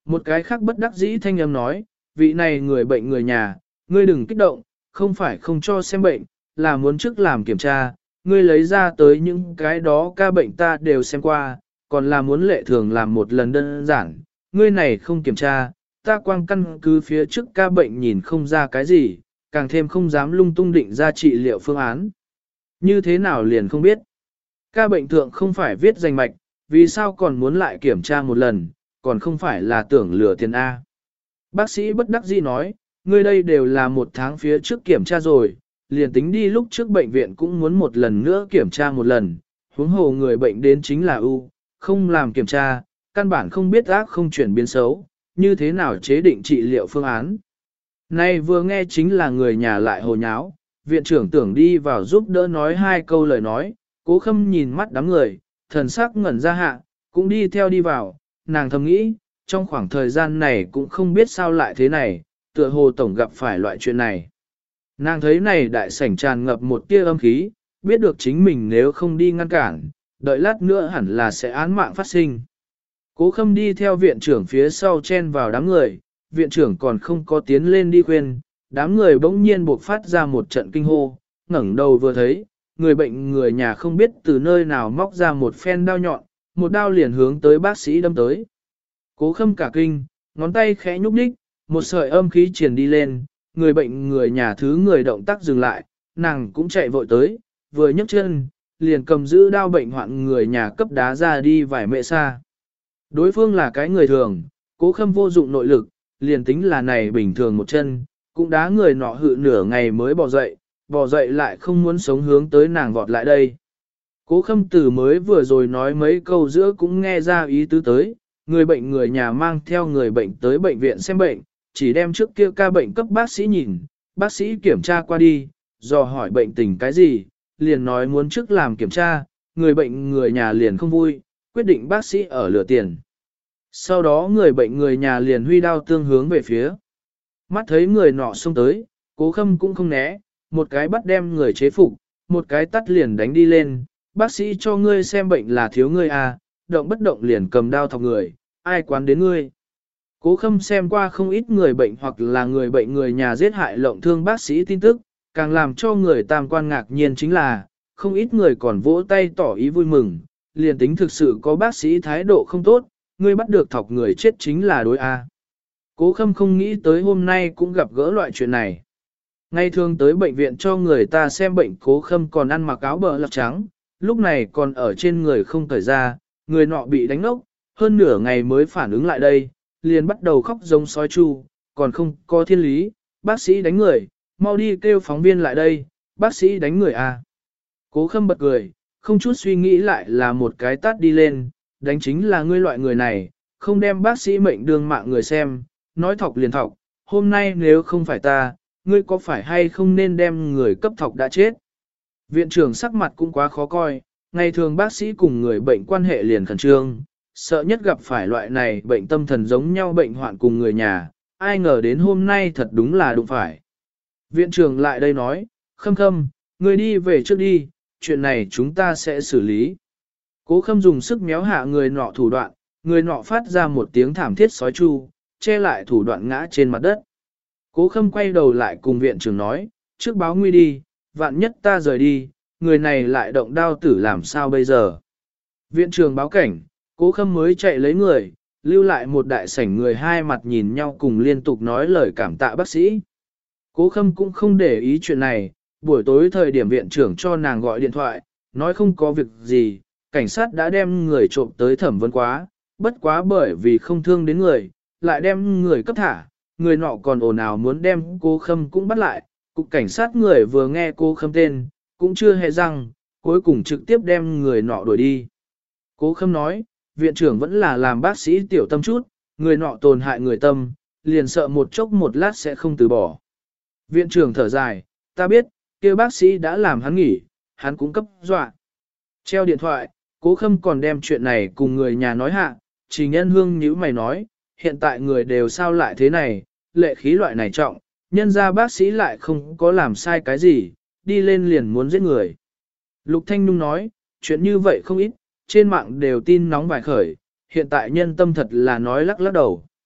Một cái khác bất đắc dĩ thanh âm nói, vị này người bệnh người nhà, ngươi đừng kích động, không phải không cho xem bệnh, là muốn trước làm kiểm tra, ngươi lấy ra tới những cái đó ca bệnh ta đều xem qua, còn là muốn lệ thường làm một lần đơn giản, ngươi này không kiểm tra, ta quang căn cứ phía trước ca bệnh nhìn không ra cái gì, càng thêm không dám lung tung định ra trị liệu phương án. Như thế nào liền không biết. Ca bệnh thượng không phải viết danh mạch, vì sao còn muốn lại kiểm tra một lần, còn không phải là tưởng lừa tiền A. Bác sĩ bất đắc dĩ nói, ngươi đây đều là một tháng phía trước kiểm tra rồi, liền tính đi lúc trước bệnh viện cũng muốn một lần nữa kiểm tra một lần, huống hồ người bệnh đến chính là U, không làm kiểm tra, căn bản không biết ác không chuyển biến xấu, như thế nào chế định trị liệu phương án. Nay vừa nghe chính là người nhà lại hồ nháo, viện trưởng tưởng đi vào giúp đỡ nói hai câu lời nói, Cố Khâm nhìn mắt đám người, thần sắc ngẩn ra hạ, cũng đi theo đi vào, nàng thầm nghĩ, trong khoảng thời gian này cũng không biết sao lại thế này, tựa hồ tổng gặp phải loại chuyện này. Nàng thấy này đại sảnh tràn ngập một tia âm khí, biết được chính mình nếu không đi ngăn cản, đợi lát nữa hẳn là sẽ án mạng phát sinh. Cố Khâm đi theo viện trưởng phía sau chen vào đám người, viện trưởng còn không có tiến lên đi khuyên, đám người bỗng nhiên buộc phát ra một trận kinh hô, ngẩng đầu vừa thấy, người bệnh người nhà không biết từ nơi nào móc ra một phen đao nhọn, một đao liền hướng tới bác sĩ đâm tới. Cố Khâm cả kinh, ngón tay khẽ nhúc nhích, một sợi âm khí truyền đi lên, người bệnh người nhà thứ người động tác dừng lại, nàng cũng chạy vội tới, vừa nhấc chân, liền cầm giữ đao bệnh hoạn người nhà cấp đá ra đi vài mệ xa. Đối phương là cái người thường, Cố Khâm vô dụng nội lực, liền tính là này bình thường một chân, cũng đá người nọ hự nửa ngày mới bò dậy lại không muốn sống hướng tới nàng vọt lại đây. Cố Khâm từ mới vừa rồi nói mấy câu giữa cũng nghe ra ý tứ tới, người bệnh người nhà mang theo người bệnh tới bệnh viện xem bệnh, chỉ đem trước kia ca bệnh cấp bác sĩ nhìn, bác sĩ kiểm tra qua đi, dò hỏi bệnh tình cái gì, liền nói muốn trước làm kiểm tra, người bệnh người nhà liền không vui, quyết định bác sĩ ở lừa tiền. Sau đó người bệnh người nhà liền huy đao tương hướng về phía. Mắt thấy người nọ xông tới, Cố Khâm cũng không né, một cái bắt đem người chế phục, một cái tắt liền đánh đi lên, bác sĩ cho ngươi xem bệnh là thiếu ngươi à, động bất động liền cầm đao thọc người, ai quán đến ngươi. Cố Khâm xem qua không ít người bệnh hoặc là người bệnh người nhà giết hại lộng thương bác sĩ tin tức, càng làm cho người tam quan ngạc nhiên chính là, không ít người còn vỗ tay tỏ ý vui mừng, liền tính thực sự có bác sĩ thái độ không tốt, ngươi bắt được thọc người chết chính là đối A. Cố Khâm không nghĩ tới hôm nay cũng gặp gỡ loại chuyện này. Ngày thường tới bệnh viện cho người ta xem bệnh Cố Khâm còn ăn mặc áo bờ lọc trắng, lúc này còn ở trên người không cởi ra, người nọ bị đánh ốc, hơn nửa ngày mới phản ứng lại đây, liền bắt đầu khóc giống sói chu, còn không có thiên lý, bác sĩ đánh người, mau đi kêu phóng viên lại đây, bác sĩ đánh người à. Cố Khâm bật cười, không chút suy nghĩ lại là một cái tát đi lên, đánh chính là ngươi loại người này, không đem bác sĩ mệnh đương mạng người xem, nói thọc liền thọc, hôm nay nếu không phải ta, ngươi có phải hay không nên đem người cấp thọc đã chết. Viện trưởng sắc mặt cũng quá khó coi, ngày thường bác sĩ cùng người bệnh quan hệ liền khẩn trương, sợ nhất gặp phải loại này bệnh tâm thần giống nhau bệnh hoạn cùng người nhà, ai ngờ đến hôm nay thật đúng là đụng phải. Viện trưởng lại đây nói, Khâm Khâm, ngươi đi về trước đi, chuyện này chúng ta sẽ xử lý. Cố Khâm dùng sức méo hạ người nọ thủ đoạn, người nọ phát ra một tiếng thảm thiết sói chu, che lại thủ đoạn ngã trên mặt đất. Cố Khâm quay đầu lại cùng viện trưởng nói, trước báo nguy đi, vạn nhất ta rời đi, người này lại động đao tử làm sao bây giờ. Viện trưởng báo cảnh, Cố Khâm mới chạy lấy người, lưu lại một đại sảnh người hai mặt nhìn nhau cùng liên tục nói lời cảm tạ bác sĩ. Cố Khâm cũng không để ý chuyện này, buổi tối thời điểm viện trưởng cho nàng gọi điện thoại, nói không có việc gì, cảnh sát đã đem người trộm tới thẩm vấn quá, bất quá bởi vì không thương đến người, lại đem người cấp thả, người nọ còn ồn ào muốn đem Cố Khâm cũng bắt lại, cục cảnh sát người vừa nghe Cố Khâm tên, cũng chưa hề răng, cuối cùng trực tiếp đem người nọ đuổi đi. Cố Khâm nói, viện trưởng vẫn là làm bác sĩ tiểu tâm chút, người nọ tổn hại người tâm, liền sợ một chốc một lát sẽ không từ bỏ. Viện trưởng thở dài, ta biết, kia bác sĩ đã làm hắn nghỉ, hắn cũng cấp dọa. Treo điện thoại, Cố Khâm còn đem chuyện này cùng người nhà nói hạ, Trình Nhân Hương nhíu mày nói, hiện tại người đều sao lại thế này, lệ khí loại này trọng, nhân ra bác sĩ lại không có làm sai cái gì, đi lên liền muốn giết người. Lục Thanh Nhung nói, chuyện như vậy không ít, trên mạng đều tin nóng vài khởi, hiện tại nhân tâm thật là nói lắc lắc đầu.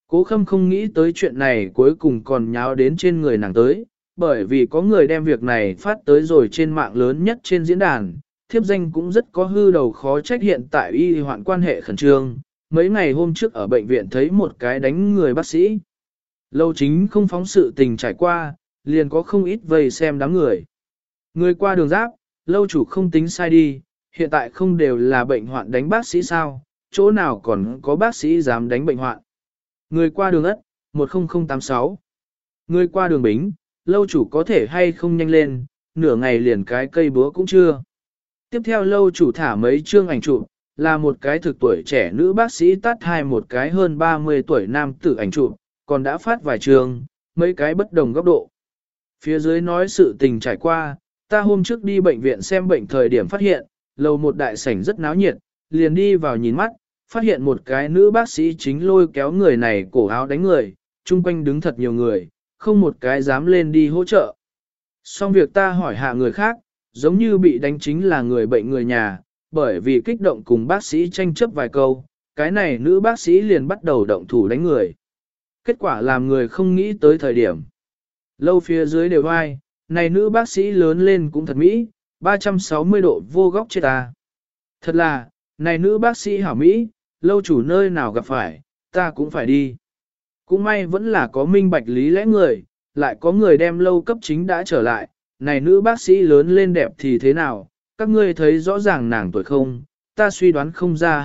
Cố Khâm không nghĩ tới chuyện này cuối cùng còn nháo đến trên người nàng tới, bởi vì có người đem việc này phát tới rồi trên mạng lớn nhất trên diễn đàn, thiếp danh cũng rất có hư đầu khó trách hiện tại y hoạn quan hệ khẩn trương. Mấy ngày hôm trước ở bệnh viện thấy một cái đánh người bác sĩ. Lâu chính không phóng sự tình trải qua, liền có không ít vây xem đám người. Người qua đường giáp, lâu chủ không tính sai đi, hiện tại không đều là bệnh hoạn đánh bác sĩ sao, chỗ nào còn có bác sĩ dám đánh bệnh hoạn. Người qua đường ất, 10086. Người qua đường bính, lâu chủ có thể hay không nhanh lên, nửa ngày liền cái cây búa cũng chưa. Tiếp theo lâu chủ thả mấy chương ảnh chụp, là một cái thực tuổi trẻ nữ bác sĩ tát hai một cái hơn 30 tuổi nam tử ảnh chụp, còn đã phát vài trường, mấy cái bất đồng góc độ. Phía dưới nói sự tình trải qua, ta hôm trước đi bệnh viện xem bệnh thời điểm phát hiện, lầu một đại sảnh rất náo nhiệt, liền đi vào nhìn mắt, phát hiện một cái nữ bác sĩ chính lôi kéo người này cổ áo đánh người, chung quanh đứng thật nhiều người, không một cái dám lên đi hỗ trợ. Xong việc ta hỏi hạ người khác, giống như bị đánh chính là người bệnh người nhà, bởi vì kích động cùng bác sĩ tranh chấp vài câu, cái này nữ bác sĩ liền bắt đầu động thủ đánh người. Kết quả làm người không nghĩ tới thời điểm. Lâu phía dưới đều vai, này nữ bác sĩ lớn lên cũng thật mỹ, 360 độ vô góc chết ta. Thật là, này nữ bác sĩ hảo mỹ, lâu chủ nơi nào gặp phải, ta cũng phải đi. Cũng may vẫn là có minh bạch lý lẽ người, lại có người đem lâu cấp chính đã trở lại, này nữ bác sĩ lớn lên đẹp thì thế nào, các ngươi thấy rõ ràng nàng tuổi không, ta suy đoán không ra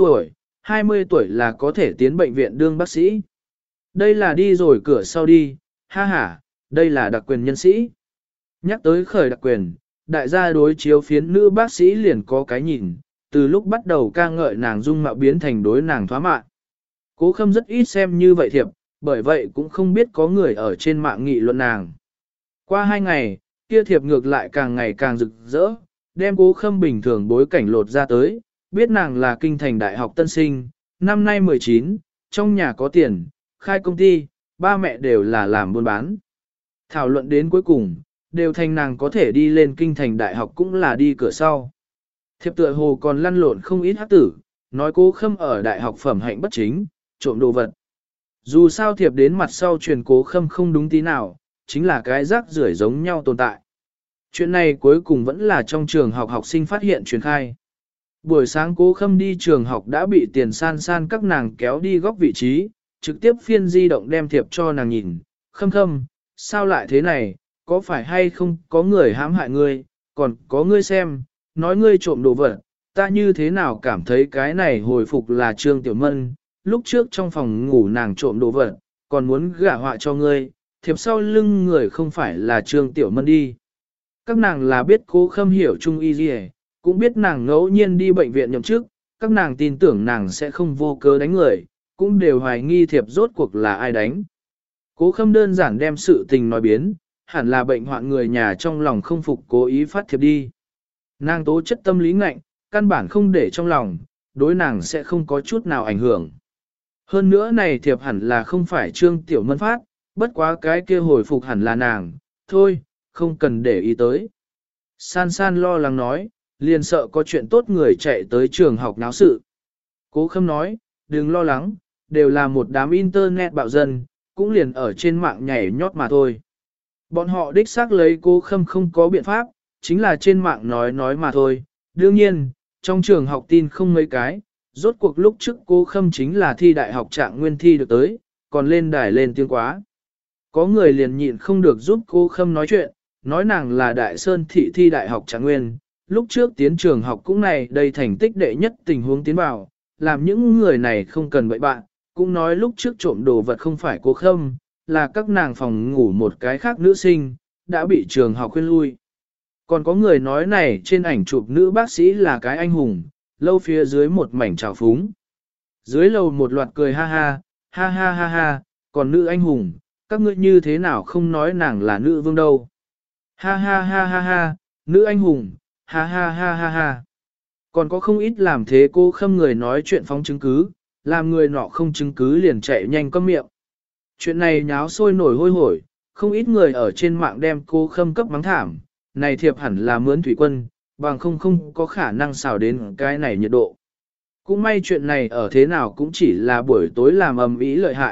20 tuổi là có thể tiến bệnh viện đương bác sĩ. Đây là đi rồi cửa sau đi, ha ha, đây là đặc quyền nhân sĩ. Nhắc tới khởi đặc quyền, đại gia đối chiếu phiến nữ bác sĩ liền có cái nhìn, từ lúc bắt đầu ca ngợi nàng dung mạo biến thành đối nàng thoá mạ. Cố Khâm rất ít xem như vậy thiệp, bởi vậy cũng không biết có người ở trên mạng nghị luận nàng. Qua 2 ngày, kia thiệp ngược lại càng ngày càng rực rỡ, đem Cố Khâm bình thường bối cảnh lột ra tới, biết nàng là kinh thành đại học tân sinh, năm nay 19, trong nhà có tiền, khai công ty, ba mẹ đều là làm buôn bán. Thảo luận đến cuối cùng, đều thành nàng có thể đi lên kinh thành đại học cũng là đi cửa sau. Thiệp tựa hồ còn lăn lộn không ít hắc tử, nói Cố Khâm ở đại học phẩm hạnh bất chính, trộm đồ vật. Dù sao thiệp đến mặt sau truyền Cố Khâm không đúng tí nào, chính là cái rác rưởi giống nhau tồn tại. Chuyện này cuối cùng vẫn là trong trường học học sinh phát hiện truyền khai. Buổi sáng Cố Khâm đi trường học đã bị Tiền San San các nàng kéo đi góc vị trí, trực tiếp phiên di động đem thiệp cho nàng nhìn. Khâm Khâm, sao lại thế này, có phải hay không có người hãm hại ngươi, còn có ngươi xem, nói ngươi trộm đồ vật, ta như thế nào cảm thấy cái này hồi phục là Trương Tiểu Mân, lúc trước trong phòng ngủ nàng trộm đồ vật, còn muốn gả họa cho ngươi, thiệp sau lưng người không phải là Trương Tiểu Mân đi. Các nàng là biết Cố Khâm hiểu Trung Y gì, cũng biết nàng ngẫu nhiên đi bệnh viện nhậm chức, các nàng tin tưởng nàng sẽ không vô cớ đánh người, cũng đều hoài nghi thiệp rốt cuộc là ai đánh. Cố Khâm đơn giản đem sự tình nói biến, hẳn là bệnh hoạn người nhà trong lòng không phục cố ý phát thiệp đi. Nàng tố chất tâm lý ngạnh, căn bản không để trong lòng, đối nàng sẽ không có chút nào ảnh hưởng. Hơn nữa này thiệp hẳn là không phải Trương Tiểu Mân phát, bất quá cái kia hồi phục hẳn là nàng, thôi, không cần để ý tới. San San lo lắng nói, liền sợ có chuyện tốt người chạy tới trường học náo sự. Cố Khâm nói, đừng lo lắng, đều là một đám internet bạo dân, cũng liền ở trên mạng nhảy nhót mà thôi. Bọn họ đích xác lấy Cố Khâm không có biện pháp, chính là trên mạng nói mà thôi. Đương nhiên, trong trường học tin không mấy cái, rốt cuộc lúc trước Cố Khâm chính là thi đại học trạng nguyên thi được tới, còn lên đài lên tiếng quá. Có người liền nhịn không được giúp Cố Khâm nói chuyện, nói nàng là Đại Sơn thị thi đại học trạng nguyên, lúc trước tiến trường học cũng này đây thành tích đệ nhất tình huống tiến vào, làm những người này không cần bậy bạn, cũng nói lúc trước trộm đồ vật không phải Cố Khâm, là các nàng phòng ngủ một cái khác nữ sinh, đã bị trường học khuyên lui. Còn có người nói này trên ảnh chụp nữ bác sĩ là cái anh hùng, lâu phía dưới một mảnh trào phúng. Dưới lầu một loạt cười ha ha, ha ha ha ha, còn nữ anh hùng, các ngươi như thế nào không nói nàng là nữ vương đâu. Ha ha ha ha ha, nữ anh hùng, ha ha ha ha ha. Còn có không ít làm thế Cố Khâm người nói chuyện phóng chứng cứ, làm người nọ không chứng cứ liền chạy nhanh câm miệng. Chuyện này nháo sôi nổi hôi hổi, không ít người ở trên mạng đem Cố Khâm cấp mắng thảm, này thiệp hẳn là mướn thủy quân, bằng không có khả năng xào đến cái này nhiệt độ. Cũng may chuyện này ở thế nào cũng chỉ là buổi tối làm ầm ĩ lợi hại,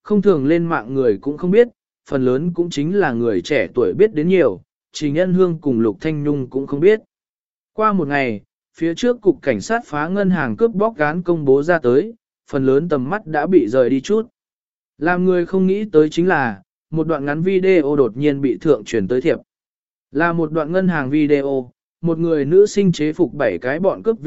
không thường lên mạng người cũng không biết, phần lớn cũng chính là người trẻ tuổi biết đến nhiều, Trình Nhân Hương cùng Lục Thanh Nhung cũng không biết. Qua một ngày, phía trước cục cảnh sát phá ngân hàng cướp bóc gán công bố ra tới, phần lớn tầm mắt đã bị rời đi chút. Làm người không nghĩ tới chính là, một đoạn ngắn video đột nhiên bị thượng truyền tới thiệp. Là một đoạn ngân hàng video, một người nữ sinh chế phục 7 cái bọn cướp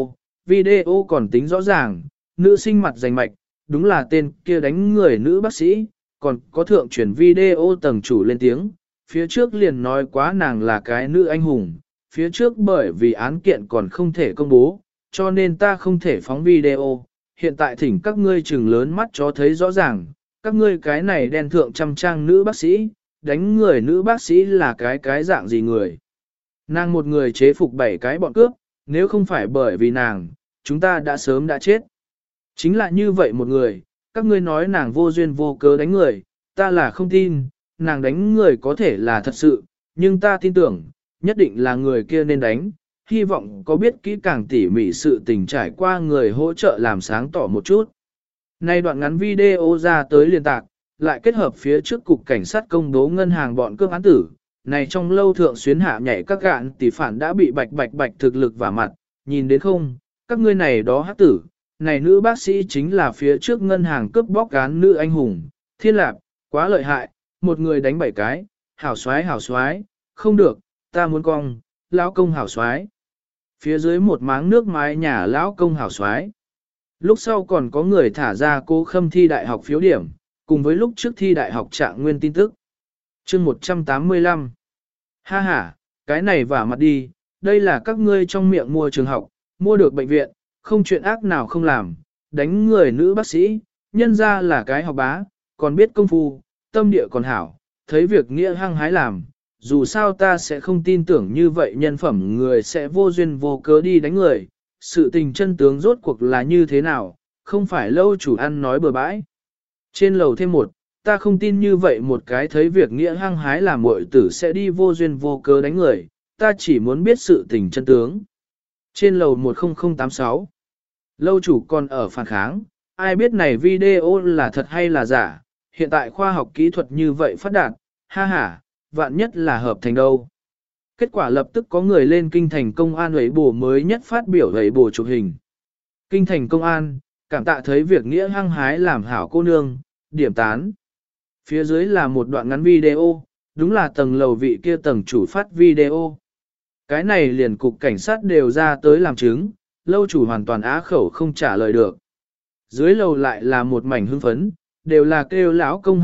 video còn tính rõ ràng, nữ sinh mặt rành mạch, đúng là tên kia đánh người nữ bác sĩ, còn có thượng truyền video tầng chủ lên tiếng, phía trước liền nói quá nàng là cái nữ anh hùng, phía trước bởi vì án kiện còn không thể công bố, cho nên ta không thể phóng video, hiện tại thỉnh các ngươi trừng lớn mắt cho thấy rõ ràng, các ngươi cái này đen thượng trăm trang nữ bác sĩ, đánh người nữ bác sĩ là cái dạng gì người. Nàng một người chế phục 7 cái bọn cướp, nếu không phải bởi vì nàng, chúng ta đã sớm đã chết. Chính là như vậy một người, các ngươi nói nàng vô duyên vô cớ đánh người, ta là không tin, nàng đánh người có thể là thật sự, nhưng ta tin tưởng, nhất định là người kia nên đánh, hy vọng có biết kỹ càng tỉ mỉ sự tình trải qua người hỗ trợ làm sáng tỏ một chút. Nay đoạn ngắn video ra tới liên tạc, lại kết hợp phía trước cục cảnh sát công bố ngân hàng bọn cướp án tử, này trong lâu thượng xuyến hạ nhảy các gạn tỷ phản đã bị bạch thực lực vả mặt, nhìn đến không, các ngươi này đó hát tử, này nữ bác sĩ chính là phía trước ngân hàng cướp bóc án nữ anh hùng, thiên lạp, quá lợi hại, một người đánh 7 cái, hảo xoái, không được, ta muốn cong, lão công hảo xoái. Phía dưới một máng nước mái nhà lão công hảo xoái. Lúc sau còn có người thả ra cô Khâm thi đại học phiếu điểm, cùng với lúc trước thi đại học trạng nguyên tin tức. Chương 185. Ha ha, cái này vả mặt đi, đây là các ngươi trong miệng mua trường học, mua được bệnh viện, không chuyện ác nào không làm, đánh người nữ bác sĩ, nhân ra là cái học bá, còn biết công phu, tâm địa còn hảo, thấy việc nghĩa hăng hái làm, dù sao ta sẽ không tin tưởng như vậy nhân phẩm người sẽ vô duyên vô cớ đi đánh người, sự tình chân tướng rốt cuộc là như thế nào, không phải lâu chủ ăn nói bừa bãi. Trên lầu thêm một, ta không tin như vậy một cái thấy việc nghĩa hăng hái làm muội tử sẽ đi vô duyên vô cớ đánh người, ta chỉ muốn biết sự tình chân tướng. Trên lầu 10086, lâu chủ còn ở phản kháng, ai biết này video là thật hay là giả, hiện tại khoa học kỹ thuật như vậy phát đạt, ha ha, vạn nhất là hợp thành đâu. Kết quả lập tức có người lên kinh thành công an ấy bổ mới nhất phát biểu ấy bổ chụp hình. Kinh thành công an, cảm tạ thấy việc nghĩa hăng hái làm hảo cô nương, điểm tán. Phía dưới là một đoạn ngắn video, đúng là tầng lầu vị kia tầng chủ phát video. Cái này liền cục cảnh sát đều ra tới làm chứng, lâu chủ hoàn toàn á khẩu không trả lời được. Dưới lầu lại là một mảnh hưng phấn, đều là kêu lão công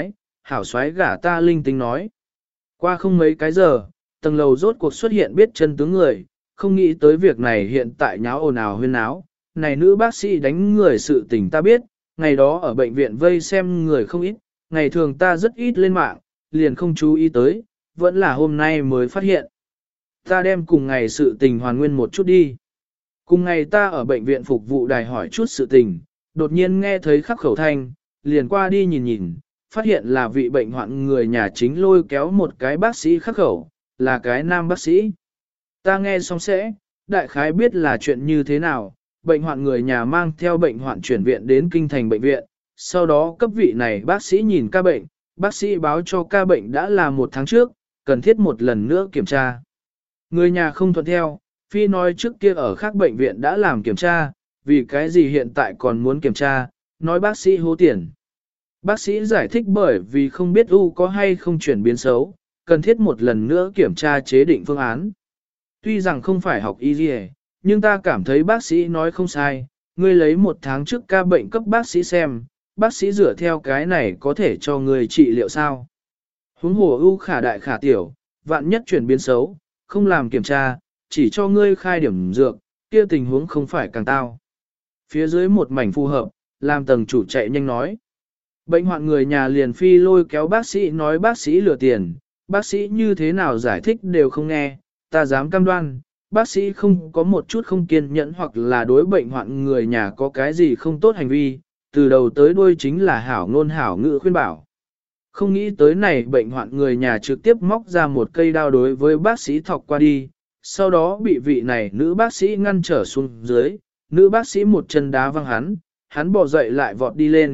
hảo xoái gả ta linh tinh nói. Qua không mấy cái giờ, tầng lầu rốt cuộc xuất hiện biết chân tướng người, không nghĩ tới việc này hiện tại nháo ồn ào huyên náo. Này nữ bác sĩ đánh người sự tình ta biết, ngày đó ở bệnh viện vây xem người không ít, ngày thường ta rất ít lên mạng, liền không chú ý tới, vẫn là hôm nay mới phát hiện. Ta đem cùng ngày sự tình hoàn nguyên một chút đi. Cùng ngày ta ở bệnh viện phục vụ đài hỏi chút sự tình, đột nhiên nghe thấy khắc khẩu thanh, liền qua đi nhìn, phát hiện là vị bệnh hoạn người nhà chính lôi kéo một cái bác sĩ khắc khẩu, là cái nam bác sĩ. Ta nghe xong sẽ, đại khái biết là chuyện như thế nào, bệnh hoạn người nhà mang theo bệnh hoạn chuyển viện đến kinh thành bệnh viện, sau đó cấp vị này bác sĩ nhìn ca bệnh, bác sĩ báo cho ca bệnh đã là 1 tháng trước, cần thiết một lần nữa kiểm tra. Người nhà không thuận theo, phi nói trước kia ở khác bệnh viện đã làm kiểm tra, vì cái gì hiện tại còn muốn kiểm tra, nói bác sĩ hố tiền. Bác sĩ giải thích bởi vì không biết u có hay không chuyển biến xấu, cần thiết một lần nữa kiểm tra chế định phương án. Tuy rằng không phải học y gì, nhưng ta cảm thấy bác sĩ nói không sai, ngươi lấy 1 tháng trước ca bệnh cấp bác sĩ xem, bác sĩ dựa theo cái này có thể cho ngươi trị liệu sao. Huống hồ u khả đại khả tiểu, vạn nhất chuyển biến xấu, không làm kiểm tra, chỉ cho ngươi khai điểm dược, kia tình huống không phải càng tao. Phía dưới một mảnh phù hợp, làm tầng chủ chạy nhanh nói. Bệnh hoạn người nhà liền phi lôi kéo bác sĩ nói bác sĩ lừa tiền, bác sĩ như thế nào giải thích đều không nghe, ta dám cam đoan, bác sĩ không có một chút không kiên nhẫn hoặc là đối bệnh hoạn người nhà có cái gì không tốt hành vi, từ đầu tới đuôi chính là hảo ngôn hảo ngữ khuyên bảo. Không nghĩ tới này bệnh hoạn người nhà trực tiếp móc ra một cây đao đối với bác sĩ thọc qua đi, sau đó bị vị này nữ bác sĩ ngăn trở xuống dưới, nữ bác sĩ một chân đá văng hắn, hắn bỏ dậy lại vọt đi lên,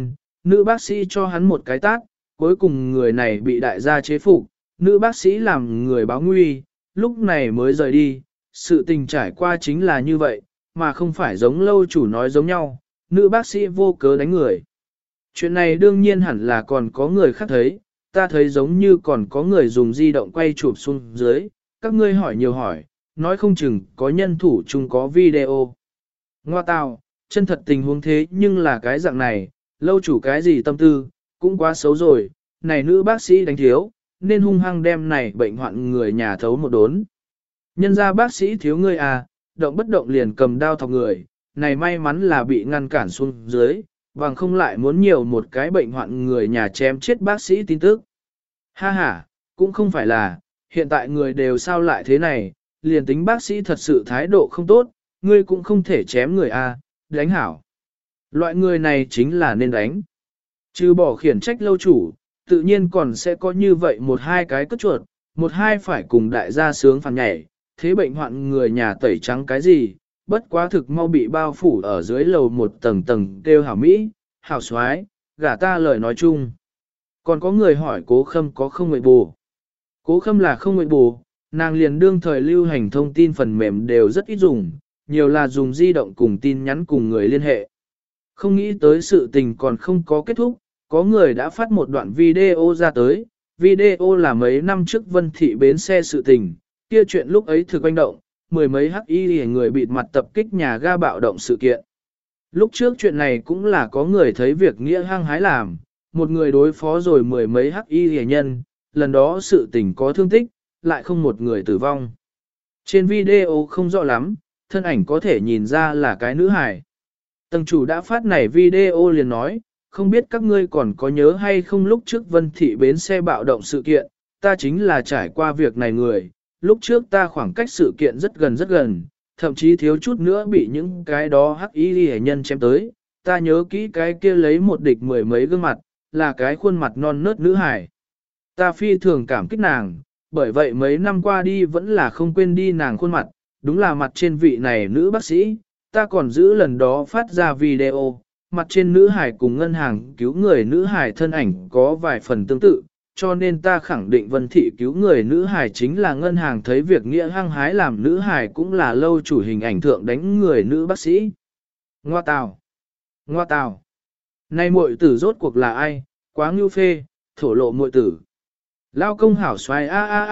nữ bác sĩ cho hắn một cái tát, cuối cùng người này bị đại gia chế phục, nữ bác sĩ làm người báo nguy, lúc này mới rời đi, sự tình trải qua chính là như vậy, mà không phải giống lâu chủ nói giống nhau, nữ bác sĩ vô cớ đánh người. Chuyện này đương nhiên hẳn là còn có người khác thấy, ta thấy giống như còn có người dùng di động quay chụp xuống dưới, các ngươi hỏi nhiều hỏi, nói không chừng có nhân thủ chung có video. Ngoa tào, chân thật tình huống thế nhưng là cái dạng này, lâu chủ cái gì tâm tư, cũng quá xấu rồi, này nữ bác sĩ đánh thiếu, nên hung hăng đem này bệnh hoạn người nhà thấu một đốn. Nhân ra bác sĩ thiếu ngươi à, động bất động liền cầm đao thọc người, này may mắn là bị ngăn cản xuống dưới, bằng không lại muốn nhiều một cái bệnh hoạn người nhà chém chết bác sĩ tin tức. Ha ha, cũng không phải là, hiện tại người đều sao lại thế này, liền tính bác sĩ thật sự thái độ không tốt, ngươi cũng không thể chém người à, đánh hảo. Loại người này chính là nên đánh. Trừ bỏ khiển trách lâu chủ, tự nhiên còn sẽ có như vậy một hai cái cất chuột, một hai phải cùng đại gia sướng phản nhảy, thế bệnh hoạn người nhà tẩy trắng cái gì, bất quá thực mau bị bao phủ ở dưới lầu một tầng tầng kêu hảo Mỹ, hảo soái, gả ta lời nói chung. Còn có người hỏi cố khâm có không nguyện bù. Cố khâm là không nguyện bù, nàng liền đương thời lưu hành thông tin phần mềm đều rất ít dùng, nhiều là dùng di động cùng tin nhắn cùng người liên hệ. Không nghĩ tới sự tình còn không có kết thúc, có người đã phát một đoạn video ra tới, video là mấy năm trước Vân Thị bến xe sự tình, kia chuyện lúc ấy thực quanh động, mười mấy hắc y người bịt mặt tập kích nhà ga bạo động sự kiện. Lúc trước chuyện này cũng là có người thấy việc nghĩa hăng hái làm, một người đối phó rồi mười mấy hắc y nhân, lần đó sự tình có thương tích, lại không một người tử vong. Trên video không rõ lắm, thân ảnh có thể nhìn ra là cái nữ hài. Tầng chủ đã phát này video liền nói, không biết các ngươi còn có nhớ hay không lúc trước Vân Thị bến xe bạo động sự kiện, ta chính là trải qua việc này người, lúc trước ta khoảng cách sự kiện rất gần, thậm chí thiếu chút nữa bị những cái đó hắc y hệ nhân chém tới, ta nhớ kỹ cái kia lấy một địch mười mấy gương mặt, là cái khuôn mặt non nớt nữ hài. Ta phi thường cảm kích nàng, bởi vậy mấy năm qua đi vẫn là không quên đi nàng khuôn mặt, đúng là mặt trên vị này nữ bác sĩ, ta còn giữ lần đó phát ra video, mặt trên nữ hải cùng ngân hàng cứu người nữ hải thân ảnh có vài phần tương tự, cho nên ta khẳng định Vân Thị cứu người nữ hải chính là ngân hàng thấy việc nghĩa hăng hái làm nữ hải cũng là lâu chủ hình ảnh thượng đánh người nữ bác sĩ. Ngoa tào! Ngoa tào! Này muội tử rốt cuộc là ai? Quá ngưu phê, thổ lộ muội tử. Lao công hảo xoay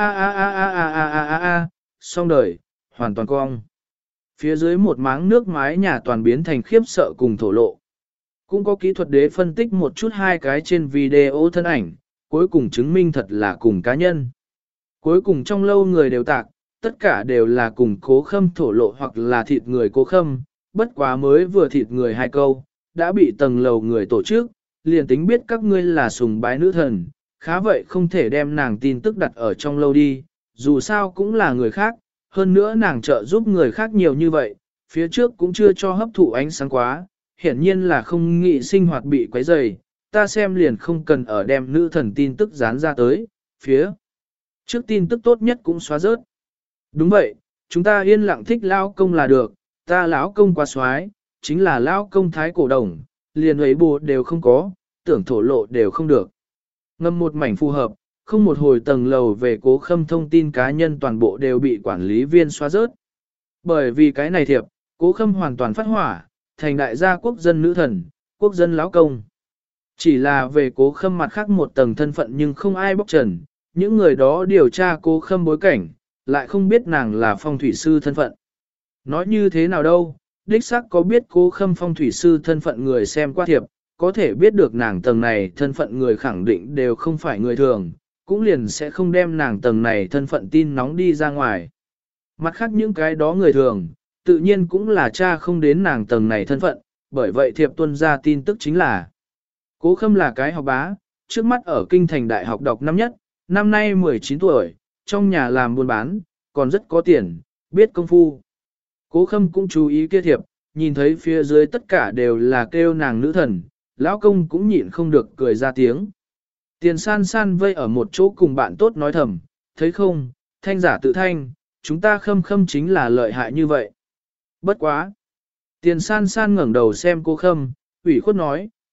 xong đời, hoàn toàn cong. Phía dưới một máng nước mái nhà toàn biến thành khiếp sợ cùng thổ lộ. Cũng có kỹ thuật đế phân tích một chút hai cái trên video thân ảnh, cuối cùng chứng minh thật là cùng cá nhân. Cuối cùng trong lâu người đều tạc, tất cả đều là cùng cố khâm thổ lộ hoặc là thịt người cố khâm, bất quá mới vừa thịt người hai câu, đã bị tầng lầu người tổ chức, liền tính biết các ngươi là sùng bái nữ thần, khá vậy không thể đem nàng tin tức đặt ở trong lâu đi, dù sao cũng là người khác, hơn nữa nàng trợ giúp người khác nhiều như vậy, phía trước cũng chưa cho hấp thụ ánh sáng quá, hiển nhiên là không nghĩ sinh hoạt bị quấy rầy, ta xem liền không cần ở đem nữ thần tin tức dán ra tới, phía trước tin tức tốt nhất cũng xóa rớt. Đúng vậy, chúng ta yên lặng thích lão công là được, ta lão công quá xoái, chính là lão công thái cổ đồng, liền ấy bù đều không có, tưởng thổ lộ đều không được. Ngâm một mảnh phù hợp, không một hồi tầng lầu về cố khâm thông tin cá nhân toàn bộ đều bị quản lý viên xóa rớt. Bởi vì cái này thiệp, cố khâm hoàn toàn phát hỏa, thành đại gia quốc dân nữ thần, quốc dân lão công. Chỉ là về cố khâm mặt khác một tầng thân phận nhưng không ai bóc trần, những người đó điều tra cố khâm bối cảnh, lại không biết nàng là phong thủy sư thân phận. Nói như thế nào đâu, đích xác có biết cố khâm phong thủy sư thân phận người xem qua thiệp, có thể biết được nàng tầng này thân phận người khẳng định đều không phải người thường, cũng liền sẽ không đem nàng tầng này thân phận tin nóng đi ra ngoài. Mặt khác những cái đó người thường, tự nhiên cũng là cha không đến nàng tầng này thân phận, bởi vậy thiệp tuân ra tin tức chính là cố khâm là cái học bá, trước mắt ở kinh thành đại học đọc năm nhất, năm nay 19 tuổi, trong nhà làm buôn bán, còn rất có tiền, biết công phu. Cố khâm cũng chú ý kia thiệp, nhìn thấy phía dưới tất cả đều là kêu nàng nữ thần, lão công cũng nhịn không được cười ra tiếng. Tiền san san vây ở một chỗ cùng bạn tốt nói thầm, thấy không, thanh giả tự thanh, chúng ta khâm khâm chính là lợi hại như vậy. Bất quá. Tiền san san ngẩng đầu xem cô khâm, ủy khuất nói,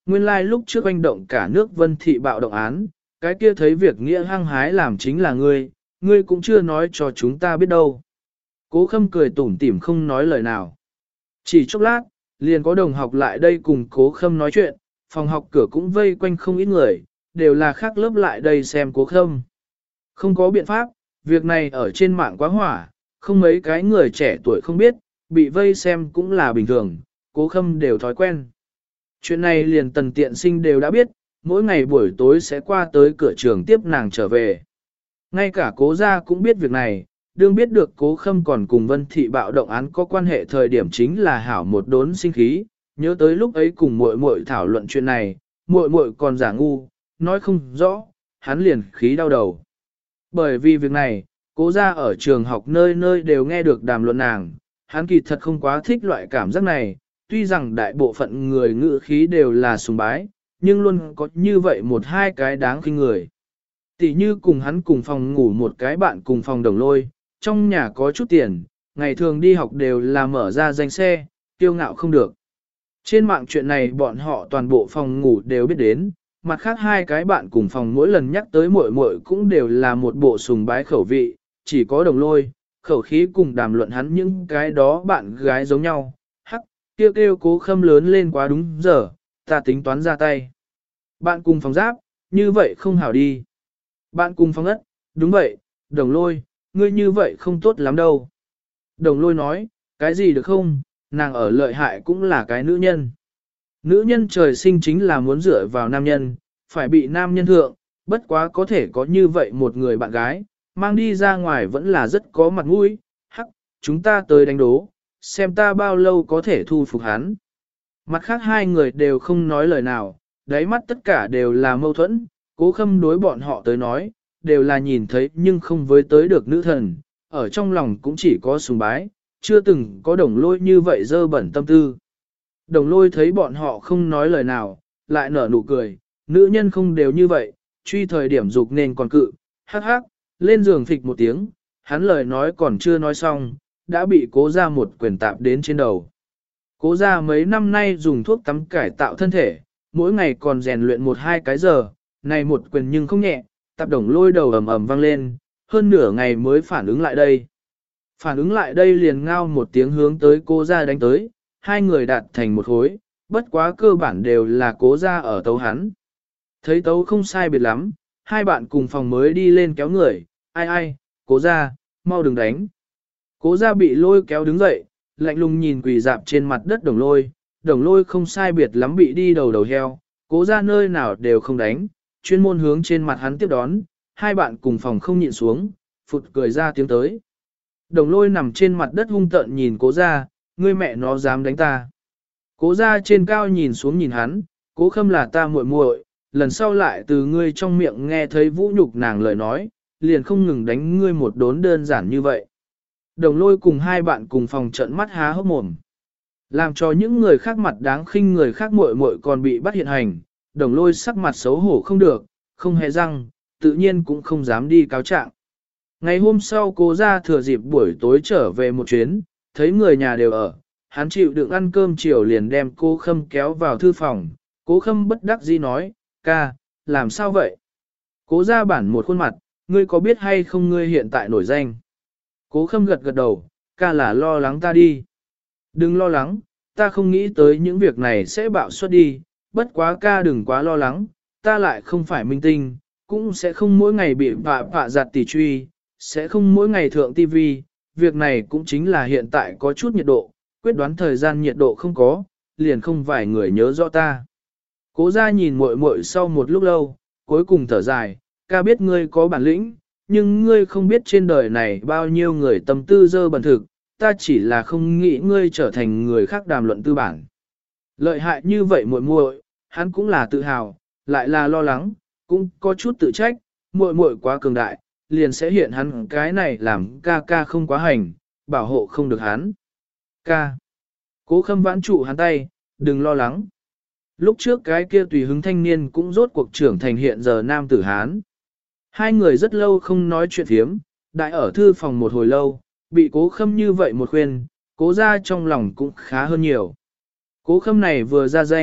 nguyên lai lúc trước oanh động cả nước Vân Thị bạo động án, cái kia thấy việc nghĩa hăng hái làm chính là ngươi cũng chưa nói cho chúng ta biết đâu. Cố Khâm cười tủm tỉm không nói lời nào. Chỉ chốc lát, liền có đồng học lại đây cùng Cố Khâm nói chuyện, phòng học cửa cũng vây quanh không ít người, đều là khác lớp lại đây xem Cố Khâm. Không có biện pháp, việc này ở trên mạng quá hỏa, không mấy cái người trẻ tuổi không biết, bị vây xem cũng là bình thường, Cố Khâm đều thói quen. Chuyện này liền Tần Tiện Sinh đều đã biết, mỗi ngày buổi tối sẽ qua tới cửa trường tiếp nàng trở về. Ngay cả Cố gia cũng biết việc này, đương biết được Cố Khâm còn cùng Vân Thị bạo động án có quan hệ thời điểm chính là hảo một đốn sinh khí, nhớ tới lúc ấy cùng muội muội thảo luận chuyện này, muội muội còn giả ngu, nói không rõ, hắn liền khí đau đầu. Bởi vì việc này, Cố gia ở trường học nơi nơi đều nghe được đàm luận nàng, hắn kỳ thật không quá thích loại cảm giác này, tuy rằng đại bộ phận người ngữ khí đều là sùng bái, nhưng luôn có như vậy một hai cái đáng khinh người. Tỷ như cùng hắn cùng phòng ngủ một cái bạn cùng phòng Đồng Lôi, trong nhà có chút tiền, ngày thường đi học đều là mở ra danh xe, kiêu ngạo không được. Trên mạng chuyện này bọn họ toàn bộ phòng ngủ đều biết đến, mặt khác hai cái bạn cùng phòng mỗi lần nhắc tới muội muội cũng đều là một bộ sùng bái khẩu vị, chỉ có Đồng Lôi, khẩu khí cùng đàm luận hắn những cái đó bạn gái giống nhau, hắc, kêu Cố Khâm lớn lên quá đúng giờ, ta tính toán ra tay. Bạn cùng phòng Giáp, như vậy không hảo đi. Bạn cùng phòng Ất, đúng vậy, Đồng Lôi, ngươi như vậy không tốt lắm đâu. Đồng Lôi nói, cái gì được không, nàng ở lợi hại cũng là cái nữ nhân. Nữ nhân trời sinh chính là muốn dựa vào nam nhân, phải bị nam nhân thượng, bất quá có thể có như vậy một người bạn gái, mang đi ra ngoài vẫn là rất có mặt mũi. Hắc, chúng ta tới đánh đố, xem ta bao lâu có thể thu phục hắn. Mặt khác hai người đều không nói lời nào, đáy mắt tất cả đều là mâu thuẫn, Cố Khâm đối bọn họ tới nói, đều là nhìn thấy nhưng không với tới được nữ thần, ở trong lòng cũng chỉ có sùng bái, chưa từng có Đồng Lôi như vậy dơ bẩn tâm tư. Đồng Lôi thấy bọn họ không nói lời nào, lại nở nụ cười, nữ nhân không đều như vậy, truy thời điểm dục nên còn cự, hắc hắc, lên giường phịch một tiếng, hắn lời nói còn chưa nói xong, đã bị Cố gia một quyền tạp đến trên đầu. Cố gia mấy năm nay dùng thuốc tắm cải tạo thân thể, mỗi ngày còn rèn luyện 1-2 cái giờ, này một quyền nhưng không nhẹ, tạp Đồng Lôi đầu ầm ầm vang lên, hơn nửa ngày mới phản ứng lại đây. Phản ứng lại đây liền ngao một tiếng hướng tới Cố gia đánh tới, hai người đạt thành một khối, bất quá cơ bản đều là Cố gia ở tấu hắn. Thấy tấu không sai biệt lắm, hai bạn cùng phòng mới đi lên kéo người, ai, Cố gia, mau đừng đánh. Cố gia bị lôi kéo đứng dậy, lạnh lùng nhìn quỳ dạp trên mặt đất Đồng Lôi không sai biệt lắm bị đi đầu heo, Cố gia nơi nào đều không đánh, chuyên môn hướng trên mặt hắn tiếp đón, hai bạn cùng phòng không nhịn xuống, phụt cười ra tiếng tới. Đồng Lôi nằm trên mặt đất hung tợn nhìn Cố gia, ngươi mẹ nó dám đánh ta. Cố gia trên cao nhìn xuống nhìn hắn, Cố Khâm là ta muội muội, lần sau lại từ ngươi trong miệng nghe thấy vũ nhục nàng lời nói, liền không ngừng đánh ngươi một đốn đơn giản như vậy. Đồng Lôi cùng hai bạn cùng phòng trận mắt há hốc mồm. Làm cho những người khác mặt đáng khinh người khác muội muội còn bị bắt hiện hành, Đồng Lôi sắc mặt xấu hổ không được, không hề răng, tự nhiên cũng không dám đi cáo trạng. Ngày hôm sau Cố gia thừa dịp buổi tối trở về một chuyến, thấy người nhà đều ở, hắn chịu đựng ăn cơm chiều liền đem Cố Khâm kéo vào thư phòng, Cố Khâm bất đắc dĩ nói, ca, làm sao vậy? Cố gia bản một khuôn mặt, ngươi có biết hay không ngươi hiện tại nổi danh? Cố Khâm gật gật đầu, ca là lo lắng ta đi. Đừng lo lắng, ta không nghĩ tới những việc này sẽ bạo xuất đi, bất quá ca đừng quá lo lắng, ta lại không phải minh tinh, cũng sẽ không mỗi ngày bị vạ giặt tỉ truy, sẽ không mỗi ngày thượng tivi, việc này cũng chính là hiện tại có chút nhiệt độ, quyết đoán thời gian nhiệt độ không có, liền không vài người nhớ rõ ta. Cố gia nhìn muội muội sau một lúc lâu, cuối cùng thở dài, ca biết ngươi có bản lĩnh, nhưng ngươi không biết trên đời này bao nhiêu người tâm tư dơ bẩn thực, ta chỉ là không nghĩ ngươi trở thành người khác đàm luận tư bản. Lợi hại như vậy muội muội, hắn cũng là tự hào, lại là lo lắng, cũng có chút tự trách, muội muội quá cường đại, liền sẽ hiện hắn cái này làm ca ca không quá hành, bảo hộ không được hắn. Ca. Cố Khâm vãn trụ hắn tay, đừng lo lắng. Lúc trước cái kia tùy hứng thanh niên cũng rốt cuộc trưởng thành hiện giờ nam tử Hán. Hai người rất lâu không nói chuyện thiếm, đại ở thư phòng một hồi lâu, bị Cố Khâm như vậy một khuyên, Cố gia trong lòng cũng khá hơn nhiều. Cố Khâm này vừa ra danh,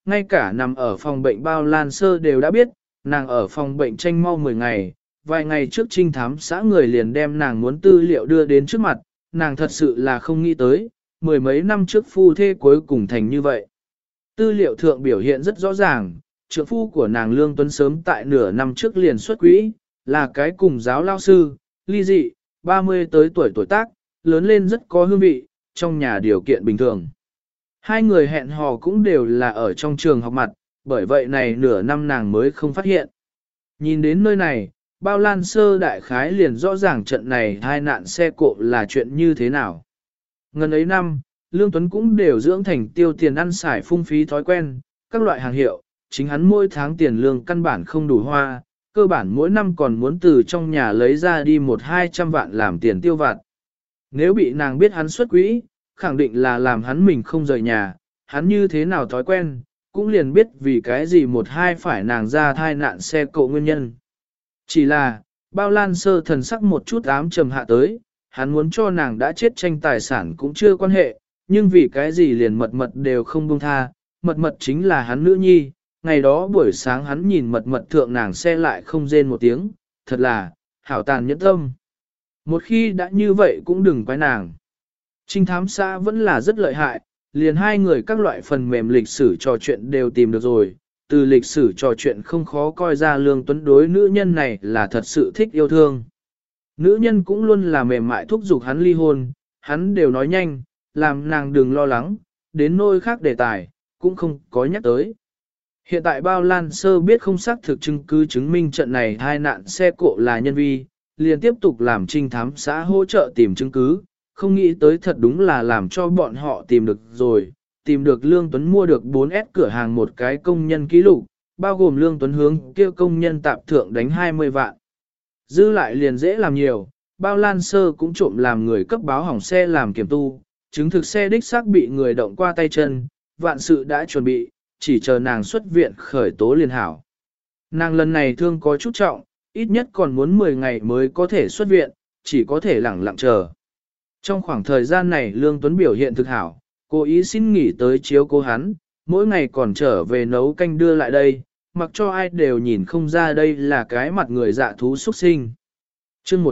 ngay cả nằm ở phòng bệnh Bao Lan Sơ đều đã biết, nàng ở phòng bệnh tranh mau 10 ngày, vài ngày trước trinh thám xã người liền đem nàng muốn tư liệu đưa đến trước mặt, nàng thật sự là không nghĩ tới, mười mấy năm trước phu thê cuối cùng thành như vậy. Tư liệu thượng biểu hiện rất rõ ràng, trượng phu của nàng Lương Tuấn sớm tại nửa năm trước liền xuất quỹ, là cái cùng giáo lao sư, ly dị, 30 tới tuổi tác, lớn lên rất có hương vị, trong nhà điều kiện bình thường. Hai người hẹn hò cũng đều là ở trong trường học mặt, bởi vậy này nửa năm nàng mới không phát hiện. Nhìn đến nơi này, Bao Lan Sơ đại khái liền rõ ràng trận này hai nạn xe cộ là chuyện như thế nào. Ngần ấy năm, Lương Tuấn cũng đều dưỡng thành tiêu tiền ăn xài phung phí thói quen, các loại hàng hiệu, chính hắn mỗi tháng tiền lương căn bản không đủ hoa, cơ bản mỗi năm còn muốn từ trong nhà lấy ra đi 1-200 vạn làm tiền tiêu vặt. Nếu bị nàng biết hắn xuất quỹ, khẳng định là làm hắn mình không rời nhà, hắn như thế nào thói quen, cũng liền biết vì cái gì 1-2 phải nàng ra thai nạn xe cộ nguyên nhân. Chỉ là, Bao Lan Sơ thần sắc một chút ám trầm hạ tới, hắn muốn cho nàng đã chết tranh tài sản cũng chưa quan hệ, nhưng vì cái gì liền mật mật đều không buông tha, mật mật chính là hắn nữ nhi, ngày đó buổi sáng hắn nhìn mật mật thượng nàng xe lại không rên một tiếng, thật là, hảo tàn nhẫn tâm. Một khi đã như vậy cũng đừng quái nàng. Trinh thám xã vẫn là rất lợi hại, liền hai người các loại phần mềm lịch sử trò chuyện đều tìm được rồi, từ lịch sử trò chuyện không khó coi ra Lương Tuấn đối nữ nhân này là thật sự thích yêu thương. Nữ nhân cũng luôn là mềm mại thúc giục hắn ly hôn, hắn đều nói nhanh, làm nàng đừng lo lắng, đến nôi khác đề tài, cũng không có nhắc tới. Hiện tại Bao Lan Sơ biết không xác thực chứng cứ chứng minh trận này hai nạn xe cộ là nhân vi, liền tiếp tục làm trinh thám xã hỗ trợ tìm chứng cứ, không nghĩ tới thật đúng là làm cho bọn họ tìm được rồi, tìm được Lương Tuấn mua được 4S cửa hàng một cái công nhân ký lục, bao gồm Lương Tuấn hướng kia công nhân tạp thượng đánh 20 vạn. Dư lại liền dễ làm nhiều, Bao Lan Sơ cũng trộm làm người cấp báo hỏng xe làm kiểm tu, chứng thực xe đích xác bị người động qua tay chân, vạn sự đã chuẩn bị, chỉ chờ nàng xuất viện khởi tố liền hảo. Nàng lần này thương có chút trọng, ít nhất còn muốn 10 ngày mới có thể xuất viện, chỉ có thể lẳng lặng chờ. Trong khoảng thời gian này Lương Tuấn biểu hiện thực hảo, cố ý xin nghỉ tới chiếu cố hắn, mỗi ngày còn trở về nấu canh đưa lại đây, mặc cho ai đều nhìn không ra đây là cái mặt người dạ thú xuất sinh. Chương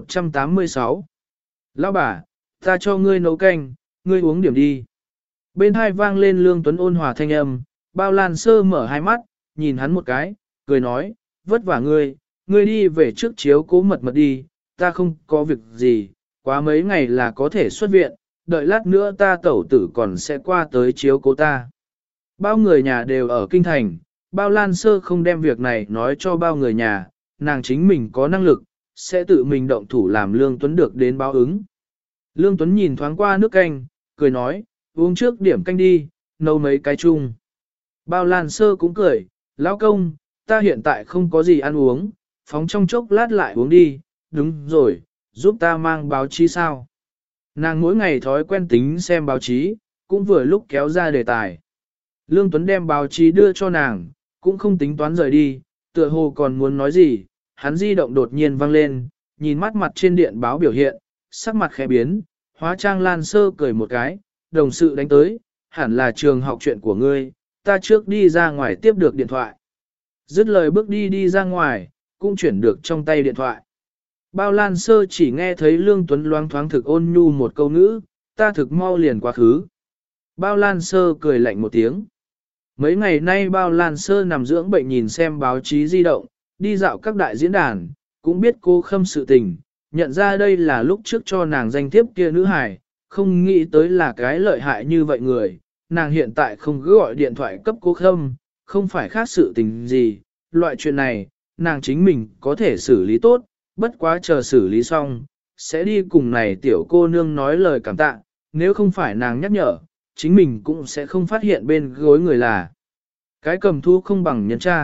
186 Lão bà, ta cho ngươi nấu canh, ngươi uống điểm đi. Bên hai vang lên Lương Tuấn ôn hòa thanh âm, Bao Lan Sơ mở hai mắt, nhìn hắn một cái, cười nói, vất vả ngươi, ngươi đi về trước chiếu cố mật mật đi, ta không có việc gì, quá mấy ngày là có thể xuất viện, đợi lát nữa ta tẩu tử còn sẽ qua tới chiếu cố ta. Bao người nhà đều ở kinh thành, Bao Lan Sơ không đem việc này nói cho bao người nhà, nàng chính mình có năng lực, sẽ tự mình động thủ làm Lương Tuấn được đến báo ứng. Lương Tuấn nhìn thoáng qua nước canh, cười nói, uống trước điểm canh đi, nấu mấy cái chung. Bao Lan Sơ cũng cười, lão công, ta hiện tại không có gì ăn uống, phóng trong chốc lát lại uống đi, đúng rồi, giúp ta mang báo chí sao. Nàng mỗi ngày thói quen tính xem báo chí, cũng vừa lúc kéo ra đề tài. Lương Tuấn đem báo chí đưa cho nàng, cũng không tính toán rời đi, tựa hồ còn muốn nói gì, hắn di động đột nhiên vang lên, nhìn mắt mặt trên điện báo biểu hiện, sắc mặt khẽ biến, hóa trang Lan Sơ cười một cái, đồng sự đánh tới, hẳn là trường học chuyện của ngươi, ta trước đi ra ngoài tiếp được điện thoại. Dứt lời bước đi ra ngoài, cũng chuyển được trong tay điện thoại. Bao Lan Sơ chỉ nghe thấy Lương Tuấn loáng thoáng thực ôn nhu một câu ngữ, ta thực mau liền quá khứ. Bao Lan Sơ cười lạnh một tiếng. Mấy ngày nay Bao Lan Sơ nằm dưỡng bệnh nhìn xem báo chí di động, đi dạo các đại diễn đàn, cũng biết cô Khâm sự tình, nhận ra đây là lúc trước cho nàng danh thiếp kia nữ hài, không nghĩ tới là cái lợi hại như vậy người, nàng hiện tại không cứ gọi điện thoại cấp cô Khâm, không phải khác sự tình gì, loại chuyện này, nàng chính mình có thể xử lý tốt, bất quá chờ xử lý xong, sẽ đi cùng này tiểu cô nương nói lời cảm tạ, nếu không phải nàng nhắc nhở, chính mình cũng sẽ không phát hiện bên gối người là cái cầm thu không bằng nhân tra.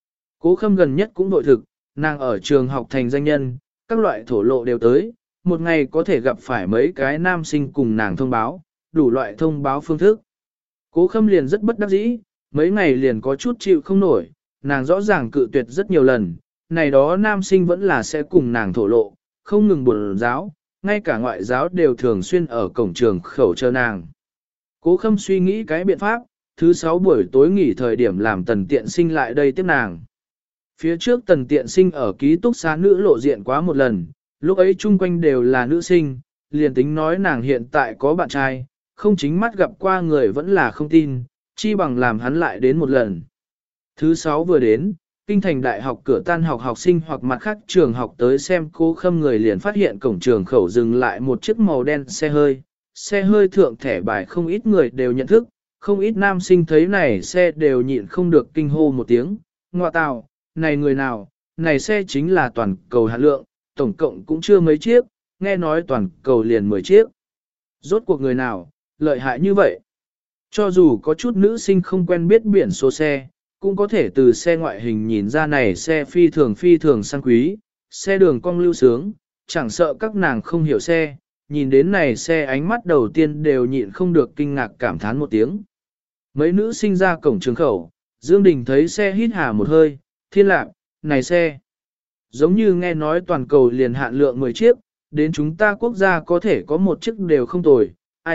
Cố Khâm gần nhất cũng đội thực, nàng ở trường học thành danh nhân, các loại thổ lộ đều tới, một ngày có thể gặp phải mấy cái nam sinh cùng nàng thông báo, đủ loại thông báo phương thức. Cố Khâm liền rất bất đắc dĩ, mấy ngày liền có chút chịu không nổi, nàng rõ ràng cự tuyệt rất nhiều lần, này đó nam sinh vẫn là sẽ cùng nàng thổ lộ, không ngừng buồn giáo, ngay cả ngoại giáo đều thường xuyên ở cổng trường khẩu chờ nàng. Cố Khâm suy nghĩ cái biện pháp, thứ 6 buổi tối nghỉ thời điểm làm Tần Tiện Sinh lại đây tiếp nàng. Phía trước Tần Tiện Sinh ở ký túc xá nữ lộ diện quá một lần, lúc ấy chung quanh đều là nữ sinh, liền tính nói nàng hiện tại có bạn trai, không chính mắt gặp qua người vẫn là không tin, chi bằng làm hắn lại đến một lần. Thứ 6 vừa đến, Kinh thành đại học cửa tan học học sinh hoặc mặt khác trường học tới xem Cố Khâm người liền phát hiện cổng trường khẩu dừng lại một chiếc màu đen xe hơi thượng thẻ bài không ít người đều nhận thức, không ít nam sinh thấy này xe đều nhịn không được kinh hô một tiếng, ngoa tào, này người nào, này xe chính là toàn cầu hạn lượng, tổng cộng cũng chưa mấy chiếc, nghe nói toàn cầu liền 10 chiếc. Rốt cuộc người nào, lợi hại như vậy. Cho dù có chút nữ sinh không quen biết biển số xe, cũng có thể từ xe ngoại hình nhìn ra này xe phi thường sang quý, xe đường cong lưu sướng, chẳng sợ các nàng không hiểu xe, nhìn đến này xe ánh mắt đầu tiên đều nhịn không được kinh ngạc cảm thán một tiếng. Mấy nữ sinh ra cổng trường khẩu, Dương Đình thấy xe hít hà một hơi, thiên lạc, này xe. Giống như nghe nói toàn cầu liền hạn lượng 10 chiếc, đến chúng ta quốc gia có thể có một chiếc đều không tồi,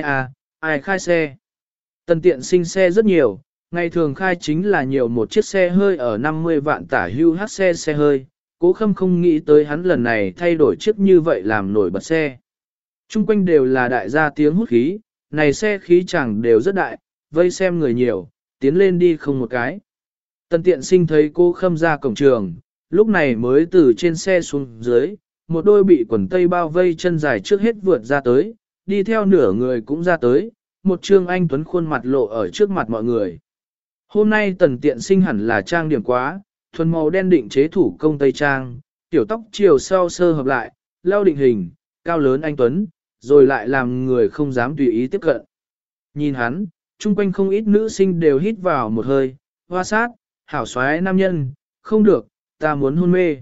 ai khai xe. Tần Tiện Sinh xe rất nhiều, ngày thường khai chính là nhiều một chiếc xe hơi ở 50 vạn tả hưu hát xe hơi, Cố Khâm không nghĩ tới hắn lần này thay đổi chiếc như vậy làm nổi bật xe. Trung quanh đều là đại gia tiếng hút khí, này xe khí chẳng đều rất đại, vây xem người nhiều, tiến lên đi không một cái. Tần Tiện Sinh thấy Cố Khâm ra cổng trường, lúc này mới từ trên xe xuống dưới, một đôi bị quần tây bao vây chân dài trước hết vượt ra tới, đi theo nửa người cũng ra tới, một trương anh tuấn khuôn mặt lộ ở trước mặt mọi người. Hôm nay Tần Tiện Sinh hẳn là trang điểm quá, thuần màu đen định chế thủ công tây trang, tiểu tóc chiều sau sơ hợp lại, lao định hình, cao lớn anh tuấn, rồi lại làm người không dám tùy ý tiếp cận. Nhìn hắn, chung quanh không ít nữ sinh đều hít vào một hơi, hoa sát, hảo xoái nam nhân, không được, ta muốn hôn mê.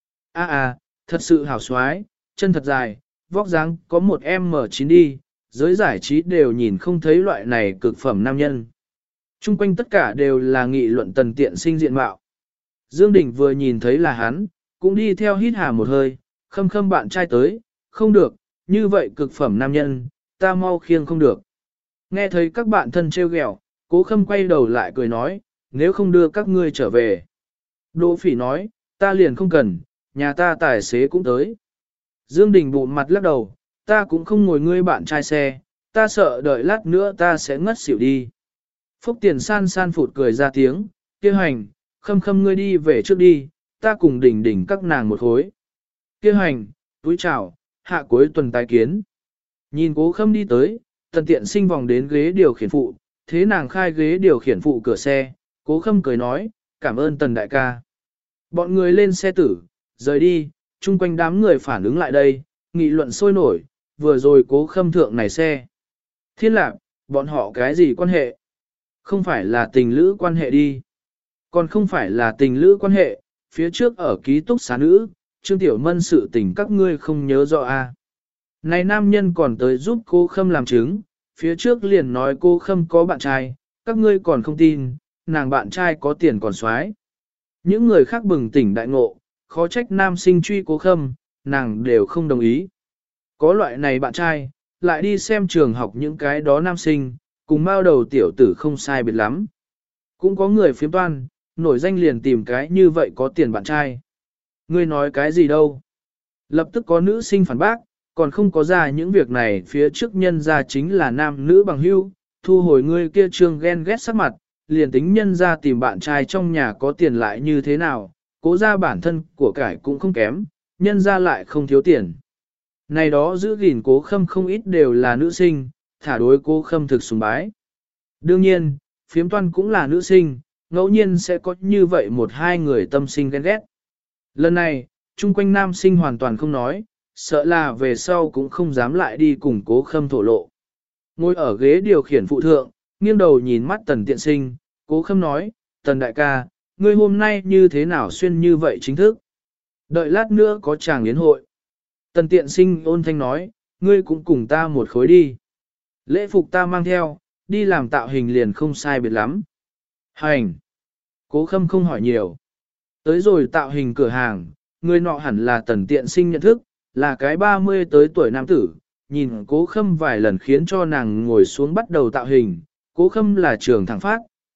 Thật sự hảo xoái, chân thật dài, vóc dáng có một M9 đi, giới giải trí đều nhìn không thấy loại này cực phẩm nam nhân. Trung quanh tất cả đều là nghị luận Tần Tiện Sinh diện mạo. Dương Đình vừa nhìn thấy là hắn, cũng đi theo hít hà một hơi, khâm bạn trai tới, không được, như vậy cực phẩm nam nhân, ta mau khiêng không được. Nghe thấy các bạn thân trêu ghẹo, Cố Khâm quay đầu lại cười nói, nếu không đưa các ngươi trở về. Đỗ Phỉ nói, ta liền không cần, nhà ta tài xế cũng tới. Dương Đình bụng mặt lắc đầu, ta cũng không ngồi ngươi bạn trai xe, ta sợ đợi lát nữa ta sẽ ngất xỉu đi. Phúc Tiền san phụt cười ra tiếng, kia hành, khâm ngươi đi về trước đi, ta cùng đỉnh các nàng một khối. Kia hành, túi chào, hạ cuối tuần tái kiến. Nhìn Cố Khâm đi tới, Tần Tiện Sinh vòng đến ghế điều khiển phụ, thế nàng khai ghế điều khiển phụ cửa xe, Cố Khâm cười nói, cảm ơn Tần đại ca. Bọn người lên xe tử, rời đi, chung quanh đám người phản ứng lại đây, nghị luận sôi nổi, vừa rồi Cố Khâm thượng này xe. Thiên lạc, bọn họ cái gì quan hệ? Không phải là tình lữ quan hệ đi. Còn không phải là tình lữ quan hệ, phía trước ở ký túc xá nữ, Trương Tiểu Mân sự tình các ngươi không nhớ rõ à. Này nam nhân còn tới giúp cô Khâm làm chứng, phía trước liền nói cô Khâm có bạn trai, các ngươi còn không tin, nàng bạn trai có tiền còn soái. Những người khác bừng tỉnh đại ngộ, khó trách nam sinh truy Cố Khâm, nàng đều không đồng ý. Có loại này bạn trai, lại đi xem trường học những cái đó nam sinh, cùng bao đầu tiểu tử không sai biệt lắm. Cũng có người phiếm toan, nổi danh liền tìm cái như vậy có tiền bạn trai. Ngươi nói cái gì đâu? Lập tức có nữ sinh phản bác, còn không có ra những việc này phía trước nhân ra chính là nam nữ bằng hữu, thu hồi ngươi kia trương ghen ghét sắc mặt, liền tính nhân ra tìm bạn trai trong nhà có tiền lại như thế nào, cố ra bản thân của cải cũng không kém, nhân ra lại không thiếu tiền. Này đó giữ gìn Cố Khâm không ít đều là nữ sinh, thả đối Cố Khâm thực sùng bái. Đương nhiên, phiếm toan cũng là nữ sinh, ngẫu nhiên sẽ có như vậy một hai người tâm sinh ghen ghét. Lần này, chung quanh nam sinh hoàn toàn không nói, sợ là về sau cũng không dám lại đi cùng Cố Khâm thổ lộ. Ngồi ở ghế điều khiển phụ thượng, nghiêng đầu nhìn mắt Tần Tiện Sinh, Cố Khâm nói, Tần đại ca, ngươi hôm nay như thế nào xuyên như vậy chính thức? Đợi lát nữa có chàng yến hội. Tần Tiện Sinh ôn thanh nói, ngươi cũng cùng ta một khối đi. Lễ phục ta mang theo, đi làm tạo hình liền không sai biệt lắm. Hành! Cố Khâm không hỏi nhiều. Tới rồi tạo hình cửa hàng, người nọ hẳn là Tần Tiện Sinh nhận thức, là cái 30 tới tuổi nam tử, nhìn Cố Khâm vài lần khiến cho nàng ngồi xuống bắt đầu tạo hình. Cố Khâm là trường thẳng phát,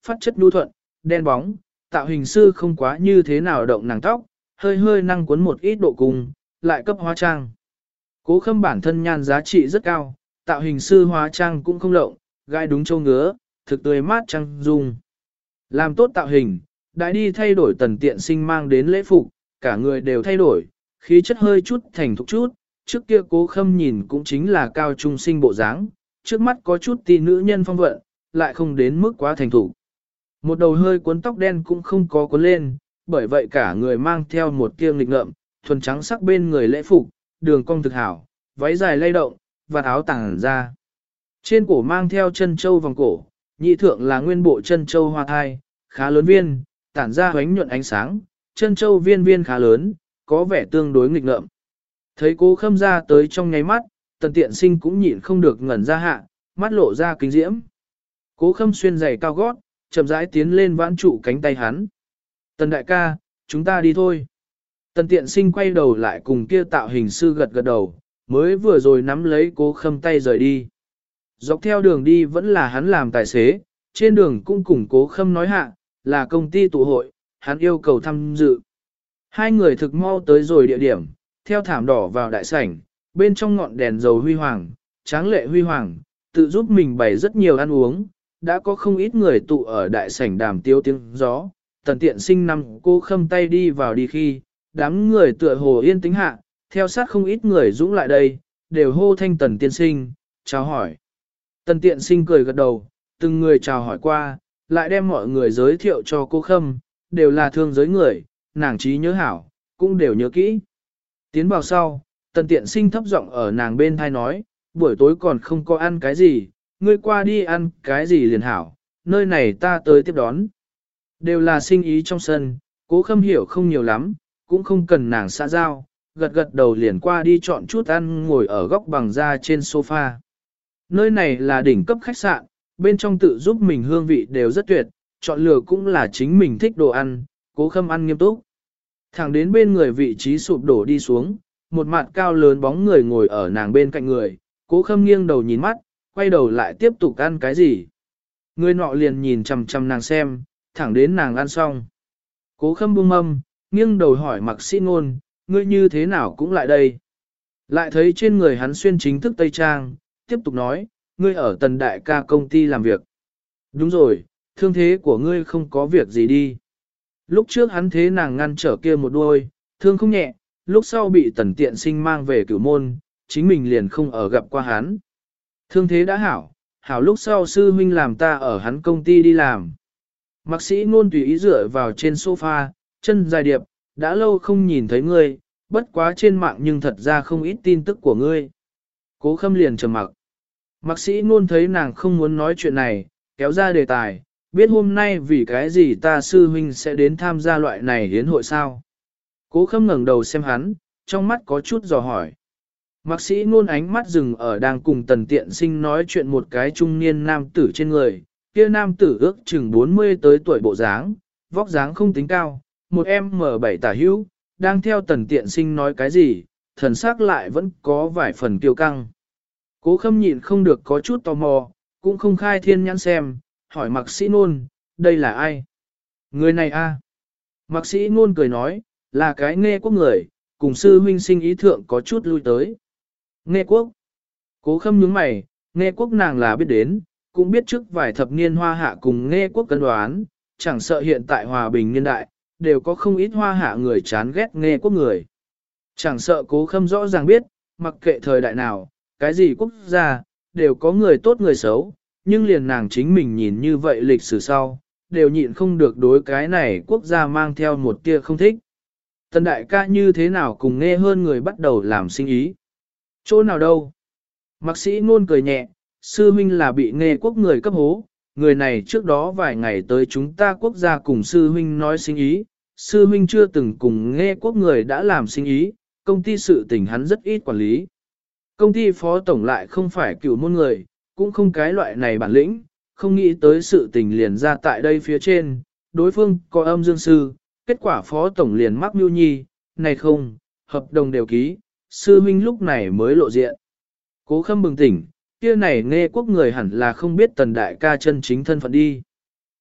phát chất nhu thuận, đen bóng, tạo hình sư không quá như thế nào động nàng tóc, hơi hơi năng cuốn một ít độ cùng, lại cấp hóa trang. Cố Khâm bản thân nhan giá trị rất cao, tạo hình sư hóa trang cũng không lộng, gai đúng châu ngứa, thực tươi mát trăng dung. Làm tốt tạo hình, đã đi thay đổi Tần Tiện Sinh mang đến lễ phục, cả người đều thay đổi, khí chất hơi chút thành thục chút, trước kia Cố Khâm nhìn cũng chính là cao trung sinh bộ dáng, trước mắt có chút tỷ nữ nhân phong vận, lại không đến mức quá thành thục. Một đầu hơi cuốn tóc đen cũng không có cuốn lên, bởi vậy cả người mang theo một tia nghịch ngợm, thuần trắng sắc bên người lễ phục, đường cong thực hảo, váy dài lay động, và áo tàng ra. Trên cổ mang theo chân châu vòng cổ, nhị thượng là nguyên bộ chân châu hoa thai, khá lớn viên, tản ra hoánh nhuận ánh sáng, chân châu viên viên khá lớn, có vẻ tương đối nghịch ngợm. Thấy Cố Khâm ra tới trong nháy mắt, Tần Tiện Sinh cũng nhịn không được ngẩn ra hạ, mắt lộ ra kính diễm. Cố Khâm xuyên giày cao gót, chậm rãi tiến lên vãn trụ cánh tay hắn. Tần đại ca, chúng ta đi thôi. Tần Tiện Sinh quay đầu lại cùng kia tạo hình sư gật gật đầu, mới vừa rồi nắm lấy Cố Khâm tay rời đi. Dọc theo đường đi vẫn là hắn làm tài xế, trên đường cũng cùng Cố Khâm nói hạ, là công ty tụ hội, hắn yêu cầu tham dự. Hai người thực mau tới rồi địa điểm, theo thảm đỏ vào đại sảnh, bên trong ngọn đèn dầu huy hoàng, tráng lệ huy hoàng, tự giúp mình bày rất nhiều ăn uống, đã có không ít người tụ ở đại sảnh đàm tiếu tiếng gió. Tần Tiện Sinh nằm Cố Khâm tay đi vào đi khi, đám người tựa hồ yên tĩnh hạ, theo sát không ít người dũng lại đây, đều hô thanh Tần Tiên Sinh, chào hỏi. Tần Tiện Sinh cười gật đầu, từng người chào hỏi qua, lại đem mọi người giới thiệu cho Cố Khâm, đều là thương giới người, nàng trí nhớ hảo, cũng đều nhớ kỹ. Tiến vào sau, Tần Tiện Sinh thấp giọng ở nàng bên thai nói, buổi tối còn không có ăn cái gì, ngươi qua đi ăn cái gì liền hảo, nơi này ta tới tiếp đón. Đều là sinh ý trong sân, Cố Khâm hiểu không nhiều lắm, cũng không cần nàng xã giao, gật gật đầu liền qua đi chọn chút ăn ngồi ở góc bằng da trên sofa. Nơi này là đỉnh cấp khách sạn, bên trong tự giúp mình hương vị đều rất tuyệt, chọn lựa cũng là chính mình thích đồ ăn, Cố Khâm ăn nghiêm túc. Thẳng đến bên người vị trí sụp đổ đi xuống, một mặt cao lớn bóng người ngồi ở nàng bên cạnh người, Cố Khâm nghiêng đầu nhìn mắt, quay đầu lại tiếp tục ăn cái gì. Người nọ liền nhìn chằm chằm nàng xem, thẳng đến nàng ăn xong. Cố Khâm buông mâm, nghiêng đầu hỏi Mạc Sĩ Ngôn, ngươi như thế nào cũng lại đây. Lại thấy trên người hắn xuyên chính thức tây trang, tiếp tục nói, ngươi ở Tần đại ca công ty làm việc. Đúng rồi, thương thế của ngươi không có việc gì đi. Lúc trước hắn thế nàng ngăn trở kia một đôi, thương không nhẹ, lúc sau bị Tần Tiện Sinh mang về Cửu Môn, chính mình liền không ở gặp qua hắn. Thương thế đã hảo, hảo lúc sau sư huynh làm ta ở hắn công ty đi làm. Mạc Sĩ Ngôn tùy ý dựa vào trên sofa, chân dài điệp, đã lâu không nhìn thấy ngươi, bất quá trên mạng nhưng thật ra không ít tin tức của ngươi. Cố Khâm liền trầm mặc. Mạc Sĩ Ngôn thấy nàng không muốn nói chuyện này, kéo ra đề tài, biết hôm nay vì cái gì ta sư huynh sẽ đến tham gia loại này hiến hội sao. Cố Khâm ngẩng đầu xem hắn, trong mắt có chút dò hỏi. Mạc Sĩ Ngôn ánh mắt dừng ở đang cùng Tần Tiện Sinh nói chuyện một cái trung niên nam tử trên người, kia nam tử ước chừng 40 tới tuổi bộ dáng, vóc dáng không tính cao, một M7 tả hữu, đang theo Tần Tiện Sinh nói cái gì, thần sắc lại vẫn có vài phần kiêu căng. Cố Khâm nhịn không được có chút tò mò, cũng không khai thiên nhãn xem, hỏi Mạc Sĩ Ngôn, đây là ai? Người này a? Mạc Sĩ Ngôn cười nói, là cái Nghê Quốc người, cùng sư huynh sinh ý thượng có chút lui tới. Nghê Quốc. Cố Khâm nhướng mày, Nghê Quốc nàng là biết đến, cũng biết trước vài thập niên Hoa Hạ cùng Nghê Quốc cân đoán, chẳng sợ hiện tại hòa bình niên đại, đều có không ít Hoa Hạ người chán ghét Nghê Quốc người. Chẳng sợ Cố Khâm rõ ràng biết, mặc kệ thời đại nào, cái gì quốc gia, đều có người tốt người xấu, nhưng liền nàng chính mình nhìn như vậy lịch sử sau, đều nhịn không được đối cái này quốc gia mang theo một tia không thích. Tần đại ca như thế nào cùng nghe hơn người bắt đầu làm sinh ý. Chỗ nào đâu? Mạc Sĩ Ngôn cười nhẹ, sư huynh là bị Nghê Quốc người cấp hố, người này trước đó vài ngày tới chúng ta quốc gia cùng sư huynh nói sinh ý, sư huynh chưa từng cùng Nghê Quốc người đã làm sinh ý, công ty sự tình hắn rất ít quản lý. Công ty phó tổng lại không phải Cửu Môn người, cũng không cái loại này bản lĩnh, không nghĩ tới sự tình liền ra tại đây phía trên, đối phương có âm dương sư, kết quả phó tổng liền mắc mưu nhi, này không, hợp đồng đều ký, sư huynh lúc này mới lộ diện. Cố Khâm bừng tỉnh, kia này Nghê Quốc người hẳn là không biết Tần đại ca chân chính thân phận đi.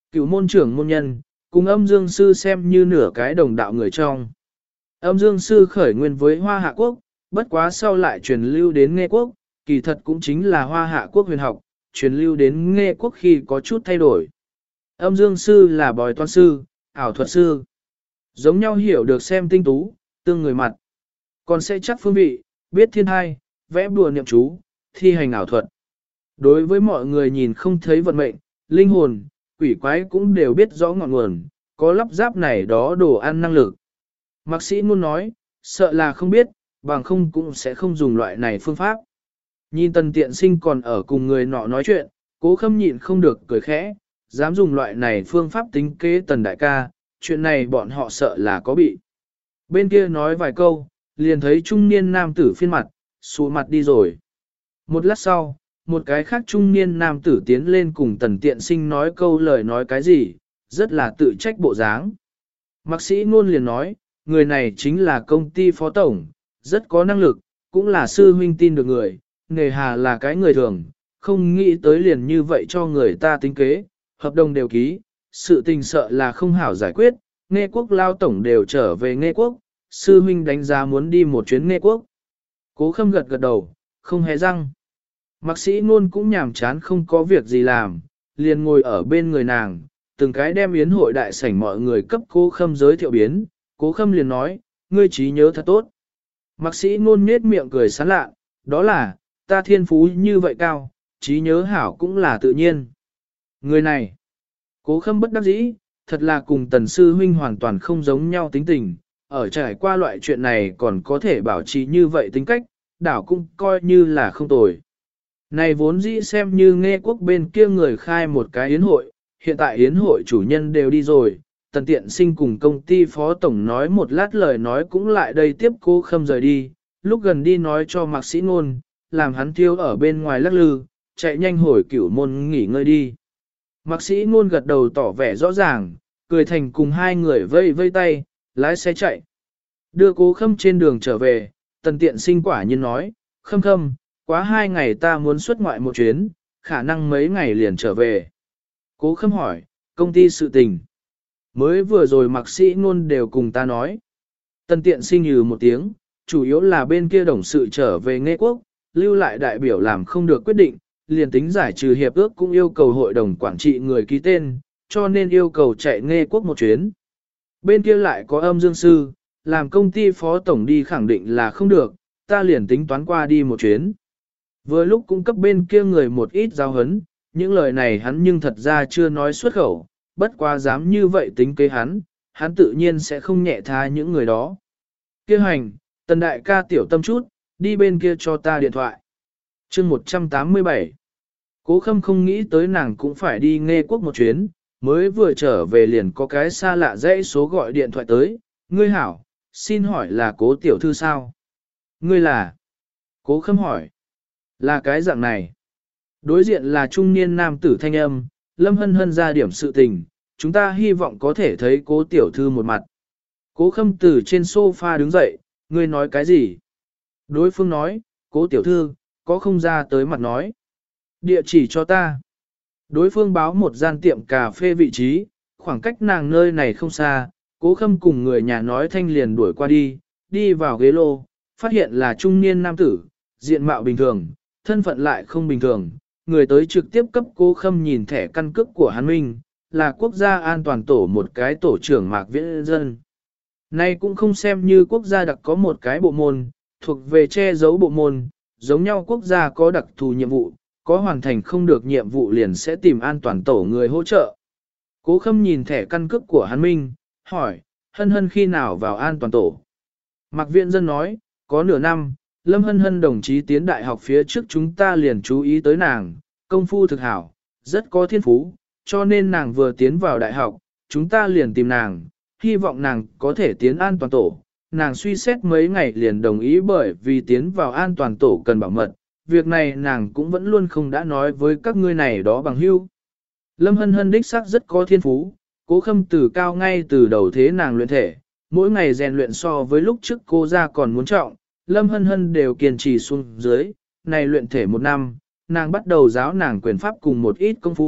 Cửu môn trưởng môn nhân, cùng âm dương sư xem như nửa cái đồng đạo người trong. Âm dương sư khởi nguyên với Hoa Hạ Quốc, bất quá sau lại truyền lưu đến Nghê Quốc, kỳ thật cũng chính là Hoa Hạ Quốc huyền học, truyền lưu đến Nghê Quốc khi có chút thay đổi. Âm dương sư là bói toán sư, ảo thuật sư. Giống nhau hiểu được xem tinh tú, tương người mặt. Còn sẽ chắc phương vị, biết thiên hai, vẽ bùa niệm chú, thi hành ảo thuật. Đối với mọi người nhìn không thấy vận mệnh, linh hồn, quỷ quái cũng đều biết rõ ngọn nguồn, có lắp ráp này đó đồ ăn năng lực. Mạc sĩ luôn nói, sợ là không biết, bằng không cũng sẽ không dùng loại này phương pháp. Nhìn Tần Tiện Sinh còn ở cùng người nọ nói chuyện, Cố Khâm nhịn không được cười khẽ, dám dùng loại này phương pháp tính kế Tần đại ca, chuyện này bọn họ sợ là có bị. Bên kia nói vài câu, liền thấy trung niên nam tử phiên mặt, xù mặt đi rồi. Một lát sau, một cái khác trung niên nam tử tiến lên cùng Tần Tiện Sinh nói câu lời nói cái gì, rất là tự trách bộ dáng. Mạc sĩ ngôn liền nói, người này chính là công ty phó tổng, rất có năng lực, cũng là sư huynh tin được người, nghề hà là cái người thường, không nghĩ tới liền như vậy cho người ta tính kế, hợp đồng đều ký, sự tình sợ là không hảo giải quyết, Nghê Quốc lao tổng đều trở về Nghê Quốc, sư huynh đánh giá muốn đi một chuyến Nghê Quốc. Cố Khâm gật gật đầu, không hề răng. Mạc sĩ ngôn cũng nhàm chán không có việc gì làm, liền ngồi ở bên người nàng, từng cái đem yến hội đại sảnh mọi người cấp Cố Khâm giới thiệu biến, Cố Khâm liền nói, ngươi trí nhớ thật tốt. Mạc sĩ ngôn nết miệng cười sán lạ, đó là, ta thiên phú như vậy cao, trí nhớ hảo cũng là tự nhiên. Người này, Cố Khâm bất đắc dĩ, thật là cùng Tần sư huynh hoàn toàn không giống nhau tính tình, ở trải qua loại chuyện này còn có thể bảo trì như vậy tính cách, đảo cũng coi như là không tồi. Này vốn dĩ xem như Nghê Quốc bên kia người khai một cái yến hội, hiện tại yến hội chủ nhân đều đi rồi, Tần Tiện Sinh cùng công ty phó tổng nói một lát lời nói cũng lại đây tiếp Cố Khâm rời đi, lúc gần đi nói cho Mạc sĩ ngôn, làm hắn thiêu ở bên ngoài lắc lư, chạy nhanh hồi Cửu môn nghỉ ngơi đi. Mạc sĩ ngôn gật đầu tỏ vẻ rõ ràng, cười thành cùng hai người vây vây tay, lái xe chạy. Đưa Cố Khâm trên đường trở về, Tần Tiện Sinh quả nhiên nói, Khâm Khâm, quá 2 ngày ta muốn xuất ngoại một chuyến, khả năng mấy ngày liền trở về. Cố Khâm hỏi, công ty sự tình. Mới vừa rồi Mạc sĩ ngôn đều cùng ta nói. Tần Tiện Sinh nhừ một tiếng, chủ yếu là bên kia đồng sự trở về Nghê Quốc, lưu lại đại biểu làm không được quyết định, liền tính giải trừ hiệp ước cũng yêu cầu hội đồng quản trị người ký tên, cho nên yêu cầu chạy Nghê Quốc một chuyến. Bên kia lại có âm dương sư, làm công ty phó tổng đi khẳng định là không được, ta liền tính toán qua đi một chuyến. Vừa lúc cung cấp bên kia người một ít giao hấn, những lời này hắn nhưng thật ra chưa nói xuất khẩu, bất quá dám như vậy tính kế hắn tự nhiên sẽ không nhẹ tha những người đó. Kêu hành, Tần đại ca tiểu tâm chút, đi bên kia cho ta điện thoại. Chương 187. Cố Khâm không nghĩ tới nàng cũng phải đi Nghê Quốc một chuyến, mới vừa trở về liền có cái xa lạ dãy số gọi điện thoại tới, ngươi hảo, xin hỏi là Cố tiểu thư sao? Ngươi là? Cố Khâm hỏi. Là cái dạng này. Đối diện là trung niên nam tử thanh âm, Lâm Hân Hân ra điểm sự tình, chúng ta hy vọng có thể thấy Cố tiểu thư một mặt. Cố Khâm từ trên sofa đứng dậy, ngươi nói cái gì? Đối phương nói, Cố tiểu thư, có không ra tới mặt nói. Địa chỉ cho ta. Đối phương báo một gian tiệm cà phê vị trí, khoảng cách nàng nơi này không xa, Cố Khâm cùng người nhà nói thanh liền đuổi qua đi, đi vào ghế lô, phát hiện là trung niên nam tử, diện mạo bình thường, thân phận lại không bình thường, người tới trực tiếp cấp Cố Khâm nhìn thẻ căn cước của hắn minh, là quốc gia an toàn tổ một cái tổ trưởng Mạc Viễn Dân. Nay cũng không xem như quốc gia đặc có một cái bộ môn, thuộc về che giấu bộ môn, giống nhau quốc gia có đặc thù nhiệm vụ, có hoàn thành không được nhiệm vụ liền sẽ tìm an toàn tổ người hỗ trợ. Cố Khâm nhìn thẻ căn cước của hắn minh, hỏi, Hân Hân khi nào vào an toàn tổ? Mạc Viễn Dân nói, có nửa năm, Lâm Hân Hân đồng chí tiến đại học phía trước chúng ta liền chú ý tới nàng, công phu thực hảo, rất có thiên phú, cho nên nàng vừa tiến vào đại học, chúng ta liền tìm nàng, hy vọng nàng có thể tiến an toàn tổ. Nàng suy xét mấy ngày liền đồng ý bởi vì tiến vào an toàn tổ cần bảo mật, việc này nàng cũng vẫn luôn không đã nói với các ngươi này đó bằng hữu. Lâm Hân Hân đích xác rất có thiên phú, Cố Khâm từ cao ngay từ đầu thế nàng luyện thể, mỗi ngày rèn luyện so với lúc trước cô ra còn muốn trọng, Lâm Hân Hân đều kiên trì xuống dưới, này luyện thể 1 năm, nàng bắt đầu giáo nàng quyền pháp cùng một ít công phu,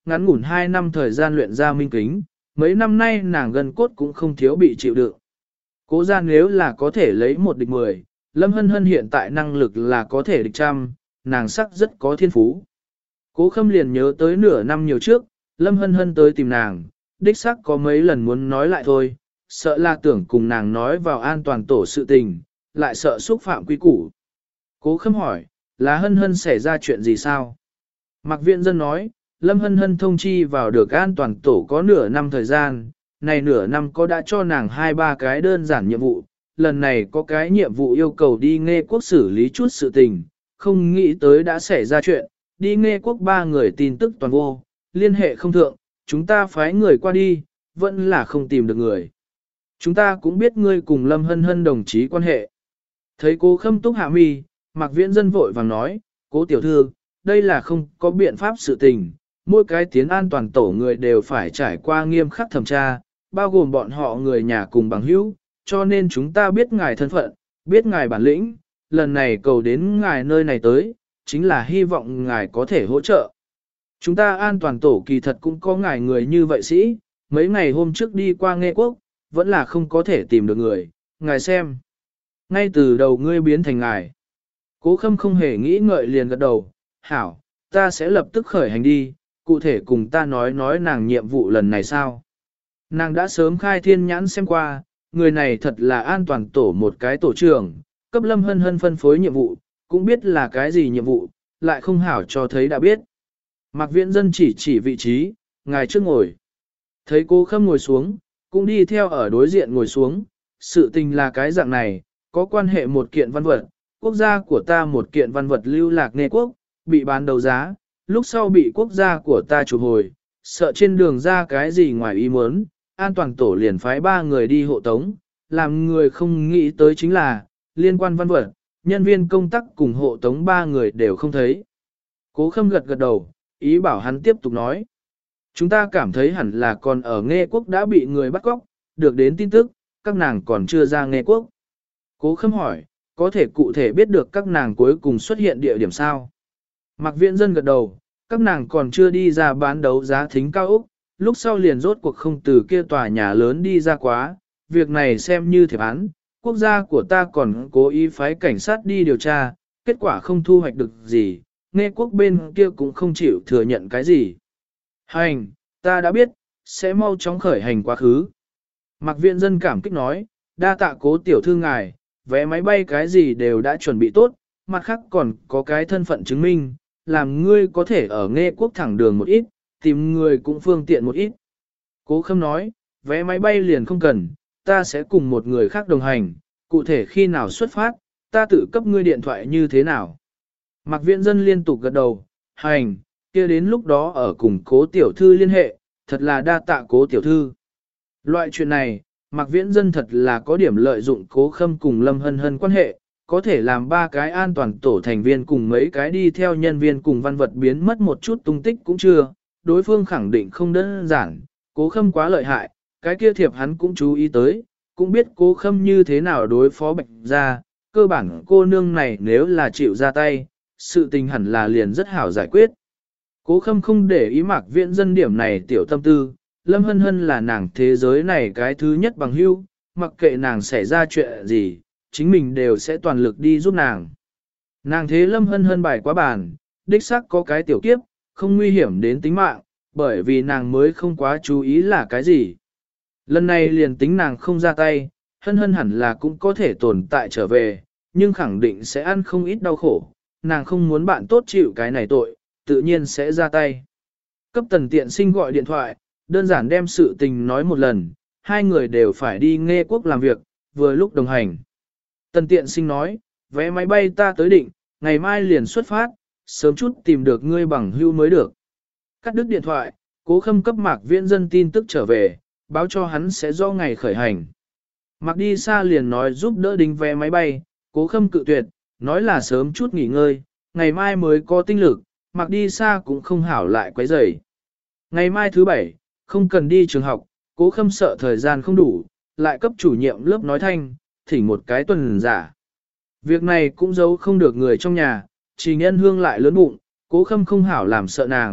ngắn ngủn 2 năm thời gian luyện ra minh kính, mấy năm nay nàng gần cốt cũng không thiếu bị chịu đựng. Cố ra nếu là có thể lấy 1 địch 10, Lâm Hân Hân hiện tại năng lực là có thể địch trăm, nàng sắc rất có thiên phú. Cố Khâm liền nhớ tới nửa năm nhiều trước, Lâm Hân Hân tới tìm nàng, đích sắc có mấy lần muốn nói lại thôi, sợ là tưởng cùng nàng nói vào an toàn tổ sự tình, lại sợ xúc phạm quy củ. Cố Khâm hỏi, là Hân Hân xảy ra chuyện gì sao? Mạc Viễn Dân nói, Lâm Hân Hân thông chi vào được an toàn tổ có nửa năm thời gian, này nửa năm có đã cho nàng 2-3 cái đơn giản nhiệm vụ, lần này có cái nhiệm vụ yêu cầu đi Nghê Quốc xử lý chút sự tình, không nghĩ tới đã xảy ra chuyện, đi Nghê Quốc 3 người tin tức toàn vô, liên hệ không thượng, chúng ta phái người qua đi, vẫn là không tìm được người. Chúng ta cũng biết ngươi cùng Lâm Hân Hân đồng chí quan hệ. Thấy Cố Khâm túc hạ mi, Mạc Viễn Dân vội vàng nói, Cố tiểu thư, đây là không có biện pháp sự tình, mỗi cái tiến an toàn tổ người đều phải trải qua nghiêm khắc thẩm tra, bao gồm bọn họ người nhà cùng bằng hữu, cho nên chúng ta biết ngài thân phận, biết ngài bản lĩnh, lần này cầu đến ngài nơi này tới, chính là hy vọng ngài có thể hỗ trợ. Chúng ta an toàn tổ kỳ thật cũng có ngài người như vậy sĩ, mấy ngày hôm trước đi qua Nghê Quốc, vẫn là không có thể tìm được người, ngài xem. Ngay từ đầu ngươi biến thành ngài. Cố Khâm không hề nghĩ ngợi liền gật đầu, hảo, ta sẽ lập tức khởi hành đi, cụ thể cùng ta nói nàng nhiệm vụ lần này sao. Nàng đã sớm khai thiên nhãn xem qua, người này thật là an toàn tổ một cái tổ trưởng, cấp Lâm Hân Hân phân phối nhiệm vụ, cũng biết là cái gì nhiệm vụ, lại không hảo cho thấy đã biết. Mạc Viễn Dân chỉ vị trí, ngài trước ngồi. Thấy Cố Khâm ngồi xuống, cũng đi theo ở đối diện ngồi xuống, sự tình là cái dạng này, có quan hệ một kiện văn vật, quốc gia của ta một kiện văn vật lưu lạc Nghê Quốc, bị bán đấu giá, lúc sau bị quốc gia của ta chụp hồi, sợ trên đường ra cái gì ngoài ý muốn, an toàn tổ liền phái 3 người đi hộ tống, làm người không nghĩ tới chính là, liên quan văn vật, nhân viên công tác cùng hộ tống 3 người đều không thấy. Cố Khâm gật gật đầu, ý bảo hắn tiếp tục nói. Chúng ta cảm thấy hẳn là còn ở Nghê Quốc đã bị người bắt cóc, được đến tin tức, các nàng còn chưa ra Nghê Quốc. Cố Khâm hỏi, có thể cụ thể biết được các nàng cuối cùng xuất hiện địa điểm sao? Mạc Viễn Dân gật đầu, các nàng còn chưa đi ra bán đấu giá thính cao Úc, lúc sau liền rốt cuộc không từ kia tòa nhà lớn đi ra quá, việc này xem như thiệp án, quốc gia của ta còn cố ý phái cảnh sát đi điều tra, kết quả không thu hoạch được gì, Nghê Quốc bên kia cũng không chịu thừa nhận cái gì. Hành, ta đã biết, sẽ mau chóng khởi hành quá khứ. Mạc Viễn Dân cảm kích nói, đa tạ Cố tiểu thư ngài, vé máy bay cái gì đều đã chuẩn bị tốt, mặt khác còn có cái thân phận chứng minh, làm ngươi có thể ở Nghê Quốc thẳng đường một ít, tìm người cũng phương tiện một ít. Cố Khâm nói, vé máy bay liền không cần, ta sẽ cùng một người khác đồng hành, cụ thể khi nào xuất phát, ta tự cấp ngươi điện thoại như thế nào. Mạc Viễn Dân liên tục gật đầu, hành, kia đến lúc đó ở cùng Cố tiểu thư liên hệ, thật là đa tạ Cố tiểu thư. Loại chuyện này, Mạc Viễn Dân thật là có điểm lợi dụng Cố Khâm cùng Lâm Hân Hân quan hệ, có thể làm 3 cái an toàn tổ thành viên cùng mấy cái đi theo nhân viên cùng văn vật biến mất một chút tung tích cũng chưa, đối phương khẳng định không đơn giản, Cố Khâm quá lợi hại, cái kia thiệp hắn cũng chú ý tới, cũng biết Cố Khâm như thế nào đối phó Bạch gia, cơ bản cô nương này nếu là chịu ra tay, sự tình hẳn là liền rất hảo giải quyết. Cố Khâm không để ý Mạc Viễn Dân điểm này tiểu tâm tư, Lâm Hân Hân là nàng thế giới này cái thứ nhất bằng hữu, mặc kệ nàng xảy ra chuyện gì, chính mình đều sẽ toàn lực đi giúp nàng. Nàng thế Lâm Hân Hân bài quá bàn, đích xác có cái tiểu kiếp, không nguy hiểm đến tính mạng, bởi vì nàng mới không quá chú ý là cái gì. Lần này liền tính nàng không ra tay, Hân Hân hẳn là cũng có thể tồn tại trở về, nhưng khẳng định sẽ ăn không ít đau khổ, nàng không muốn bạn tốt chịu cái này tội, tự nhiên sẽ ra tay. Cấp Tần Tiện Sinh gọi điện thoại, đơn giản đem sự tình nói một lần, 2 người đều phải đi Nghê Quốc làm việc, vừa lúc đồng hành. Tần Tiện Sinh nói, vé máy bay ta tới định, ngày mai liền xuất phát, sớm chút tìm được ngươi bằng hưu mới được. Cắt đứt điện thoại, Cố Khâm cấp Mạc Viễn Dân tin tức trở về, báo cho hắn sẽ do ngày khởi hành. Mạc đi xa liền nói giúp đỡ đính vé máy bay, Cố Khâm cự tuyệt, nói là sớm chút nghỉ ngơi, ngày mai mới có tinh lực, Mạc đi xa cũng không hảo lại quấy rầy. Ngày mai thứ 7, không cần đi trường học, Cố Khâm sợ thời gian không đủ, lại cấp chủ nhiệm lớp nói thanh, thỉnh một cái tuần giả. Việc này cũng giấu không được người trong nhà, Trình Nhân Hương lại lớn bụng, Cố Khâm không hảo làm sợ nàng,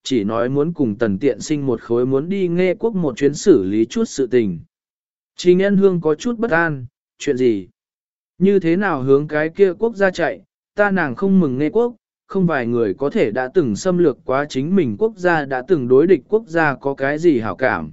chỉ nói muốn cùng Tần Tiện Sinh một khối muốn đi Nghê Quốc một chuyến xử lý chút sự tình. Trình Ân Hương có chút bất an, chuyện gì? Như thế nào hướng cái kia quốc gia chạy, ta nàng không mừng Nghê Quốc, không vài người có thể đã từng xâm lược quá chính mình quốc gia đã từng đối địch quốc gia có cái gì hảo cảm.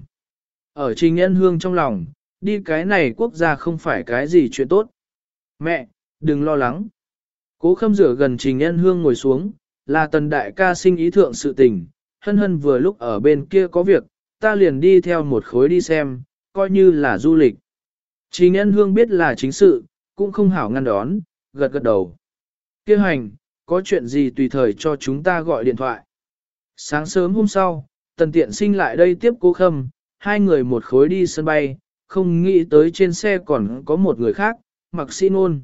Ở Trình Ân Hương trong lòng, đi cái này quốc gia không phải cái gì chuyện tốt. Mẹ, đừng lo lắng. Cố Khâm rửa gần Trình Ân Hương ngồi xuống, là Tần đại ca sinh ý thượng sự tình, hân hân vừa lúc ở bên kia có việc, ta liền đi theo một khối đi xem, coi như là du lịch. Trình Ân Hương biết là chính sự, cũng không hảo ngăn đón, gật gật đầu. Kêu hành, có chuyện gì tùy thời cho chúng ta gọi điện thoại. Sáng sớm hôm sau, Tần Tiện Sinh lại đây tiếp Cố Khâm, hai người một khối đi sân bay, không nghĩ tới trên xe còn có một người khác, Mạc Sĩ Nôn.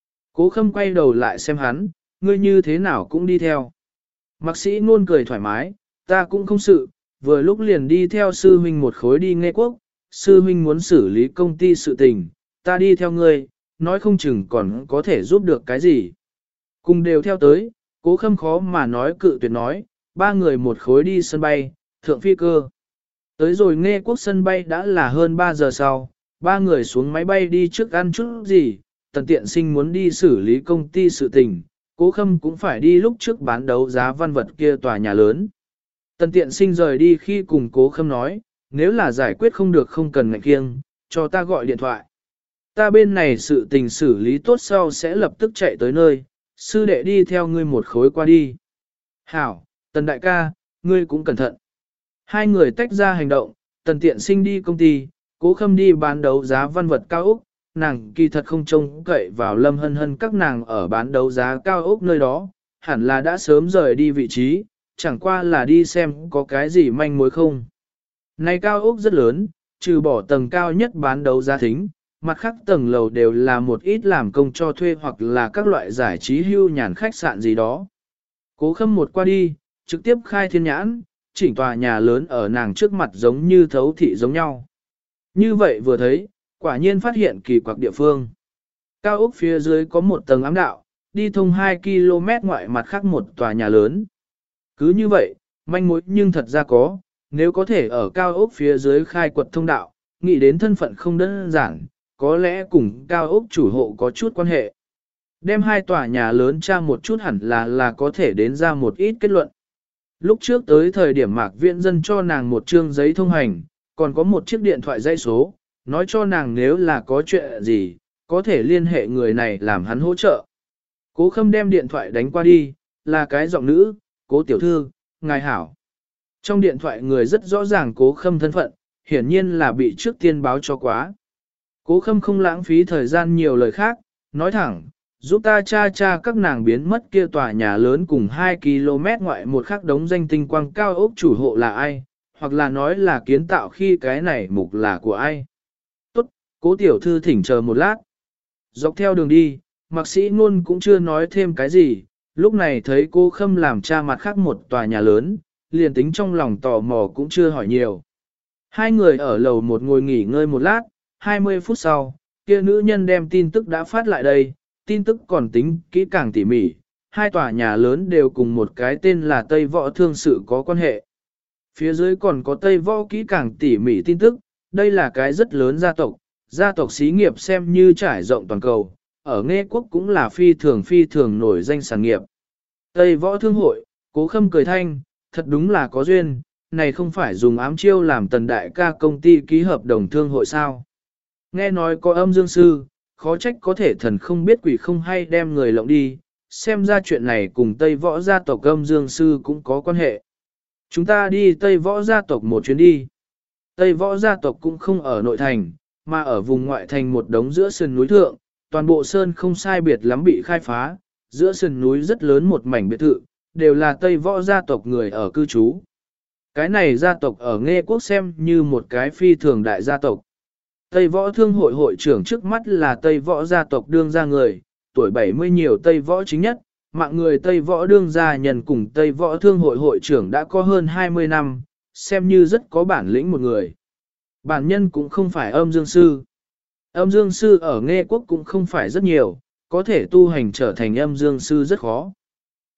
Cố Khâm quay đầu lại xem hắn, ngươi như thế nào cũng đi theo. Mạc Sĩ Nôn cười thoải mái, ta cũng không sự, vừa lúc liền đi theo sư huynh một khối đi Nghê Quốc, sư huynh muốn xử lý công ty sự tình, ta đi theo ngươi, nói không chừng còn có thể giúp được cái gì. Cùng đều theo tới, Cố Khâm khó mà nói cự tuyệt nói, ba người một khối đi sân bay, thượng phi cơ. Tới rồi Nghê Quốc sân bay đã là hơn 3 giờ sau, ba người xuống máy bay đi trước ăn chút gì, Tần Tiện Sinh muốn đi xử lý công ty sự tình, Cố Khâm cũng phải đi lúc trước bán đấu giá văn vật kia tòa nhà lớn. Tần Tiện Sinh rời đi khi cùng Cố Khâm nói, nếu là giải quyết không được không cần ngạnh kiêng, cho ta gọi điện thoại. Ta bên này sự tình xử lý tốt sau sẽ lập tức chạy tới nơi, sư đệ đi theo ngươi một khối qua đi. Hảo, Tần đại ca, ngươi cũng cẩn thận. Hai người tách ra hành động, Tần Tiện Sinh đi công ty, Cố Khâm đi bán đấu giá văn vật cao ốc, nàng kỳ thật không trông cậy vào Lâm Hân Hân các nàng ở bán đấu giá cao ốc nơi đó, hẳn là đã sớm rời đi vị trí, chẳng qua là đi xem có cái gì manh mối không. Này cao ốc rất lớn, trừ bỏ tầng cao nhất bán đấu giá thính, mặt khác tầng lầu đều là một ít làm công cho thuê hoặc là các loại giải trí hưu nhàn khách sạn gì đó. Cố Khâm một qua đi, trực tiếp khai thiên nhãn, chỉnh tòa nhà lớn ở nàng trước mặt giống như thấu thị giống nhau. Như vậy vừa thấy, quả nhiên phát hiện kỳ quặc địa phương. Cao ốc phía dưới có một tầng ám đạo, đi thông 2 km ngoại mặt khác một tòa nhà lớn. Cứ như vậy, manh mối nhưng thật ra có, nếu có thể ở cao ốc phía dưới khai quật thông đạo, nghĩ đến thân phận không đơn giản, có lẽ cùng cao ốc chủ hộ có chút quan hệ. Đem hai tòa nhà lớn tra một chút hẳn là có thể đến ra một ít kết luận. Lúc trước tới thời điểm Mạc Viễn Dân cho nàng một trương giấy thông hành, còn có một chiếc điện thoại dây số, nói cho nàng nếu là có chuyện gì, có thể liên hệ người này làm hắn hỗ trợ. Cố Khâm đem điện thoại đánh qua đi, là cái giọng nữ, Cố tiểu thư, ngài hảo. Trong điện thoại người rất rõ ràng Cố Khâm thân phận, hiển nhiên là bị trước tiên báo cho quá. Cố Khâm không lãng phí thời gian nhiều lời khác, nói thẳng, giúp ta tra các nàng biến mất kia tòa nhà lớn cùng 2 km ngoại một khắc đống danh tinh quang cao ốc chủ hộ là ai, hoặc là nói là kiến tạo khi cái này mục là của ai. Tốt, Cố tiểu thư thỉnh chờ một lát. Dọc theo đường đi, Mạc Sĩ Ngôn cũng chưa nói thêm cái gì, lúc này thấy Cố Khâm làm cha mặt khác một tòa nhà lớn, liền tính trong lòng tò mò cũng chưa hỏi nhiều. Hai người ở lầu một ngồi nghỉ ngơi một lát, 20 phút sau, kia nữ nhân đem tin tức đã phát lại đây, tin tức còn tính kỹ càng tỉ mỉ, hai tòa nhà lớn đều cùng một cái tên là Tây Võ Thương Sự có quan hệ. Phía dưới còn có Tây Võ kỹ càng tỉ mỉ tin tức, đây là cái rất lớn gia tộc xí nghiệp xem như trải rộng toàn cầu, ở Nghê Quốc cũng là phi thường nổi danh sản nghiệp. Tây Võ Thương Hội, Cố Khâm cười thanh, thật đúng là có duyên, này không phải dùng ám chiêu làm Tần đại ca công ty ký hợp đồng thương hội sao. Nghe nói có âm dương sư, khó trách có thể thần không biết quỷ không hay đem người lộng đi, xem ra chuyện này cùng Tây Võ gia tộc âm dương sư cũng có quan hệ. Chúng ta đi Tây Võ gia tộc một chuyến đi. Tây Võ gia tộc cũng không ở nội thành, mà ở vùng ngoại thành một đống giữa sườn núi thượng, toàn bộ sơn không sai biệt lắm bị khai phá, giữa sườn núi rất lớn một mảnh biệt thự, đều là Tây Võ gia tộc người ở cư trú. Cái này gia tộc ở Nghê Quốc xem như một cái phi thường đại gia tộc. Tây Võ Thương hội hội trưởng trước mắt là Tây Võ gia tộc đương gia người, tuổi 70 nhiều Tây Võ chính nhất, mạng người Tây Võ đương gia nhân cùng Tây Võ Thương hội hội trưởng đã có hơn 20 năm, xem như rất có bản lĩnh một người. Bản nhân cũng không phải âm dương sư. Âm dương sư ở Nghê Quốc cũng không phải rất nhiều, có thể tu hành trở thành âm dương sư rất khó.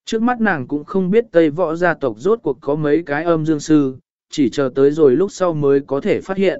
Trước mắt nàng cũng không biết Tây Võ gia tộc rốt cuộc có mấy cái âm dương sư, chỉ chờ tới rồi lúc sau mới có thể phát hiện.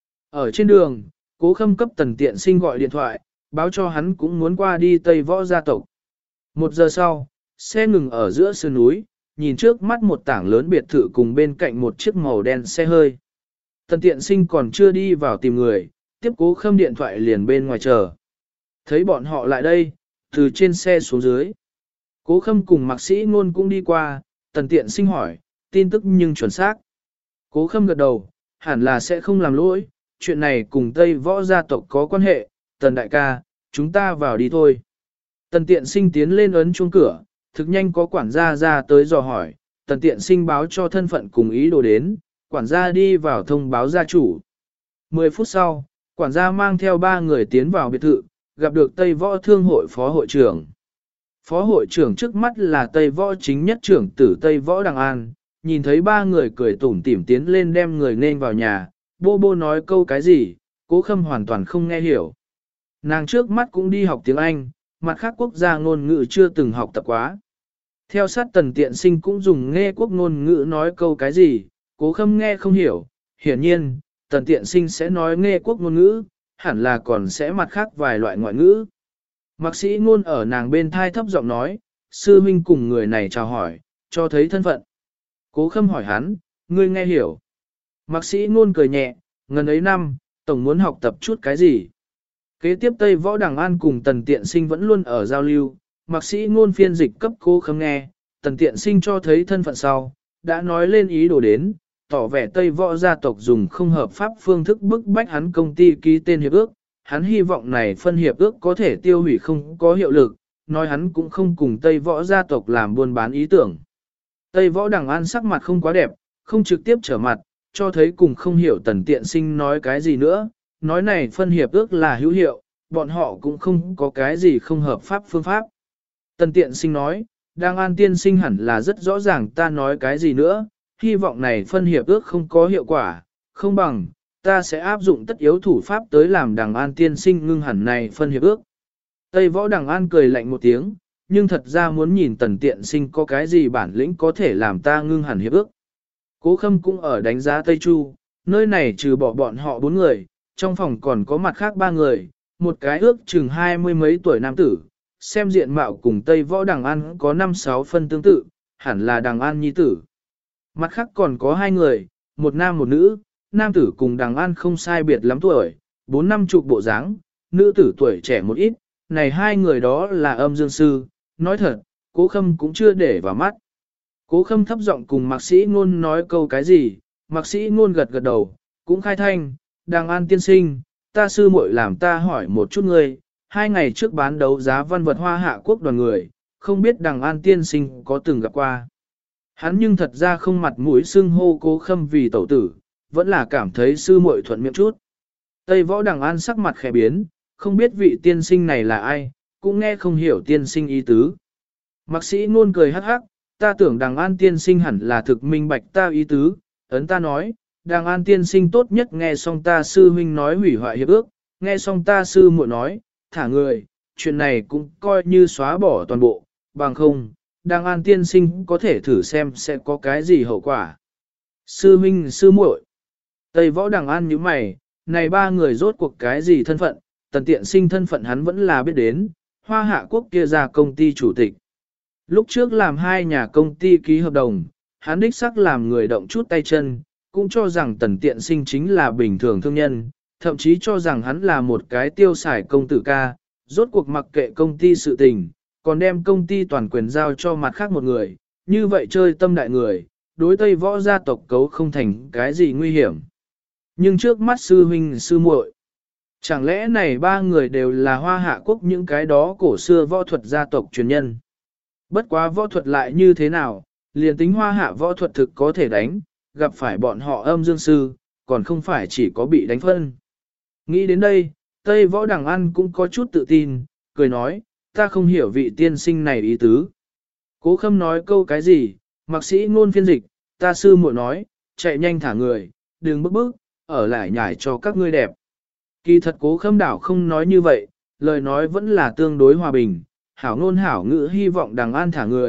Ở trên đường, Cố Khâm cấp Tần Tiện Sinh gọi điện thoại, báo cho hắn cũng muốn qua đi Tây Võ gia tộc. 1 giờ sau, xe ngừng ở giữa sườn núi, nhìn trước mắt một tảng lớn biệt thự cùng bên cạnh một chiếc màu đen xe hơi. Tần Tiện Sinh còn chưa đi vào tìm người, tiếp Cố Khâm điện thoại liền bên ngoài chờ. Thấy bọn họ lại đây, từ trên xe xuống dưới. Cố Khâm cùng Mạc Sĩ Ngôn cũng đi qua, Tần Tiện Sinh hỏi, tin tức nhưng chuẩn xác. Cố Khâm gật đầu, hẳn là sẽ không làm lỗi, chuyện này cùng Tây Võ gia tộc có quan hệ, Tần đại ca, chúng ta vào đi thôi. Tần Tiện Sinh tiến lên ấn chuông cửa, thực nhanh có quản gia ra tới dò hỏi, Tần Tiện Sinh báo cho thân phận cùng ý đồ đến, quản gia đi vào thông báo gia chủ. 10 phút sau, quản gia mang theo 3 người tiến vào biệt thự, gặp được Tây Võ Thương hội phó hội trưởng. Phó hội trưởng trước mắt là Tây Võ chính nhất trưởng tử Tây Võ Đằng An, nhìn thấy 3 người cười tủm tỉm tiến lên đem người nên vào nhà, bô bô nói câu cái gì, Cố Khâm hoàn toàn không nghe hiểu. Nàng trước mắt cũng đi học tiếng Anh, mặt khác quốc gia ngôn ngữ chưa từng học tập quá. Theo sát Tần Tiện Sinh cũng dùng nghe quốc ngôn ngữ nói câu cái gì, Cố Khâm nghe không hiểu, hiển nhiên, Tần Tiện Sinh sẽ nói nghe quốc ngôn ngữ, hẳn là còn sẽ mặt khác vài loại ngoại ngữ. Mạc Sĩ Ngôn ở nàng bên thai thấp giọng nói, sư huynh cùng người này chào hỏi, cho thấy thân phận. Cố Khâm hỏi hắn, ngươi nghe hiểu. Mạc Sĩ Ngôn cười nhẹ, ngần ấy năm, tổng muốn học tập chút cái gì. Kế tiếp Tây Võ Đằng An cùng Tần Tiện Sinh vẫn luôn ở giao lưu, Mạc Sĩ Ngôn phiên dịch cấp Cố Khâm nghe, Tần Tiện Sinh cho thấy thân phận sau, đã nói lên ý đồ đến, tỏ vẻ Tây Võ gia tộc dùng không hợp pháp phương thức bức bách hắn công ty ký tên hiệp ước, hắn hy vọng này phân hiệp ước có thể tiêu hủy không có hiệu lực, nói hắn cũng không cùng Tây Võ gia tộc làm buôn bán ý tưởng. Tây Võ Đằng An sắc mặt không quá đẹp, không trực tiếp trở mặt, cho thấy cùng không hiểu Tần Tiện Sinh nói cái gì nữa, nói này phân hiệp ước là hữu hiệu, bọn họ cũng không có cái gì không hợp pháp phương pháp. Tần Tiện Sinh nói, Đằng An tiên sinh hẳn là rất rõ ràng ta nói cái gì nữa, hy vọng này phân hiệp ước không có hiệu quả, không bằng, ta sẽ áp dụng tất yếu thủ pháp tới làm Đằng An tiên sinh ngưng hẳn này phân hiệp ước. Tây Võ Đằng An cười lạnh một tiếng, nhưng thật ra muốn nhìn Tần Tiện Sinh có cái gì bản lĩnh có thể làm ta ngưng hẳn hiệp ước. Cố Khâm cũng ở đánh giá Tây Chu, nơi này trừ bỏ bọn họ 4 người, trong phòng còn có mặt khác 3 người, một cái ước chừng 20 mấy tuổi nam tử, xem diện mạo cùng Tây Võ Đằng An có 5-6 phân tương tự, hẳn là Đằng An nhi tử. Mặt khác còn có 2 người, một nam một nữ, nam tử cùng Đằng An không sai biệt lắm tuổi, 4-5 chục bộ dáng, nữ tử tuổi trẻ một ít, này 2 người đó là âm dương sư, nói thật, Cố Khâm cũng chưa để vào mắt. Cố Khâm thấp giọng cùng Mạc Sĩ Ngôn nói câu cái gì, Mạc Sĩ Ngôn gật gật đầu, cũng khai thanh, Đằng An tiên sinh, ta sư muội làm ta hỏi một chút ngươi, 2 ngày trước bán đấu giá văn vật Hoa Hạ Quốc đoàn người, không biết Đằng An tiên sinh có từng gặp qua. Hắn nhưng thật ra không mặt mũi xưng hô Cố Khâm vì tẩu tử, vẫn là cảm thấy sư muội thuận miệng chút. Tây Võ Đằng An sắc mặt khẽ biến, không biết vị tiên sinh này là ai, cũng nghe không hiểu tiên sinh ý tứ. Mạc Sĩ Ngôn cười hắc hắc, ta tưởng Đằng An tiên sinh hẳn là thực minh bạch ta ý tứ, ấn ta nói, Đằng An tiên sinh tốt nhất nghe xong ta sư huynh nói hủy hoại hiệp ước, nghe xong ta sư muội nói, thả người, chuyện này cũng coi như xóa bỏ toàn bộ, bằng không, Đằng An tiên sinh có thể thử xem sẽ có cái gì hậu quả. Sư huynh sư muội, Tây Võ Đằng An như mày, này 3 người rốt cuộc cái gì thân phận, Tần Tiện Sinh thân phận hắn vẫn là biết đến, Hoa Hạ Quốc kia ra công ty chủ tịch. Lúc trước làm 2 nhà công ty ký hợp đồng, hắn đích xác làm người động chút tay chân, cũng cho rằng Tần Tiện Sinh chính là bình thường thương nhân, thậm chí cho rằng hắn là một cái tiêu xài công tử ca, rốt cuộc mặc kệ công ty sự tình, còn đem công ty toàn quyền giao cho mặt khác một người, như vậy chơi tâm đại người, đối Tây Võ gia tộc cấu không thành cái gì nguy hiểm. Nhưng trước mắt sư huynh sư muội, chẳng lẽ này 3 người đều là Hoa Hạ Quốc những cái đó cổ xưa võ thuật gia tộc truyền nhân? Bất quá võ thuật lại như thế nào, liền tính Hoa Hạ võ thuật thực có thể đánh, gặp phải bọn họ âm dương sư, còn không phải chỉ có bị đánh phân. Nghĩ đến đây, Tây Võ Đằng An cũng có chút tự tin, cười nói, ta không hiểu vị tiên sinh này ý tứ. Cố Khâm nói câu cái gì, Mạc Sĩ Ngôn phiên dịch, ta sư muội nói, chạy nhanh thả người, đừng bức bức, ở lại nhảy cho các ngươi đẹp. Kỳ thật Cố Khâm đảo không nói như vậy, lời nói vẫn là tương đối hòa bình, hảo ngôn hảo ngữ hy vọng Đằng An thả người,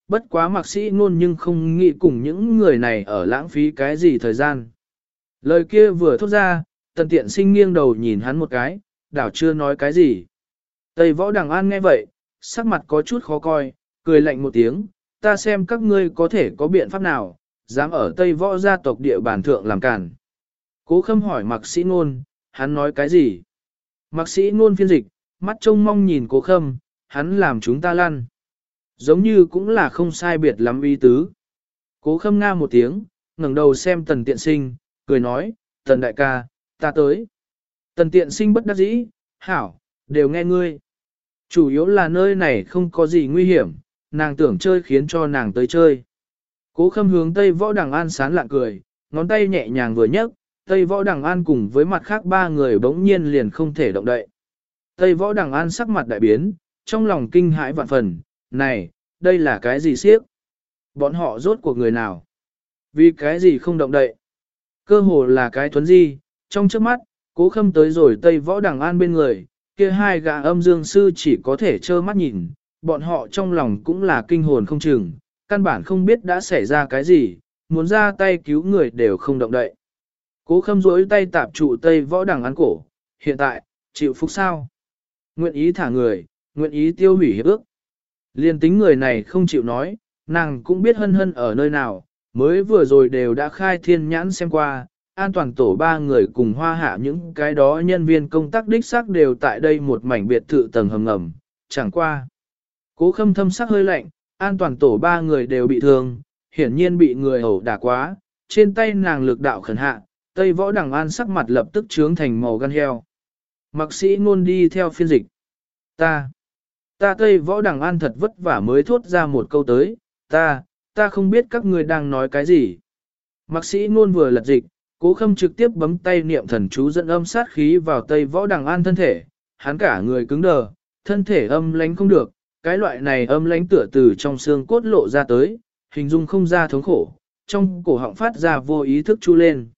bất quá mạc sĩ ngôn nhưng không nghĩ cùng những người này ở lãng phí cái gì thời gian. Lời kia vừa thốt ra, Tần Tiện Sinh nghiêng đầu nhìn hắn một cái, đảo chưa nói cái gì. Tây Võ Đằng An nghe vậy, sắc mặt có chút khó coi, cười lạnh một tiếng, ta xem các ngươi có thể có biện pháp nào, dám ở Tây Võ gia tộc địa bàn thượng làm cản. Cố Khâm hỏi Mạc Sĩ Ngôn, hắn nói cái gì? Mạc Sĩ Ngôn phiên dịch, mắt trông mong nhìn Cố Khâm, hắn làm chúng ta lăn. Giống như cũng là không sai biệt lắm ý tứ. Cố Khâm nga một tiếng, ngẩng đầu xem Tần Tiện Sinh, cười nói, Tần đại ca, ta tới. Tần Tiện Sinh bất đắc dĩ, hảo, đều nghe ngươi. Chủ yếu là nơi này không có gì nguy hiểm, nàng tưởng chơi khiến cho nàng tới chơi. Cố Khâm hướng Tây Võ Đằng An sán lạng cười, ngón tay nhẹ nhàng vừa nhấc, Tây Võ Đằng An cùng với mặt khác ba người bỗng nhiên liền không thể động đậy. Tây Võ Đằng An sắc mặt đại biến, trong lòng kinh hãi vạn phần, này, đây là cái gì siếc? Bọn họ rốt cuộc người nào? Vì cái gì không động đậy? Cơ hồ là cái thuấn di, trong trước mắt, Cố Khâm tới rồi Tây Võ Đằng An bên người, kia hai gã âm dương sư chỉ có thể trơ mắt nhìn, bọn họ trong lòng cũng là kinh hồn không chừng, căn bản không biết đã xảy ra cái gì, muốn ra tay cứu người đều không động đậy. Cố Khâm duỗi tay tạp trụ Tây Võ Đằng An cổ, hiện tại, chịu phục sao? Nguyện ý thả người, nguyện ý tiêu hủy hiệp ước. Liên tính người này không chịu nói, nàng cũng biết hân hân ở nơi nào, mới vừa rồi đều đã khai thiên nhãn xem qua, an toàn tổ ba người cùng hoa hạ những cái đó nhân viên công tác đích xác đều tại đây một mảnh biệt thự tầng hầm ngầm, chẳng qua. Cố Khâm thâm sắc hơi lạnh, an toàn tổ ba người đều bị thương, hiển nhiên bị người ẩu đả quá, trên tay nàng lực đạo khẩn hạ, Tây Võ Đằng An sắc mặt lập tức trướng thành màu gan heo. Mạc Sĩ Ngôn đi theo phiên dịch. Ta Tây Võ Đằng An thật vất vả mới thốt ra một câu tới, ta không biết các ngươi đang nói cái gì. Mạc Sĩ Ngôn vừa lật dịch, Cố Khâm trực tiếp bấm tay niệm thần chú dẫn âm sát khí vào Tây Võ Đằng An thân thể, hắn cả người cứng đờ, thân thể âm lãnh không được, cái loại này âm lãnh tựa từ trong xương cốt lộ ra tới, hình dung không ra thống khổ, trong cổ họng phát ra vô ý thức chu lên.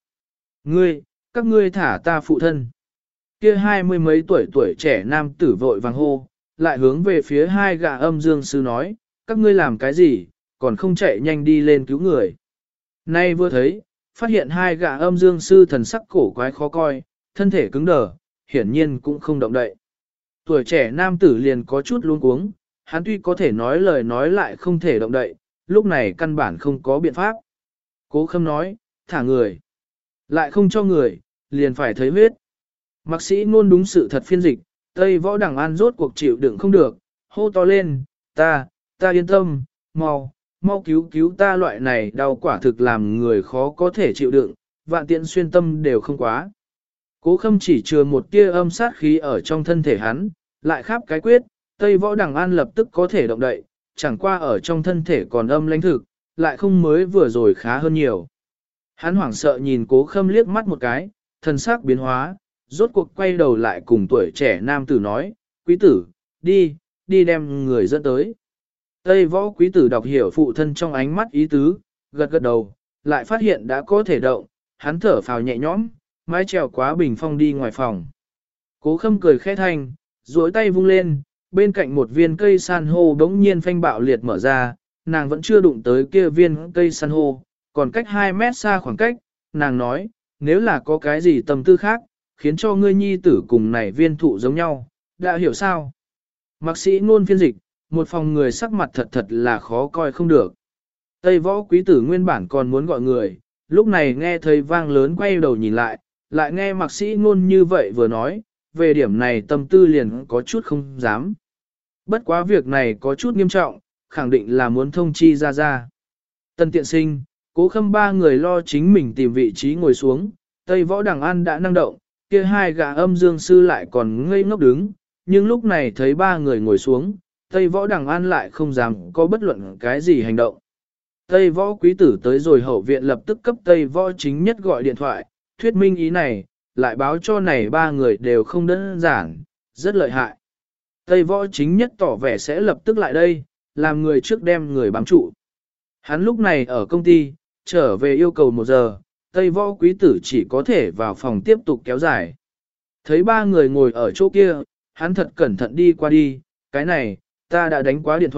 Các ngươi thả ta phụ thân. Kia 20 mấy tuổi trẻ nam tử vội vàng hô, lại hướng về phía hai gã âm dương sư nói, các ngươi làm cái gì, còn không chạy nhanh đi lên cứu người. Nay vừa thấy, phát hiện hai gã âm dương sư thần sắc cổ quái khó coi, thân thể cứng đờ, hiển nhiên cũng không động đậy. Tuổi trẻ nam tử liền có chút luống cuống, hắn tuy có thể nói lời nói lại không thể động đậy, lúc này căn bản không có biện pháp. Cố Khâm nói, thả người, lại không cho người, liền phải thấy huyết. Mạc Sĩ Ngôn đúng sự thật phiên dịch, Tây Võ Đằng An rốt cuộc chịu đựng không được, hô to lên, ta yên tâm, mau cứu ta, loại này đau quả thực làm người khó có thể chịu đựng, vạn tiện xuyên tâm đều không quá. Cố Khâm chỉ chừa một tia âm sát khí ở trong thân thể hắn, lại khắp cái quyết, Tây Võ Đằng An lập tức có thể động đậy, chẳng qua ở trong thân thể còn âm lãnh thực, lại không mới vừa rồi khá hơn nhiều. Hắn hoảng sợ nhìn Cố Khâm liếc mắt một cái, thần sắc biến hóa, rốt cuộc quay đầu lại cùng tuổi trẻ nam tử nói, quý tử, đi đem người dẫn tới. Tây Võ quý tử đọc hiểu phụ thân trong ánh mắt ý tứ, gật gật đầu, lại phát hiện đã có thể động, hắn thở phào nhẹ nhõm, mái trèo quá bình phong đi ngoài phòng. Cố Khâm cười khẽ thanh, duỗi tay vung lên, bên cạnh một viên cây san hô bỗng nhiên phanh bạo liệt mở ra, nàng vẫn chưa đụng tới kia viên cây san hô, còn cách 2 mét xa khoảng cách, nàng nói, nếu là có cái gì tâm tư khác, khiến cho ngươi nhi tử cùng này viên thụ giống nhau, đã hiểu sao? Mạc Sĩ Ngôn phiên dịch, một phòng người sắc mặt thật là khó coi không được. Tây Võ quý tử nguyên bản còn muốn gọi người, lúc này nghe thấy vang lớn quay đầu nhìn lại nghe Mạc Sĩ Ngôn như vậy vừa nói, về điểm này tâm tư liền có chút không dám. Bất quá việc này có chút nghiêm trọng, khẳng định là muốn thông chi ra. Tân Tiện Sinh, Cố Khâm ba người lo chính mình tìm vị trí ngồi xuống, Tây Võ Đằng An đã năng động, kia hai gã âm dương sư lại còn ngây ngốc đứng, nhưng lúc này thấy ba người ngồi xuống, Tây Võ Đằng An lại không dám có bất luận cái gì hành động. Tây Võ quý tử tới rồi hậu viện lập tức cấp Tây Võ chính nhất gọi điện thoại, thuyết minh ý này, lại báo cho này ba người đều không đơn giản, rất lợi hại. Tây Võ chính nhất tỏ vẻ sẽ lập tức lại đây, làm người trước đem người bám trụ. Hắn lúc này ở công ty, trở về yêu cầu 1 giờ, Tây Võ quý tử chỉ có thể vào phòng tiếp tục kéo dài. Thấy ba người ngồi ở chỗ kia, hắn thật cẩn thận đi qua đi, cái này, ta đã đánh quá điện thoại,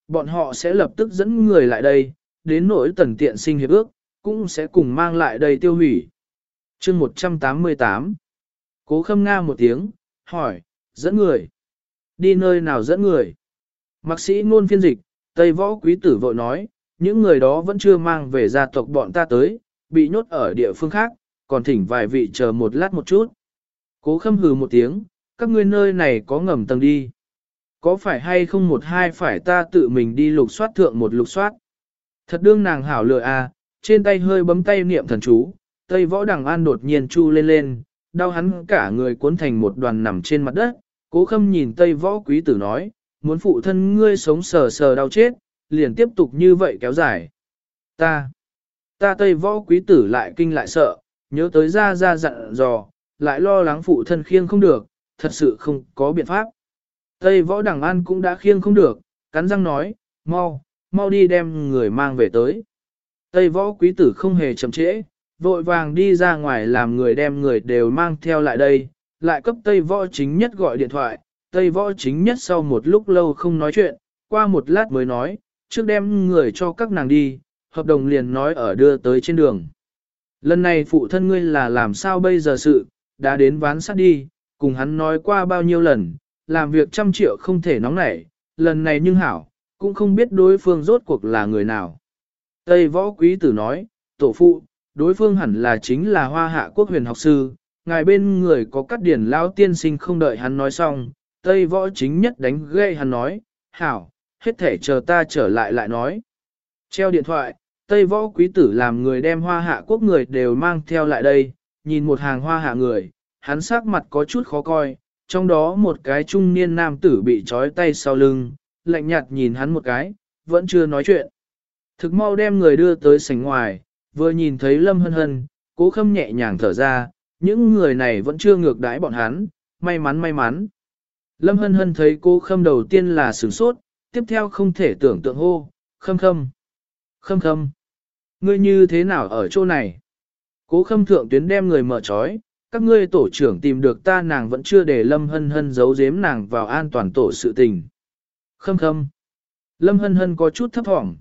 bọn họ sẽ lập tức dẫn người lại đây, đến nỗi tần tiện sinh hiệp ước, cũng sẽ cùng mang lại đây tiêu hủy. chương 188 Cố Khâm Nga một tiếng, hỏi, dẫn người. Đi nơi nào dẫn người? Mạc sĩ ngôn phiên dịch, Tây Võ Quý Tử vội nói, những người đó vẫn chưa mang về gia tộc bọn ta tới, bị nhốt ở địa phương khác, còn thỉnh vài vị chờ một lát một chút. Cố Khâm hừ một tiếng, các ngươi nơi này có ngầm tầng đi. Có phải hay không một hai phải ta tự mình đi lục soát thượng một lục soát. Thật đương nàng hảo lựa à, trên tay hơi bấm tay niệm thần chú, Tây Võ Đằng An đột nhiên chu lên lên, đau hắn cả người cuốn thành một đoàn nằm trên mặt đất. Cố Khâm nhìn Tây Võ Quý Tử nói, muốn phụ thân ngươi sống sờ sờ đau chết, liền tiếp tục như vậy kéo dài. Ta Tây Võ Quý Tử lại kinh lại sợ, nhớ tới ra dặn dò, lại lo lắng phụ thân khiêng không được, thật sự không có biện pháp. Tây Võ Đằng An cũng đã khiêng không được, cắn răng nói, mau đi đem người mang về tới. Tây Võ Quý Tử không hề chậm trễ, vội vàng đi ra ngoài làm người đem người đều mang theo lại đây, lại cấp Tây Võ Chính Nhất gọi điện thoại. Tây Võ Chính Nhất sau một lúc lâu không nói chuyện, qua một lát mới nói, trước đem người cho các nàng đi, hợp đồng liền nói ở đưa tới trên đường. Lần này phụ thân ngươi là làm sao bây giờ sự, đã đến ván sát đi, cùng hắn nói qua bao nhiêu lần, làm việc 100 triệu không thể nóng nảy, lần này nhưng hảo, cũng không biết đối phương rốt cuộc là người nào. Tây Võ Quý Tử nói, tổ phụ, đối phương hẳn là chính là Hoa Hạ Quốc huyền học sư, ngài bên người có cắt điển lao tiên sinh. Không đợi hắn nói xong, Tây Võ Chính Nhất đánh gây hắn nói, hảo, hết thể chờ ta trở lại nói. Treo điện thoại, Tây Võ Quý Tử làm người đem Hoa Hạ Quốc người đều mang theo lại đây, nhìn một hàng Hoa Hạ người, hắn sắc mặt có chút khó coi, trong đó một cái trung niên nam tử bị trói tay sau lưng, lạnh nhạt nhìn hắn một cái, vẫn chưa nói chuyện. Thực mau đem người đưa tới sảnh ngoài, vừa nhìn thấy Lâm Hân Hân, Cố Khâm nhẹ nhàng thở ra, những người này vẫn chưa ngược đãi bọn hắn, may mắn. Lâm Hân Hân thấy Cố Khâm đầu tiên là sửng sốt, tiếp theo không thể tưởng tượng hô, Khâm, ngươi như thế nào ở chỗ này? Cố Khâm thượng tuyến đem người mở trói, các ngươi tổ trưởng tìm được ta, nàng vẫn chưa để Lâm Hân Hân giấu giếm nàng vào an toàn tổ sự tình. Khâm. Lâm Hân Hân có chút thấp thỏm,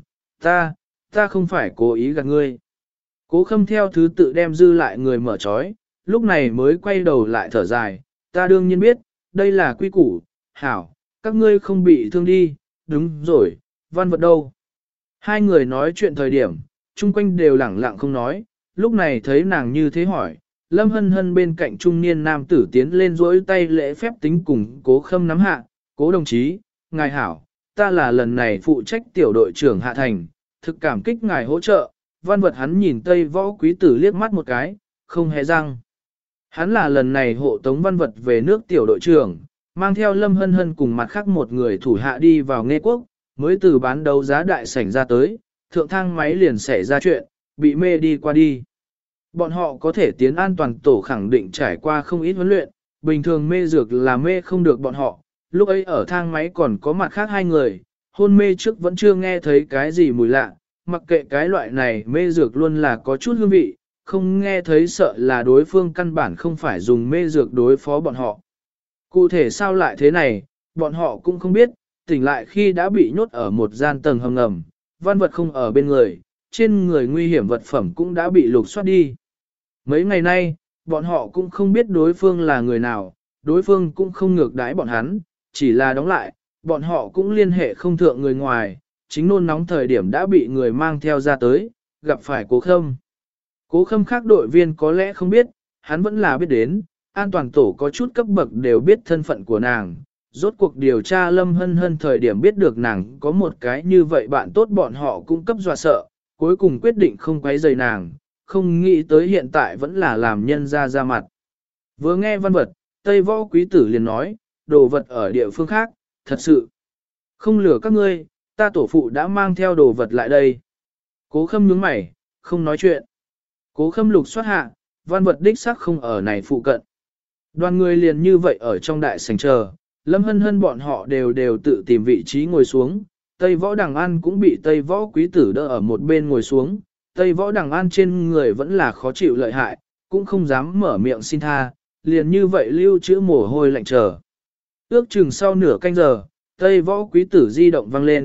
ta không phải cố ý gạt ngươi. Cố Khâm theo thứ tự đem dư lại người mở trói, lúc này mới quay đầu lại thở dài, ta đương nhiên biết, đây là quy củ, hảo, các ngươi không bị thương đi, đúng rồi, Văn Vật đâu? Hai người nói chuyện thời điểm, chung quanh đều lẳng lặng không nói, lúc này thấy nàng như thế hỏi, Lâm Hân Hân bên cạnh trung niên nam tử tiến lên duỗi tay lễ phép tính cùng Cố Khâm nắm hạ, Cố đồng chí, ngài hảo, ta là lần này phụ trách tiểu đội trưởng Hạ Thành, thực cảm kích ngài hỗ trợ. Văn Vật hắn nhìn Tây Võ Quý Tử liếc mắt một cái, không hề răng. Hắn là lần này hộ tống Văn Vật về nước tiểu đội trưởng, mang theo Lâm Hân Hân cùng mặt khác một người thủ hạ đi vào Nghê Quốc, mới từ bán đấu giá đại sảnh ra tới, thượng thang máy liền xảy ra chuyện, bị mê đi qua đi. Bọn họ có thể tiến an toàn tổ khẳng định trải qua không ít huấn luyện, bình thường mê dược là mê không được bọn họ, lúc ấy ở thang máy còn có mặt khác hai người, hôn mê trước vẫn chưa nghe thấy cái gì mùi lạ, mặc kệ cái loại này mê dược luôn là có chút hương vị, không nghe thấy sợ là đối phương căn bản không phải dùng mê dược đối phó bọn họ. Cụ thể sao lại thế này, bọn họ cũng không biết, tỉnh lại khi đã bị nhốt ở một gian tầng hầm ngầm, Văn Vật không ở bên người, trên người nguy hiểm vật phẩm cũng đã bị lục soát đi. Mấy ngày nay, bọn họ cũng không biết đối phương là người nào, đối phương cũng không ngược đãi bọn hắn, chỉ là đóng lại, bọn họ cũng liên hệ không thượng người ngoài, chính nôn nóng thời điểm đã bị người mang theo ra tới, gặp phải Cố Khâm. Cố Khâm khác đội viên có lẽ không biết, hắn vẫn là biết đến, an toàn tổ có chút cấp bậc đều biết thân phận của nàng. Rốt cuộc điều tra Lâm Hân Hân thời điểm biết được nàng có một cái như vậy bạn tốt, bọn họ cũng cấp dọa sợ, cuối cùng quyết định không quấy rầy nàng, không nghĩ tới hiện tại vẫn là làm nhân ra mặt. Vừa nghe Văn Vật, Tây Võ Quý Tử liền nói, đồ vật ở địa phương khác, thật sự. Không lừa các ngươi, ta tổ phụ đã mang theo đồ vật lại đây. Cố Khâm nhướng mày, không nói chuyện. Cố Khâm lục soát hạ, Văn Vật đích xác không ở này phụ cận. Đoàn người liền như vậy ở trong đại sảnh chờ, Lâm Hân Hân bọn họ đều tự tìm vị trí ngồi xuống. Tây Võ Đằng An cũng bị Tây Võ Quý Tử đỡ ở một bên ngồi xuống. Tây Võ Đằng An trên người vẫn là khó chịu lợi hại, cũng không dám mở miệng xin tha, liền như vậy lưu trữ mồ hôi lạnh chờ. Ước chừng sau nửa canh giờ, Tây Võ Quý Tử di động vang lên,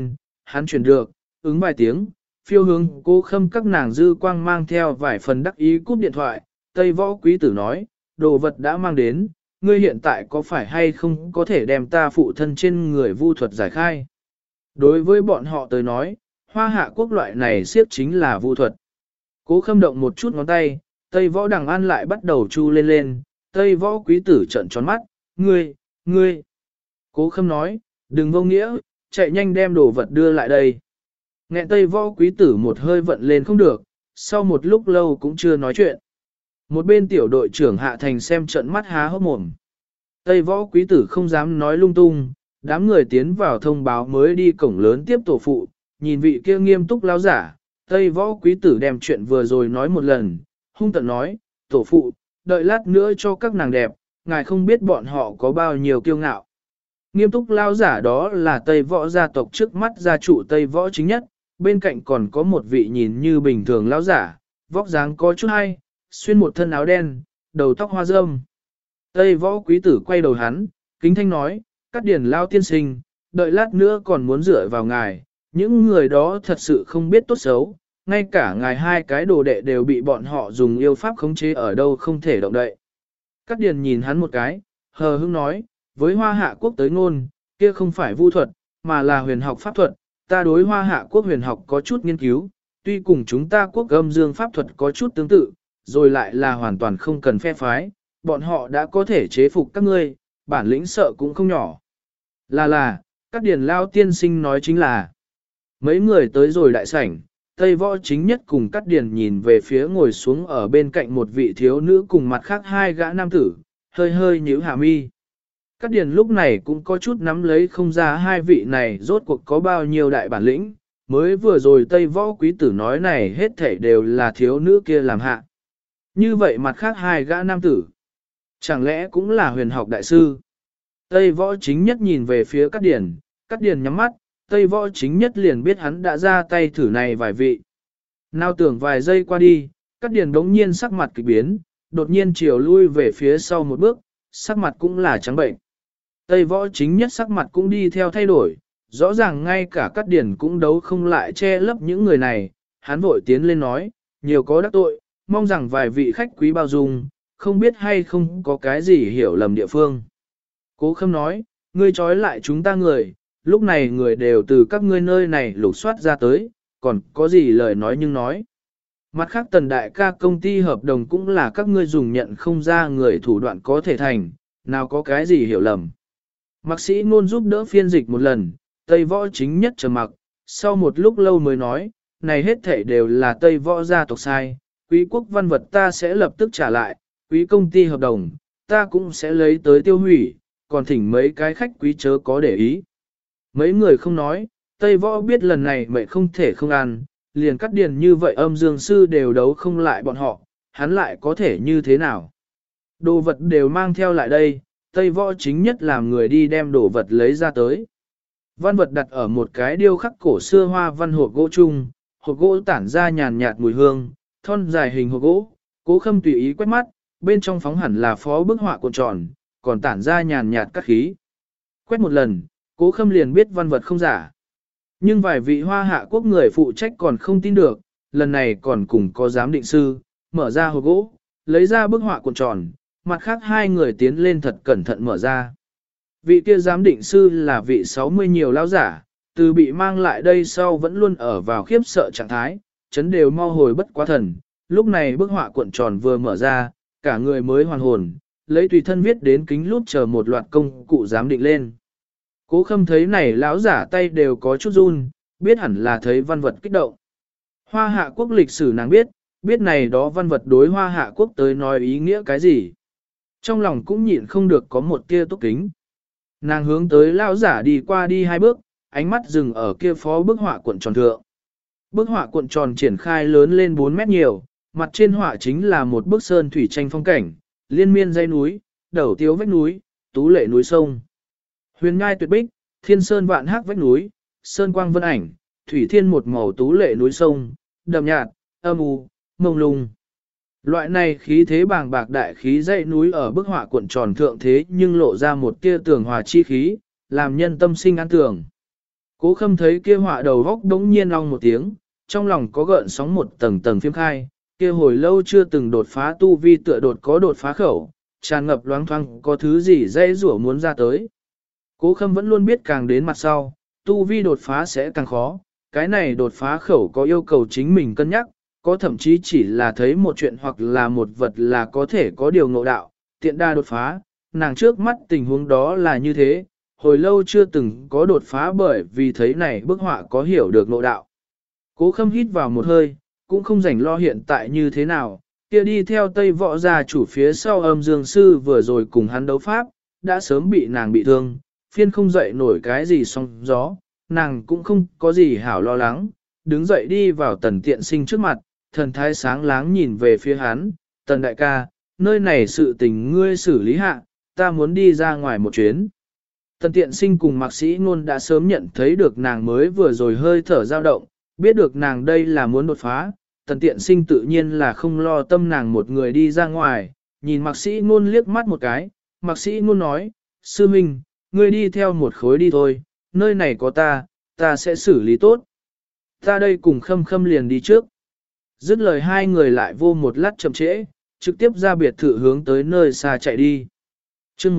hắn chuyển được, ứng vài tiếng, phiêu hướng Cố Khâm các nàng dư quang mang theo vài phần đắc ý cúp điện thoại, Tây Võ Quý Tử nói, đồ vật đã mang đến, ngươi hiện tại có phải hay không có thể đem ta phụ thân trên người vu thuật giải khai. Đối với bọn họ tới nói, Hoa Hạ Quốc loại này siết chính là vu thuật. Cố Khâm động một chút ngón tay, Tây Võ Đằng An lại bắt đầu chu lên lên, Tây Võ Quý Tử trợn tròn mắt, ngươi. Cố Khâm nói, đừng vô nghĩa, chạy nhanh đem đồ vật đưa lại đây. Nghẹn Tây Võ Quý Tử một hơi vận lên không được, sau một lúc lâu cũng chưa nói chuyện. Một bên tiểu đội trưởng Hạ Thành xem trận mắt há hốc mồm. Tây Võ Quý Tử không dám nói lung tung, đám người tiến vào thông báo mới đi cổng lớn tiếp tổ phụ, nhìn vị kia nghiêm túc lão giả, Tây Võ Quý Tử đem chuyện vừa rồi nói một lần, hung tợn nói, tổ phụ, đợi lát nữa cho các nàng đẹp, ngài không biết bọn họ có bao nhiêu kiêu ngạo. Nghiêm túc lão giả đó là Tây Võ gia tộc trước mắt gia trụ Tây Võ chính nhất, bên cạnh còn có một vị nhìn như bình thường lão giả, vóc dáng có chút hay, xuyên một thân áo đen, đầu tóc hoa râm. Tây Võ Quý Tử quay đầu hắn, kính thanh nói, Cát Điền lao tiên sinh, đợi lát nữa còn muốn dựa vào ngài, những người đó thật sự không biết tốt xấu, ngay cả ngài hai cái đồ đệ đều bị bọn họ dùng yêu pháp khống chế ở đâu không thể động đậy. Cát Điền nhìn hắn một cái, hờ hững nói, với Hoa Hạ Quốc tới ngôn, kia không phải vu thuật, mà là huyền học pháp thuật, ta đối Hoa Hạ Quốc huyền học có chút nghiên cứu, tuy cùng chúng ta quốc âm dương pháp thuật có chút tương tự, rồi lại là hoàn toàn không cần phe phái, bọn họ đã có thể chế phục các ngươi, bản lĩnh sợ cũng không nhỏ. Các điển lao tiên sinh nói chính là, mấy người tới rồi đại sảnh, Tây Võ chính nhất cùng Cát Điền nhìn về phía ngồi xuống ở bên cạnh một vị thiếu nữ cùng mặt khác hai gã nam tử, hơi hơi nhíu hạ mi. Cát Điền lúc này cũng có chút nắm lấy không ra hai vị này rốt cuộc có bao nhiêu đại bản lĩnh, mới vừa rồi Tây Võ Quý Tử nói này hết thảy đều là thiếu nữ kia làm hạ. Như vậy mặt khác hai gã nam tử, chẳng lẽ cũng là huyền học đại sư? Tây Võ chính nhất nhìn về phía Cát Điền nhắm mắt, Tây Võ chính nhất liền biết hắn đã ra tay thử này vài vị. Nào tưởng vài giây qua đi, Cát Điền đống nhiên sắc mặt kỳ biến, đột nhiên chiều lui về phía sau một bước, sắc mặt cũng là trắng bệnh. Tây Võ chính nhất sắc mặt cũng đi theo thay đổi, rõ ràng ngay cả Cát Điền cũng đấu không lại che lấp những người này, hắn vội tiến lên nói, nhiều có đắc tội, mong rằng vài vị khách quý bao dung, không biết hay không có cái gì hiểu lầm địa phương. Cố Khâm nói, ngươi trói lại chúng ta người, lúc này người đều từ các ngươi nơi này lục soát ra tới, còn có gì lời nói nhưng nói. Mặt khác Tần đại ca công ty hợp đồng cũng là các ngươi dùng nhận không ra người thủ đoạn có thể thành, nào có cái gì hiểu lầm. Mạc sĩ ngôn giúp đỡ phiên dịch một lần, Tây Võ chính nhất trầm mặc, sau một lúc lâu mới nói, này hết thảy đều là Tây Võ gia tộc sai, quý quốc văn vật ta sẽ lập tức trả lại, quý công ty hợp đồng, ta cũng sẽ lấy tới tiêu hủy, còn thỉnh mấy cái khách quý chớ có để ý. Mấy người không nói, Tây Võ biết lần này mẹ không thể không ăn, liền Cát Điền như vậy âm dương sư đều đấu không lại bọn họ, hắn lại có thể như thế nào. Đồ vật đều mang theo lại đây, Tây Võ chính nhất làm người đi đem đồ vật lấy ra tới. Văn vật đặt ở một cái điêu khắc cổ xưa hoa văn hộp gỗ chung, hộp gỗ tản ra nhàn nhạt mùi hương, thon dài hình hộp gỗ, Cố Khâm tùy ý quét mắt, bên trong phóng hẳn là phó bức họa cuộn tròn, còn tản ra nhàn nhạt các khí. Quét một lần, Cố Khâm liền biết văn vật không giả. Nhưng vài vị Hoa Hạ Quốc người phụ trách còn không tin được, lần này còn cùng có giám định sư, mở ra hộp gỗ, lấy ra bức họa cuộn tròn, mặt khác hai người tiến lên thật cẩn thận mở ra. Vị kia giám định sư là vị 60 nhiều lão giả, từ bị mang lại đây sau vẫn luôn ở vào khiếp sợ trạng thái, chấn đều mau hồi bất quá thần. Lúc này bức họa cuộn tròn vừa mở ra, cả người mới hoàn hồn, lấy tùy thân viết đến kính lúp chờ một loạt công cụ giám định lên. Cố Khâm thấy này lão giả tay đều có chút run, biết hẳn là thấy văn vật kích động. Hoa Hạ Quốc lịch sử nàng biết này đó văn vật đối Hoa Hạ Quốc tới nói ý nghĩa cái gì. Trong lòng cũng nhịn không được có một tia túc kính. Nàng hướng tới lão giả đi qua đi hai bước, ánh mắt dừng ở kia phó bức họa cuộn tròn thượng. Bức họa cuộn tròn triển khai lớn lên 4 mét nhiều, mặt trên họa chính là một bức sơn thủy tranh phong cảnh, liên miên dãy núi, đầu tiếu vách núi, tú lệ núi sông. Huyền ngai tuyệt bích, thiên sơn vạn hắc vách núi, sơn quang vân ảnh, thủy thiên một màu tú lệ núi sông, đậm nhạt, âm u, mông lung. Loại này khí thế bàng bạc đại khí dãy núi ở bức họa cuộn tròn thượng thế nhưng lộ ra một tia tường hòa chi khí, làm nhân tâm sinh an tưởng. Cố Khâm thấy kia họa đầu góc đống nhiên ong một tiếng, trong lòng có gợn sóng một tầng tầng phiếm khai, kia hồi lâu chưa từng đột phá tu vi tựa đột có đột phá khẩu, tràn ngập loáng thoáng có thứ gì dễ rủa muốn ra tới. Cố Khâm vẫn luôn biết càng đến mặt sau, tu vi đột phá sẽ càng khó, cái này đột phá khẩu có yêu cầu chính mình cân nhắc, có thậm chí chỉ là thấy một chuyện hoặc là một vật là có thể có điều ngộ đạo, tiện đa đột phá, nàng trước mắt tình huống đó là như thế, hồi lâu chưa từng có đột phá bởi vì thấy này bức họa có hiểu được ngộ đạo. Cố Khâm hít vào một hơi, cũng không rảnh lo hiện tại như thế nào, kia đi theo Tây Võ gia chủ phía sau Âm Dương Sư vừa rồi cùng hắn đấu pháp, đã sớm bị nàng bị thương, phiên không dậy nổi cái gì sóng gió, nàng cũng không có gì hảo lo lắng, đứng dậy đi vào Tần Tiện Sinh trước mặt, thần thái sáng láng nhìn về phía hắn, Tần đại ca, nơi này sự tình ngươi xử lý hạ, ta muốn đi ra ngoài một chuyến. Tần Tiện Sinh cùng Mạc Sĩ Ngôn đã sớm nhận thấy được nàng mới vừa rồi hơi thở dao động, biết được nàng đây là muốn đột phá, Tần Tiện Sinh tự nhiên là không lo tâm nàng một người đi ra ngoài, nhìn Mạc Sĩ Ngôn liếc mắt một cái, Mạc Sĩ Ngôn nói, sư minh, ngươi đi theo một khối đi thôi, nơi này có ta sẽ xử lý tốt. Ta đây cùng Khâm Khâm liền đi trước. Dứt lời hai người lại vô một lát chậm trễ, trực tiếp ra biệt thự hướng tới nơi xa chạy đi. chương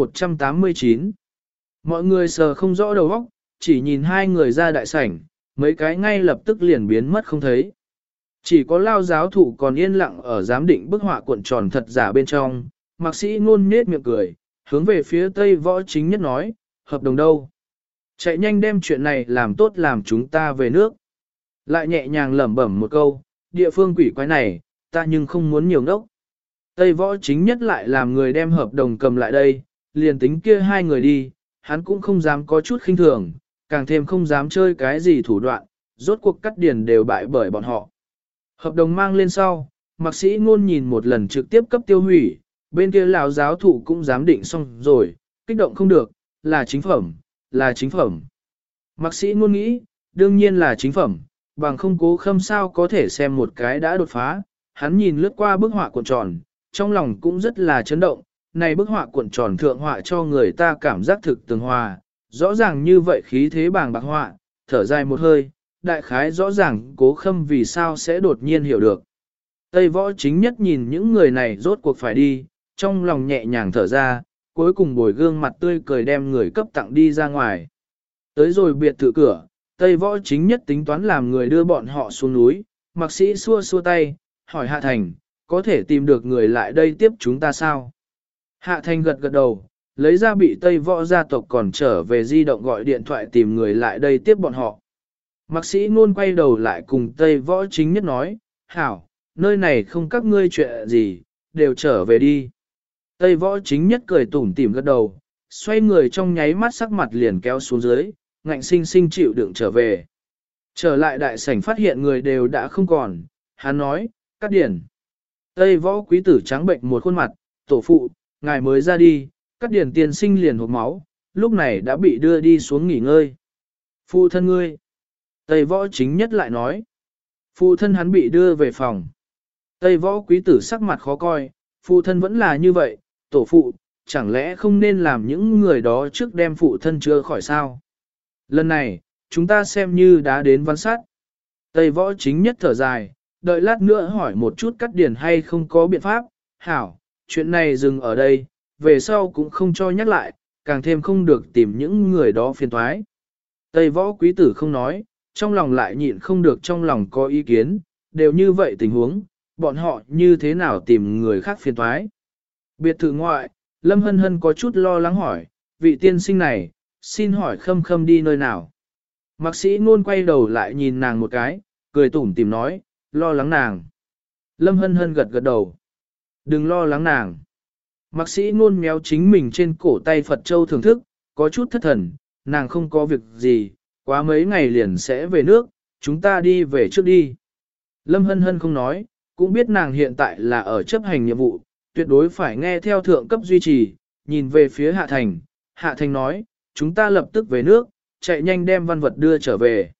189 Mọi người sờ không rõ đầu óc, chỉ nhìn hai người ra đại sảnh, mấy cái ngay lập tức liền biến mất không thấy. Chỉ có Lao giáo thụ còn yên lặng ở giám định bức họa cuộn tròn thật giả bên trong, Mạc Sĩ Ngôn nết miệng cười, hướng về phía Tây Võ Chính Nhất nói, hợp đồng đâu? Chạy nhanh đem chuyện này làm tốt làm chúng ta về nước. Lại nhẹ nhàng lẩm bẩm một câu, địa phương quỷ quái này, ta nhưng không muốn nhiều ngốc. Tây Võ Chính Nhất lại làm người đem hợp đồng cầm lại đây, liền tính kia hai người đi, hắn cũng không dám có chút khinh thường, càng thêm không dám chơi cái gì thủ đoạn, rốt cuộc cắt điền đều bại bởi bọn họ. Hợp đồng mang lên sau, Mạc Sĩ Ngôn nhìn một lần trực tiếp cấp tiêu hủy, bên kia lão giáo thụ cũng giám định xong rồi, kích động không được, là chính phẩm, là chính phẩm. Mạc Sĩ Ngôn nghĩ, đương nhiên là chính phẩm, bằng không Cố Khâm sao có thể xem một cái đã đột phá, hắn nhìn lướt qua bức họa cuộn tròn, trong lòng cũng rất là chấn động, này bức họa cuộn tròn thượng họa cho người ta cảm giác thực tường hòa, rõ ràng như vậy khí thế bàng bạc họa, thở dài một hơi, đại khái rõ ràng Cố Khâm vì sao sẽ đột nhiên hiểu được. Tây Võ Chính Nhất nhìn những người này rốt cuộc phải đi, trong lòng nhẹ nhàng thở ra, cuối cùng bồi gương mặt tươi cười đem người cấp tặng đi ra ngoài. Tới rồi biệt thự cửa, Tây Võ Chính Nhất tính toán làm người đưa bọn họ xuống núi, Mạc Sĩ xua xua tay, hỏi Hạ Thành, có thể tìm được người lại đây tiếp chúng ta sao? Hạ Thành gật gật đầu, lấy ra bị Tây Võ gia tộc còn trở về di động gọi điện thoại tìm người lại đây tiếp bọn họ. Mạc Sĩ Ngôn quay đầu lại cùng Tây Võ Chính Nhất nói, hảo, nơi này không các ngươi chuyện gì, đều trở về đi. Tây Võ Chính Nhất cười tủm tỉm gật đầu, xoay người trong nháy mắt sắc mặt liền kéo xuống dưới, ngạnh sinh sinh chịu đựng trở về. Trở lại đại sảnh phát hiện người đều đã không còn, hắn nói, cắt điển. Tây Võ Quý tử trắng bệnh một khuôn mặt, tổ phụ, ngài mới ra đi, cắt điển tiên sinh liền hộp máu, lúc này đã bị đưa đi xuống nghỉ ngơi. Phụ thân ngươi. Tây Võ Chính Nhất lại nói, phụ thân hắn bị đưa về phòng. Tây Võ Quý tử sắc mặt khó coi, phụ thân vẫn là như vậy, tổ phụ, chẳng lẽ không nên làm những người đó trước đem phụ thân chưa khỏi sao? Lần này, chúng ta xem như đã đến văn sát. Tây Võ Chính Nhất thở dài, đợi lát nữa hỏi một chút cắt điển hay không có biện pháp. Hảo, chuyện này dừng ở đây, về sau cũng không cho nhắc lại, càng thêm không được tìm những người đó phiền toái. Tây Võ Quý tử không nói, trong lòng lại nhịn không được trong lòng có ý kiến, đều như vậy tình huống, bọn họ như thế nào tìm người khác phiền toái. Biệt thự ngoại, Lâm Hân Hân có chút lo lắng hỏi, vị tiên sinh này, xin hỏi Khâm Khâm đi nơi nào? Mạc Sĩ Ngôn quay đầu lại nhìn nàng một cái, cười tủm tỉm nói, lo lắng nàng. Lâm Hân Hân gật gật đầu. Đừng lo lắng nàng. Mạc Sĩ Ngôn méo chính mình trên cổ tay Phật Châu thưởng thức, có chút thất thần, nàng không có việc gì, quá mấy ngày liền sẽ về nước, chúng ta đi về trước đi. Lâm Hân Hân không nói, cũng biết nàng hiện tại là ở chấp hành nhiệm vụ, tuyệt đối phải nghe theo thượng cấp duy trì, nhìn về phía Hạ Thành. Hạ Thành nói, chúng ta lập tức về nước, chạy nhanh đem văn vật đưa trở về.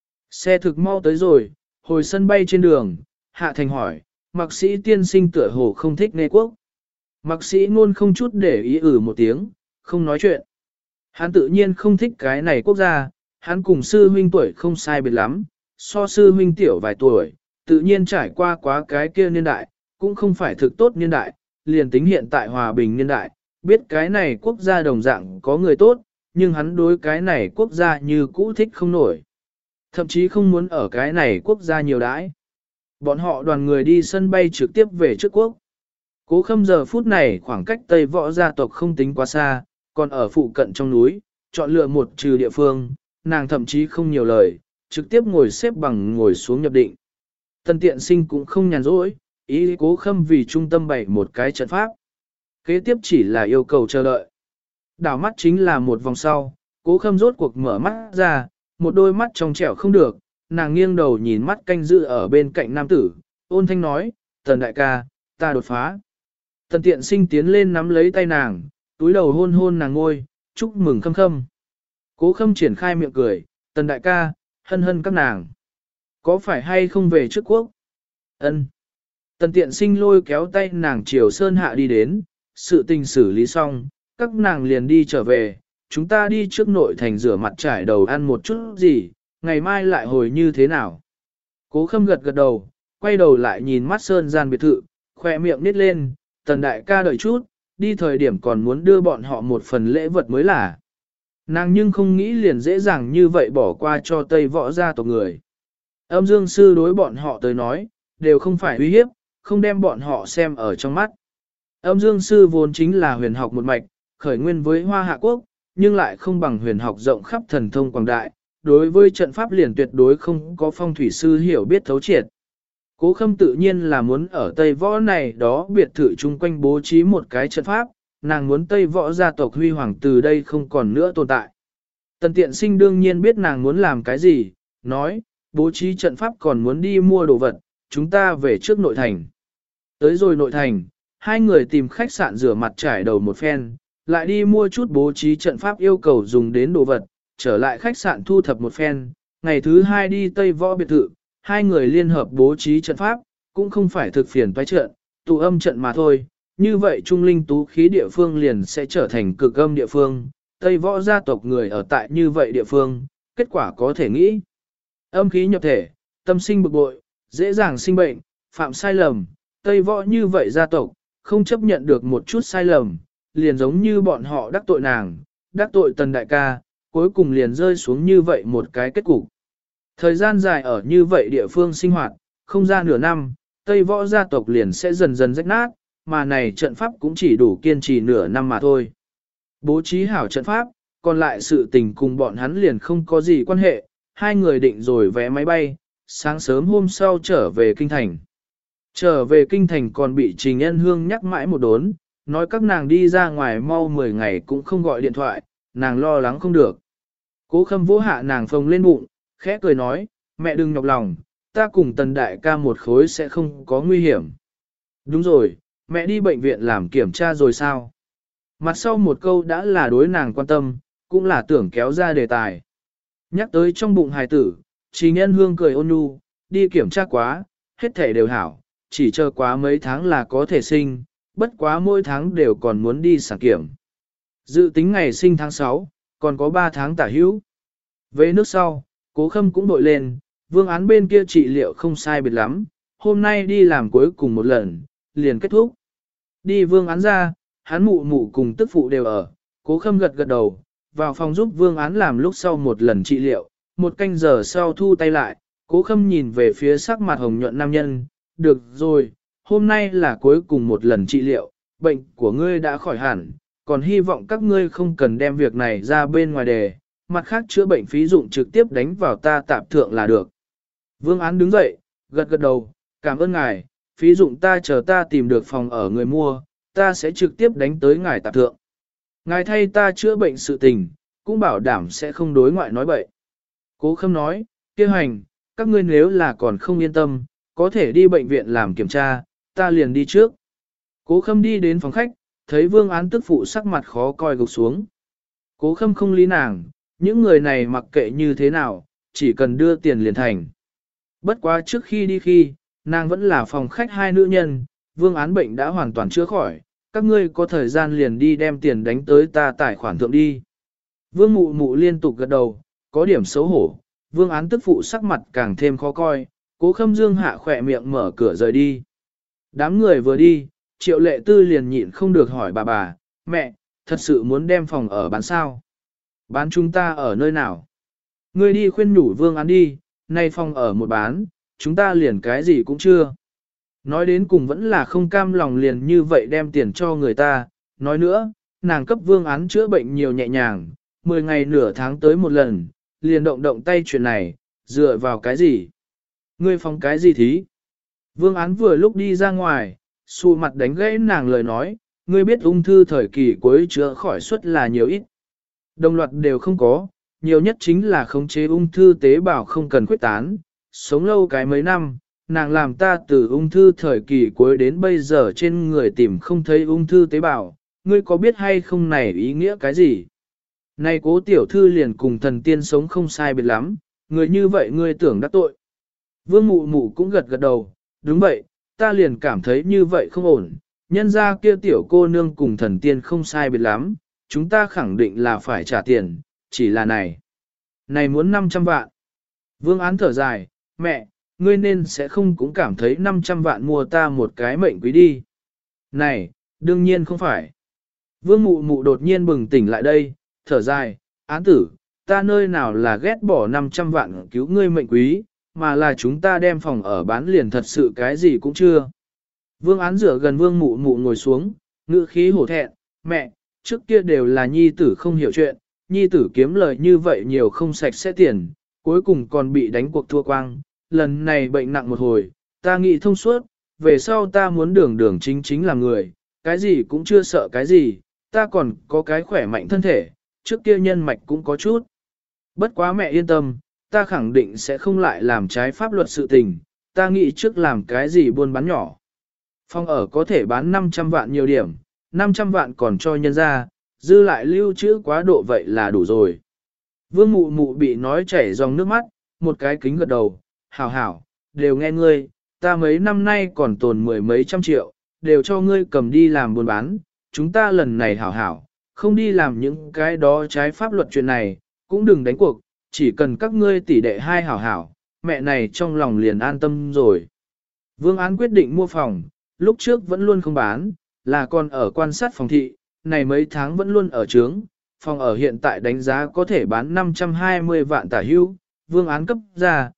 Xe thực mau tới rồi, hồi sân bay trên đường, Hạ Thành hỏi, Mạc Sĩ tiên sinh tựa hồ không thích Nghe Quốc. Mạc Sĩ Ngôn không chút để ý một tiếng, không nói chuyện. Hắn tự nhiên không thích cái này quốc gia, Hắn cùng sư huynh tuổi không sai biệt lắm, so sư huynh tiểu vài tuổi, tự nhiên trải qua quá cái kia niên đại, cũng không phải thực tốt niên đại, liền tính hiện tại hòa bình niên đại, biết cái này quốc gia đồng dạng có người tốt, nhưng hắn đối cái này quốc gia như cũ thích không nổi. Thậm chí không muốn ở cái này quốc gia nhiều đãi. Bọn họ đoàn người đi sân bay trực tiếp về trước quốc. Cố Khâm giờ phút này khoảng cách Tây Võ gia tộc không tính quá xa, còn ở phụ cận trong núi, chọn lựa một trừ địa phương, nàng thậm chí không nhiều lời, trực tiếp ngồi xếp bằng ngồi xuống nhập định. Tần Tiện Sinh cũng không nhàn rỗi, ý Cố Khâm vì trung tâm bày một cái trận pháp. Kế tiếp chỉ là yêu cầu chờ đợi. Đảo mắt chính là một vòng sau, Cố Khâm rốt cuộc mở mắt ra, một đôi mắt trong trẻo không được, nàng nghiêng đầu nhìn mắt canh giữ ở bên cạnh nam tử, ôn thanh nói, Tần đại ca, ta đột phá. Tần Tiện Sinh tiến lên nắm lấy tay nàng, túi đầu hôn hôn nàng ngôi, chúc mừng Khâm Khâm. Cố Khâm triển khai miệng cười, Tần đại ca, hân hân các nàng. Có phải hay không về trước quốc? Ân. Tần Tiện Sinh lôi kéo tay nàng chiều sơn hạ đi đến, sự tình xử lý xong, các nàng liền đi trở về, chúng ta đi trước nội thành rửa mặt trải đầu ăn một chút gì, ngày mai lại hồi như thế nào. Cố Khâm gật gật đầu, quay đầu lại nhìn mắt sơn gian biệt thự, khoe miệng nít lên, Tần đại ca đợi chút, đi thời điểm còn muốn đưa bọn họ một phần lễ vật mới là. Nàng nhưng không nghĩ liền dễ dàng như vậy bỏ qua cho Tây Võ gia tộc người. Âm Dương Sư đối bọn họ tới nói, đều không phải uy hiếp, không đem bọn họ xem ở trong mắt. Âm Dương Sư vốn chính là huyền học một mạch, khởi nguyên với Hoa Hạ Quốc, nhưng lại không bằng huyền học rộng khắp thần thông quảng đại, đối với trận pháp liền tuyệt đối không có phong thủy sư hiểu biết thấu triệt. Cố Khâm tự nhiên là muốn ở Tây Võ này đó biệt thự chung quanh bố trí một cái trận pháp, nàng muốn Tây Võ gia tộc huy hoàng từ đây không còn nữa tồn tại. Tần Tiện Sinh đương nhiên biết nàng muốn làm cái gì, nói, bố trí trận pháp còn muốn đi mua đồ vật, chúng ta về trước nội thành. Tới rồi nội thành, hai người tìm khách sạn rửa mặt trải đầu một phen, lại đi mua chút bố trí trận pháp yêu cầu dùng đến đồ vật, trở lại khách sạn thu thập một phen, ngày thứ hai đi Tây Võ biệt thự, hai người liên hợp bố trí trận pháp, cũng không phải thực phiền toái trận, tụ âm trận mà thôi, như vậy trung linh tú khí địa phương liền sẽ trở thành cực âm địa phương, Tây Võ gia tộc người ở tại như vậy địa phương, kết quả có thể nghĩ. Âm khí nhập thể, tâm sinh bực bội, dễ dàng sinh bệnh, phạm sai lầm, Tây Võ như vậy gia tộc, không chấp nhận được một chút sai lầm, liền giống như bọn họ đắc tội nàng, đắc tội Tần đại ca, cuối cùng liền rơi xuống như vậy một cái kết cục. Thời gian dài ở như vậy địa phương sinh hoạt, không ra nửa năm, Tây Võ gia tộc liền sẽ dần dần rách nát, mà này trận pháp cũng chỉ đủ kiên trì nửa năm mà thôi. Bố trí hảo trận pháp, còn lại sự tình cùng bọn hắn liền không có gì quan hệ, hai người định rồi vé máy bay, sáng sớm hôm sau trở về Kinh Thành. Trở về Kinh Thành còn bị Trình Ân Hương nhắc mãi một đốn, nói các nàng đi ra ngoài mau 10 ngày cũng không gọi điện thoại, nàng lo lắng không được. Cố Khâm vỗ hạ nàng phồng lên bụng, khẽ cười nói, mẹ đừng nhọc lòng, ta cùng Tần đại ca một khối sẽ không có nguy hiểm. Đúng rồi, mẹ đi bệnh viện làm kiểm tra rồi sao? Mặt sau một câu đã là đối nàng quan tâm, cũng là tưởng kéo ra đề tài. Nhắc tới trong bụng hài tử, Trình Nhân Hương cười ôn nhu, đi kiểm tra quá, hết thể đều hảo, chỉ chờ quá mấy tháng là có thể sinh, bất quá mỗi tháng đều còn muốn đi sản kiểm. Dự tính ngày sinh tháng 6, còn có 3 tháng tả hữu. Về nước sau, Cố Khâm cũng đội lên, Vương Án bên kia trị liệu không sai biệt lắm, hôm nay đi làm cuối cùng một lần, liền kết thúc. Đi Vương Án ra, hắn mụ mụ cùng tức phụ đều ở, Cố Khâm gật gật đầu, vào phòng giúp Vương Án làm lúc sau một lần trị liệu, một canh giờ sau thu tay lại, Cố Khâm nhìn về phía sắc mặt hồng nhuận nam nhân, được rồi, hôm nay là cuối cùng một lần trị liệu, bệnh của ngươi đã khỏi hẳn, còn hy vọng các ngươi không cần đem việc này ra bên ngoài đề, mặt khác chữa bệnh phí dụng trực tiếp đánh vào ta tạp thượng là được. Vương Án đứng dậy, gật gật đầu, cảm ơn ngài, phí dụng ta chờ ta tìm được phòng ở người mua, ta sẽ trực tiếp đánh tới ngài tạp thượng. Ngài thay ta chữa bệnh sự tình, cũng bảo đảm sẽ không đối ngoại nói bậy. Cố Khâm nói, kêu hành, các ngươi nếu là còn không yên tâm, có thể đi bệnh viện làm kiểm tra, ta liền đi trước. Cố Khâm đi đến phòng khách, thấy Vương Án tức phụ sắc mặt khó coi gục xuống. Cố Khâm không lý nàng, những người này mặc kệ như thế nào, chỉ cần đưa tiền liền thành. Bất quá trước khi đi khi, nàng vẫn là phòng khách hai nữ nhân, Vương Án bệnh đã hoàn toàn chữa khỏi, các ngươi có thời gian liền đi đem tiền đánh tới ta tài khoản thượng đi. Vương Mụ Mụ liên tục gật đầu, có điểm xấu hổ, Vương Án tức phụ sắc mặt càng thêm khó coi, Cố Khâm Dương hạ khỏe miệng mở cửa rời đi. Đám người vừa đi, Triệu Lệ Tư liền nhịn không được hỏi bà, mẹ, thật sự muốn đem phòng ở bán sao? Bán chúng ta ở nơi nào? Ngươi đi khuyên nhủ Vương Án đi, nay phòng ở một bán, chúng ta liền cái gì cũng chưa. Nói đến cùng vẫn là không cam lòng liền như vậy đem tiền cho người ta. Nói nữa, nàng cấp Vương Án chữa bệnh nhiều nhẹ nhàng, 10 ngày nửa tháng tới một lần, liền động tay chuyện này, dựa vào cái gì? Ngươi phóng cái gì thí? Vương Án vừa lúc đi ra ngoài, xù mặt đánh gãy nàng lời nói, ngươi biết ung thư thời kỳ cuối chữa khỏi suất là nhiều ít. Đồng loạt đều không có, nhiều nhất chính là khống chế ung thư tế bào không cần khuếch tán, sống lâu cái mấy năm, nàng làm ta từ ung thư thời kỳ cuối đến bây giờ trên người tìm không thấy ung thư tế bào, ngươi có biết hay không này ý nghĩa cái gì? Này Cố tiểu thư liền cùng thần tiên sống không sai biệt lắm, người như vậy ngươi tưởng đắc tội. Vương Mụ Mụ cũng gật gật đầu, đúng vậy, ta liền cảm thấy như vậy không ổn, nhân ra kia tiểu cô nương cùng thần tiên không sai biệt lắm, chúng ta khẳng định là phải trả tiền, chỉ là này. Này muốn 500 vạn. Vương Án thở dài, mẹ, ngươi nên sẽ không cũng cảm thấy 500 vạn mua ta một cái mệnh quý đi. Này, đương nhiên không phải. Vương Mụ Mụ đột nhiên bừng tỉnh lại đây, thở dài, Án tử, ta nơi nào là ghét bỏ 500 vạn cứu ngươi mệnh quý, mà là chúng ta đem phòng ở bán liền thật sự cái gì cũng chưa. Vương Án rửa gần Vương Mụ Mụ ngồi xuống, ngữ khí hổ thẹn, mẹ, trước kia đều là nhi tử không hiểu chuyện, nhi tử kiếm lời như vậy nhiều không sạch sẽ tiền, cuối cùng còn bị đánh cuộc thua quang, lần này bệnh nặng một hồi, ta nghĩ thông suốt, về sau ta muốn đường đường chính chính làm người, cái gì cũng chưa sợ cái gì, ta còn có cái khỏe mạnh thân thể, trước kia nhân mạch cũng có chút. Bất quá mẹ yên tâm, ta khẳng định sẽ không lại làm trái pháp luật sự tình, ta nghĩ trước làm cái gì buôn bán nhỏ. Phòng ở có thể bán 500 vạn nhiều điểm, 500 vạn còn cho nhân ra, dư lại lưu trữ quá độ vậy là đủ rồi. Vương Mụ Mụ bị nói chảy dòng nước mắt, một cái kính gật đầu, hảo hảo, đều nghe ngươi, ta mấy năm nay còn tồn mười mấy trăm triệu, đều cho ngươi cầm đi làm buôn bán, chúng ta lần này hảo hảo, không đi làm những cái đó trái pháp luật chuyện này, cũng đừng đánh cuộc, chỉ cần các ngươi tỷ đệ hai hảo hảo, mẹ này trong lòng liền an tâm rồi. Vương Án quyết định mua phòng, lúc trước vẫn luôn không bán, là còn ở quan sát phòng thị, này mấy tháng vẫn luôn ở trướng, phòng ở hiện tại đánh giá có thể bán 520 vạn tả hữu, Vương Án cấp ra,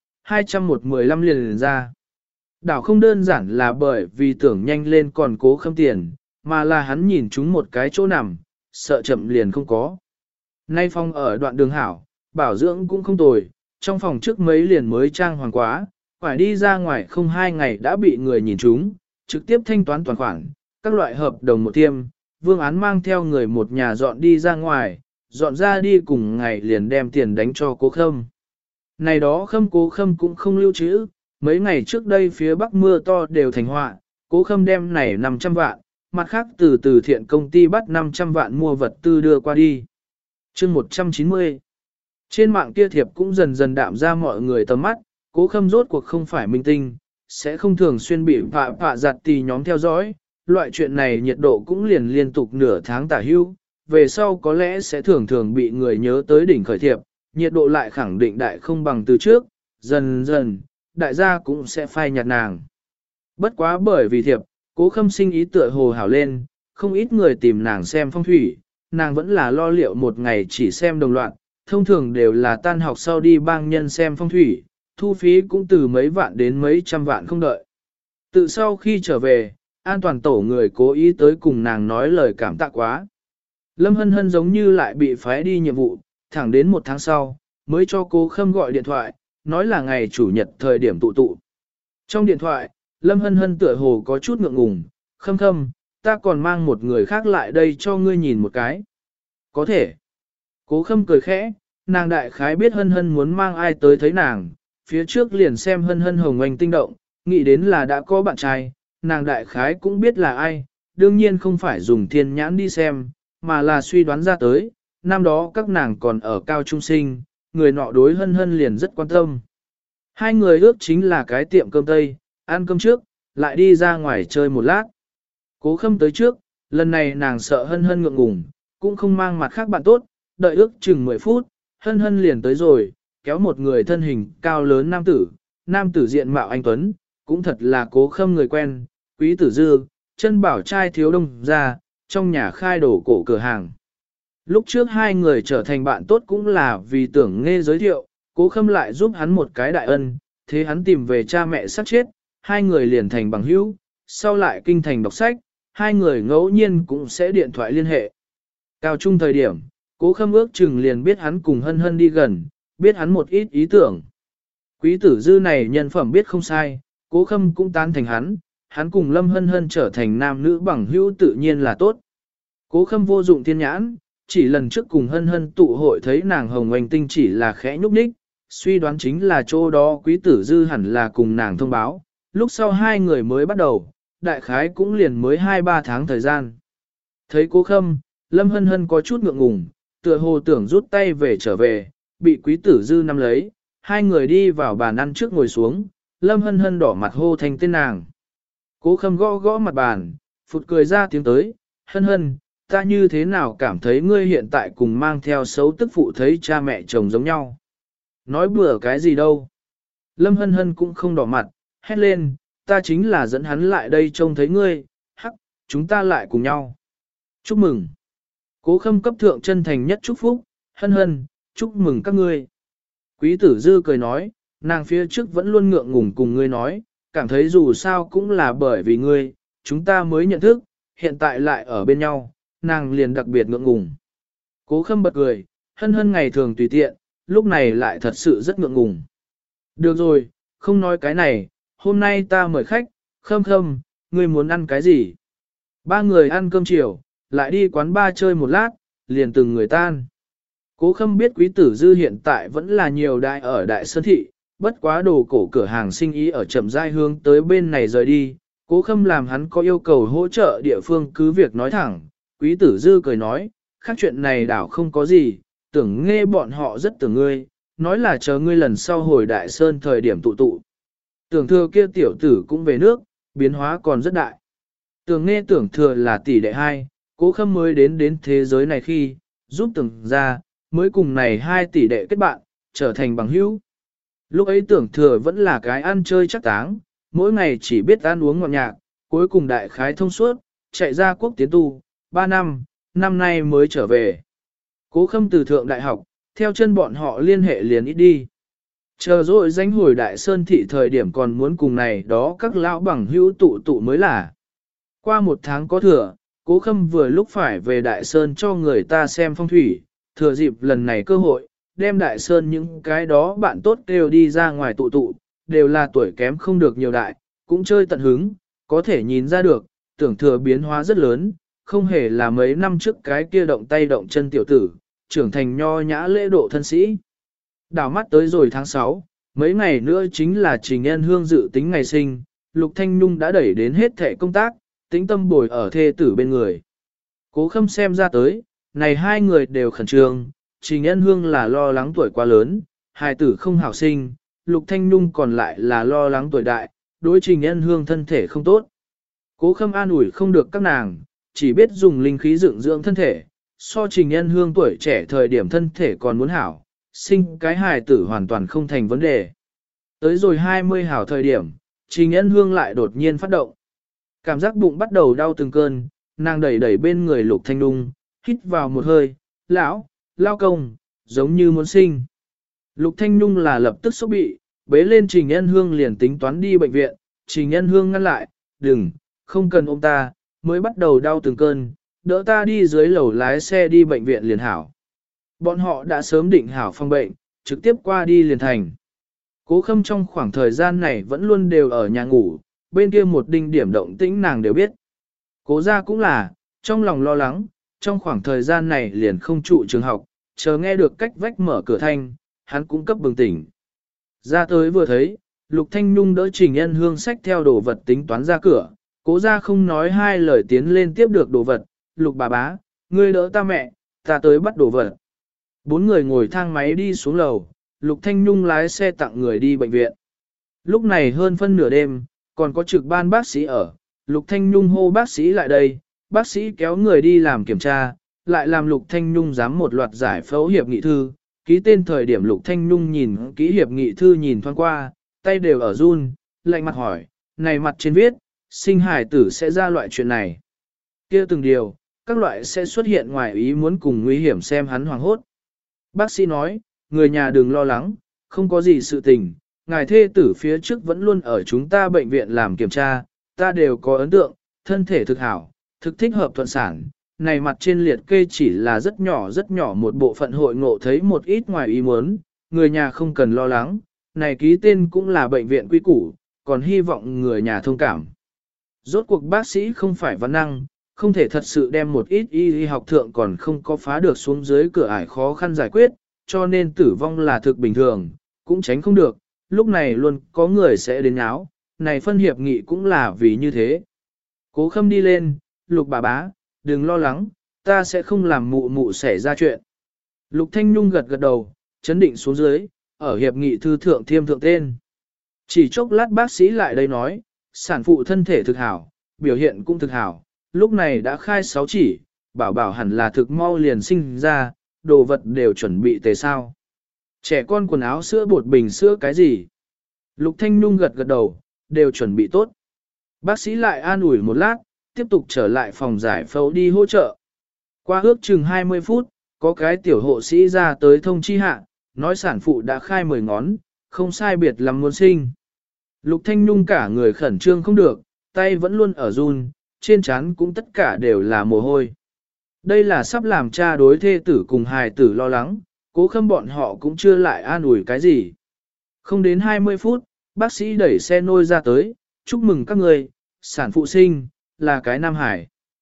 215 liền ra. Đảo không đơn giản là bởi vì tưởng nhanh lên còn Cố Khâm tiền, mà là hắn nhìn chúng một cái chỗ nằm, sợ chậm liền không có. Nay phòng ở đoạn đường hảo, bảo dưỡng cũng không tồi, trong phòng trước mấy liền mới trang hoàng quá, phải đi ra ngoài không 2 ngày đã bị người nhìn chúng, trực tiếp thanh toán toàn khoản, các loại hợp đồng một thiêm, Vương Án mang theo người một nhà dọn đi ra ngoài, dọn ra đi cùng ngày liền đem tiền đánh cho Cố Khâm. Này đó Cố Khâm cũng không lưu trữ, mấy ngày trước đây phía Bắc mưa to đều thành họa, Cố Khâm đem này 500 vạn, mặt khác từ thiện công ty bắt 500 vạn mua vật tư đưa qua đi. Chương 190. Trên mạng kia thiệp cũng dần dần đạm ra mọi người tầm mắt, Cố Khâm rốt cuộc không phải minh tinh, sẽ không thường xuyên bị phạ giặt tì nhóm theo dõi, loại chuyện này nhiệt độ cũng liền liên tục nửa tháng tả hưu, về sau có lẽ sẽ thường thường bị người nhớ tới đỉnh khởi thiệp, nhiệt độ lại khẳng định đại không bằng từ trước, dần dần, đại gia cũng sẽ phai nhạt nàng. Bất quá bởi vì thiệp, Cố Khâm sinh ý tựa hồ hảo lên, không ít người tìm nàng xem phong thủy, nàng vẫn là lo liệu một ngày chỉ xem đồng loạt, thông thường đều là tan học sau đi bang nhân xem phong thủy, thu phí cũng từ mấy vạn đến mấy trăm vạn không đợi. Tự sau khi trở về, an toàn tổ người cố ý tới cùng nàng nói lời cảm tạ quá. Lâm Hân Hân giống như lại bị phái đi nhiệm vụ, thẳng đến 1 tháng sau, mới cho Cố Khâm gọi điện thoại, nói là ngày chủ nhật thời điểm tụ tụ. Trong điện thoại, Lâm Hân Hân tựa hồ có chút ngượng ngùng, Khâm, ta còn mang một người khác lại đây cho ngươi nhìn một cái. Có thể. Cố Khâm cười khẽ, nàng đại khái biết Hân Hân muốn mang ai tới thấy nàng, phía trước liền xem Hân Hân hồng oanh tinh động, nghĩ đến là đã có bạn trai, nàng đại khái cũng biết là ai, đương nhiên không phải dùng thiên nhãn đi xem, mà là suy đoán ra tới, năm đó các nàng còn ở cao trung sinh, người nọ đối Hân Hân liền rất quan tâm. Hai người ước chính là cái tiệm cơm Tây, ăn cơm trước, lại đi ra ngoài chơi một lát. Cố Khâm tới trước, lần này nàng sợ Hân Hân ngượng ngùng, cũng không mang mặt khác bạn tốt, đợi ước chừng 10 phút, Hân Hân liền tới rồi, kéo một người thân hình cao lớn nam tử diện mạo anh Tuấn, cũng thật là Cố Khâm người quen, Quý Tử Dư, chân bảo trai thiếu đông ra, trong nhà khai đổ cổ cửa hàng. Lúc trước hai người trở thành bạn tốt cũng là vì Tưởng Nghê giới thiệu, Cố Khâm lại giúp hắn một cái đại ân, thế hắn tìm về cha mẹ sát chết, hai người liền thành bằng hữu, sau lại kinh thành đọc sách, hai người ngẫu nhiên cũng sẽ điện thoại liên hệ. Cao trung thời điểm, Cố Khâm ước chừng liền biết hắn cùng Hân Hân đi gần, biết hắn một ít ý tưởng. Quý Tử Dư này nhân phẩm biết không sai, Cố Khâm cũng tán thành hắn cùng Lâm Hân Hân trở thành nam nữ bằng hữu tự nhiên là tốt. Cố Khâm vô dụng thiên nhãn, chỉ lần trước cùng Hân Hân tụ hội thấy nàng hồng oanh tinh chỉ là khẽ nhúc nhích, suy đoán chính là chỗ đó Quý Tử Dư hẳn là cùng nàng thông báo, lúc sau hai người mới bắt đầu, đại khái cũng liền mới 2-3 tháng thời gian. Thấy Cố Khâm, Lâm Hân Hân có chút ngượng ngùng, tựa hồ tưởng rút tay trở về, bị Quý Tử Dư nắm lấy, hai người đi vào bàn ăn trước ngồi xuống, Lâm Hân Hân đỏ mặt hô thành tên nàng. Cố Khâm gõ gõ mặt bàn, phụt cười ra tiếng tới, Hân Hân, ta như thế nào cảm thấy ngươi hiện tại cùng mang theo xấu tức phụ thấy cha mẹ chồng giống nhau. Nói bừa cái gì đâu. Lâm Hân Hân cũng không đỏ mặt, hét lên, ta chính là dẫn hắn lại đây trông thấy ngươi, hắc, chúng ta lại cùng nhau. Chúc mừng. Cố Khâm cấp thượng chân thành nhất chúc phúc, Hân Hân, chúc mừng các ngươi. Quý Tử Dư cười nói, nàng phía trước vẫn luôn ngượng ngùng cùng ngươi nói, cảm thấy dù sao cũng là bởi vì ngươi, chúng ta mới nhận thức, hiện tại lại ở bên nhau, nàng liền đặc biệt ngượng ngùng. Cố Khâm bật cười, Hân Hân ngày thường tùy tiện, lúc này lại thật sự rất ngượng ngùng. Được rồi, không nói cái này, hôm nay ta mời khách, Khâm, ngươi muốn ăn cái gì? Ba người ăn cơm chiều, lại đi quán bar chơi một lát, liền từng người tan. Cố Khâm biết Quý Tử Dư hiện tại vẫn là nhiều đại ở Đại Sơn Thị, bất quá đồ cổ cửa hàng sinh ý ở chậm rãi hướng tới bên này rời đi. Cố Khâm làm hắn có yêu cầu hỗ trợ địa phương cứ việc nói thẳng. Quý Tử Dư cười nói, khác chuyện này đảo không có gì, Tưởng Nghê bọn họ rất tưởng ngươi, nói là chờ ngươi lần sau hồi Đại Sơn thời điểm tụ. Tưởng Thừa kia tiểu tử cũng về nước, biến hóa còn rất đại. Tưởng Nghê Tưởng Thừa là tỷ đệ hai, Cố Khâm mới đến thế giới này khi, giúp Tưởng ra, mới cùng này hai tỷ đệ kết bạn, trở thành bằng hữu. Lúc ấy Tưởng Thừa vẫn là cái ăn chơi chắc táng, mỗi ngày chỉ biết ăn uống ngọt nhạc, cuối cùng đại khái thông suốt, chạy ra quốc tiến tu, 3 năm nay mới trở về. Cố Khâm từ thượng đại học, theo chân bọn họ liên hệ liền ít đi. Chờ rồi danh hồi Đại Sơn Thị thời điểm còn muốn cùng này đó các lão bằng hữu tụ mới là. Qua 1 tháng có thừa, Cố Khâm vừa lúc phải về Đại Sơn cho người ta xem phong thủy, thừa dịp lần này cơ hội, đem Đại Sơn những cái đó bạn tốt đều đi ra ngoài tụ, đều là tuổi kém không được nhiều đại, cũng chơi tận hứng, có thể nhìn ra được, Tưởng Thừa biến hóa rất lớn, không hề là mấy năm trước cái kia động tay động chân tiểu tử, trưởng thành nho nhã lễ độ thân sĩ. Đảo mắt tới rồi tháng 6, mấy ngày nữa chính là Trình Nhân Hương dự tính ngày sinh, Lục Thanh Nhung đã đẩy đến hết thẻ công tác, tính tâm bồi ở thê tử bên người. Cố Khâm xem ra tới, này hai người đều khẩn trương, Trình Nhân Hương là lo lắng tuổi quá lớn, hài tử không hảo sinh, Lục Thanh Nhung còn lại là lo lắng tuổi đại, đối Trình Nhân Hương thân thể không tốt. Cố Khâm an ủi không được các nàng, chỉ biết dùng linh khí dựng dưỡng thân thể, so Trình Nhân Hương tuổi trẻ thời điểm thân thể còn muốn hảo, sinh cái hài tử hoàn toàn không thành vấn đề. Tới rồi 20 hảo thời điểm, Trình Nhân Hương lại đột nhiên phát động. Cảm giác bụng bắt đầu đau từng cơn, nàng đẩy bên người Lục Thanh Nhung, hít vào một hơi, lao công, giống như muốn sinh. Lục Thanh Nhung là lập tức sốc bị, bế lên Trình Nhân Hương liền tính toán đi bệnh viện, Trình Nhân Hương ngăn lại, đừng, không cần ôm ta, mới bắt đầu đau từng cơn, đỡ ta đi dưới lầu lái xe đi bệnh viện liền hảo. Bọn họ đã sớm định hảo phòng bệnh, trực tiếp qua đi liền thành. Cố Khâm trong khoảng thời gian này vẫn luôn đều ở nhà ngủ, bên kia một đinh điểm động tĩnh nàng đều biết. Cố gia cũng là, trong lòng lo lắng, trong khoảng thời gian này liền không trụ trường học, chờ nghe được cách vách mở cửa thanh, hắn cũng cấp bừng tỉnh. Ra tới vừa thấy, Lục Thanh Nhung đỡ Trình Nhân Hương xách theo đồ vật tính toán ra cửa, Cố gia không nói hai lời tiến lên tiếp được đồ vật, Lục bà bá, ngươi đỡ ta mẹ, ta tới bắt đồ vật. 4 người ngồi thang máy đi xuống lầu, Lục Thanh Nhung lái xe tặng người đi bệnh viện. Lúc này hơn phân nửa đêm, còn có trực ban bác sĩ ở, Lục Thanh Nhung hô bác sĩ lại đây, bác sĩ kéo người đi làm kiểm tra, lại làm Lục Thanh Nhung dám một loạt giải phẫu hiệp nghị thư, ký tên thời điểm Lục Thanh Nhung nhìn kỹ hiệp nghị thư nhìn thoáng qua, tay đều ở run, lạnh mặt hỏi, này mặt trên viết, sinh hài tử sẽ ra loại chuyện này. Kia từng điều, các loại sẽ xuất hiện ngoài ý muốn cùng nguy hiểm xem hắn hoảng hốt. Bác sĩ nói, người nhà đừng lo lắng, không có gì sự tình, ngài thê tử phía trước vẫn luôn ở chúng ta bệnh viện làm kiểm tra, ta đều có ấn tượng, thân thể thực hảo, thực thích hợp thuận sản. Này mặt trên liệt kê chỉ là rất nhỏ một bộ phận hội ngộ thấy một ít ngoài ý muốn, người nhà không cần lo lắng, này ký tên cũng là bệnh viện quy củ, còn hy vọng người nhà thông cảm. Rốt cuộc bác sĩ không phải văn năng, không thể thật sự đem một ít y học thượng còn không có phá được xuống dưới cửa ải khó khăn giải quyết, cho nên tử vong là thực bình thường, cũng tránh không được, lúc này luôn có người sẽ đến áo, này phân hiệp nghị cũng là vì như thế. Cố Khâm đi lên, Lục bà bá, đừng lo lắng, ta sẽ không làm mụ mụ xảy ra chuyện. Lục Thanh Nhung gật gật đầu, chấn định xuống dưới, ở hiệp nghị thư thượng thiêm thượng tên. Chỉ chốc lát bác sĩ lại đây nói, sản phụ thân thể thực hảo, biểu hiện cũng thực hảo, lúc này đã khai 6 chỉ, bảo hẳn là thực mau liền sinh ra, đồ vật đều chuẩn bị tề sao. Trẻ con quần áo sữa bột bình sữa cái gì? Lục Thanh Nhung gật gật đầu, đều chuẩn bị tốt. Bác sĩ lại an ủi một lát, tiếp tục trở lại phòng giải phẫu đi hỗ trợ. Qua ước chừng 20 phút, có cái tiểu hộ sĩ ra tới thông chi hạ, nói sản phụ đã khai 10 ngón, không sai biệt lắm muốn sinh. Lục Thanh Nhung cả người khẩn trương không được, tay vẫn luôn ở run, trên trán cũng tất cả đều là mồ hôi. Đây là sắp làm cha đối thê tử cùng hài tử lo lắng, Cố Khâm bọn họ cũng chưa lại an ủi cái gì. Không đến 20 phút, bác sĩ đẩy xe nôi ra tới, chúc mừng các người, sản phụ sinh, là cái nam hải.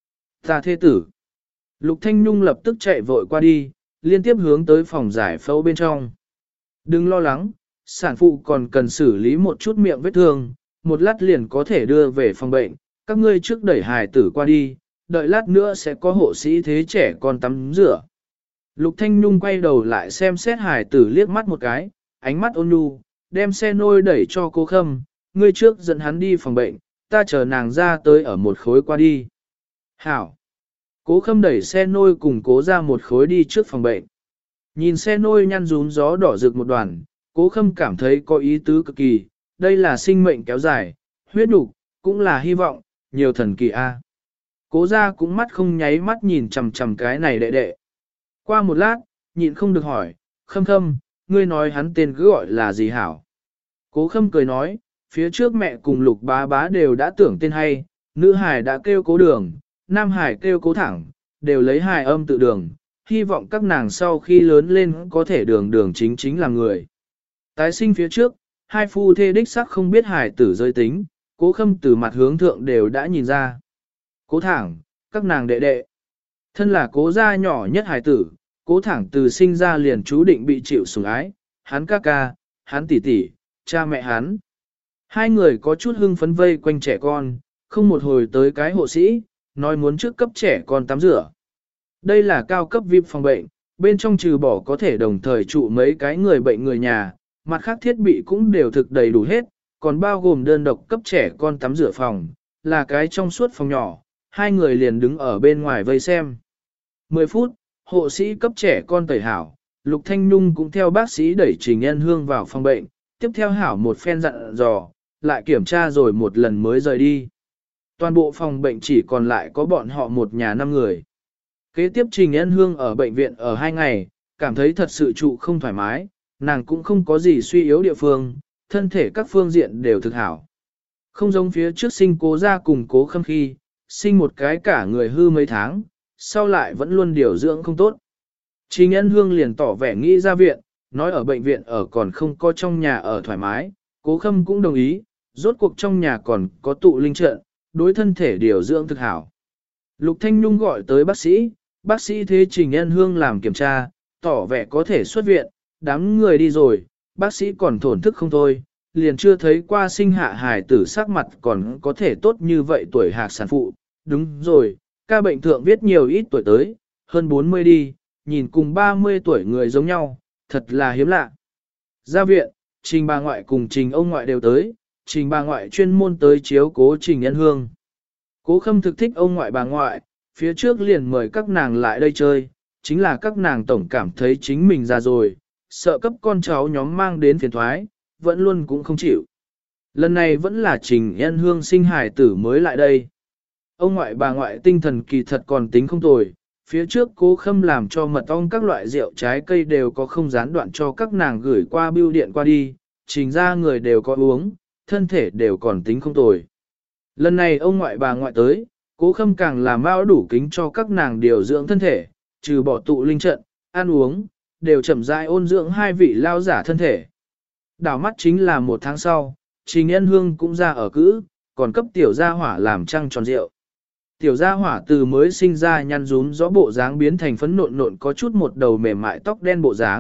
Ta thê tử. Lục Thanh Nhung lập tức chạy vội qua đi, liên tiếp hướng tới phòng giải phẫu bên trong. Đừng lo lắng, sản phụ còn cần xử lý một chút miệng vết thương, một lát liền có thể đưa về phòng bệnh, các ngươi trước đẩy hài tử qua đi, đợi lát nữa sẽ có hộ sĩ thế trẻ con tắm rửa. Lục Thanh Nhung quay đầu lại xem xét hài tử liếc mắt một cái, ánh mắt ôn nhu, đem xe nôi đẩy cho Cố Khâm, ngươi trước dẫn hắn đi phòng bệnh, ta chờ nàng ra tới ở một khối qua đi. Hảo! Cố Khâm đẩy xe nôi cùng Cố ra một khối đi trước phòng bệnh. Nhìn xe nôi nhăn rún gió đỏ rực một đoàn, Cố Khâm cảm thấy có ý tứ cực kỳ, đây là sinh mệnh kéo dài, huyết nục, cũng là hy vọng, nhiều thần kỳ a. Cố ra cũng mắt không nháy mắt nhìn chằm chằm cái này đệ đệ. Qua một lát, nhịn không được hỏi, Khâm Khâm, ngươi nói hắn tên cứ gọi là gì hảo? Cố Khâm cười nói, phía trước mẹ cùng Lục bá bá đều đã tưởng tên hay, nữ hải đã kêu Cố Đường, nam hải kêu Cố Thẳng, đều lấy hài âm tự đường, hy vọng các nàng sau khi lớn lên có thể đường đường chính chính là người. Tái sinh phía trước, hai phu thê đích sắc không biết hài tử giới tính, Cố Khâm từ mặt hướng thượng đều đã nhìn ra. Cố Thẳng, các nàng đệ đệ. Thân là Cố gia nhỏ nhất hài tử, Cố Thẳng từ sinh ra liền chú định bị chịu sủng ái, hắn ca ca, hắn tỷ tỷ, cha mẹ hắn. Hai người có chút hưng phấn vây quanh trẻ con, không một hồi tới cái hộ sĩ, nói muốn trước cấp trẻ con tắm rửa. Đây là cao cấp VIP phòng bệnh, bên trong trừ bỏ có thể đồng thời trụ mấy cái người bệnh người nhà, mặt khác thiết bị cũng đều thực đầy đủ hết, còn bao gồm đơn độc cấp trẻ con tắm rửa phòng, là cái trong suốt phòng nhỏ, hai người liền đứng ở bên ngoài vây xem. 10 phút, hộ sĩ cấp trẻ con tẩy hảo, Lục Thanh Nhung cũng theo bác sĩ đẩy Trình Nhân Hương vào phòng bệnh, tiếp theo hảo một phen dặn dò, lại kiểm tra rồi một lần mới rời đi. Toàn bộ phòng bệnh chỉ còn lại có bọn họ một nhà 5 người. Kế tiếp Trình Nhân Hương ở bệnh viện ở 2 ngày, cảm thấy thật sự trụ không thoải mái, nàng cũng không có gì suy yếu địa phương, thân thể các phương diện đều thực hảo. Không giống phía trước sinh Cố ra cùng Cố Khâm khi, sinh một cái cả người hư mấy tháng, sau lại vẫn luôn điều dưỡng không tốt. Trình Nhân Hương liền tỏ vẻ nghĩ ra viện, nói ở bệnh viện ở còn không có trong nhà ở thoải mái, Cố Khâm cũng đồng ý, rốt cuộc trong nhà còn có tụ linh trận, đối thân thể điều dưỡng thực hảo. Lục Thanh Nhung gọi tới bác sĩ thế Trình Nhân Hương làm kiểm tra, tỏ vẻ có thể xuất viện, đám người đi rồi, bác sĩ còn thổn thức không thôi, liền chưa thấy qua sinh hạ hài tử sắc mặt còn có thể tốt như vậy tuổi hạc sản phụ. Đúng rồi, ca bệnh thượng viết nhiều ít tuổi tới, hơn 40 đi, nhìn cùng 30 tuổi người giống nhau, thật là hiếm lạ. Ra viện, Trình bà ngoại cùng Trình ông ngoại đều tới, Trình bà ngoại chuyên môn tới chiếu cố Trình Nhân Hương. Cố Khâm thực thích ông ngoại bà ngoại, phía trước liền mời các nàng lại đây chơi, chính là các nàng tổng cảm thấy chính mình già rồi, sợ cấp con cháu nhóm mang đến phiền thoái, vẫn luôn cũng không chịu. Lần này vẫn là Trình Yên Hương sinh hài tử mới lại đây. Ông ngoại bà ngoại tinh thần kỳ thật còn tính không tồi, phía trước Cố Khâm làm cho mật ong các loại rượu trái cây đều có không gián đoạn cho các nàng gửi qua bưu điện qua đi, trình ra người đều có uống, thân thể đều còn tính không tồi. Lần này ông ngoại bà ngoại tới, Cố Khâm càng làm bao đủ kính cho các nàng điều dưỡng thân thể, trừ bỏ tụ linh trận, ăn uống, đều chậm rãi ôn dưỡng hai vị lao giả thân thể. Đảo mắt chính là một tháng sau, Trình Yên Hương cũng ra ở cữ, còn cấp tiểu gia hỏa làm trăng tròn rượu. Tiểu gia hỏa từ mới sinh ra nhăn rún rõ bộ dáng biến thành phấn nộn nộn có chút một đầu mềm mại tóc đen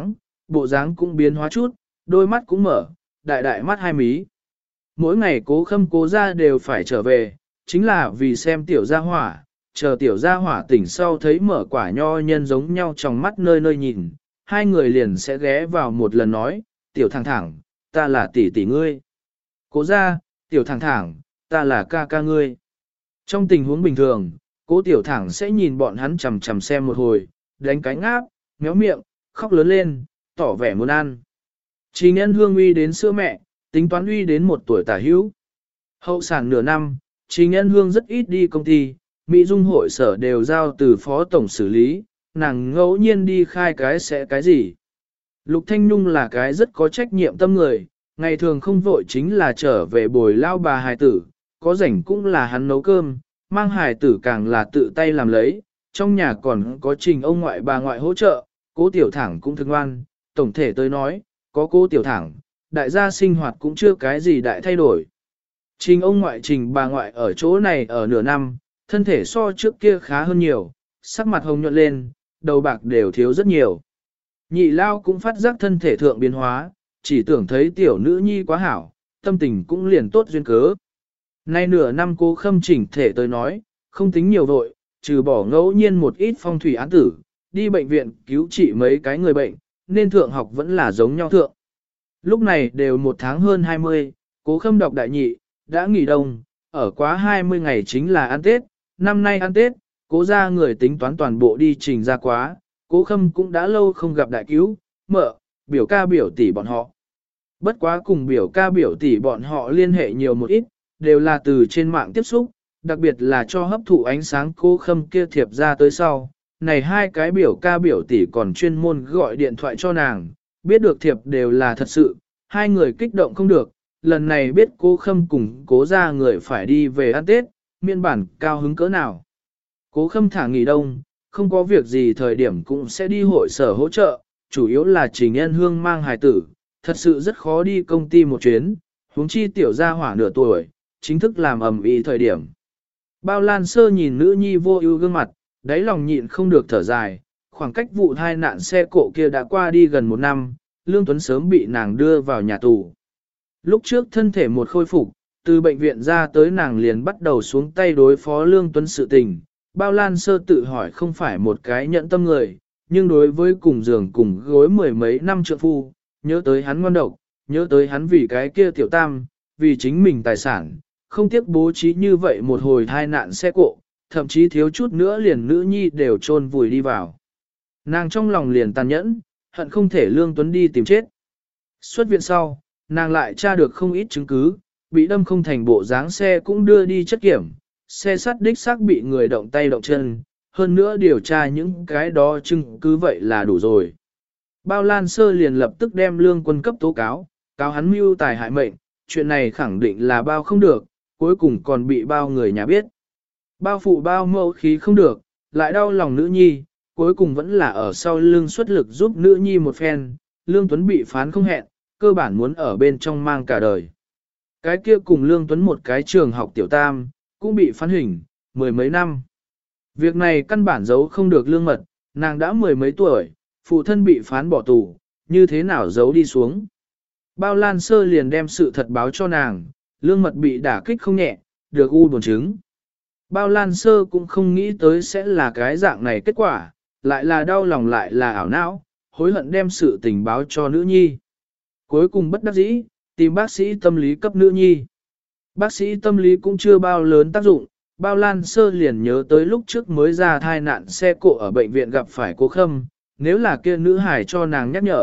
bộ dáng cũng biến hóa chút, đôi mắt cũng mở, đại đại mắt hai mí. Mỗi ngày Cố Khâm Cố gia đều phải trở về, chính là vì xem tiểu gia hỏa, chờ tiểu gia hỏa tỉnh sau thấy mở quả nho nhân giống nhau trong mắt nơi nơi nhìn, hai người liền sẽ ghé vào một lần nói, tiểu thẳng thẳng, ta là tỷ tỷ ngươi. Cố gia, tiểu thẳng thẳng, ta là ca ca ngươi. Trong tình huống bình thường, Cố tiểu thẳng sẽ nhìn bọn hắn chằm chằm xem một hồi, đánh cái ngáp, méo miệng, khóc lớn lên, tỏ vẻ muốn ăn. Trình Yên Hương uy đến sữa mẹ, tính toán uy đến 1 tuổi tả hữu. Hậu sản nửa năm, Trình Yên Hương rất ít đi công ty, Mỹ Dung hội sở đều giao từ phó tổng xử lý, nàng ngẫu nhiên đi khai cái sẽ cái gì. Lục Thanh Nhung là cái rất có trách nhiệm tâm người, ngày thường không vội chính là trở về bồi lao bà hài tử, có rảnh cũng là hắn nấu cơm, mang hài tử càng là tự tay làm lấy, trong nhà còn có Trình ông ngoại bà ngoại hỗ trợ, Cố tiểu thẳng cũng thương ngoan, tổng thể tới nói, có Cố tiểu thẳng, đại gia sinh hoạt cũng chưa cái gì đại thay đổi. Trình ông ngoại Trình bà ngoại ở chỗ này ở nửa năm, thân thể so trước kia khá hơn nhiều, sắc mặt hồng nhuận lên, đầu bạc đều thiếu rất nhiều. Nhị lao cũng phát giác thân thể thượng biến hóa, chỉ tưởng thấy tiểu nữ nhi quá hảo, tâm tình cũng liền tốt duyên cớ. Nay nửa năm Cố Khâm chỉnh thể tới nói, không tính nhiều vội, trừ bỏ ngẫu nhiên một ít phong thủy án tử, đi bệnh viện cứu trị mấy cái người bệnh, nên thượng học vẫn là giống nhau thượng. Lúc này đều 1 tháng hơn 20, Cố Khâm đọc đại nhị, đã nghỉ đông, ở quá 20 ngày chính là ăn Tết, năm nay ăn Tết, Cố gia người tính toán toàn bộ đi Trình ra quá, Cố Khâm cũng đã lâu không gặp đại cứu, mợ, biểu ca biểu tỷ bọn họ. Bất quá cùng biểu ca biểu tỷ bọn họ liên hệ nhiều một ít, đều là từ trên mạng tiếp xúc, đặc biệt là cho hấp thụ ánh sáng Cố Khâm kia thiệp ra tới sau. Này hai cái biểu ca biểu tỷ còn chuyên môn gọi điện thoại cho nàng, biết được thiệp đều là thật sự, hai người kích động không được, lần này biết Cố Khâm cùng Cố gia người phải đi về ăn Tết, miên bản cao hứng cỡ nào. Cố Khâm thả nghỉ đông, không có việc gì thời điểm cũng sẽ đi hội sở hỗ trợ, chủ yếu là Trình Yên Hương mang hài tử, thật sự rất khó đi công ty một chuyến, huống chi tiểu gia hỏa nửa tuổi, chính thức làm ầm ĩ thời điểm. Bao Lan Sơ nhìn nữ nhi vô ưu gương mặt, đáy lòng nhịn không được thở dài, khoảng cách vụ tai nạn xe cộ kia đã qua đi gần 1 năm, Lương Tuấn sớm bị nàng đưa vào nhà tù. Lúc trước thân thể một khôi phục, từ bệnh viện ra tới nàng liền bắt đầu xuống tay đối phó Lương Tuấn sự tình. Bao Lan Sơ tự hỏi không phải một cái nhẫn tâm người, nhưng đối với cùng giường cùng gối 10 mấy năm trượng phu, nhớ tới hắn ngoan độc, nhớ tới hắn vì cái kia tiểu tam, vì chính mình tài sản, không tiếc bố trí như vậy một hồi tai nạn xe cộ, thậm chí thiếu chút nữa liền nữ nhi đều chôn vùi đi vào. Nàng trong lòng liền tàn nhẫn, hận không thể Lương Tuấn đi tìm chết. Xuất viện sau, nàng lại tra được không ít chứng cứ, bị đâm không thành bộ dáng xe cũng đưa đi chất kiểm, xe sắt đích xác bị người động tay động chân, hơn nữa điều tra những cái đó chứng cứ vậy là đủ rồi. Bao Lan Sơ liền lập tức đem Lương Quân cấp tố cáo, cáo hắn mưu tài hại mệnh, chuyện này khẳng định là bao không được, cuối cùng còn bị bao người nhà biết. Bao phụ bao mẫu khí không được, lại đau lòng nữ nhi, cuối cùng vẫn là ở sau lưng xuất lực giúp nữ nhi một phen, Lương Tuấn bị phán không hẹn, cơ bản muốn ở bên trong mang cả đời. Cái kia cùng Lương Tuấn một cái trường học tiểu tam, cũng bị phán hình, 10 mấy năm. Việc này căn bản giấu không được Lương Mật, nàng đã 10 mấy tuổi, phụ thân bị phán bỏ tù, như thế nào giấu đi xuống. Bao Lan Sơ liền đem sự thật báo cho nàng, Lương Mật bị đả kích không nhẹ, được u buồn chứng. Bao Lan Sơ cũng không nghĩ tới sẽ là cái dạng này kết quả, lại là đau lòng lại là ảo não, hối hận đem sự tình báo cho nữ nhi. Cuối cùng bất đắc dĩ, tìm bác sĩ tâm lý cấp nữ nhi. Bác sĩ tâm lý cũng chưa bao lớn tác dụng, Bao Lan Sơ liền nhớ tới lúc trước mới ra thai nạn xe cộ ở bệnh viện gặp phải Cố Khâm, nếu là kia nữ hải cho nàng nhắc nhở,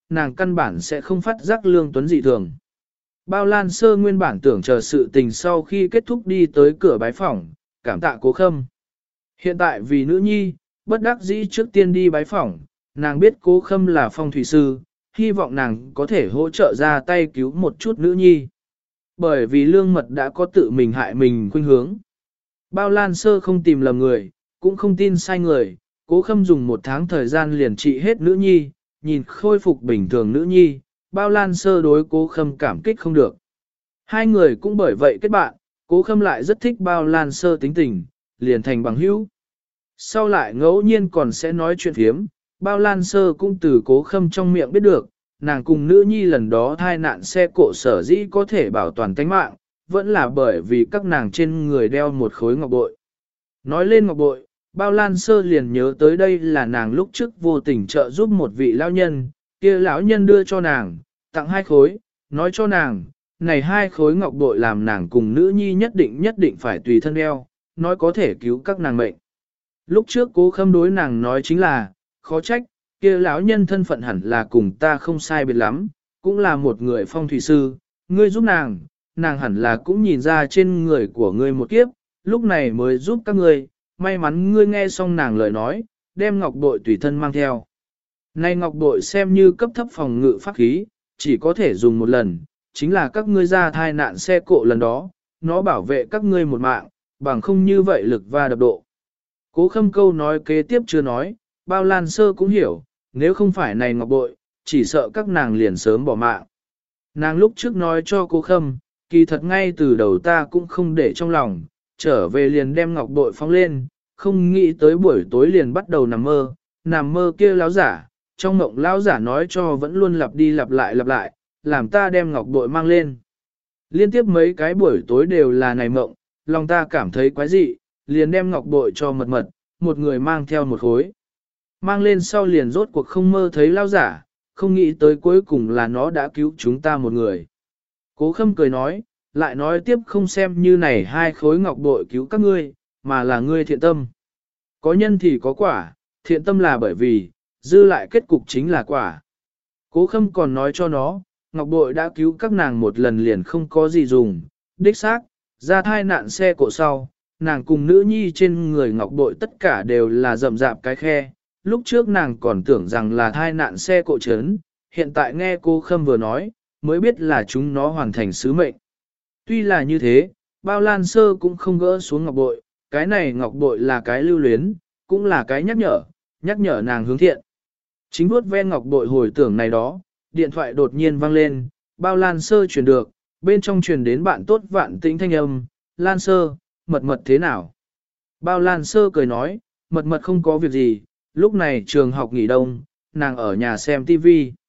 nàng căn bản sẽ không phát giác Lương Tuấn dị thường. Bao Lan Sơ nguyên bản tưởng chờ sự tình sau khi kết thúc đi tới cửa bái phỏng, cảm tạ Cố Khâm. Hiện tại vì nữ nhi, bất đắc dĩ trước tiên đi bái phỏng, nàng biết Cố Khâm là phong thủy sư, hy vọng nàng có thể hỗ trợ ra tay cứu một chút nữ nhi. Bởi vì Lương Mật đã có tự mình hại mình khuynh hướng. Bao Lan Sơ không tìm lầm người, cũng không tin sai người, Cố Khâm dùng 1 tháng thời gian liền trị hết nữ nhi, nhìn khôi phục bình thường nữ nhi, Bao Lan Sơ đối Cố Khâm cảm kích không được. Hai người cũng bởi vậy kết bạn, Cố Khâm lại rất thích Bao Lan Sơ tính tình, liền thành bằng hữu. Sau lại ngẫu nhiên còn sẽ nói chuyện phiếm, Bao Lan Sơ cũng từ Cố Khâm trong miệng biết được, nàng cùng nữ nhi lần đó thai nạn xe cộ sở dĩ có thể bảo toàn tánh mạng, vẫn là bởi vì các nàng trên người đeo một khối ngọc bội. Nói lên ngọc bội, Bao Lan Sơ liền nhớ tới đây là nàng lúc trước vô tình trợ giúp một vị lão nhân, kia lão nhân đưa cho nàng, tặng 2 khối, nói cho nàng, này 2 khối ngọc bội làm nàng cùng nữ nhi nhất định phải tùy thân đeo, nói có thể cứu các nàng mệnh. Lúc trước Cố Khâm đối nàng nói chính là, khó trách, kia lão nhân thân phận hẳn là cùng ta không sai biệt lắm, cũng là một người phong thủy sư, ngươi giúp nàng, nàng hẳn là cũng nhìn ra trên người của ngươi một kiếp, lúc này mới giúp các ngươi, may mắn ngươi nghe xong nàng lời nói, đem ngọc bội tùy thân mang theo. Này ngọc bội xem như cấp thấp phòng ngự pháp khí, chỉ có thể dùng một lần, chính là các ngươi ra thai nạn xe cộ lần đó, nó bảo vệ các ngươi một mạng, bằng không như vậy lực va đập độ. Cố Khâm câu nói kế tiếp chưa nói, Bao Lan Sơ cũng hiểu, nếu không phải này ngọc bội, chỉ sợ các nàng liền sớm bỏ mạng. Nàng lúc trước nói cho Cố Khâm, kỳ thật ngay từ đầu ta cũng không để trong lòng, trở về liền đem ngọc bội phóng lên, không nghĩ tới buổi tối liền bắt đầu nằm mơ kia láo giả, trong mộng lão giả nói cho vẫn luôn lặp đi lặp lại, làm ta đem ngọc bội mang lên. Liên tiếp mấy cái buổi tối đều là này mộng, lòng ta cảm thấy quái dị, liền đem ngọc bội cho mật mật, một người mang theo một khối. Mang lên sau liền rốt cuộc không mơ thấy lão giả, không nghĩ tới cuối cùng là nó đã cứu chúng ta một người. Cố Khâm cười nói, lại nói tiếp không xem như này 2 khối ngọc bội cứu các ngươi, mà là ngươi thiện tâm. Có nhân thì có quả, thiện tâm là bởi vì, dư lại kết cục chính là quả. Cố Khâm còn nói cho nó, ngọc bội đã cứu các nàng một lần liền không có gì dùng, đích xác, ra thai nạn xe cộ sau, nàng cùng nữ nhi trên người ngọc bội tất cả đều là rậm rạp cái khe, lúc trước nàng còn tưởng rằng là thai nạn xe cộ chấn, hiện tại nghe Cố Khâm vừa nói, mới biết là chúng nó hoàn thành sứ mệnh. Tuy là như thế, Bao Lan Sơ cũng không gỡ xuống ngọc bội, cái này ngọc bội là cái lưu luyến, cũng là cái nhắc nhở nàng hướng thiện. Chính vuốt ve ngọc bội hồi tưởng này đó, điện thoại đột nhiên vang lên, Bao Lan Sơ truyền được, bên trong truyền đến bạn tốt Vạn Tĩnh thanh âm, Lan Sơ, mật mật thế nào? Bao Lan Sơ cười nói, mật mật không có việc gì, lúc này trường học nghỉ đông, nàng ở nhà xem TV.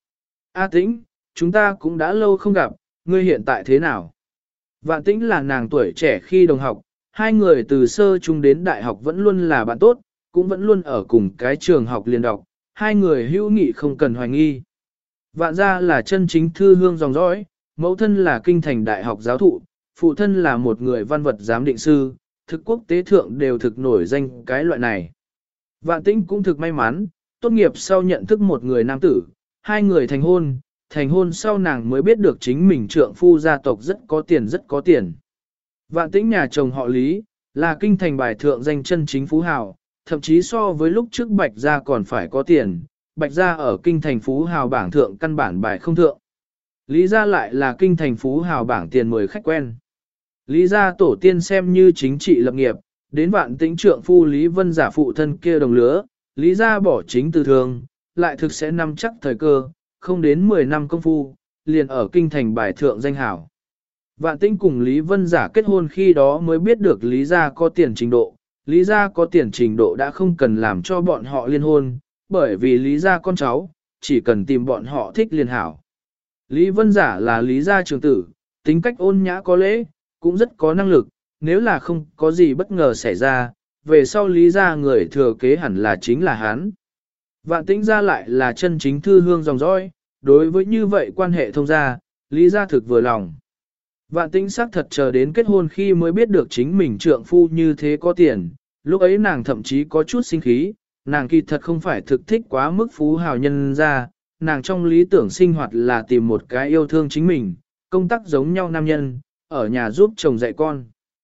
A Tĩnh, chúng ta cũng đã lâu không gặp, ngươi hiện tại thế nào? Vạn Tĩnh là nàng tuổi trẻ khi đồng học, hai người từ sơ trung đến đại học vẫn luôn là bạn tốt, cũng vẫn luôn ở cùng cái trường học liên đọc, hai người hữu nghị không cần hoài nghi. Vạn gia là chân chính thư hương dòng dõi, mẫu thân là kinh thành đại học giáo thụ, phụ thân là một người văn vật giám định sư, thực quốc tế thượng đều thực nổi danh cái loại này. Vạn Tĩnh cũng thực may mắn, tốt nghiệp sau nhận thức một người nam tử, hai người thành hôn sau nàng mới biết được chính mình trượng phu gia tộc rất có tiền. Vạn Tĩnh nhà chồng họ Lý, là kinh thành bài thượng danh chân chính phú hào, thậm chí so với lúc trước Bạch gia còn phải có tiền, Bạch gia ở kinh thành phú hào bảng thượng căn bản bài không thượng. Lý gia lại là kinh thành phú hào bảng tiền 10 khách quen. Lý gia tổ tiên xem như chính trị lập nghiệp, đến Vạn Tĩnh trượng phu Lý Vân giả phụ thân kia đồng lứa, Lý gia bỏ chính từ thường, lại thực sẽ nắm chắc thời cơ, không đến 10 năm công phu, liền ở kinh thành bài thượng danh hảo. Vạn Tĩnh cùng Lý Vân giả kết hôn khi đó mới biết được Lý gia có tiền trình độ, Lý gia có tiền trình độ đã không cần làm cho bọn họ liên hôn, bởi vì Lý gia con cháu, chỉ cần tìm bọn họ thích liền hảo. Lý Vân giả là Lý gia trưởng tử, tính cách ôn nhã có lễ, cũng rất có năng lực, nếu là không có gì bất ngờ xảy ra, về sau Lý gia người thừa kế hẳn là chính là hắn. Vạn Tĩnh gia lại là chân chính thư hương dòng dõi, đối với như vậy quan hệ thông gia, Lý gia thực vừa lòng. Vạn Tĩnh xác thật chờ đến kết hôn khi mới biết được chính mình trượng phu như thế có tiền, lúc ấy nàng thậm chí có chút sinh khí, nàng kỳ thật không phải thực thích quá mức phú hào nhân gia, nàng trong lý tưởng sinh hoạt là tìm một cái yêu thương chính mình, công tác giống nhau nam nhân, ở nhà giúp chồng dạy con.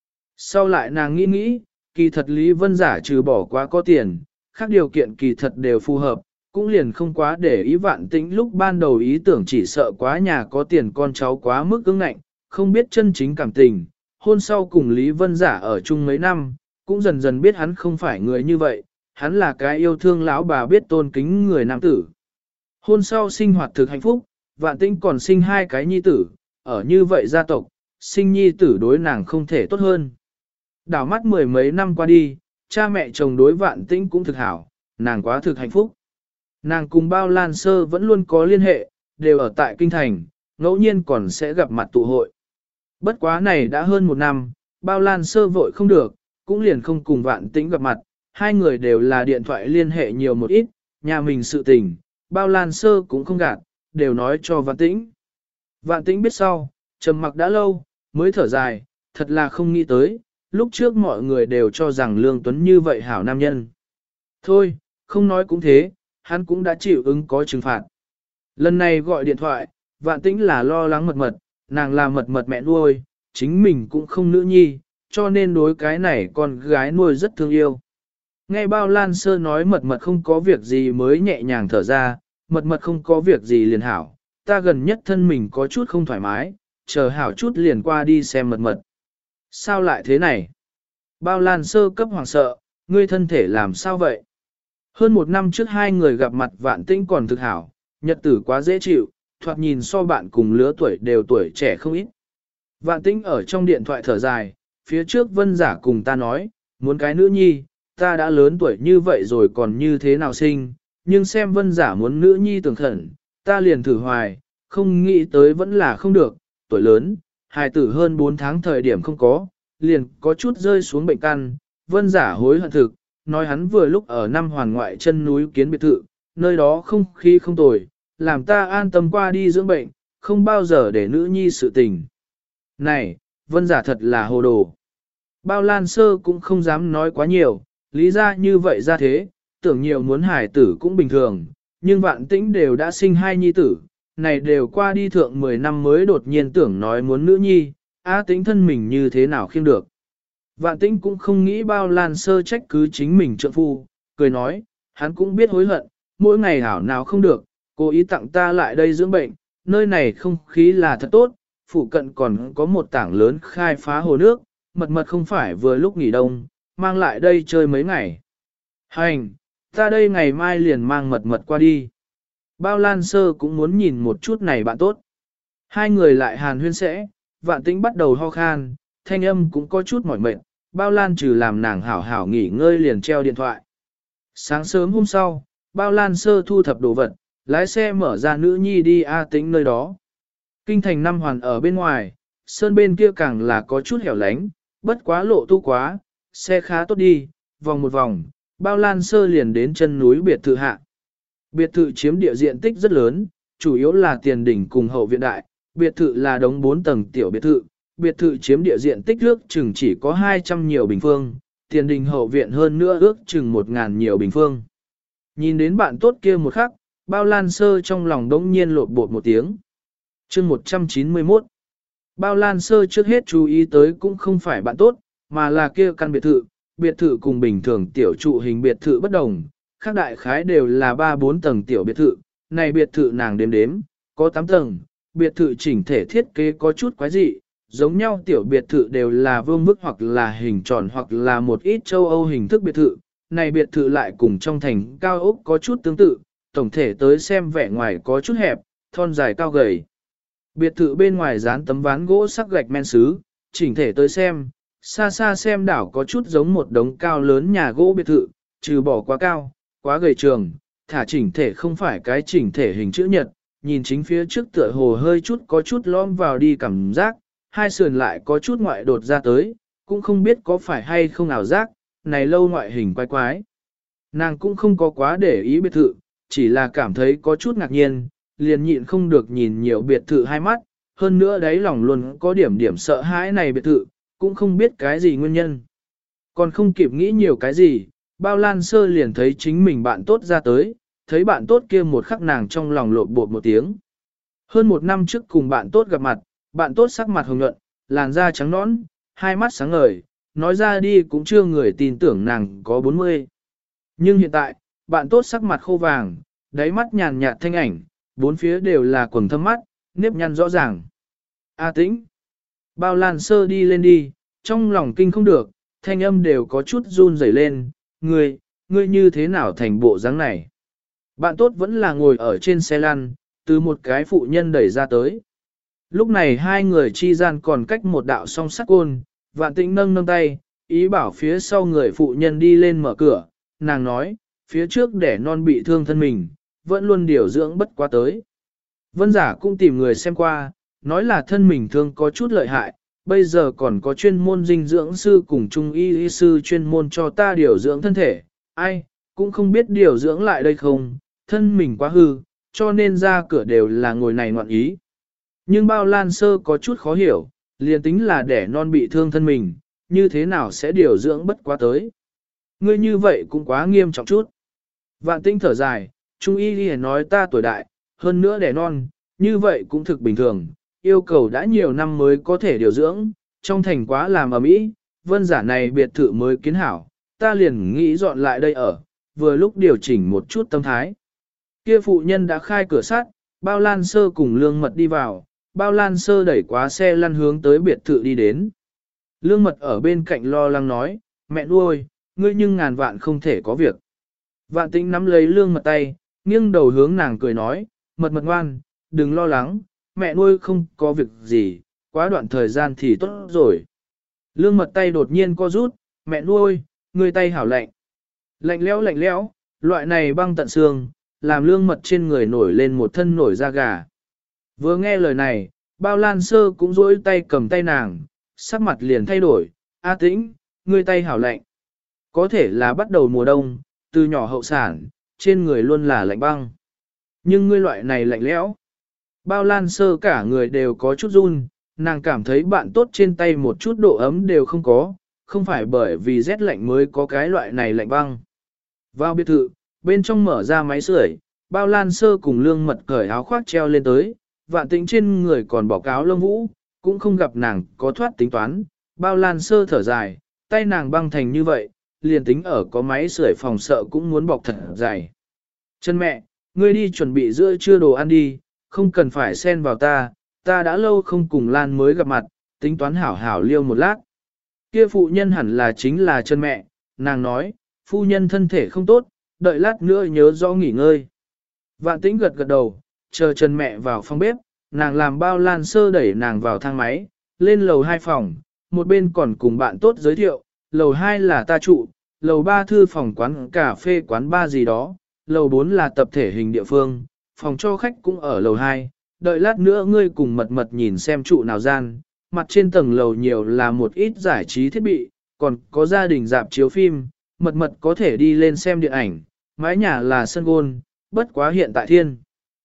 Sau lại nàng nghĩ nghĩ, kỳ thật Lý Vân Giả trừ bỏ quá có tiền, các điều kiện kỳ thật đều phù hợp, cũng liền không quá để ý Vạn Tĩnh lúc ban đầu ý tưởng chỉ sợ quá nhà có tiền con cháu quá mức cứng ngạnh, không biết chân chính cảm tình. Hôn sau cùng Lý Vân Giả ở chung mấy năm, cũng dần dần biết hắn không phải người như vậy, hắn là cái yêu thương lão bà biết tôn kính người nam tử. Hôn sau sinh hoạt thực hạnh phúc, Vạn Tĩnh còn sinh 2 cái nhi tử, ở như vậy gia tộc, sinh nhi tử đối nàng không thể tốt hơn. Đảo mắt 10 mấy năm qua đi, cha mẹ chồng đối Vạn Tĩnh cũng thực hảo, nàng quá thực hạnh phúc. Nàng cùng Bao Lan Sơ vẫn luôn có liên hệ, đều ở tại Kinh Thành, ngẫu nhiên còn sẽ gặp mặt tụ hội. Bất quá này đã hơn 1 năm, Bao Lan Sơ vội không được, cũng liền không cùng Vạn Tĩnh gặp mặt, 2 người đều là điện thoại liên hệ nhiều một ít, nhà mình sự tình, Bao Lan Sơ cũng không gạt, đều nói cho Vạn Tĩnh. Vạn Tĩnh biết sau, trầm mặc đã lâu, mới thở dài, thật là không nghĩ tới, lúc trước mọi người đều cho rằng Lương Tuấn như vậy hảo nam nhân. Thôi, không nói cũng thế, hắn cũng đã chịu ứng có trừng phạt. Lần này gọi điện thoại, Vạn Tĩnh là lo lắng mật mật, nàng là mật mật mẹ nuôi, chính mình cũng không nữ nhi, cho nên đối cái này con gái nuôi rất thương yêu. Nghe Bao Lan Sơ nói mật mật không có việc gì mới nhẹ nhàng thở ra, mật mật không có việc gì liền hảo, ta gần nhất thân mình có chút không thoải mái, chờ hảo chút liền qua đi xem mật mật. Sao lại thế này? Bao Lan Sơ cấp hoàng sợ, ngươi thân thể làm sao vậy? Hơn 1 năm trước 2 người gặp mặt Vạn Tĩnh còn thực hảo, nhật tử quá dễ chịu, thoạt nhìn so bạn cùng lứa tuổi đều tuổi trẻ không ít. Vạn Tĩnh ở trong điện thoại thở dài, phía trước Vân Giả cùng ta nói, muốn cái nữ nhi, ta đã lớn tuổi như vậy rồi còn như thế nào sinh, nhưng xem Vân Giả muốn nữ nhi tưởng khẩn, ta liền thử hoài, không nghĩ tới vẫn là không được, tuổi lớn, hài tử hơn 4 tháng thời điểm không có, liền có chút rơi xuống bệnh căn, Vân Giả hối hận thực, nói hắn vừa lúc ở năm Hoàn ngoại chân núi kiến biệt thự, nơi đó không khí không tồi, làm ta an tâm qua đi dưỡng bệnh, không bao giờ để nữ nhi sự tình. Này, Vân Giả thật là hồ đồ. Bao Lan Sơ cũng không dám nói quá nhiều, lý ra như vậy ra thế, tưởng nhiều muốn hải tử cũng bình thường, nhưng Vạn Tĩnh đều đã sinh 2 nhi tử, này đều qua đi thượng 10 năm mới đột nhiên tưởng nói muốn nữ nhi, Tĩnh thân mình như thế nào khiêng được. Vạn Tĩnh cũng không nghĩ Bao Lan Sơ trách cứ chính mình trượng phu, cười nói, hắn cũng biết hối hận, mỗi ngày hảo nào không được, cố ý tặng ta lại đây dưỡng bệnh, nơi này không khí là thật tốt, phụ cận còn có một tảng lớn khai phá hồ nước, mật mật không phải vừa lúc nghỉ đông, mang lại đây chơi mấy ngày. Hành, ta đây ngày mai liền mang mật mật qua đi. Bao Lan Sơ cũng muốn nhìn một chút này bạn tốt. 2 người lại hàn huyên sẽ, Vạn Tĩnh bắt đầu ho khan, thanh âm cũng có chút mỏi mệt, Bao Lan trừ làm nàng hảo hảo nghỉ ngơi liền treo điện thoại. Sáng sớm hôm sau, Bao Lan Sơ thu thập đồ vật, lái xe mở ra nữ nhi đi Tĩnh nơi đó. Kinh thành Năm Hoàn ở bên ngoài, sơn bên kia càng là có chút hẻo lánh, bất quá lộ tu quá, xe khá tốt đi, vòng một vòng, Bao Lan Sơ liền đến chân núi biệt thự hạ. Biệt thự chiếm địa diện tích rất lớn, chủ yếu là tiền đỉnh cùng hậu viện đại, biệt thự là đống 4 tầng tiểu biệt thự chiếm địa diện tích ước chừng chỉ có 200 nhiều bình phương, tiền đình hậu viện hơn nữa ước chừng 1.000 nhiều bình phương. Nhìn đến bạn tốt kia một khắc, Bao Lan Sơ trong lòng đống nhiên lột bột một tiếng. Chương 191. Bao Lan Sơ trước hết chú ý tới cũng không phải bạn tốt, mà là kia căn biệt thự cùng bình thường tiểu trụ hình biệt thự bất đồng, khác đại khái đều là 3-4 tầng tiểu biệt thự, này biệt thự nàng đếm, có 8 tầng, biệt thự chỉnh thể thiết kế có chút quái dị, giống nhau tiểu biệt thự đều là vương bức hoặc là hình tròn hoặc là một ít châu Âu hình thức biệt thự, này biệt thự lại cùng trong thành cao ốc có chút tương tự, tổng thể tới xem vẻ ngoài có chút hẹp, thon dài cao gầy. Biệt thự bên ngoài dán tấm ván gỗ sắc gạch men sứ, chỉnh thể tới xem, xa xa xem đảo có chút giống một đống cao lớn nhà gỗ biệt thự, trừ bỏ quá cao, quá gầy trường, thả chỉnh thể không phải cái chỉnh thể hình chữ nhật, nhìn chính phía trước tựa hồ hơi chút có chút lõm vào đi cảm giác, 2 sườn lại có chút ngoại đột ra tới, cũng không biết có phải hay không ảo giác, này lâu ngoại hình quái quái. Nàng cũng không có quá để ý biệt thự, chỉ là cảm thấy có chút ngạc nhiên, liền nhịn không được nhìn nhiều biệt thự 2 mắt, hơn nữa đáy lòng luôn có điểm sợ hãi này biệt thự, cũng không biết cái gì nguyên nhân. Còn không kịp nghĩ nhiều cái gì, Bao Lan Sơ liền thấy chính mình bạn tốt ra tới, thấy bạn tốt kia một khắc nàng trong lòng lộn bột một tiếng. Hơn một năm trước cùng bạn tốt gặp mặt, bạn tốt sắc mặt hồng nhuận, làn da trắng nõn, hai mắt sáng ngời, nói ra đi cũng chưa người tin tưởng nàng có 40. Nhưng hiện tại, bạn tốt sắc mặt khô vàng, đáy mắt nhàn nhạt thanh ảnh, bốn phía đều là quầng thâm mắt, nếp nhăn rõ ràng. A Tĩnh. Bao Lan Sơ đi lên đi, trong lòng kinh không được, thanh âm đều có chút run rẩy lên, ngươi như thế nào thành bộ dáng này? Bạn tốt vẫn là ngồi ở trên xe lăn, từ một cái phụ nhân đẩy ra tới. Lúc này hai người chi gian còn cách một đạo song sắt côn, Vạn Tĩnh nâng nâng tay, ý bảo phía sau người phụ nhân đi lên mở cửa, nàng nói, phía trước để non bị thương thân mình, vẫn luôn điều dưỡng bất quá tới. Vân giả cũng tìm người xem qua, nói là thân mình thương có chút lợi hại, bây giờ còn có chuyên môn dinh dưỡng sư cùng trung y sư chuyên môn cho ta điều dưỡng thân thể, ai, cũng không biết điều dưỡng lại đây không, thân mình quá hư, cho nên ra cửa đều là ngồi này ngoạn ý. Nhưng Bao Lan Sơ có chút khó hiểu, liền tính là đẻ non bị thương thân mình, như thế nào sẽ điều dưỡng bất quá tới. Ngươi như vậy cũng quá nghiêm trọng chút. Vạn Tĩnh thở dài, trung y liền nói ta tuổi đại, hơn nữa đẻ non, như vậy cũng thực bình thường, yêu cầu đã nhiều năm mới có thể điều dưỡng, trong thành quá làm ở mỹ, vân giả này biệt thự mới kiến hảo, ta liền nghĩ dọn lại đây ở, vừa lúc điều chỉnh một chút tâm thái. Kia phụ nhân đã khai cửa sắt, Bao Lan Sơ cùng Lương Mật đi vào, Bao Lan Sơ đẩy quá xe lăn hướng tới biệt thự đi đến. Lương Mật ở bên cạnh lo lắng nói, mẹ nuôi, ngươi nhưng ngàn vạn không thể có việc. Vạn Tĩnh nắm lấy Lương Mật tay, nghiêng đầu hướng nàng cười nói, Mật Mật ngoan, đừng lo lắng, mẹ nuôi không có việc gì, quá đoạn thời gian thì tốt rồi. Lương Mật tay đột nhiên co rút, mẹ nuôi, ngươi tay hảo lạnh. Lạnh lẽo, loại này băng tận xương, làm Lương Mật trên người nổi lên một thân nổi da gà. Vừa nghe lời này, Bao Lan Sơ cũng duỗi tay cầm tay nàng, sắc mặt liền thay đổi, A Tĩnh, ngươi tay hảo lạnh. Có thể là bắt đầu mùa đông, từ nhỏ hậu sản, trên người luôn là lạnh băng. Nhưng ngươi loại này lạnh lẽo. Bao Lan Sơ cả người đều có chút run, nàng cảm thấy bạn tốt trên tay một chút độ ấm đều không có, không phải bởi vì rét lạnh mới có cái loại này lạnh băng. Vào biệt thự, bên trong mở ra máy sưởi, Bao Lan Sơ cùng Lương Mật cởi áo khoác treo lên tới, Vạn Tĩnh trên người còn bỏ áo lông vũ, cũng không gặp nàng có thoát tính toán. Bao Lan Sơ thở dài, tay nàng băng thành như vậy, liền tính ở có máy sưởi phòng sợ cũng muốn bọc thật dày. Chân mẹ, ngươi đi chuẩn bị giữa trưa đồ ăn đi, không cần phải xen vào ta đã lâu không cùng Lan mới gặp mặt, tính toán hảo hảo liêu một lát. Kia phụ nhân hẳn là chính là chân mẹ, nàng nói, phu nhân thân thể không tốt, đợi lát nữa nhớ rõ nghỉ ngơi. Vạn Tĩnh gật gật đầu, chờ chân mẹ vào phòng bếp, nàng làm Bao Lan Sơ đẩy nàng vào thang máy, lên lầu 2 phòng, một bên còn cùng bạn tốt giới thiệu, lầu 2 là ta trụ, lầu 3 thư phòng quán cà phê quán bar gì đó, lầu 4 là tập thể hình địa phương, phòng cho khách cũng ở lầu 2, đợi lát nữa ngươi cùng Mật Mật nhìn xem trụ nào gian, mặt trên tầng lầu nhiều là một ít giải trí thiết bị, còn có gia đình dạp chiếu phim, Mật Mật có thể đi lên xem điện ảnh, mái nhà là sân gôn, bất quá hiện tại thiên.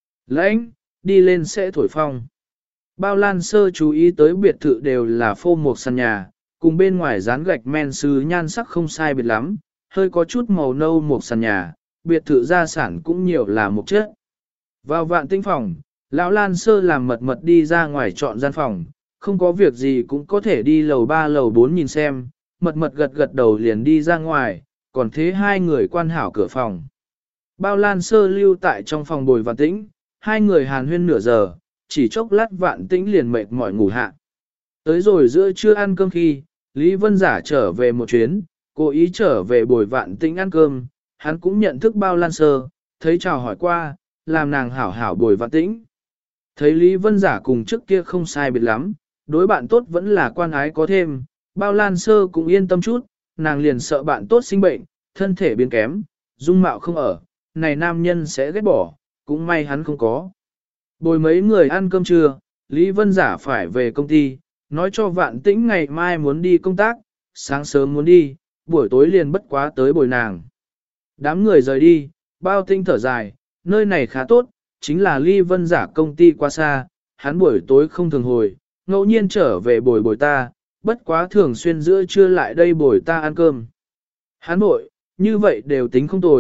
Lãnh, đi lên sẽ thổi phong. Bao Lan Sơ chú ý tới biệt thự đều là phô một sàn nhà, cùng bên ngoài dán gạch men sứ nhan sắc không sai biệt lắm, hơi có chút màu nâu một sàn nhà, biệt thự gia sản cũng nhiều là một chất. Vào Vạn Tĩnh phòng, lão Lan Sơ làm Mật Mật đi ra ngoài chọn gian phòng, không có việc gì cũng có thể đi lầu 3 lầu 4 nhìn xem, Mật Mật gật gật đầu liền đi ra ngoài, còn thế hai người quan hảo cửa phòng. Bao Lan Sơ lưu tại trong phòng bồi Vạn Tĩnh, hai người hàn huyên nửa giờ, chỉ chốc lát Vạn Tĩnh liền mệt mỏi ngủ hạ. Tới rồi giữa trưa ăn cơm khi, Lý Vân Giả trở về một chuyến, cố ý trở về bồi Vạn Tĩnh ăn cơm, hắn cũng nhận thức Bao Lan Sơ, thấy chào hỏi qua, làm nàng hảo hảo bồi Vạn Tĩnh. Thấy Lý Vân Giả cùng trước kia không sai biệt lắm, đối bạn tốt vẫn là quan ái có thêm, Bao Lan Sơ cũng yên tâm chút, nàng liền sợ bạn tốt sinh bệnh, thân thể biến kém, dung mạo không ở, này nam nhân sẽ ghét bỏ, cũng may hắn không có. Bồi mấy người ăn cơm trưa, Lý Vân Giả phải về công ty, nói cho Vạn Tĩnh ngày mai muốn đi công tác, sáng sớm muốn đi, buổi tối liền bất quá tới bồi nàng. Đám người rời đi, Bao Tĩnh thở dài, nơi này khá tốt, chính là Lý Vân Giả công ty quá xa, hắn buổi tối không thường hồi, ngẫu nhiên trở về bồi ta, bất quá thường xuyên giữa trưa lại đây bồi ta ăn cơm. Hắn bội, như vậy đều tính không tồi,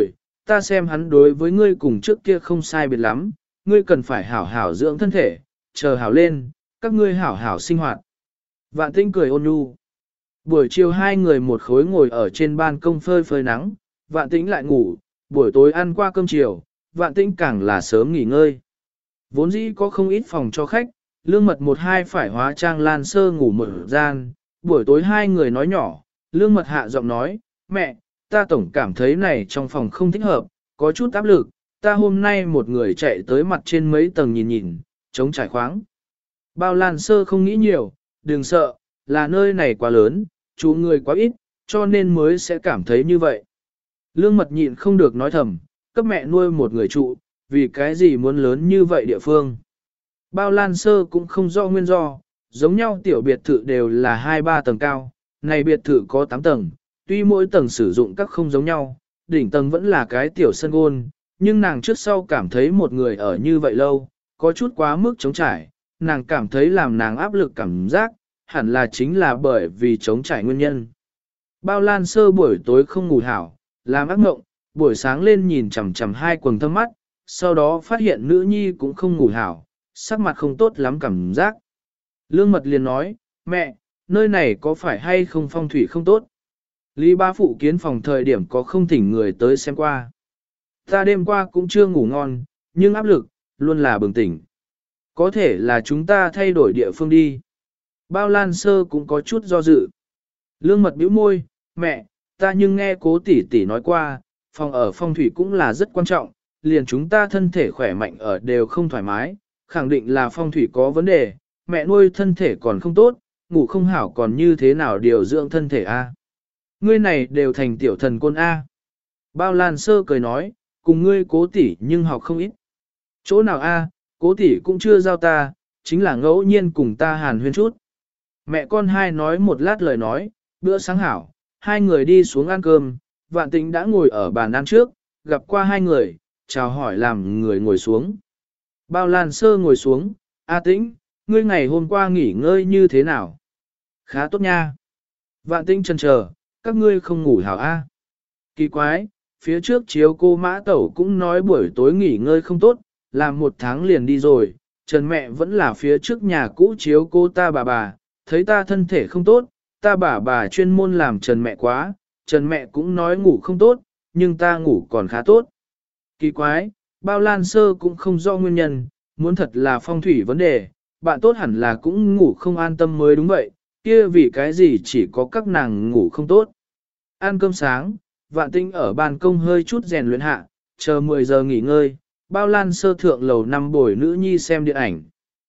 ta xem hắn đối với ngươi cùng trước kia không sai biệt lắm, ngươi cần phải hảo hảo dưỡng thân thể, chờ hảo lên, các ngươi hảo hảo sinh hoạt. Vạn Tĩnh cười ôn nhu. Buổi chiều hai người một khối ngồi ở trên ban công phơi phơi nắng, Vạn Tĩnh lại ngủ, buổi tối ăn qua cơm chiều, Vạn Tĩnh càng là sớm nghỉ ngơi. Vốn dĩ có không ít phòng cho khách, Lương Mật một hai phải hóa trang Lan Sơ ngủ một gian, buổi tối hai người nói nhỏ, Lương Mật hạ giọng nói, mẹ, ta tổng cảm thấy này trong phòng không thích hợp, có chút áp lực, ta hôm nay một người chạy tới mặt trên mấy tầng nhìn nhìn, chống trải khoáng. Bao Lan Sơ không nghĩ nhiều, đừng sợ, là nơi này quá lớn, chú người quá ít, cho nên mới sẽ cảm thấy như vậy. Lương Mật nhịn không được nói thầm, cấp mẹ nuôi một người trụ, vì cái gì muốn lớn như vậy địa phương. Bao Lan Sơ cũng không rõ nguyên do, giống nhau tiểu biệt thự đều là 2-3 tầng cao, này biệt thự có 8 tầng, tuy mỗi tầng sử dụng các không giống nhau, đỉnh tầng vẫn là cái tiểu sân gôn, nhưng nàng trước sau cảm thấy một người ở như vậy lâu, có chút quá mức trống trải, nàng cảm thấy làm nàng áp lực cảm giác, hẳn là chính là bởi vì trống trải nguyên nhân. Bao Lan Sơ buổi tối không ngủ hảo, làm ác mộng, buổi sáng lên nhìn chằm chằm hai quầng thâm mắt, sau đó phát hiện nữ nhi cũng không ngủ hảo, sắc mặt không tốt lắm cảm giác. Lương Mật liền nói, mẹ, nơi này có phải hay không phong thủy không tốt? Lý Bá Phụ kiến phòng thời điểm có không thỉnh người tới xem qua. Ta đêm qua cũng chưa ngủ ngon, nhưng áp lực, luôn là bừng tỉnh. Có thể là chúng ta thay đổi địa phương đi. Bao Lan Sơ cũng có chút do dự. Lương Mật bĩu môi, mẹ, ta nhưng nghe Cố tỷ tỷ nói qua, phòng ở phong thủy cũng là rất quan trọng, liền chúng ta thân thể khỏe mạnh ở đều không thoải mái, khẳng định là phong thủy có vấn đề, mẹ nuôi thân thể còn không tốt, ngủ không hảo còn như thế nào điều dưỡng thân thể a? Ngươi này đều thành tiểu thần côn a. Bao Lan Sơ cười nói, cùng ngươi Cố tỷ nhưng học không ít. Chỗ nào a, Cố tỷ cũng chưa giao ta, chính là ngẫu nhiên cùng ta hàn huyên chút. Mẹ con hai nói một lát lời nói, bữa sáng hảo, hai người đi xuống ăn cơm, Vạn Tĩnh đã ngồi ở bàn ăn trước, gặp qua hai người, chào hỏi làm người ngồi xuống. Bao Lan Sơ ngồi xuống, A Tĩnh, ngươi ngày hôm qua nghỉ ngơi như thế nào? Khá tốt nha. Vạn Tĩnh chần chờ, các ngươi không ngủ hảo a? Kỳ quái, phía trước chiếu cô Mã Tẩu cũng nói buổi tối nghỉ ngơi không tốt, làm 1 tháng liền đi rồi, Trần mẹ vẫn là phía trước nhà cũ chiếu cô ta bà, thấy ta thân thể không tốt, ta bà chuyên môn làm Trần mẹ quá, Trần mẹ cũng nói ngủ không tốt, nhưng ta ngủ còn khá tốt. Kỳ quái, Bao Lan Sơ cũng không rõ nguyên nhân, muốn thật là phong thủy vấn đề, bạn tốt hẳn là cũng ngủ không an tâm mới đúng vậy, kia vì cái gì chỉ có các nàng ngủ không tốt. Ăn cơm sáng, Vạn Tĩnh ở ban công hơi chút rèn luyện hạ, chờ 10 giờ nghỉ ngơi, Bao Lan Sơ thượng lầu 5 bồi nữ nhi xem điện ảnh.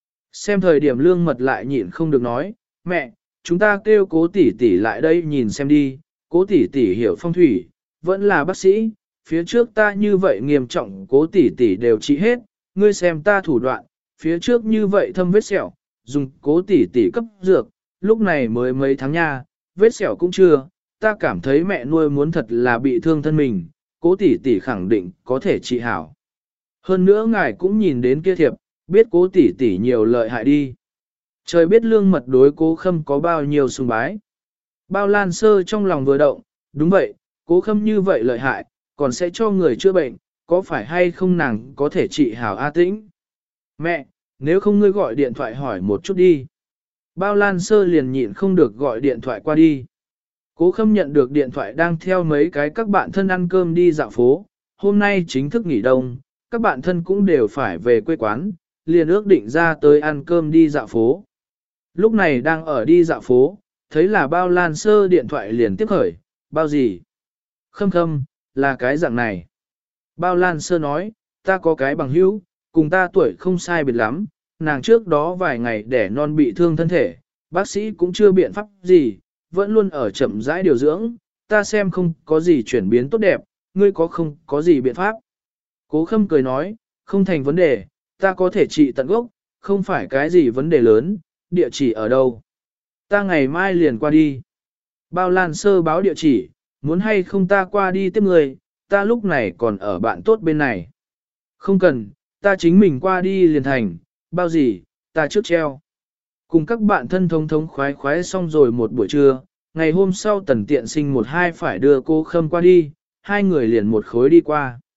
Xem thời điểm Lương Mật lại nhịn không được nói, mẹ, chúng ta kêu Cố tỷ tỷ lại đây nhìn xem đi, Cố tỷ tỷ hiểu phong thủy, vẫn là bác sĩ, phía trước ta như vậy nghiêm trọng Cố tỷ tỷ đều trị hết, ngươi xem ta thủ đoạn, phía trước như vậy thâm vết sẹo, dùng Cố tỷ tỷ cấp dược, lúc này mới mấy tháng nha, vết sẹo cũng chưa, ta cảm thấy mẹ nuôi muốn thật là bị thương thân mình, Cố tỷ tỷ khẳng định có thể trị hảo. Hơn nữa ngài cũng nhìn đến kia thiệp, biết Cố tỷ tỷ nhiều lợi hại đi. Trời biết Lương Mật đối Cố Khâm có bao nhiêu sùng bái. Bao Lan Sơ trong lòng vừa động, đúng vậy, Cố Khâm như vậy lợi hại, còn sẽ cho người chữa bệnh, có phải hay không nàng có thể trị hảo A Tĩnh? Mẹ, nếu không ngươi gọi điện thoại hỏi một chút đi. Bao Lan Sơ liền nhịn không được gọi điện thoại qua đi. Cố Khâm nhận được điện thoại đang theo mấy cái các bạn thân ăn cơm đi dạo phố, hôm nay chính thức nghỉ đông, các bạn thân cũng đều phải về quê quán, liền ước định ra tới ăn cơm đi dạo phố. Lúc này đang ở đi dạo phố, thấy là Bao Lan Sơ điện thoại liền tiếp khởi, bao gì? Khâm, là cái dạng này. Bao Lan Sơ nói, ta có cái bằng hữu, cùng ta tuổi không sai biệt lắm, nàng trước đó vài ngày đẻ non bị thương thân thể, bác sĩ cũng chưa biện pháp gì, vẫn luôn ở chậm rãi điều dưỡng, ta xem không có gì chuyển biến tốt đẹp, ngươi không có gì biện pháp. Cố Khâm cười nói, không thành vấn đề, ta có thể trị tận gốc, không phải cái gì vấn đề lớn, địa chỉ ở đâu. Ta ngày mai liền qua đi. Bao Lan Sơ báo địa chỉ, muốn hay không ta qua đi tiếp người, ta lúc này còn ở bạn tốt bên này. Không cần, ta chính mình qua đi liền thành, bao gì, ta trước treo. Cùng các bạn thân thống khoái khoái xong rồi một buổi trưa, ngày hôm sau Tần Tiện Sinh 1-2 phải đưa Cố Khâm qua đi, hai người liền một khối đi qua.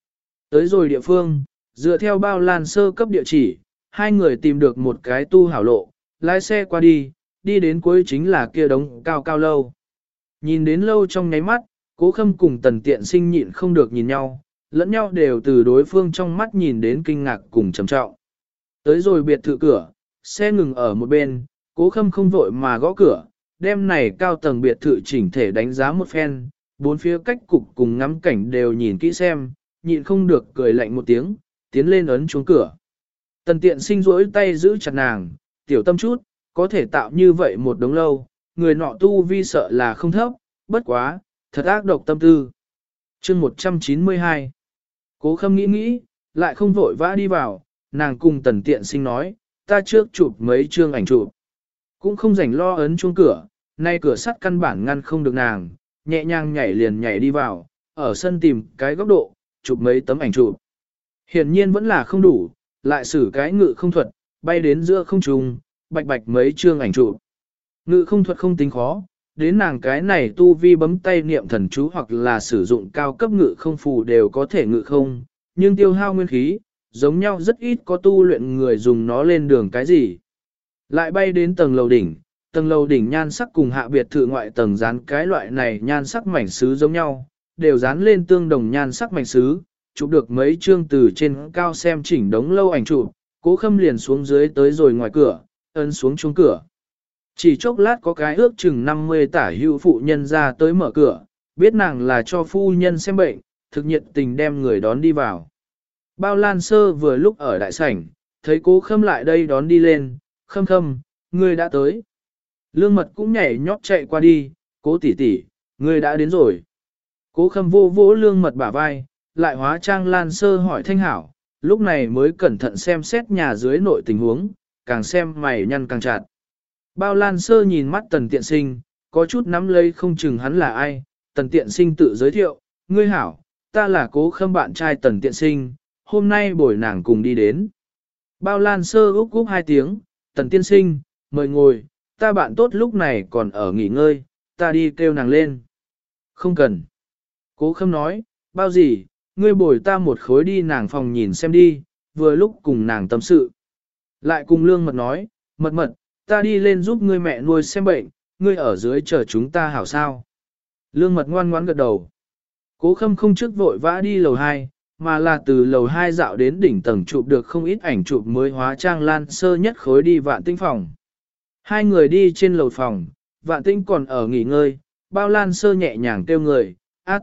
Tới rồi địa phương, dựa theo bao lan sơ cấp địa chỉ, hai người tìm được một cái tu hảo lộ, lái xe qua đi, đi đến cuối chính là kia đống cao cao lâu. Nhìn đến lâu trong nháy mắt, Cố Khâm cùng Tần Tiện Sinh nhịn không được nhìn nhau, lẫn nhau đều từ đối phương trong mắt nhìn đến kinh ngạc cùng trầm trọng. Tới rồi biệt thự cửa, xe ngừng ở một bên, Cố Khâm không vội mà gõ cửa, đêm này cao tầng biệt thự chỉnh thể đánh giá một phen, bốn phía cách cục cùng ngắm cảnh đều nhìn kỹ xem, nhịn không được cười lạnh một tiếng, tiến lên ấn chuông cửa. Tần Tiện Sinh rỗi tay giữ chặt nàng, tiểu tâm chút, có thể tạo như vậy một đống lâu, người nọ tu vi sợ là không thấp, bất quá, thật ác độc tâm tư. Chương 192. Cố Khâm nghĩ nghĩ, lại không vội vã đi vào, nàng cùng Tần Tiện Sinh nói, ta trước chụp mấy chương ảnh chụp. Cũng không rảnh lo ấn chuông cửa, nay cửa sắt căn bản ngăn không được nàng, nhẹ nhàng nhảy liền nhảy đi vào, ở sân tìm cái góc độ, chụp mấy tấm ảnh chụp. Hiển nhiên vẫn là không đủ, lại xử cái ngự không thuật, bay đến giữa không trung, bạch bạch mấy chương ảnh chụp. Ngự không thuật không tính khó, đến nàng cái này tu vi bấm tay niệm thần chú hoặc là sử dụng cao cấp ngự không phù đều có thể ngự không, nhưng tiêu hao nguyên khí, giống nhau rất ít có tu luyện người dùng nó lên đường cái gì. Lại bay đến tầng lầu đỉnh nhan sắc cùng hạ biệt thự ngoại tầng dán cái loại này nhan sắc mảnh sứ giống nhau, đều dán lên tương đồng nhan sắc mảnh sứ, chụp được mấy chương từ trên cao xem chỉnh đống lâu ảnh chụp, Cố Khâm liền xuống dưới tới rồi ngoài cửa, ấn xuống chuông cửa. Chỉ chốc lát có cái ước chừng 50 tả hữu phụ nhân ra tới mở cửa, biết nàng là cho phu nhân xem bệnh, thực nhiệt tình đem người đón đi vào. Bao Lan Sơ vừa lúc ở đại sảnh, thấy Cố Khâm lại đây đón đi lên, Khâm, ngươi đã tới. Lương Mật cũng nhảy nhót chạy qua đi, Cố tỷ tỷ, ngươi đã đến rồi. Cố Khâm vô vỗ Lương Mật bả vai, lại hóa trang Lan Sơ hỏi thanh hảo, lúc này mới cẩn thận xem xét nhà dưới nội tình huống, càng xem mày nhăn càng chặt. Bao Lan Sơ nhìn mắt Tần Tiện Sinh, có chút nắm lấy không chừng hắn là ai, Tần Tiện Sinh tự giới thiệu, ngươi hảo, ta là Cố Khâm bạn trai Tần Tiện Sinh, hôm nay bồi nàng cùng đi đến. Bao Lan Sơ úc úc hai tiếng, Tần Tiên Sinh, mời ngồi, ta bạn tốt lúc này còn ở nghỉ ngơi, ta đi kêu nàng lên. Không cần. Cố Khâm nói, bao gì, ngươi bồi ta một khối đi nàng phòng nhìn xem đi, vừa lúc cùng nàng tâm sự. Lại cùng Lương Mật nói, mật, ta đi lên giúp ngươi mẹ nuôi xem bệnh, ngươi ở dưới chờ chúng ta hảo sao. Lương Mật ngoan ngoãn gật đầu. Cố Khâm không trước vội vã đi lầu 2, mà là từ lầu 2 dạo đến đỉnh tầng chụp được không ít ảnh chụp mới hóa trang Lan Sơ nhất khối đi Vạn Tinh phòng. Hai người đi trên lầu phòng, Vạn Tinh còn ở nghỉ ngơi, Bao Lan Sơ nhẹ nhàng kêu người, A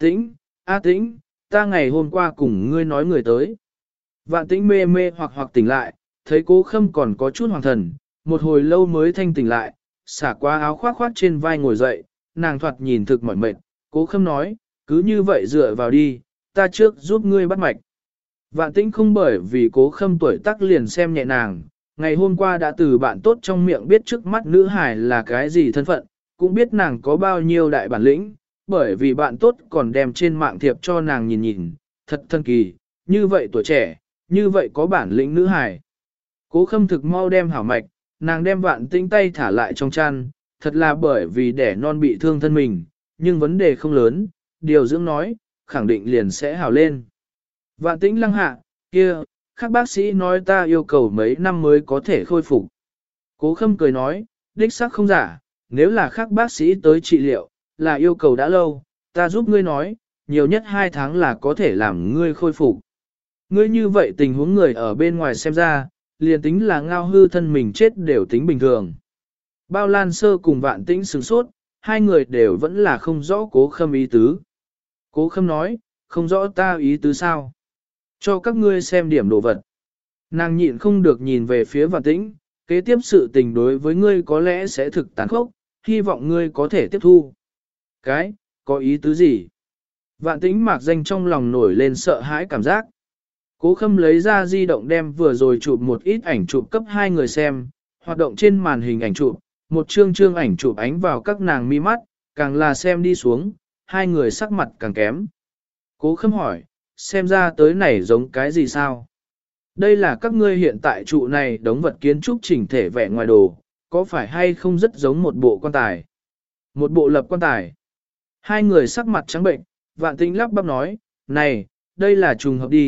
Tĩnh, ta ngày hôm qua cùng ngươi nói người tới. Vạn Tĩnh mê hoặc tỉnh lại, thấy Cố Khâm còn có chút hoàng thần, một hồi lâu mới thanh tỉnh lại, xả qua áo khoác trên vai ngồi dậy, nàng thoạt nhìn thực mỏi mệt, Cố Khâm nói, cứ như vậy dựa vào đi, ta trước giúp ngươi bắt mạch. Vạn Tĩnh không bởi vì Cố Khâm tuổi tác liền xem nhẹ nàng, ngày hôm qua đã từ bạn tốt trong miệng biết trước mắt nữ hải là cái gì thân phận, cũng biết nàng có bao nhiêu đại bản lĩnh, bởi vì bạn tốt còn đem trên mạng thiệp cho nàng nhìn, thật thân kỳ, như vậy tuổi trẻ, như vậy có bản lĩnh nữ hải. Cố Khâm thực mau đem hảo mạch, nàng đem Vạn Tĩnh tay thả lại trong chăn, thật là bởi vì đẻ non bị thương thân mình, nhưng vấn đề không lớn, điều dưỡng nói, khẳng định liền sẽ hảo lên. Vạn Tĩnh lăng hạ, kia, các bác sĩ nói ta yêu cầu mấy năm mới có thể khôi phục. Cố Khâm cười nói, đích xác không giả, nếu là các bác sĩ tới trị liệu, là yêu cầu đã lâu, ta giúp ngươi nói, nhiều nhất 2 tháng là có thể làm ngươi khôi phục. Ngươi như vậy tình huống người ở bên ngoài xem ra, liền tính là ngao hư thân mình chết đều tính bình thường. Bao Lan Sơ cùng Vạn Tĩnh sửng sốt, hai người đều vẫn là không rõ Cố Khâm ý tứ. Cố Khâm nói, không rõ ta ý tứ sao? Cho các ngươi xem điểm đồ vật. Nàng nhịn không được nhìn về phía Vạn Tĩnh, kế tiếp sự tình đối với ngươi có lẽ sẽ thực tàn khốc, hy vọng ngươi có thể tiếp thu. Cái, có ý tứ gì? Vạn Tĩnh mạc danh trong lòng nổi lên sợ hãi cảm giác. Cố Khâm lấy ra di động đem vừa rồi chụp một ít ảnh chụp cấp hai người xem, hoạt động trên màn hình ảnh chụp, một chương ảnh chụp ánh vào các nàng mi mắt, càng là xem đi xuống, hai người sắc mặt càng kém. Cố Khâm hỏi, xem ra tới này giống cái gì sao? Đây là các ngươi hiện tại trụ này đống vật kiến trúc chỉnh thể vẻ ngoài đồ, có phải hay không rất giống một bộ quan tài? Một bộ lập quan tài. Hai người sắc mặt trắng bệnh, Vạn Tĩnh lắp bắp nói, này, đây là trùng hợp đi,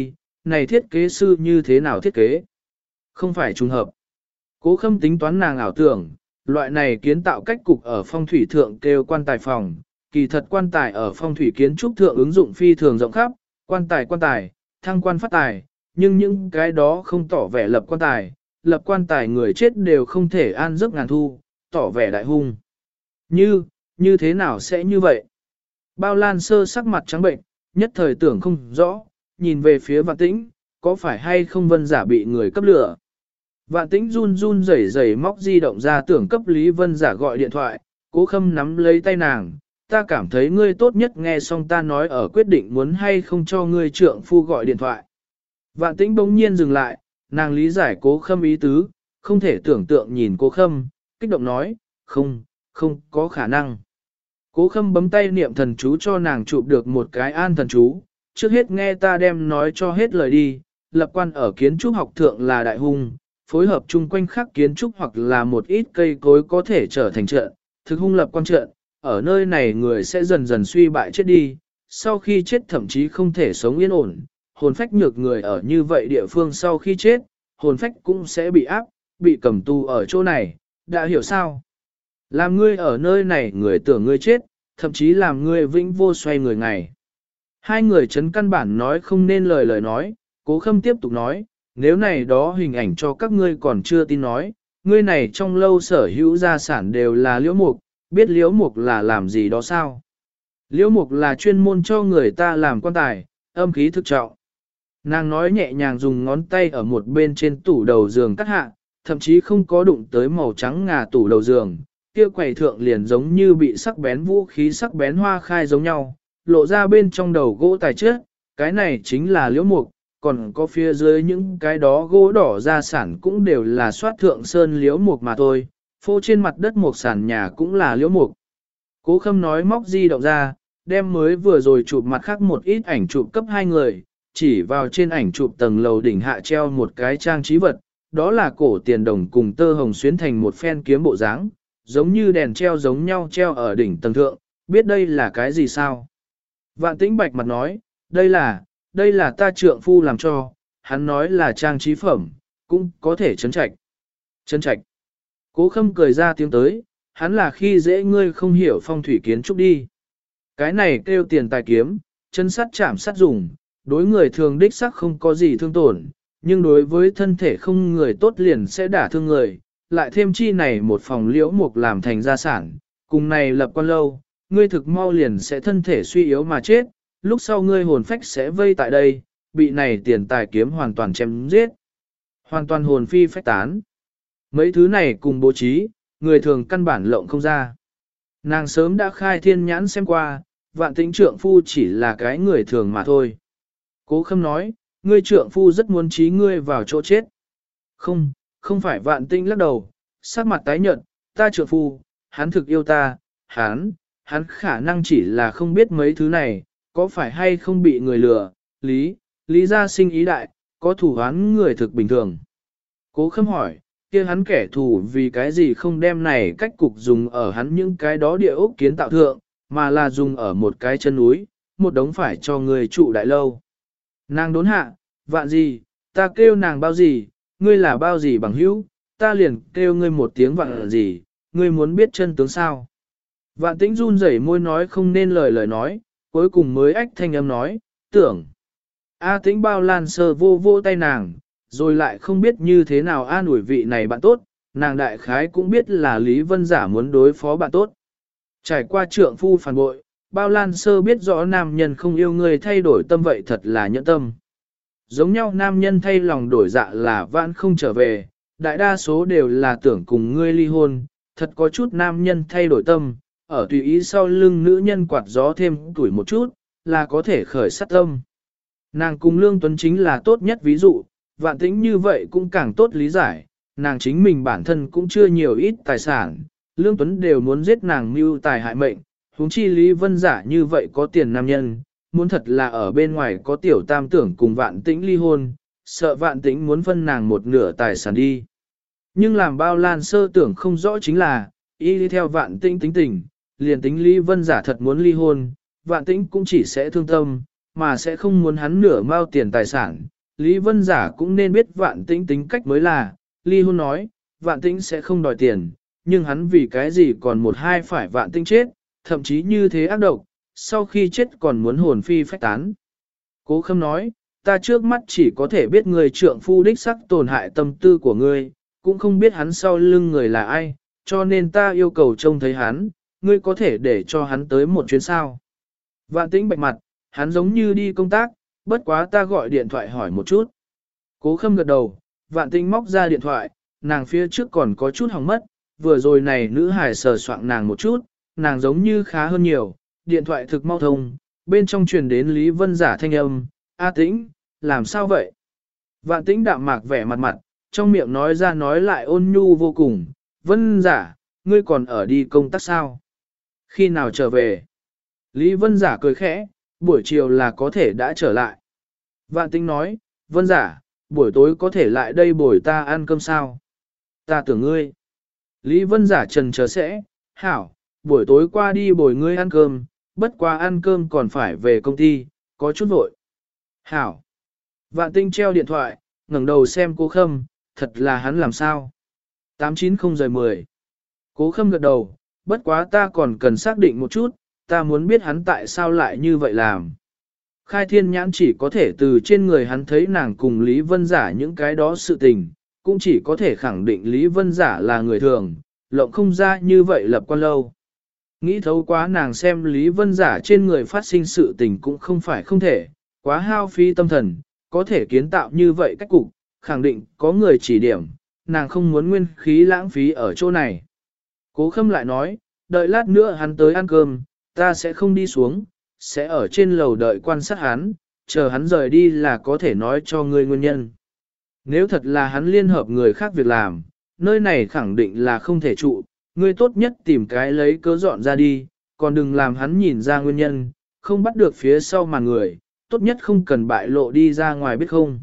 này thiết kế sư như thế nào thiết kế? Không phải trùng hợp. Cố Khâm tính toán nàng ảo tưởng, loại này kiến tạo cách cục ở phong thủy thượng kêu quan tài phòng, kỳ thật quan tài ở phong thủy kiến trúc thượng ứng dụng phi thường rộng khắp, quan tài, thăng quan phát tài, nhưng những cái đó không tỏ vẻ lập quan tài người chết đều không thể an giấc ngàn thu, tỏ vẻ đại hung. Như thế nào sẽ như vậy? Bao Lan Sơ sắc mặt trắng bệnh, nhất thời tưởng không rõ, nhìn về phía Vạn Tĩnh, có phải hay không Vân Giả bị người cấp lửa? Vạn Tĩnh run run rẩy rẩy móc di động ra tưởng cấp Lý Vân Giả gọi điện thoại, Cố Khâm nắm lấy tay nàng, ta cảm thấy ngươi tốt nhất nghe xong ta nói ở quyết định muốn hay không cho ngươi trượng phu gọi điện thoại. Vạn Tĩnh bỗng nhiên dừng lại, nàng lý giải Cố Khâm ý tứ, không thể tưởng tượng nhìn Cố Khâm, kích động nói, không có khả năng. Cố Khâm bấm tay niệm thần chú cho nàng chụp được một cái an thần chú, trước hết nghe ta đem nói cho hết lời đi, lập quan ở kiến trúc học thượng là đại hung, phối hợp chung quanh khắc kiến trúc hoặc là một ít cây cối có thể trở thành trận, thực hung lập quan trận, ở nơi này người sẽ dần dần suy bại chết đi, sau khi chết thậm chí không thể sống yên ổn, hồn phách nhược người ở như vậy địa phương sau khi chết, hồn phách cũng sẽ bị áp, bị cầm tù ở chỗ này, đã hiểu sao? Làm ngươi ở nơi này người tưởng ngươi chết, thậm chí làm ngươi vĩnh vô xoay người ngày. Hai người chấn căn bản nói không nên lời nói, Cố Khâm tiếp tục nói, nếu này đó hình ảnh cho các ngươi còn chưa tin nói, ngươi này trong lâu sở hữu gia sản đều là liễu mục, biết liễu mục là làm gì đó sao? Liễu mục là chuyên môn cho người ta làm quan tài, âm khí thực trọng. Nàng nói nhẹ nhàng dùng ngón tay ở một bên trên tủ đầu giường cắt hạ, thậm chí không có đụng tới màu trắng ngà tủ đầu giường, kia quầy thượng liền giống như bị sắc bén vũ khí sắc bén hoa khai giống nhau, lộ ra bên trong đầu gỗ tài trước, cái này chính là liễu mục, còn có phía dưới những cái đó gỗ đỏ gia sản cũng đều là soát thượng sơn liễu mục mà thôi, phô trên mặt đất một sàn nhà cũng là liễu mục. Cố Khâm nói móc di động ra, đem mới vừa rồi chụp mặt khác một ít ảnh chụp cấp hai người, chỉ vào trên ảnh chụp tầng lầu đỉnh hạ treo một cái trang trí vật, đó là cổ tiền đồng cùng tơ hồng xuyến thành một phen kiếm bộ dáng, giống như đèn treo giống nhau treo ở đỉnh tầng thượng, biết đây là cái gì sao? Vạn Tĩnh bạch mặt nói, đây là ta trượng phu làm cho, hắn nói là trang trí phẩm, cũng có thể chấn trạch. Chấn trạch. Cố Khâm cười ra tiếng tới, hắn là khi dễ ngươi không hiểu phong thủy kiến trúc đi. Cái này kêu tiền tài kiếm, chân sắt chạm sắt dùng, đối người thường đích sắc không có gì thương tổn, nhưng đối với thân thể không người tốt liền sẽ đả thương người, lại thêm chi này một phòng liễu mục làm thành gia sản, cùng này lập quan lâu, ngươi thực mau liền sẽ thân thể suy yếu mà chết, lúc sau ngươi hồn phách sẽ vây tại đây, bị này tiền tài kiếm hoàn toàn chém giết. Hoàn toàn hồn phi phách tán. Mấy thứ này cùng bố trí, người thường căn bản lộng không ra. Nàng sớm đã khai thiên nhãn xem qua, Vạn Tĩnh trượng phu chỉ là cái người thường mà thôi. Cố Khâm nói, ngươi trượng phu rất muốn trí ngươi vào chỗ chết. Không phải Vạn Tĩnh lắc đầu, sắc mặt tái nhợt, ta trượng phu, hắn thực yêu ta, hắn khả năng chỉ là không biết mấy thứ này, có phải hay không bị người lừa, lý gia sinh ý đại, có thủ án người thực bình thường. Cố Khâm hỏi, kia hắn kẻ thù vì cái gì không đem này cách cục dùng ở hắn những cái đó địa ốc kiến tạo thượng, mà là dùng ở một cái chân núi, một đống phải cho người trụ đại lâu. Nàng đốn hạ, Vạn gì, ta kêu nàng bao gì, ngươi là bao gì bằng hữu, ta liền kêu ngươi một tiếng Vạn gì, ngươi muốn biết chân tướng sao. Vạn Tĩnh run rẩy môi nói không nên lời nói, cuối cùng mới ách thanh âm nói, tưởng. A Tĩnh Bao Lan sờ vô vô tay nàng, rồi lại không biết như thế nào an ủi vị này bạn tốt, nàng đại khái cũng biết là Lý Vân Giả muốn đối phó bạn tốt. Trải qua trượng phu phản bội, Bao Lan Sơ biết rõ nam nhân không yêu người thay đổi tâm vậy thật là nhẫn tâm. Giống nhau nam nhân thay lòng đổi dạ là vãn không trở về, đại đa số đều là tưởng cùng ngươi ly hôn, thật có chút nam nhân thay đổi tâm, ở tùy ý sau lưng nữ nhân quạt gió thêm tuổi một chút, là có thể khởi sát tâm. Nàng cùng Lương Tuấn chính là tốt nhất ví dụ, Vạn Tĩnh như vậy cũng càng tốt lý giải, nàng chính mình bản thân cũng chưa nhiều ít tài sản, Lương Tuấn đều muốn giết nàng mưu tài hại mệnh, huống chi Lý Vân Giả như vậy có tiền nam nhân, muốn thật là ở bên ngoài có tiểu tam tưởng cùng Vạn Tĩnh ly hôn, sợ Vạn Tĩnh muốn phân nàng một nửa tài sản đi. Nhưng làm Bao Lan Sơ tưởng không rõ chính là, y đi theo Vạn Tĩnh tính tình, liền tính Lý Vân Giả thật muốn ly hôn, Vạn Tĩnh cũng chỉ sẽ thương tâm, mà sẽ không muốn hắn nửa mao tiền tài sản, Lý Vân Giả cũng nên biết Vạn Tĩnh tính cách mới là, ly hôn nói, Vạn Tĩnh sẽ không đòi tiền, nhưng hắn vì cái gì còn một hai phải Vạn Tĩnh chết, thậm chí như thế ác độc, sau khi chết còn muốn hồn phi phách tán. Cố Khâm nói, ta trước mắt chỉ có thể biết người trượng phu đích sắc tổn hại tâm tư của ngươi, cũng không biết hắn sau lưng người là ai, cho nên ta yêu cầu trông thấy hắn, ngươi có thể để cho hắn tới một chuyến sao. Vạn Tĩnh bạch mặt, hắn giống như đi công tác, bất quá ta gọi điện thoại hỏi một chút. Cố Khâm gật đầu, Vạn Tĩnh móc ra điện thoại, nàng phía trước còn có chút hỏng mất, vừa rồi này nữ hải sờ soạng nàng một chút, nàng giống như khá hơn nhiều, điện thoại thực mau thông, bên trong truyền đến Lý Vân Giả thanh âm, A Tĩnh, làm sao vậy? Vạn Tĩnh đạm mạc vẻ mặt mặt, trong miệng nói ra nói lại ôn nhu vô cùng, Vân Giả, ngươi còn ở đi công tác sao? Khi nào trở về? Lý Vân Giả cười khẽ, buổi chiều là có thể đã trở lại. Vạn Tĩnh nói, Vân Giả, buổi tối có thể lại đây bồi ta ăn cơm sao? Ta tưởng ngươi. Lý Vân Giả trần chờ sẽ, hảo, buổi tối qua đi bồi ngươi ăn cơm, bất quá ăn cơm còn phải về công ty, có chút vội. Hảo. Vạn Tĩnh treo điện thoại, ngẩng đầu xem Cố Khâm, thật là hắn làm sao? 890-10. Cố Khâm gật đầu, bất quá ta còn cần xác định một chút, ta muốn biết hắn tại sao lại như vậy làm. Khai Thiên Nhãn chỉ có thể từ trên người hắn thấy nàng cùng Lý Vân Giả những cái đó sự tình, cũng chỉ có thể khẳng định Lý Vân Giả là người thường, lộng không ra như vậy lập quan lâu. Nghĩ thấu quá nàng xem Lý Vân Giả trên người phát sinh sự tình cũng không phải không thể, quá hao phí tâm thần, có thể kiến tạo như vậy cách cục, khẳng định có người chỉ điểm, nàng không muốn nguyên khí lãng phí ở chỗ này. Cố Khâm lại nói, đợi lát nữa hắn tới ăn cơm, ta sẽ không đi xuống, sẽ ở trên lầu đợi quan sát hắn, chờ hắn rời đi là có thể nói cho ngươi nguyên nhân. Nếu thật là hắn liên hợp người khác việc làm, nơi này khẳng định là không thể trụ, ngươi tốt nhất tìm cái lấy cớ dọn ra đi, còn đừng làm hắn nhìn ra nguyên nhân, không bắt được phía sau mà người, tốt nhất không cần bại lộ đi ra ngoài biết không.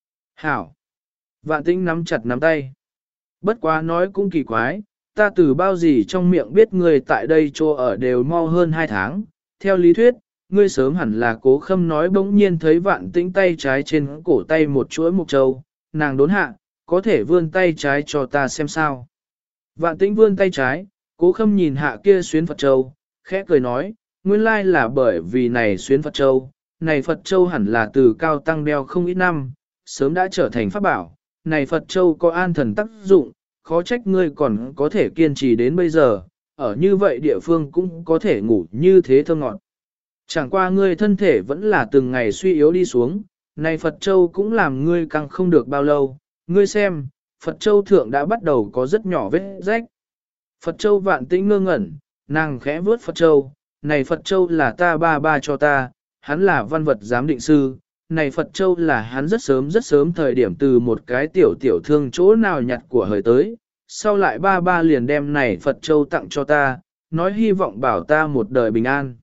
Hảo. Vạn Tĩnh nắm chặt nắm tay. Bất quá nói cũng kỳ quái, ta từ bao gì trong miệng biết ngươi tại đây chỗ ở đều mau hơn 2 tháng, theo lý thuyết, ngươi sớm hẳn là Cố Khâm nói bỗng nhiên thấy Vạn Tĩnh tay trái trên cổ tay một chuỗi mộc châu, nàng đốn hạ, có thể vươn tay trái cho ta xem sao. Vạn Tĩnh vươn tay trái, Cố Khâm nhìn hạ kia xuyến Phật châu, khẽ cười nói, nguyên lai là bởi vì này xuyến Phật châu, này Phật châu hẳn là từ cao tăng đeo không ít năm, sớm đã trở thành pháp bảo, này Phật châu có an thần tác dụng, khó trách ngươi còn có thể kiên trì đến bây giờ, ở như vậy địa phương cũng có thể ngủ như thế thơm ngọt. Chẳng qua ngươi thân thể vẫn là từng ngày suy yếu đi xuống, này Phật Châu cũng làm ngươi càng không được bao lâu, ngươi xem, Phật Châu thượng đã bắt đầu có rất nhỏ vết rách. Phật Châu Vạn Tĩnh ngơ ngẩn, nàng khẽ vướt Phật Châu, này Phật Châu là ta ba cho ta, hắn là văn vật giám định sư, này Phật Châu là hắn rất sớm thời điểm từ một cái tiểu thương chỗ nào nhặt của hời tới, sau lại ba liền đem này Phật Châu tặng cho ta, nói hy vọng bảo ta một đời bình an.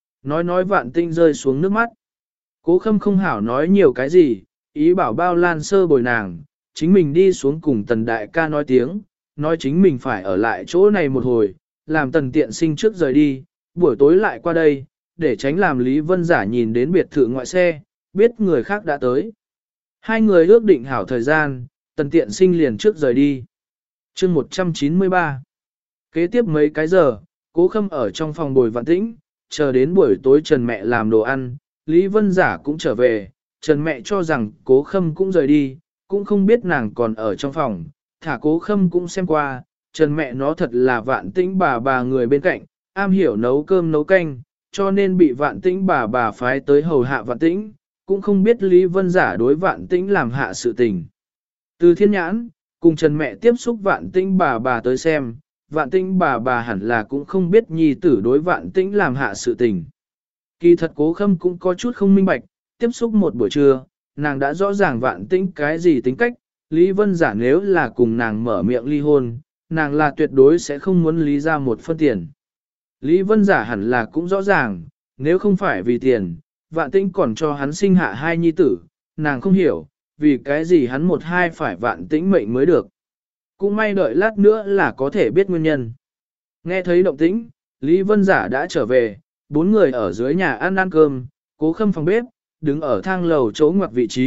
Nói Vạn Tĩnh rơi xuống nước mắt. Cố Khâm không hảo nói nhiều cái gì, ý bảo Bao Lan Sơ bồi nàng, chính mình đi xuống cùng Tần Đại ca nói tiếng, nói chính mình phải ở lại chỗ này một hồi, làm Tần Tiện Sinh trước rời đi, buổi tối lại qua đây, để tránh làm Lý Vân Giả nhìn đến biệt thự ngoại xe, biết người khác đã tới. Hai người ước định hảo thời gian, Tần Tiện Sinh liền trước rời đi. Chương 193. Kế tiếp mấy cái giờ, Cố Khâm ở trong phòng bồi Vạn Tĩnh, chờ đến buổi tối Trần mẹ làm đồ ăn, Lý Vân Giả cũng trở về, Trần mẹ cho rằng Cố Khâm cũng rời đi, cũng không biết nàng còn ở trong phòng, thả Cố Khâm cũng xem qua, Trần mẹ nó thật là Vạn Tĩnh bà người bên cạnh, am hiểu nấu cơm nấu canh, cho nên bị Vạn Tĩnh bà phái tới hầu hạ Vạn Tĩnh, cũng không biết Lý Vân Giả đối Vạn Tĩnh làm hạ sự tình. Từ Thiên Nhãn, cùng Trần mẹ tiếp xúc Vạn Tĩnh bà tới xem, Vạn Tĩnh bà hẳn là cũng không biết nhi tử đối Vạn Tĩnh làm hạ sự tình. Kỳ thật Cố Khâm cũng có chút không minh bạch, tiếp xúc một buổi trưa, nàng đã rõ ràng Vạn Tĩnh cái gì tính cách, Lý Vân Giả nếu là cùng nàng mở miệng ly hôn, nàng là tuyệt đối sẽ không muốn lý ra một phân tiền. Lý Vân Giả hẳn là cũng rõ ràng, nếu không phải vì tiền, Vạn Tĩnh còn cho hắn sinh hạ hai nhi tử, nàng không hiểu, vì cái gì hắn một hai phải Vạn Tĩnh mệnh mới được. Cũng may đợi lát nữa là có thể biết nguyên nhân. Nghe thấy động tĩnh, Lý Vân Giả đã trở về, bốn người ở dưới nhà ăn cơm, Cố Khâm phòng bếp, đứng ở thang lầu chỗ ngoặc vị trí,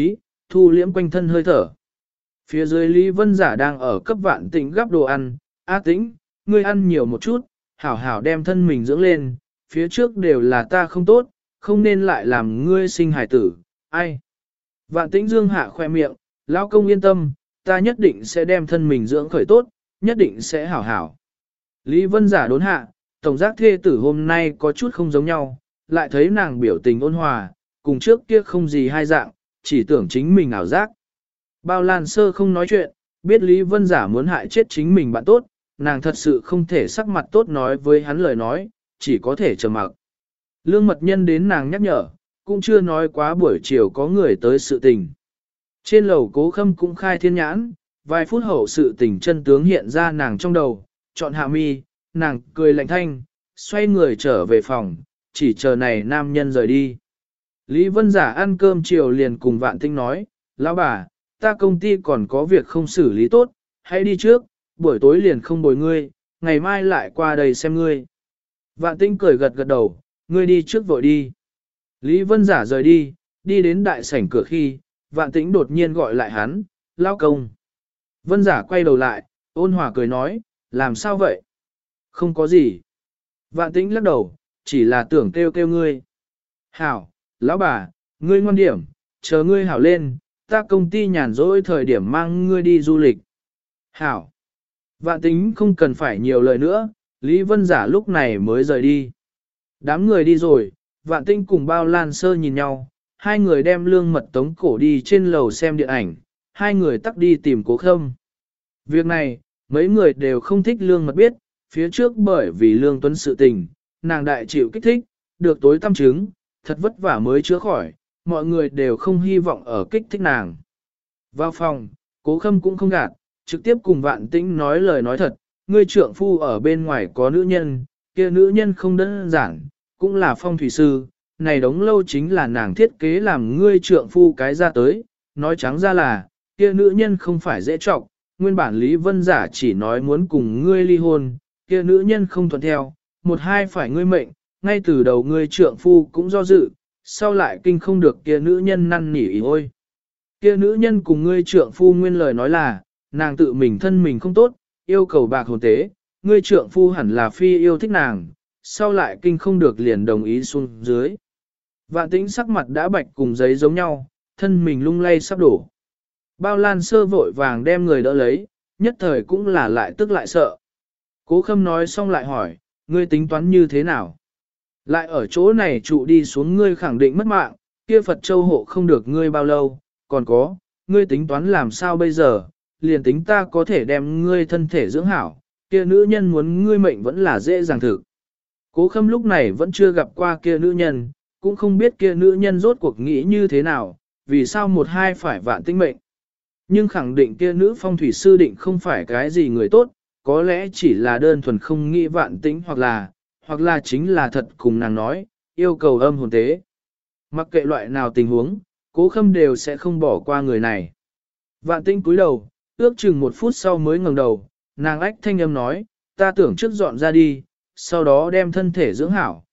thu liễm quanh thân hơi thở. Phía dưới Lý Vân Giả đang ở cấp Vạn Tĩnh gắp đồ ăn, A Tĩnh, ngươi ăn nhiều một chút, hảo hảo đem thân mình dưỡng lên, phía trước đều là ta không tốt, không nên lại làm ngươi sinh hài tử, ai. Vạn Tĩnh dương hạ khoe miệng, lão công yên tâm, ta nhất định sẽ đem thân mình dưỡng khởi tốt, nhất định sẽ hảo hảo. Lý Vân Giả đốn hạ, tổng giác thê tử hôm nay có chút không giống nhau, lại thấy nàng biểu tình ôn hòa, cùng trước kia không gì hai dạng, chỉ tưởng chính mình ảo giác. Bao Lan Sơ không nói chuyện, biết Lý Vân Giả muốn hại chết chính mình bạn tốt, nàng thật sự không thể sắc mặt tốt nói với hắn lời nói, chỉ có thể trầm mặc. Lương Mật Nhân đến nàng nhắc nhở, cũng chưa nói quá buổi chiều có người tới sự tình. Trên lầu Cố Khâm cũng khai thiên nhãn, vài phút hậu sự tình chân tướng hiện ra nàng trong đầu, chọn hạ mi, nàng cười lạnh thanh, xoay người trở về phòng, chỉ chờ này nam nhân rời đi. Lý Vân Giả ăn cơm chiều liền cùng Vạn Tĩnh nói, lão bà, ta công ty còn có việc không xử lý tốt, hãy đi trước, buổi tối liền không bồi ngươi, ngày mai lại qua đây xem ngươi. Vạn Tĩnh cười gật gật đầu, ngươi đi trước vội đi. Lý Vân Giả rời đi, đi đến đại sảnh cửa khi, Vạn Tĩnh đột nhiên gọi lại hắn, lão công. Vân Giả quay đầu lại, ôn hòa cười nói, làm sao vậy? Không có gì. Vạn Tĩnh lắc đầu, chỉ là tưởng kêu kêu ngươi. Hảo, lão bà, ngươi ngoan điểm, chờ ngươi hảo lên, ta công ty nhàn rỗi thời điểm mang ngươi đi du lịch. Hảo. Vạn Tĩnh không cần phải nhiều lời nữa, Lý Vân Giả lúc này mới rời đi. Đám người đi rồi, Vạn Tĩnh cùng Bao Lan Sơ nhìn nhau, hai người đem Lương Mật tống cổ đi trên lầu xem điện ảnh, hai người tắt đi tìm Cố Khâm. Việc này, mấy người đều không thích Lương Mật biết, phía trước bởi vì Lương Tuấn sự tình, nàng đại chịu kích thích, được tối tâm chứng, thật vất vả mới chữa khỏi, mọi người đều không hy vọng ở kích thích nàng. Vào phòng, Cố Khâm cũng không gạt, trực tiếp cùng Vạn Tĩnh nói lời nói thật, ngươi trượng phu ở bên ngoài có nữ nhân, kia nữ nhân không đơn giản, cũng là phong thủy sư, này đống lâu chính là nàng thiết kế làm ngươi trượng phu cái ra tới, nói trắng ra là, kia nữ nhân không phải dễ trọng, nguyên bản Lý Vân Giả chỉ nói muốn cùng ngươi ly hôn, kia nữ nhân không thuận theo, một hai phải ngươi mệnh, ngay từ đầu ngươi trượng phu cũng do dự, sau lại kinh không được kia nữ nhân năn nỉ ý ôi. Kia nữ nhân cùng ngươi trượng phu nguyên lời nói là, nàng tự mình thân mình không tốt, yêu cầu bạc hồn tế, ngươi trượng phu hẳn là phi yêu thích nàng, sau lại kinh không được liền đồng ý xuống dưới. Vạn Tĩnh sắc mặt đã bạch cùng giấy giống nhau, thân mình lung lay sắp đổ. Bao Lan Sơ vội vàng đem người đỡ lấy, nhất thời cũng là lại tức lại sợ. Cố Khâm nói xong lại hỏi, ngươi tính toán như thế nào? Lại ở chỗ này trụ đi xuống ngươi khẳng định mất mạng, kia Phật Châu hộ không được ngươi bao lâu, còn có, ngươi tính toán làm sao bây giờ, liền tính ta có thể đem ngươi thân thể dưỡng hảo, kia nữ nhân muốn ngươi mệnh vẫn là dễ dàng thực. Cố Khâm lúc này vẫn chưa gặp qua kia nữ nhân, cũng không biết kia nữ nhân rốt cuộc nghĩ như thế nào, vì sao một hai phải Vạn Tĩnh mệnh. Nhưng khẳng định kia nữ phong thủy sư định không phải cái gì người tốt, có lẽ chỉ là đơn thuần không nghĩ Vạn Tĩnh hoặc là chính là thật cùng nàng nói, yêu cầu âm hồn tế. Mặc kệ loại nào tình huống, Cố Khâm đều sẽ không bỏ qua người này. Vạn Tĩnh cúi đầu, ước chừng một phút sau mới ngẩng đầu, nàng ách thanh âm nói, ta tưởng trước dọn ra đi, sau đó đem thân thể dưỡng hảo,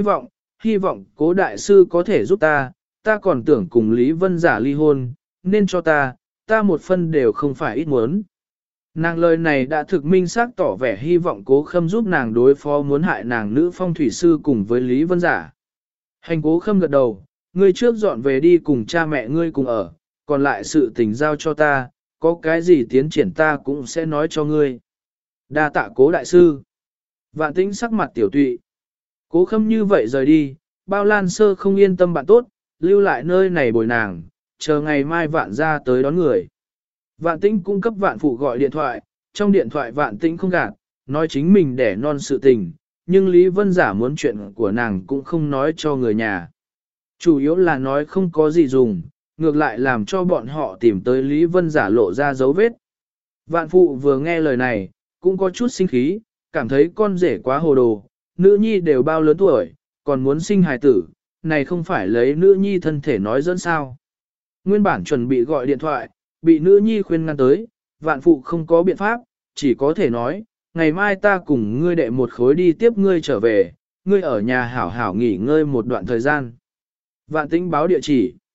hy vọng Cố đại sư có thể giúp ta còn tưởng cùng Lý Vân Giả ly hôn, nên cho ta một phân đều không phải ít muốn. Nàng lời này đã thực minh xác tỏ vẻ hy vọng Cố Khâm giúp nàng đối phó muốn hại nàng nữ phong thủy sư cùng với Lý Vân Giả. Hành Cố Khâm gật đầu, ngươi trước dọn về đi cùng cha mẹ ngươi cùng ở, còn lại sự tình giao cho ta, có cái gì tiến triển ta cũng sẽ nói cho ngươi. Đa tạ Cố đại sư. Vạn Tĩnh sắc mặt tiểu tụy. Cố Khâm như vậy rời đi, Bao Lan Sơ không yên tâm bạn tốt, lưu lại nơi này bồi nàng, chờ ngày mai Vạn ra tới đón người. Vạn Tĩnh cung cấp Vạn Phụ gọi điện thoại, trong điện thoại Vạn Tĩnh không gạt, nói chính mình đẻ non sự tình, nhưng Lý Vân Giả muốn chuyện của nàng cũng không nói cho người nhà. Chủ yếu là nói không có gì dùng, ngược lại làm cho bọn họ tìm tới Lý Vân Giả lộ ra dấu vết. Vạn Phụ vừa nghe lời này, cũng có chút sinh khí, cảm thấy con rể quá hồ đồ, nữ nhi đều bao lớn tuổi, còn muốn sinh hài tử, này không phải lấy nữ nhi thân thể nói dẫn sao. Nguyên bản chuẩn bị gọi điện thoại, bị nữ nhi khuyên ngăn tới, Vạn Phụ không có biện pháp, chỉ có thể nói, ngày mai ta cùng ngươi đệ một khối đi tiếp ngươi trở về, ngươi ở nhà hảo hảo nghỉ ngơi một đoạn thời gian. Vạn Tĩnh báo địa chỉ.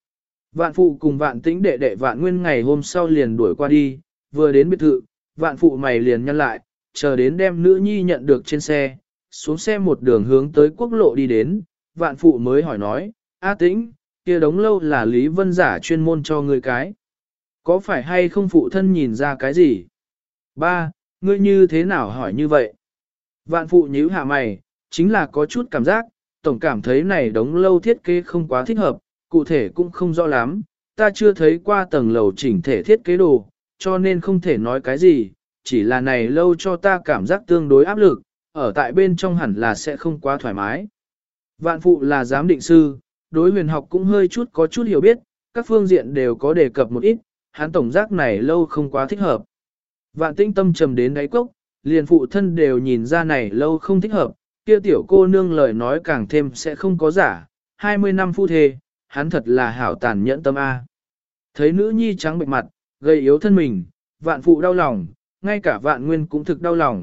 Vạn phụ cùng vạn tĩnh đệ đệ vạn nguyên ngày hôm sau liền đuổi qua đi, vừa đến biệt thự, vạn phụ mày liền nhăn lại, chờ đến đem nữ nhi nhận được trên xe, xuống xe một đường hướng tới quốc lộ đi đến, vạn phụ mới hỏi nói, A Tĩnh, kia đống lâu là Lý Vân Giả chuyên môn cho ngươi cái. Có phải hay không phụ thân nhìn ra cái gì? Ba, ngươi như thế nào hỏi như vậy? Vạn phụ nhíu hạ mày, chính là có chút cảm giác, tổng cảm thấy này đống lâu thiết kế không quá thích hợp, cụ thể cũng không rõ lắm, ta chưa thấy qua tầng lầu chỉnh thể thiết kế đồ, cho nên không thể nói cái gì, chỉ là này lâu cho ta cảm giác tương đối áp lực, ở tại bên trong hẳn là sẽ không quá thoải mái. Vạn phụ là giám định sư, đối huyền học cũng hơi chút có chút hiểu biết, các phương diện đều có đề cập một ít, hắn tổng giác này lâu không quá thích hợp. Vạn tinh tâm trầm đến đáy cốc, liền phụ thân đều nhìn ra này lâu không thích hợp, kia tiểu cô nương lời nói càng thêm sẽ không có giả, 20 năm phu thê, hắn thật là hảo tàn nhẫn tâm A. Thấy nữ nhi trắng bệnh mặt, gầy yếu thân mình, vạn phụ đau lòng, ngay cả vạn nguyên cũng thực đau lòng,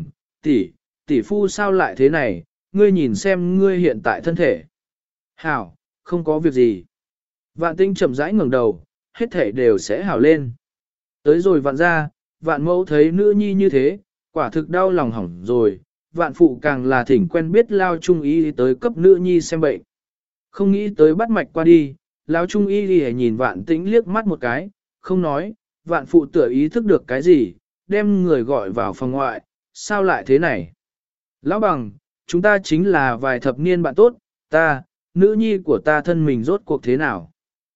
tỷ phu sao lại thế này, ngươi nhìn xem ngươi hiện tại thân thể. Hảo, không có việc gì. Vạn tinh chậm rãi ngẩng đầu, hết thể đều sẽ hảo lên. Tới rồi vạn ra, vạn mẫu thấy nữ nhi như thế, quả thực đau lòng hỏng rồi, vạn phụ càng là thỉnh quen biết lao trung y tới cấp nữ nhi xem bệnh. Không nghĩ tới bắt mạch qua đi, lao trung y đi nhìn vạn tĩnh liếc mắt một cái, không nói, vạn phụ tựa ý thức được cái gì, đem người gọi vào phòng ngoại, sao lại thế này? Lão bằng, chúng ta chính là vài thập niên bạn tốt, nữ nhi của ta thân mình rốt cuộc thế nào?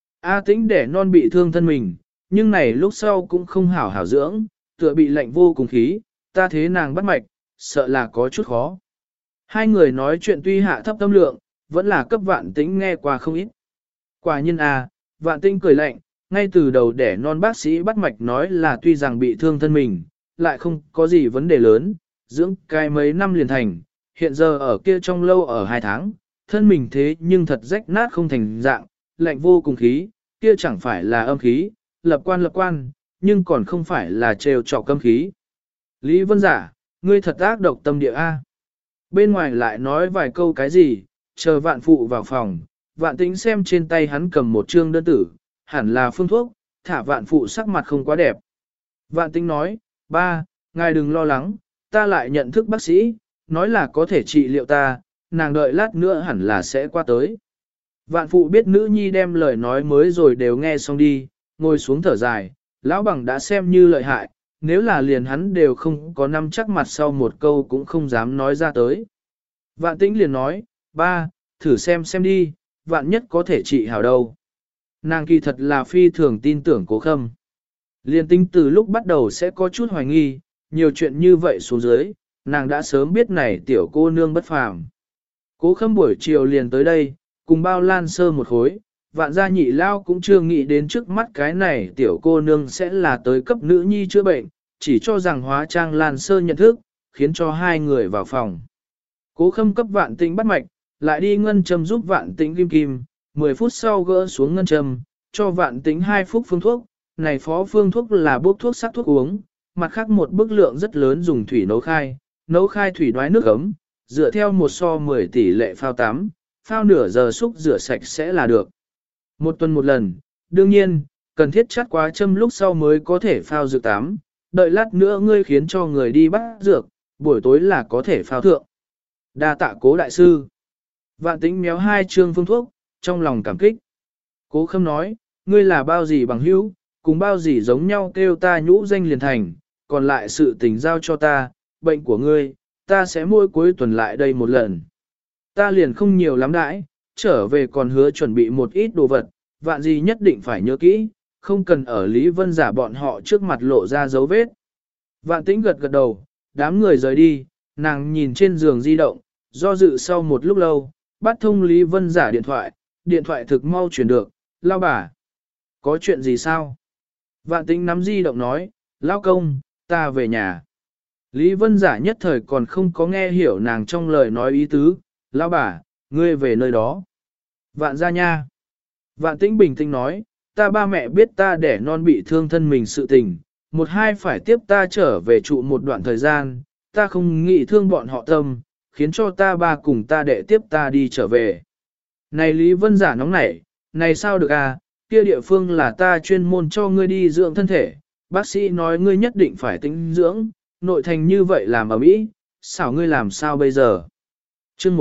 A tĩnh để non bị thương thân mình, nhưng này lúc sau cũng không hảo hảo dưỡng, tựa bị lạnh vô cùng khí, ta thế nàng bắt mạch, sợ là có chút khó. Hai người nói chuyện tuy hạ thấp tâm lượng, vẫn là cấp vạn tĩnh nghe qua không ít. Quả nhiên vạn tĩnh cười lạnh, ngay từ đầu để non bác sĩ bắt mạch nói là tuy rằng bị thương thân mình, lại không có gì vấn đề lớn, dưỡng cái mấy năm liền thành, hiện giờ ở kia trong lâu ở 2 tháng, thân mình thế nhưng thật rách nát không thành dạng, lạnh vô cùng khí, kia chẳng phải là âm khí, lập quan, nhưng còn không phải là trêu trọc âm khí. Lý Vân Giả, ngươi thật ác độc tâm địa A. Bên ngoài lại nói vài câu cái gì, chờ vạn phụ vào phòng, vạn tĩnh xem trên tay hắn cầm một trương đơn tử, hẳn là phương thuốc, thả vạn phụ sắc mặt không quá đẹp. Vạn tĩnh nói, ba, ngài đừng lo lắng, ta lại nhận thức bác sĩ, nói là có thể trị liệu ta, nàng đợi lát nữa hẳn là sẽ qua tới. Vạn phụ biết nữ nhi đem lời nói mới rồi đều nghe xong đi, ngồi xuống thở dài, lão bằng đã xem như lợi hại, nếu là liền hắn đều không có năm chắc mặt sau một câu cũng không dám nói ra tới. Vạn tĩnh liền nói, ba, thử xem đi, vạn nhất có thể trị hảo đâu. Nàng kỳ thật là phi thường tin tưởng Cố Khâm. Liên tính từ lúc bắt đầu sẽ có chút hoài nghi, nhiều chuyện như vậy xuống dưới, nàng đã sớm biết này tiểu cô nương bất phàm. Cố Khâm buổi chiều liền tới đây, cùng bao lan sơ một khối, vạn gia nhị lao cũng chưa nghĩ đến trước mắt cái này tiểu cô nương sẽ là tới cấp nữ nhi chữa bệnh, chỉ cho rằng hóa trang lan sơ nhận thức, khiến cho hai người vào phòng. Cố Khâm cấp vạn tĩnh bắt mạch, lại đi ngân châm giúp vạn tĩnh kim kim, 10 phút sau gỡ xuống ngân châm, cho vạn tĩnh 2 phút phương thuốc, này phó phương thuốc là bốc thuốc sắc thuốc uống, mặt khác một bức lượng rất lớn dùng thủy nấu khai thủy đoái nước ấm, dựa theo 1:10 tỷ lệ phao tắm, phao nửa giờ xúc rửa sạch sẽ là được. 1 tuần một lần, đương nhiên, cần thiết chắt quá châm lúc sau mới có thể phao dược tắm, đợi lát nữa ngươi khiến cho người đi bắt dược, buổi tối là có thể phao thượng. Đa tạ Cố đại sư. Vạn tĩnh méo 2 trương phương thuốc, trong lòng cảm kích. Cố Khâm nói, ngươi là bao gì bằng hữu, cùng bao gì giống nhau kêu ta nhũ danh liền thành, còn lại sự tình giao cho ta, bệnh của ngươi, ta sẽ mỗi cuối tuần lại đây một lần. Ta liền không nhiều lắm đãi, trở về còn hứa chuẩn bị một ít đồ vật, vạn gì nhất định phải nhớ kỹ, không cần ở Lý Vân Giả bọn họ trước mặt lộ ra dấu vết. Vạn tĩnh gật gật đầu, đám người rời đi, nàng nhìn trên giường di động, do dự sau một lúc lâu, bắt thông Lý Vân Giả điện thoại thực mau chuyển được, lao bà. Có chuyện gì sao? Vạn tĩnh nắm di động nói, lao công, ta về nhà. Lý Vân Giả nhất thời còn không có nghe hiểu nàng trong lời nói ý tứ, lao bà, ngươi về nơi đó. Vạn ra nha. Vạn tĩnh bình tĩnh nói, ta ba mẹ biết ta đẻ non bị thương thân mình sự tình, một hai phải tiếp ta trở về trụ một đoạn thời gian, ta không nghĩ thương bọn họ tâm, khiến cho ta ba cùng ta đệ tiếp ta đi trở về. Này Lý Vân Giả nóng nảy, này sao được à, kia địa phương là ta chuyên môn cho ngươi đi dưỡng thân thể, bác sĩ nói ngươi nhất định phải tĩnh dưỡng, nội thành như vậy làm ở mỹ, xảo ngươi làm sao bây giờ. Chương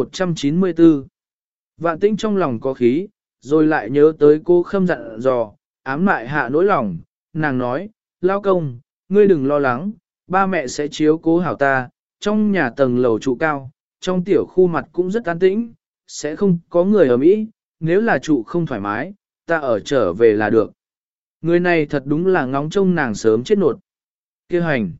194 Vạn Tĩnh trong lòng có khí, rồi lại nhớ tới cô Khâm dặn dò, ám lại hạ nỗi lòng, nàng nói, lao công, ngươi đừng lo lắng, ba mẹ sẽ chiếu cố hảo ta, trong nhà tầng lầu trụ cao, trong tiểu khu mặt cũng rất an tĩnh, sẽ không có người ở Mỹ, nếu là trụ không thoải mái, ta ở trở về là được. Người này thật đúng là ngóng trông nàng sớm chết nột. Kêu hành.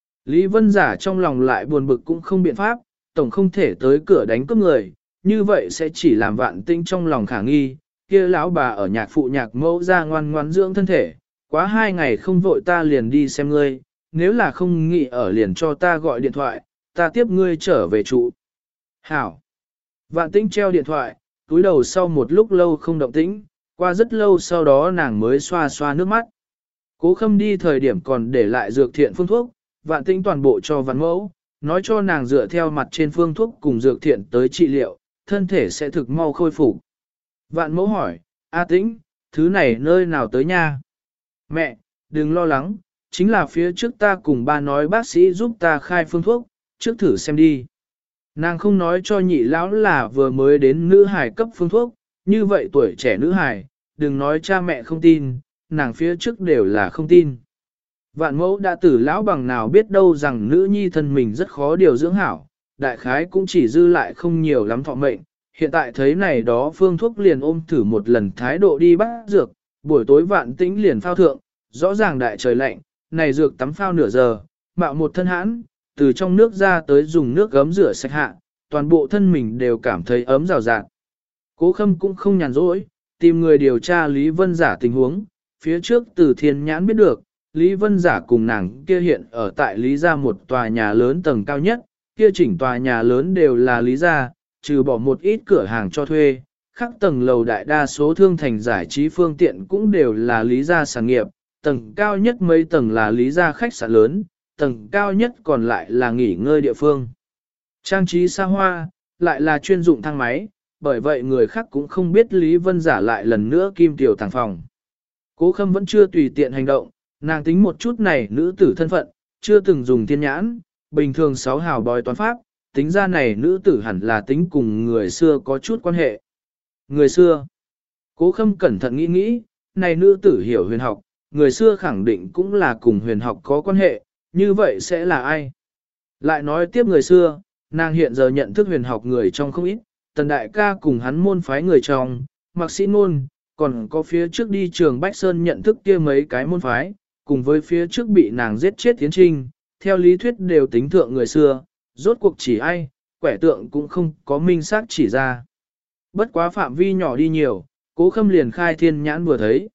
Lý Vân Giả trong lòng lại buồn bực cũng không biện pháp, tổng không thể tới cửa đánh cướp người, như vậy sẽ chỉ làm Vạn Tĩnh trong lòng khả nghi, kia lão bà ở nhạc phụ nhạc mẫu ra ngoan ngoan dưỡng thân thể, quá 2 ngày không vội ta liền đi xem ngươi, nếu là không nghỉ ở liền cho ta gọi điện thoại, ta tiếp ngươi trở về trụ. Hảo. Vạn Tĩnh treo điện thoại, túi đầu sau một lúc lâu không động tĩnh, qua rất lâu sau đó nàng mới xoa xoa nước mắt. Cố Khâm đi thời điểm còn để lại dược thiện phương thuốc, Vạn Tĩnh toàn bộ cho Vạn Mẫu, nói cho nàng dựa theo mặt trên phương thuốc cùng dược thiện tới trị liệu, thân thể sẽ thực mau khôi phục. Vạn Mẫu hỏi, A Tĩnh, thứ này nơi nào tới nha? Mẹ, đừng lo lắng, chính là phía trước ta cùng ba nói bác sĩ giúp ta khai phương thuốc, trước thử xem đi. Nàng không nói cho nhị lão là vừa mới đến nữ hài cấp phương thuốc, như vậy tuổi trẻ nữ hài, đừng nói cha mẹ không tin, nàng phía trước đều là không tin. Vạn Mẫu đã tử lão bằng nào biết đâu rằng nữ nhi thân mình rất khó điều dưỡng hảo, đại khái cũng chỉ dư lại không nhiều lắm thọ mệnh, hiện tại thấy này đó phương thuốc liền ôm thử một lần thái độ đi bắt dược, buổi tối Vạn Tĩnh liền phao thượng, rõ ràng đại trời lạnh, này dược tắm phao nửa giờ, mạo một thân hãn, từ trong nước ra tới dùng nước gấm rửa sạch hạ, toàn bộ thân mình đều cảm thấy ấm rào rạt. Cố Khâm cũng không nhàn rỗi, tìm người điều tra Lý Vân Giả tình huống, phía trước từ Thiên Nhãn biết được, Lý Vân Giả cùng nàng kia hiện ở tại Lý Gia một tòa nhà lớn tầng cao nhất, kia chỉnh tòa nhà lớn đều là Lý Gia, trừ bỏ một ít cửa hàng cho thuê, khác tầng lầu đại đa số thương thành giải trí phương tiện cũng đều là Lý Gia sản nghiệp, tầng cao nhất mấy tầng là Lý Gia khách sạn lớn, tầng cao nhất còn lại là nghỉ ngơi địa phương. Trang trí xa hoa, lại là chuyên dụng thang máy, bởi vậy người khác cũng không biết Lý Vân Giả lại lần nữa kim tiểu tàng phòng. Cố Khâm vẫn chưa tùy tiện hành động, nàng tính một chút này nữ tử thân phận, chưa từng dùng thiên nhãn, bình thường 6 hào bói toán pháp, tính ra này nữ tử hẳn là tính cùng người xưa có chút quan hệ. Người xưa, Cố Khâm cẩn thận nghĩ nghĩ, này nữ tử hiểu huyền học, người xưa khẳng định cũng là cùng huyền học có quan hệ, như vậy sẽ là ai? Lại nói tiếp người xưa, nàng hiện giờ nhận thức huyền học người trong không ít, Tần Đại ca cùng hắn môn phái người trong, Mạc Sĩ Nôn, còn có phía trước đi trường Bách Sơn nhận thức kia mấy cái môn phái, cùng với phía trước bị nàng giết chết Tiến Trinh, theo lý thuyết đều tính thượng người xưa, rốt cuộc chỉ ai, quẻ tượng cũng không có minh xác chỉ ra. Bất quá phạm vi nhỏ đi nhiều, Cố Khâm liền khai thiên nhãn vừa thấy.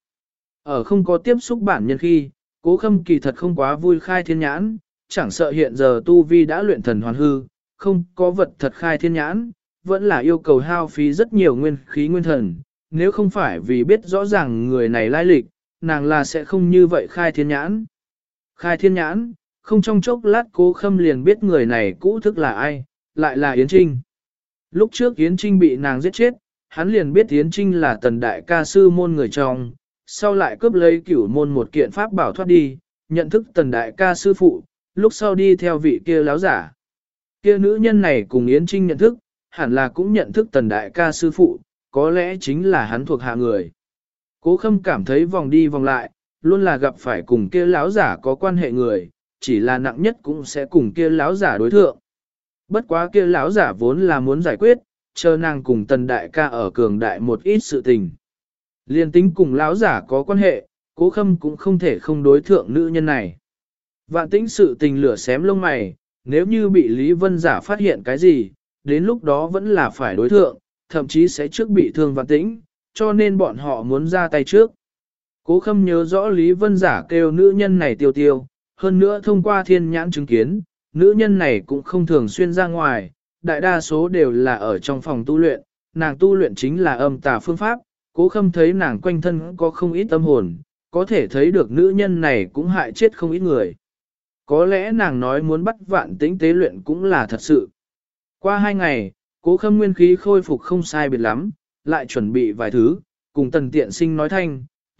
Ở không có tiếp xúc bản nhân khi, Cố Khâm kỳ thật không quá vui khai thiên nhãn, chẳng sợ hiện giờ tu vi đã luyện thần hoàn hư, không có vật thật khai thiên nhãn, vẫn là yêu cầu hao phí rất nhiều nguyên khí nguyên thần, nếu không phải vì biết rõ ràng người này lai lịch, nàng là sẽ không như vậy khai thiên nhãn. Khai thiên nhãn, không trong chốc lát Cố Khâm liền biết người này cũ thức là ai, lại là Yến Trinh. Lúc trước Yến Trinh bị nàng giết chết, hắn liền biết Yến Trinh là Tần Đại ca sư môn người trong, sau lại cướp lấy cửu môn một kiện pháp bảo thoát đi, nhận thức Tần Đại ca sư phụ, lúc sau đi theo vị kia láo giả. Kia nữ nhân này cùng Yến Trinh nhận thức, hẳn là cũng nhận thức Tần Đại ca sư phụ, có lẽ chính là hắn thuộc hạ người. Cố Khâm cảm thấy vòng đi vòng lại, luôn là gặp phải cùng kia láo giả có quan hệ người, chỉ là nặng nhất cũng sẽ cùng kia láo giả đối thượng. Bất quá kia láo giả vốn là muốn giải quyết, chờ nàng cùng Tần Đại ca ở cường đại một ít sự tình. Liên tính cùng láo giả có quan hệ, Cố Khâm cũng không thể không đối thượng nữ nhân này. Vạn Tĩnh sự tình lửa xém lông mày, nếu như bị Lý Vân Giả phát hiện cái gì, đến lúc đó vẫn là phải đối thượng, thậm chí sẽ trước bị thương Vạn Tĩnh, cho nên bọn họ muốn ra tay trước. Cố Khâm nhớ rõ Lý Vân Giả kêu nữ nhân này tiêu tiêu, hơn nữa thông qua thiên nhãn chứng kiến, nữ nhân này cũng không thường xuyên ra ngoài, đại đa số đều là ở trong phòng tu luyện, nàng tu luyện chính là âm tà phương pháp, Cố Khâm thấy nàng quanh thân có không ít tâm hồn, có thể thấy được nữ nhân này cũng hại chết không ít người. Có lẽ nàng nói muốn bắt Vạn Tĩnh tế luyện cũng là thật sự. Qua 2 ngày, Cố Khâm nguyên khí khôi phục không sai biệt lắm, lại chuẩn bị vài thứ, cùng Tần Tiện Sinh nói thanh,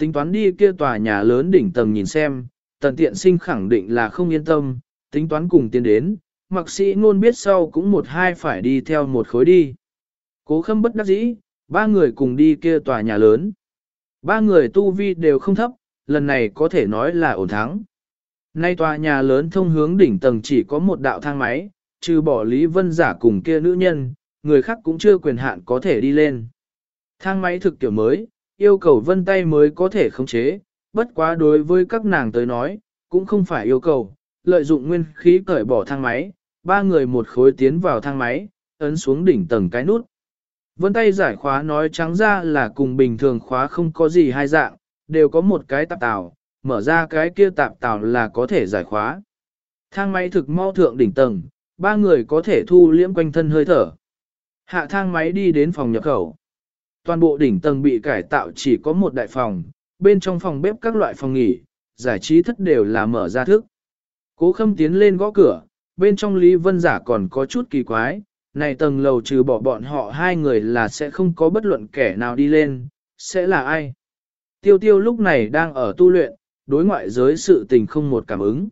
tính toán đi kia tòa nhà lớn đỉnh tầng nhìn xem, tần tiện sinh khẳng định là không yên tâm, tính toán cùng tiến đến, mặc sĩ ngôn biết sau cũng một hai phải đi theo một khối đi. Cố Khâm bất đắc dĩ, ba người cùng đi kia tòa nhà lớn. Ba người tu vi đều không thấp, lần này có thể nói là ổn thắng. Nay tòa nhà lớn thông hướng đỉnh tầng chỉ có một đạo thang máy, trừ bỏ Lý Vân Giả cùng kia nữ nhân, người khác cũng chưa quyền hạn có thể đi lên. Thang máy thực tiểu mới, yêu cầu vân tay mới có thể khống chế, bất quá đối với các nàng tới nói, cũng không phải yêu cầu, lợi dụng nguyên khí cởi bỏ thang máy, ba người một khối tiến vào thang máy, ấn xuống đỉnh tầng cái nút. Vân tay giải khóa nói trắng ra là cùng bình thường khóa không có gì hai dạng, đều có một cái tạp tàu, mở ra cái kia tạp tàu là có thể giải khóa. Thang máy thực mau thượng đỉnh tầng, ba người có thể thu liễm quanh thân hơi thở. Hạ thang máy đi đến phòng nhập khẩu. Toàn bộ đỉnh tầng bị cải tạo chỉ có một đại phòng, bên trong phòng bếp các loại phòng nghỉ, giải trí thất đều là mở ra thức. Cố Khâm tiến lên gõ cửa, bên trong Lý Vân Giả còn có chút kỳ quái, này tầng lầu trừ bỏ bọn họ hai người là sẽ không có bất luận kẻ nào đi lên, sẽ là ai? Tiêu Tiêu lúc này đang ở tu luyện, đối ngoại giới sự tình không một cảm ứng.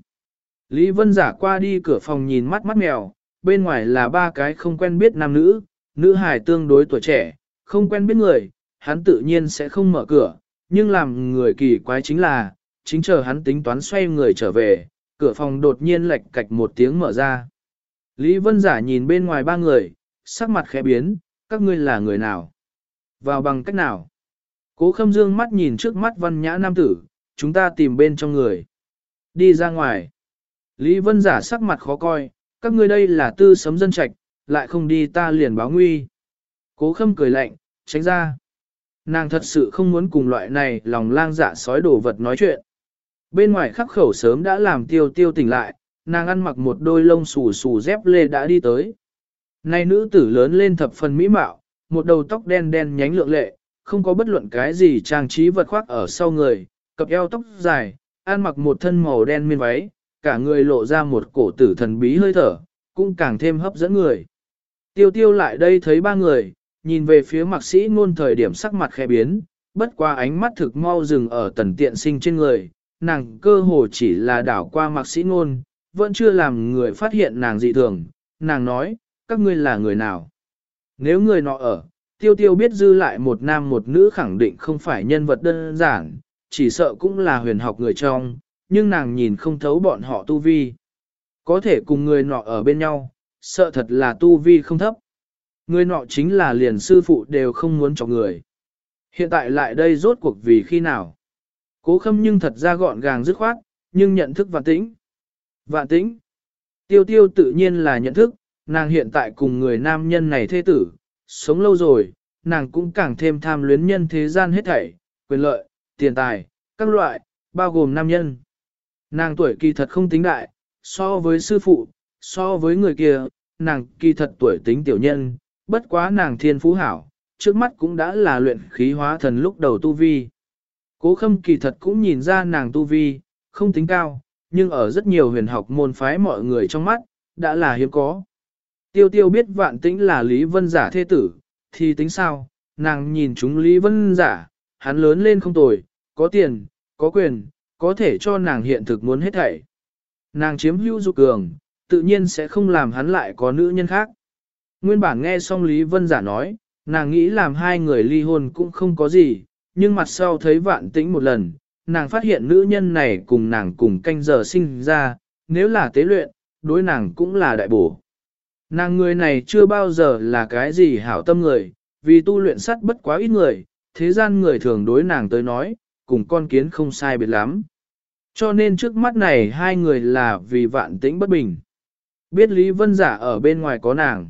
Lý Vân Giả qua đi cửa phòng nhìn mắt mắt mèo, bên ngoài là ba cái không quen biết nam nữ, nữ hài tương đối tuổi trẻ, không quen biết người, hắn tự nhiên sẽ không mở cửa, nhưng làm người kỳ quái chính là, chính chờ hắn tính toán xoay người trở về, cửa phòng đột nhiên lệch cạch một tiếng mở ra. Lý Vân Giả nhìn bên ngoài ba người, sắc mặt khẽ biến, các ngươi là người nào? Vào bằng cách nào? Cố Khâm dương mắt nhìn trước mắt văn nhã nam tử, chúng ta tìm bên trong người. Đi ra ngoài. Lý Vân Giả sắc mặt khó coi, các ngươi đây là tư sấm dân trạch, lại không đi ta liền báo nguy. Cố Khâm cười lạnh, tránh ra. Nàng thật sự không muốn cùng loại này lòng lang dạ sói đồ vật nói chuyện. Bên ngoài khắc khẩu sớm đã làm Tiêu Tiêu tỉnh lại, nàng ăn mặc một đôi lông xù xù dép lê đã đi tới. Này nữ tử lớn lên thập phần mỹ mạo, một đầu tóc đen đen nhánh lượng lệ, không có bất luận cái gì trang trí vật khoác ở sau người, cặp eo tóc dài, ăn mặc một thân màu đen miên váy, cả người lộ ra một cổ tử thần bí hơi thở, cũng càng thêm hấp dẫn người. Tiêu Tiêu lại đây thấy ba người, nhìn về phía Mạc Sĩ Ngôn thời điểm sắc mặt khẽ biến, bất qua ánh mắt thực mau dừng ở Tần Tiện Sinh trên người, nàng cơ hồ chỉ là đảo qua Mạc Sĩ Ngôn, vẫn chưa làm người phát hiện nàng dị thường, nàng nói, các ngươi là người nào? Nếu người nọ ở, Tiêu Tiêu biết dư lại một nam một nữ khẳng định không phải nhân vật đơn giản, chỉ sợ cũng là huyền học người trong, nhưng nàng nhìn không thấu bọn họ tu vi. Có thể cùng người nọ ở bên nhau, sợ thật là tu vi không thấp. Người nọ chính là liền sư phụ đều không muốn cho người. Hiện tại lại đây rốt cuộc vì khi nào? Cố Khâm nhưng thật ra gọn gàng dứt khoát, nhưng nhận thức Vạn Tĩnh. Vạn Tĩnh. Tiêu Tiêu tự nhiên là nhận thức, nàng hiện tại cùng người nam nhân này thê tử, sống lâu rồi, nàng cũng càng thêm tham luyến nhân thế gian hết thảy, quyền lợi, tiền tài, các loại, bao gồm nam nhân. Nàng tuổi kỳ thật không tính đại, so với sư phụ, so với người kia, nàng kỳ thật tuổi tính tiểu nhân, bất quá nàng thiên phú hảo, trước mắt cũng đã là luyện khí hóa thần lúc đầu tu vi. Cố Khâm kỳ thật cũng nhìn ra nàng tu vi, không tính cao, nhưng ở rất nhiều huyền học môn phái mọi người trong mắt, đã là hiếm có. Tiêu Tiêu biết Vạn Tĩnh là Lý Vân Giả thế tử, thì tính sao, nàng nhìn chúng Lý Vân Giả, hắn lớn lên không tồi, có tiền, có quyền, có thể cho nàng hiện thực muốn hết thảy. Nàng chiếm hữu dục cường, tự nhiên sẽ không làm hắn lại có nữ nhân khác. Nguyên bản nghe xong Lý Vân Giả nói, nàng nghĩ làm hai người ly hôn cũng không có gì, nhưng mặt sau thấy Vạn Tĩnh một lần, nàng phát hiện nữ nhân này cùng nàng cùng canh giờ sinh ra, nếu là tế luyện, đối nàng cũng là đại bổ. Nàng người này chưa bao giờ là cái gì hảo tâm người, vì tu luyện sắt bất quá ít người, thế gian người thường đối nàng tới nói, cùng con kiến không sai biệt lắm. Cho nên trước mắt này hai người là vì Vạn Tĩnh bất bình. Biết Lý Vân Giả ở bên ngoài có nàng.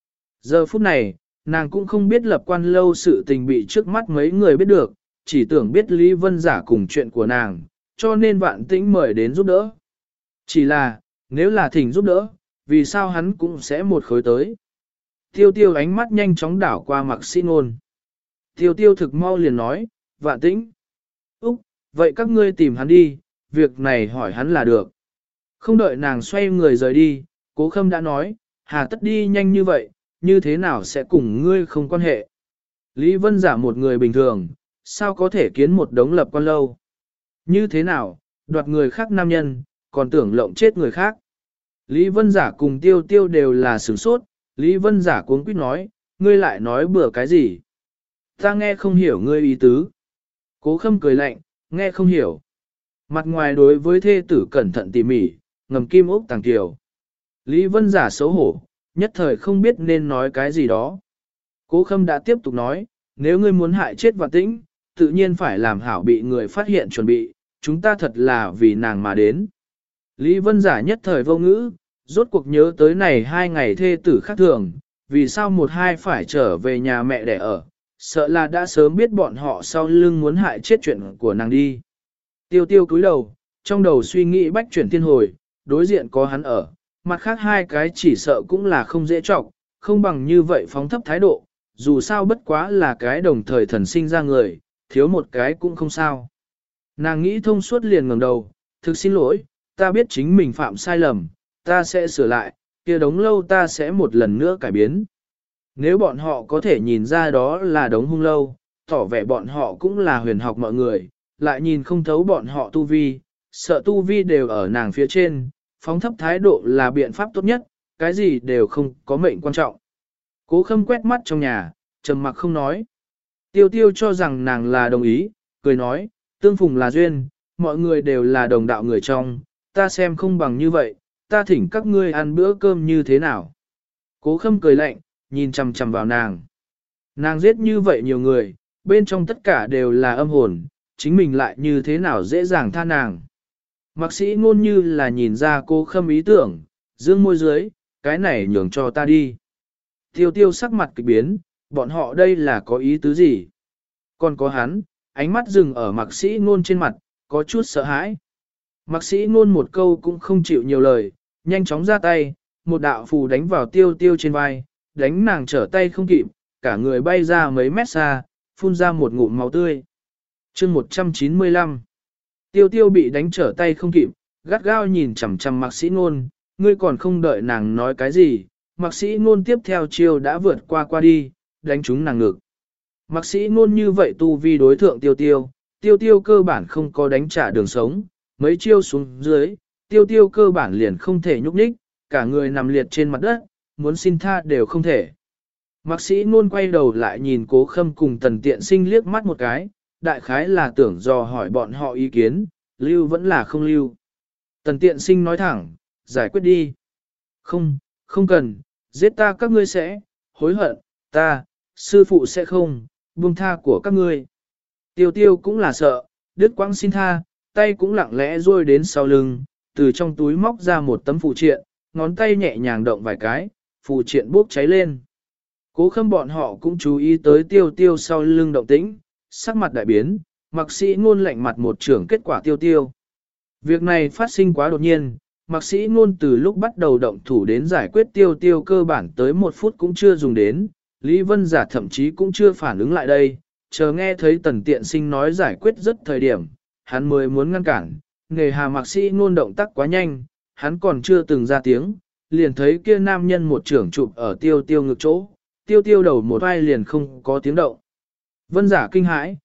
Giờ phút này, nàng cũng không biết lập quan lâu sự tình bị trước mắt mấy người biết được, chỉ tưởng biết Lý Vân Giả cùng chuyện của nàng, cho nên Vạn Tĩnh mời đến giúp đỡ. Chỉ là, nếu là thỉnh giúp đỡ, vì sao hắn cũng sẽ một khối tới. Tiêu Tiêu ánh mắt nhanh chóng đảo qua Mạc Sĩ Ngôn. Tiêu Tiêu thực mau liền nói, Vạn Tĩnh. Úc, vậy các ngươi tìm hắn đi, việc này hỏi hắn là được. Không đợi nàng xoay người rời đi, Cố Khâm đã nói, hà tất đi nhanh như vậy, như thế nào sẽ cùng ngươi không quan hệ. Lý Vân Giả một người bình thường, sao có thể kiến một đống lập quan lâu. Như thế nào, đoạt người khác nam nhân, còn tưởng lộng chết người khác. Lý Vân Giả cùng Tiêu Tiêu đều là sửng sốt, Lý Vân Giả cuống quýt nói, ngươi lại nói bừa cái gì? Ta nghe không hiểu ngươi ý tứ. Cố Khâm cười lạnh, nghe không hiểu. Mặt ngoài đối với thê tử cẩn thận tỉ mỉ, ngầm kim ốc tàng kiều. Lý Vân Giả xấu hổ, nhất thời không biết nên nói cái gì đó. Cố Khâm đã tiếp tục nói, nếu ngươi muốn hại chết Vạn Tĩnh, tự nhiên phải làm hảo bị người phát hiện chuẩn bị, chúng ta thật là vì nàng mà đến. Lý Vân Giả nhất thời vô ngữ, rốt cuộc nhớ tới này 2 ngày thê tử khác thường, vì sao một hai phải trở về nhà mẹ để ở, sợ là đã sớm biết bọn họ sau lưng muốn hại chết chuyện của nàng đi. Tiêu Tiêu cúi đầu, trong đầu suy nghĩ bách chuyển thiên hồi, đối diện có hắn ở, mặt khác 2 cái chỉ sợ cũng là không dễ trọng, không bằng như vậy phóng thấp thái độ, dù sao bất quá là cái đồng thời thần sinh ra người, thiếu một cái cũng không sao. Nàng nghĩ thông suốt liền ngẩng đầu, thực xin lỗi, ta biết chính mình phạm sai lầm, ta sẽ sửa lại, kia đống lâu ta sẽ một lần nữa cải biến. Nếu bọn họ có thể nhìn ra đó là đống hung lâu, tỏ vẻ bọn họ cũng là huyền học mọi người, lại nhìn không thấu bọn họ tu vi, sợ tu vi đều ở nàng phía trên, phóng thấp thái độ là biện pháp tốt nhất, cái gì đều không có mệnh quan trọng. Cố Khâm quét mắt trong nhà, trầm mặc không nói. Tiêu Tiêu cho rằng nàng là đồng ý, cười nói, tương phùng là duyên, mọi người đều là đồng đạo người trong, ta xem không bằng như vậy, ta thỉnh các ngươi ăn bữa cơm như thế nào. Cố Khâm cười lạnh, nhìn chằm chằm vào nàng. Nàng giết như vậy nhiều người, bên trong tất cả đều là âm hồn, chính mình lại như thế nào dễ dàng tha nàng. Mạc sĩ ngôn như là nhìn ra Cố Khâm ý tưởng, dương môi dưới, cái này nhường cho ta đi. Tiêu Tiêu sắc mặt kịch biến, bọn họ đây là có ý tứ gì? Còn có hắn, ánh mắt dừng ở mạc sĩ ngôn trên mặt, có chút sợ hãi. Mạc sĩ ngôn một câu cũng không chịu nhiều lời, nhanh chóng ra tay, một đạo phù đánh vào Tiêu Tiêu trên vai, đánh nàng trở tay không kịp, cả người bay ra mấy mét xa, phun ra một ngụm máu tươi. Chương 195 Tiêu Tiêu bị đánh trở tay không kịp, gắt gao nhìn chằm chằm mạc sĩ ngôn, ngươi còn không đợi nàng nói cái gì, mạc sĩ ngôn tiếp theo chiêu đã vượt qua đi, đánh trúng nàng ngực. Mạc sĩ ngôn như vậy tu vi đối thượng Tiêu Tiêu, Tiêu Tiêu cơ bản không có đánh trả đường sống, mấy chiêu xuống dưới, Tiêu Tiêu cơ bản liền không thể nhúc nhích, cả người nằm liệt trên mặt đất, muốn xin tha đều không thể. Mạc sĩ ngôn quay đầu lại nhìn Cố Khâm cùng Tần Tiện Sinh liếc mắt một cái, đại khái là tưởng dò hỏi bọn họ ý kiến, lưu vẫn là không lưu. Tần Tiện Sinh nói thẳng, giải quyết đi. Không cần, giết ta các ngươi sẽ, hối hận, ta, sư phụ sẽ không, buông tha của các ngươi. Tiêu Tiêu cũng là sợ, đứt quãng xin tha, tay cũng lặng lẽ rôi đến sau lưng, từ trong túi móc ra một tấm phụ triện, ngón tay nhẹ nhàng động vài cái, phụ triện bốc cháy lên. Cố Khâm bọn họ cũng chú ý tới Tiêu Tiêu sau lưng động tĩnh, sắc mặt đại biến, mạc sĩ ngôn lạnh mặt một trưởng kết quả Tiêu Tiêu. Việc này phát sinh quá đột nhiên, mạc sĩ ngôn từ lúc bắt đầu động thủ đến giải quyết Tiêu Tiêu cơ bản tới 1 phút cũng chưa dùng đến, Lý Vân Giả thậm chí cũng chưa phản ứng lại đây, chờ nghe thấy Tần Tiện Sinh nói giải quyết rất thời điểm, hắn mới muốn ngăn cản, nghề hà mạc sĩ ngôn động tác quá nhanh, hắn còn chưa từng ra tiếng, liền thấy kia nam nhân một trưởng chụp ở Tiêu Tiêu ngực chỗ, Tiêu Tiêu đầu một vai liền không có tiếng động. Vân Giả kinh hãi,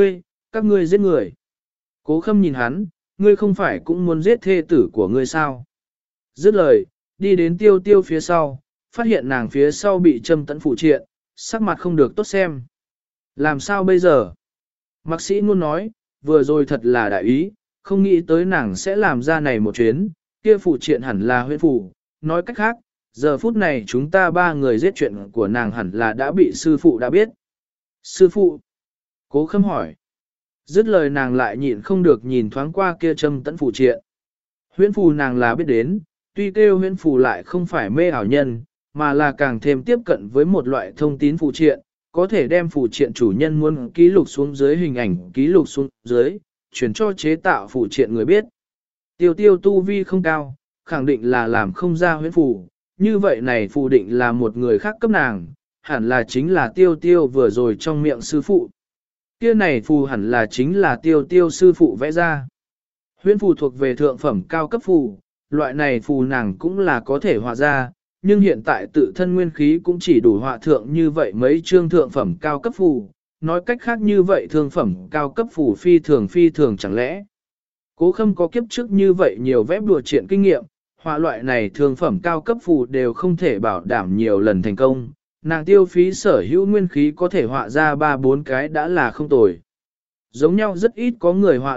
các ngươi giết người. Cố Khâm nhìn hắn, ngươi không phải cũng muốn giết thê tử của ngươi sao? Dứt lời, đi đến Tiêu Tiêu phía sau, phát hiện nàng phía sau bị châm tẫn phụ triện, sắc mặt không được tốt xem. Làm sao bây giờ? Mạc sĩ ngôn nói, vừa rồi thật là đại ý, không nghĩ tới nàng sẽ làm ra này một chuyến, kia phụ triện hẳn là huyễn phủ, nói cách khác, giờ phút này chúng ta 3 người giết chuyện của nàng hẳn là đã bị sư phụ đã biết. Sư phụ? Cố Khâm hỏi. Dứt lời nàng lại nhịn không được nhìn thoáng qua kia châm tẫn phụ triện. Huyễn phù nàng là biết đến, tuy kêu huyễn phù lại không phải mê ảo nhân, mà là càng thêm tiếp cận với một loại thông tín phụ triện, có thể đem phụ triện chủ nhân muốn ký lục xuống dưới hình ảnh ký lục xuống dưới, chuyển cho chế tạo phụ triện người biết. Tiêu Tiêu tu vi không cao, khẳng định là làm không ra huyễn phù, như vậy này phù định là một người khác cấp nàng, hẳn là chính là Tiêu Tiêu vừa rồi trong miệng sư phụ. Kia này phù hẳn là chính là Tiêu Tiêu sư phụ vẽ ra. Huyễn phù thuộc về thượng phẩm cao cấp phù, loại này phù nàng cũng là có thể hòa ra, nhưng hiện tại tự thân nguyên khí cũng chỉ đủ họa thượng như vậy mấy chương thượng phẩm cao cấp phù, nói cách khác như vậy thương phẩm cao cấp phù phi thường chẳng lẽ. Cố Khâm có kiếp trước như vậy nhiều vẽ đùa triện kinh nghiệm, họa loại này thương phẩm cao cấp phù đều không thể bảo đảm nhiều lần thành công, nàng tiêu phí sở hữu nguyên khí có thể họa ra 3-4 cái đã là không tồi. Giống nhau rất ít có người họa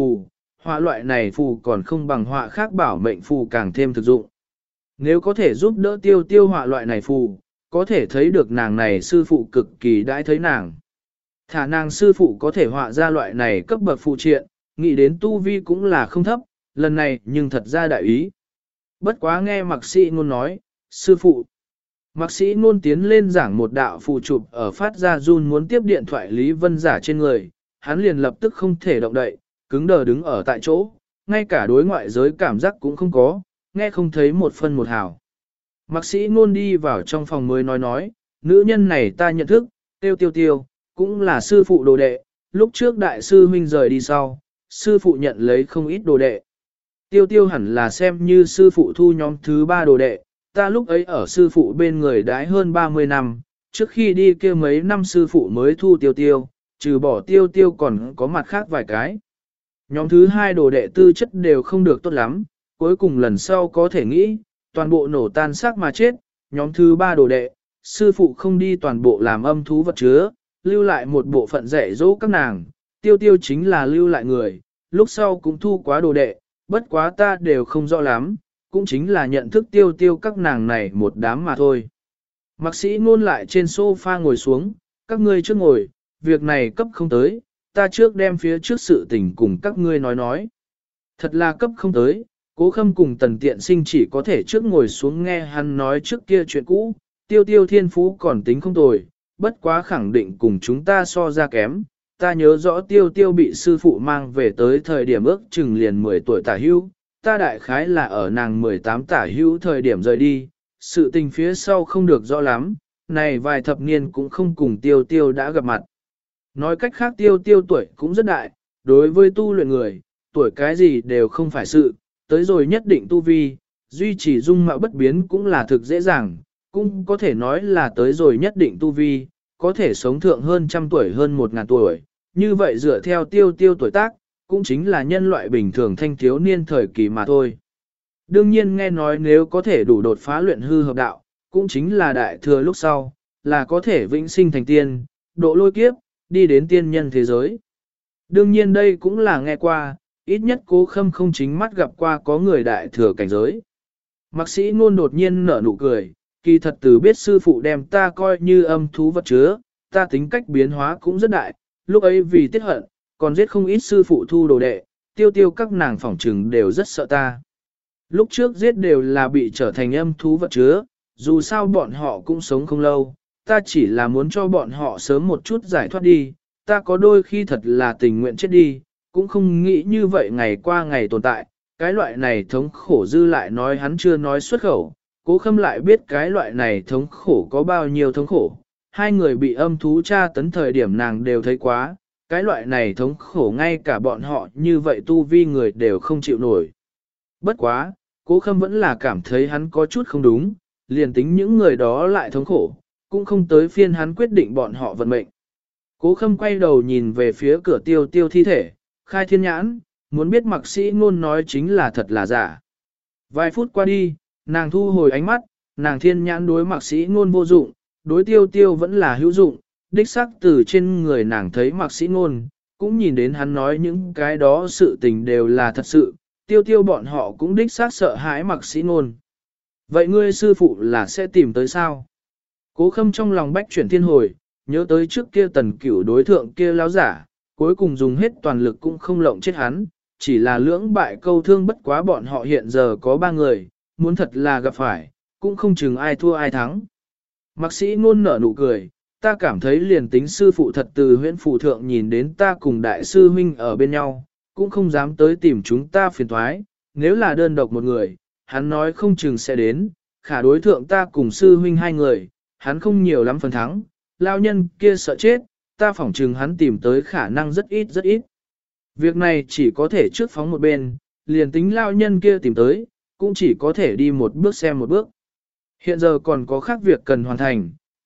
loại này phù còn không bằng họa khác bảo mệnh phù càng thêm thực dụng. Nếu có thể giúp đỡ tiêu họa loại này phù, có thể thấy được nàng này sư phụ cực kỳ đãi thấy nàng. Thả nàng sư phụ có thể họa ra loại này cấp bậc phụ triện, nghĩ đến tu vi cũng là không thấp, lần này nhưng thật ra đại ý. Bất quá nghe Mạc Sĩ Ngôn nói, sư phụ. Mạc Sĩ Ngôn tiến lên giảng một đạo phù chụp ở phát ra run muốn tiếp điện thoại Lý Vân Giả trên người, hắn liền lập tức không thể động đậy, cứng đờ đứng ở tại chỗ, ngay cả đối ngoại giới cảm giác cũng không có, nghe không thấy một phân một hào. Mạc Sĩ Ngôn đi vào trong phòng mới nói, nữ nhân này ta nhận thức, tiêu, cũng là sư phụ đồ đệ, lúc trước đại sư huynh rời đi sau, sư phụ nhận lấy không ít đồ đệ. Tiêu hẳn là xem như sư phụ thu nhóm thứ 3 đồ đệ, ta lúc ấy ở sư phụ bên người đãi hơn 30 năm, trước khi đi kia mấy năm sư phụ mới thu tiêu, trừ bỏ tiêu còn có mặt khác vài cái. Nhóm thứ 2 đồ đệ tư chất đều không được tốt lắm, cuối cùng lần sau có thể nghĩ, toàn bộ nổ tan xác mà chết, nhóm thứ 3 đồ đệ, sư phụ không đi toàn bộ làm âm thú vật chứa, lưu lại một bộ phận dạy dỗ các nàng, tiêu chính là lưu lại người, lúc sau cũng thu quá đồ đệ, bất quá ta đều không rõ lắm, cũng chính là nhận thức tiêu các nàng này một đám mà thôi. Mạc Sĩ Ngôn lại trên sofa ngồi xuống, các ngươi trước ngồi, việc này cấp không tới, ta trước đem phía trước sự tình cùng các ngươi nói. Thật là cấp không tới, Cố Khâm cùng Tần Tiện Sinh chỉ có thể trước ngồi xuống nghe hắn nói trước kia chuyện cũ, tiêu thiên phú còn tính không tồi, bất quá khẳng định cùng chúng ta so ra kém. Ta nhớ rõ tiêu bị sư phụ mang về tới thời điểm ước chừng liền 10 tuổi tả hữu, ta đại khái là ở nàng 18 tả hữu thời điểm rời đi, sự tình phía sau không được rõ lắm, này vài thập niên cũng không cùng tiêu đã gặp mặt. Nói cách khác tiêu tuổi cũng rất đại, đối với tu luyện người, tuổi cái gì đều không phải sự, tới rồi nhất định tu vi, duy trì dung mạo bất biến cũng là thực dễ dàng, cũng có thể nói là tới rồi nhất định tu vi, có thể sống thượng hơn trăm tuổi hơn 1.000 tuổi, như vậy dựa theo tiêu tuổi tác, cũng chính là nhân loại bình thường thanh thiếu niên thời kỳ mà thôi. Đương nhiên nghe nói nếu có thể đủ đột phá luyện hư hợp đạo, cũng chính là đại thừa lúc sau, là có thể vĩnh sinh thành tiên, độ lôi kiếp, đi đến tiên nhân thế giới. Đương nhiên đây cũng là nghe qua, ít nhất Cố Khâm không chính mắt gặp qua có người đại thừa cảnh giới. Mạc Sĩ Ngôn đột nhiên nở nụ cười, kỳ thật từ biết sư phụ đem ta coi như âm thú vật chứa, ta tính cách biến hóa cũng rất đại, lúc ấy vì tiết hận, còn giết không ít sư phụ thu đồ đệ, tiêu các nàng phỏng trừng đều rất sợ ta. Lúc trước giết đều là bị trở thành âm thú vật chứa, dù sao bọn họ cũng sống không lâu, ta chỉ là muốn cho bọn họ sớm một chút giải thoát đi, ta có đôi khi thật là tình nguyện chết đi, cũng không nghĩ như vậy ngày qua ngày tồn tại, cái loại này thống khổ dư lại nói hắn chưa nói xuất khẩu, Cố Khâm lại biết cái loại này thống khổ có bao nhiêu thống khổ, hai người bị âm thú tra tấn thời điểm nàng đều thấy quá, cái loại này thống khổ ngay cả bọn họ như vậy tu vi người đều không chịu nổi. Bất quá, Cố Khâm vẫn là cảm thấy hắn có chút không đúng, liền tính những người đó lại thống khổ, cũng không tới phiên hắn quyết định bọn họ vận mệnh. Cố Khâm quay đầu nhìn về phía cửa tiêu thi thể, khai thiên nhãn, muốn biết Mạc Sĩ Ngôn nói chính là thật là giả. Vài phút qua đi, nàng thu hồi ánh mắt, nàng thiên nhãn đối Mạc Sĩ Ngôn vô dụng, đối tiêu vẫn là hữu dụng, đích xác từ trên người nàng thấy Mạc Sĩ Ngôn, cũng nhìn đến hắn nói những cái đó sự tình đều là thật sự, tiêu bọn họ cũng đích xác sợ hãi Mạc Sĩ Ngôn. Vậy ngươi sư phụ là sẽ tìm tới sao? Cố Khâm trong lòng bách chuyển thiên hồi, nhớ tới trước kia Tần Cửu đối thượng kia láo giả, cuối cùng dùng hết toàn lực cũng không lộng chết hắn, chỉ là lưỡng bại câu thương bất quá bọn họ hiện giờ có 3 người, muốn thật là gặp phải, cũng không chừng ai thua ai thắng. Mạc Sĩ Ngôn nở nụ cười, ta cảm thấy liền tính sư phụ thật từ huyễn phù thượng nhìn đến ta cùng đại sư huynh ở bên nhau, cũng không dám tới tìm chúng ta phiền toái, nếu là đơn độc một người, hắn nói không chừng sẽ đến, khả đối thượng ta cùng sư huynh 2 người, hắn không nhiều lắm phần thắng, lao nhân kia sợ chết, ta phỏng chừng hắn tìm tới khả năng rất ít. Việc này chỉ có thể trước phóng một bên, liền tính lao nhân kia tìm tới, cũng chỉ có thể đi một bước xem một bước. Hiện giờ còn có khác việc cần hoàn thành,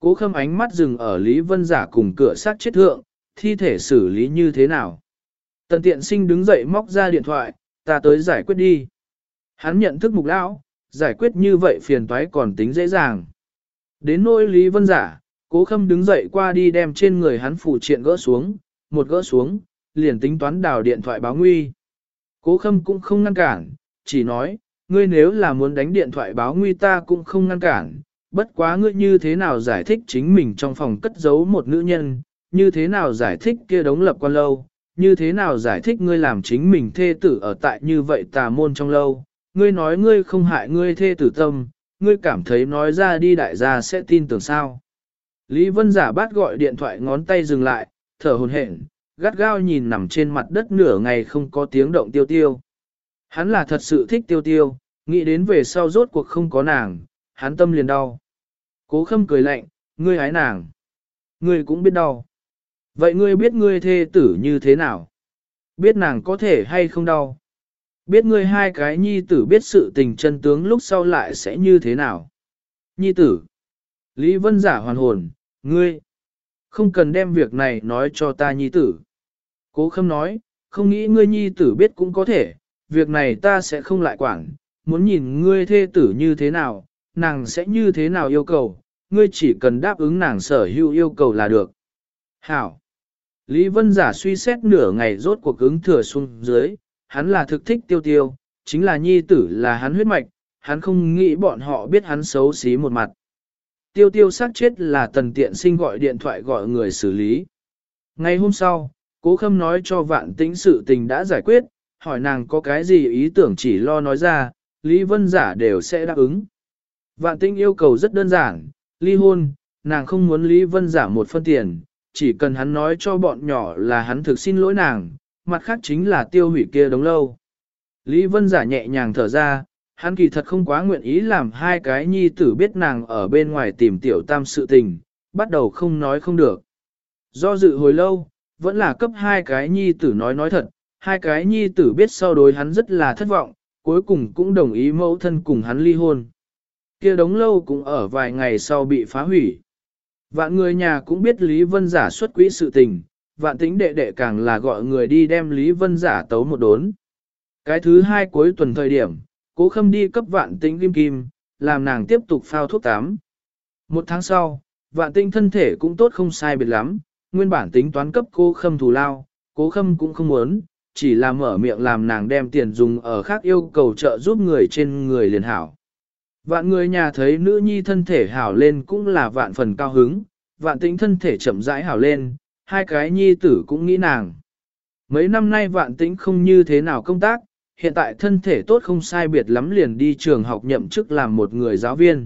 Cố Khâm ánh mắt dừng ở Lý Vân Giả cùng cửa sát chết thượng, thi thể xử lý như thế nào. Tần Tiện Sinh đứng dậy móc ra điện thoại, ta tới giải quyết đi. Hắn nhận thức Mục Lão, giải quyết như vậy phiền toái còn tính dễ dàng. Đến nỗi Lý Vân Giả, Cố Khâm đứng dậy qua đi đem trên người hắn phụ triện gỡ xuống, một gỡ xuống, liền tính toán đào điện thoại báo nguy. Cố Khâm cũng không ngăn cản, chỉ nói, ngươi nếu là muốn đánh điện thoại báo nguy ta cũng không ngăn cản, bất quá ngươi như thế nào giải thích chính mình trong phòng cất giấu một nữ nhân, như thế nào giải thích kia đống lập quan lâu, như thế nào giải thích ngươi làm chính mình thê tử ở tại như vậy tà môn trong lâu, ngươi nói ngươi không hại ngươi thê tử tâm, ngươi cảm thấy nói ra đi đại gia sẽ tin tưởng sao. Lý Vân Giả bắt gọi điện thoại ngón tay dừng lại, thở hổn hển, gắt gao nhìn nằm trên mặt đất nửa ngày không có tiếng động Tiêu Tiêu. Hắn là thật sự thích Tiêu Tiêu, nghĩ đến về sau rốt cuộc không có nàng, hắn tâm liền đau. Cố Khâm cười lạnh, ngươi hái nàng. Ngươi cũng biết đau. Vậy ngươi biết ngươi thê tử như thế nào? Biết nàng có thể hay không đau? Biết ngươi hai cái nhi tử biết sự tình chân tướng lúc sau lại sẽ như thế nào? Nhi tử. Lý Vân Giả hoàn hồn, ngươi. Không cần đem việc này nói cho ta nhi tử. Cố Khâm nói, không nghĩ ngươi nhi tử biết cũng có thể, việc này ta sẽ không lại quản, muốn nhìn ngươi thê tử như thế nào, nàng sẽ như thế nào yêu cầu, ngươi chỉ cần đáp ứng nàng sở hữu yêu cầu là được. Hảo. Lý Vân Giả suy xét nửa ngày rốt cuộc ứng thừa xuống dưới, hắn là thực thích Tiêu Tiêu, chính là nhi tử là hắn huyết mạch, hắn không nghĩ bọn họ biết hắn xấu xí một mặt. Tiêu Tiêu sát chết là Tần Tiện Sinh gọi điện thoại gọi người xử lý. Ngày hôm sau, Cố Khâm nói cho Vạn Tĩnh sự tình đã giải quyết, hỏi nàng có cái gì ý tưởng chỉ lo nói ra, Lý Vân Giả đều sẽ đáp ứng. Vạn Tĩnh yêu cầu rất đơn giản, ly hôn, nàng không muốn Lý Vân Giả một phân tiền, chỉ cần hắn nói cho bọn nhỏ là hắn thực xin lỗi nàng, mặt khác chính là tiêu hủy kia đống lâu. Lý Vân Giả nhẹ nhàng thở ra, hắn kỳ thật không quá nguyện ý làm hai cái nhi tử biết nàng ở bên ngoài tìm tiểu tam sự tình, bắt đầu không nói không được. Do dự hồi lâu, vẫn là cấp hai cái nhi tử nói thật, hai cái nhi tử biết sau đối hắn rất là thất vọng, cuối cùng cũng đồng ý mẫu thân cùng hắn ly hôn. Kia đống lâu cũng ở vài ngày sau bị phá hủy. Vạn người nhà cũng biết Lý Vân Giả xuất quỹ sự tình, Vạn Tĩnh đệ đệ càng là gọi người đi đem Lý Vân Giả tấu một đốn. Cái thứ hai cuối tuần thời điểm, Cố Khâm đi cấp Vạn Tĩnh kim kim, làm nàng tiếp tục phao thuốc tắm. Một tháng sau, Vạn Tĩnh thân thể cũng tốt không sai biệt lắm, nguyên bản tính toán cấp Cố Khâm thù lao, Cố Khâm cũng không muốn, chỉ là mở miệng làm nàng đem tiền dùng ở khác yêu cầu trợ giúp người trên người liền hảo. Vạn người nhà thấy nữ nhi thân thể hảo lên cũng là vạn phần cao hứng, Vạn Tĩnh thân thể chậm rãi hảo lên, hai cái nhi tử cũng nghĩ nàng. Mấy năm nay Vạn Tĩnh không như thế nào công tác, hiện tại thân thể tốt không sai biệt lắm liền đi trường học nhậm chức làm một người giáo viên.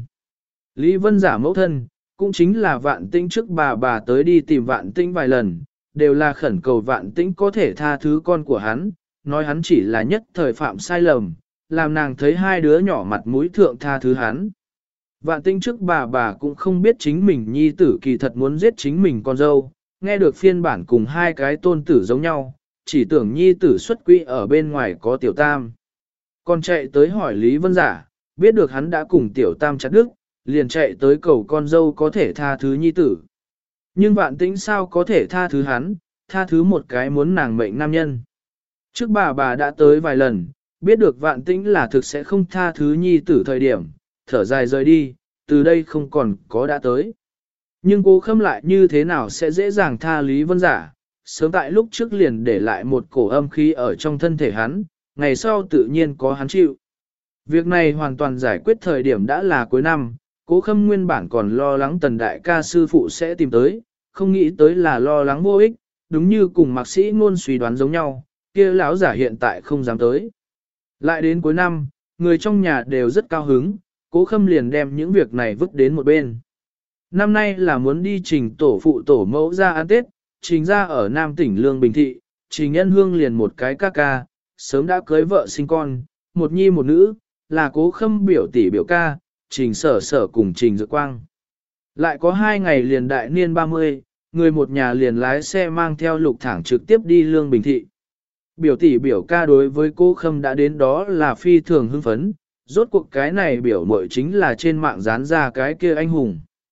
Lý Vân Giả mẫu thân, cũng chính là Vạn Tĩnh trước bà tới đi tìm Vạn Tĩnh vài lần, đều là khẩn cầu Vạn Tĩnh có thể tha thứ con của hắn, nói hắn chỉ là nhất thời phạm sai lầm, làm nàng thấy hai đứa nhỏ mặt mũi thượng tha thứ hắn. Vạn Tĩnh trước bà cũng không biết chính mình nhi tử kỳ thật muốn giết chính mình con dâu, nghe được phiên bản cùng hai cái tôn tử giống nhau, chỉ tưởng nhi tử xuất quỹ ở bên ngoài có tiểu tam. Còn chạy tới hỏi Lý Vân Giả, biết được hắn đã cùng tiểu tam chặt đức, liền chạy tới cầu con dâu có thể tha thứ nhi tử. Nhưng Vạn Tĩnh sao có thể tha thứ hắn, tha thứ một cái muốn nàng mệnh nam nhân. Trước bà đã tới vài lần, biết được Vạn Tĩnh là thực sẽ không tha thứ nhi tử thời điểm, thở dài rời đi, từ đây không còn có đã tới. Nhưng Cố Khâm lại như thế nào sẽ dễ dàng tha Lý Vân Giả, sớm tại lúc trước liền để lại một cổ âm khí ở trong thân thể hắn, ngày sau tự nhiên có hắn chịu. Việc này hoàn toàn giải quyết thời điểm đã là cuối năm, Cố Khâm nguyên bản còn lo lắng Tần đại ca sư phụ sẽ tìm tới, không nghĩ tới là lo lắng vô ích, đúng như cùng mạc sĩ ngôn suy đoán giống nhau, kia lão giả hiện tại không dám tới. Lại đến cuối năm, người trong nhà đều rất cao hứng, Cố Khâm liền đem những việc này vứt đến một bên. Năm nay là muốn đi trình tổ phụ tổ mẫu ra ăn Tết, trình ra ở Nam tỉnh Lương Bình Thị, trình nhân hương liền một cái ca ca, sớm đã cưới vợ sinh con, một nhi một nữ, là Cố Khâm biểu tỷ biểu ca, trình sở sở cùng trình dự quang. Lại có 2 ngày liền đại niên 30, người một nhà liền lái xe mang theo Lục Thẳng trực tiếp đi Lương Bình Thị. Biểu tỷ biểu ca đối với Cố Khâm đã đến đó là phi thường hưng phấn, rốt cuộc cái này biểu muội chính là trên mạng dán ra cái kia anh hùng.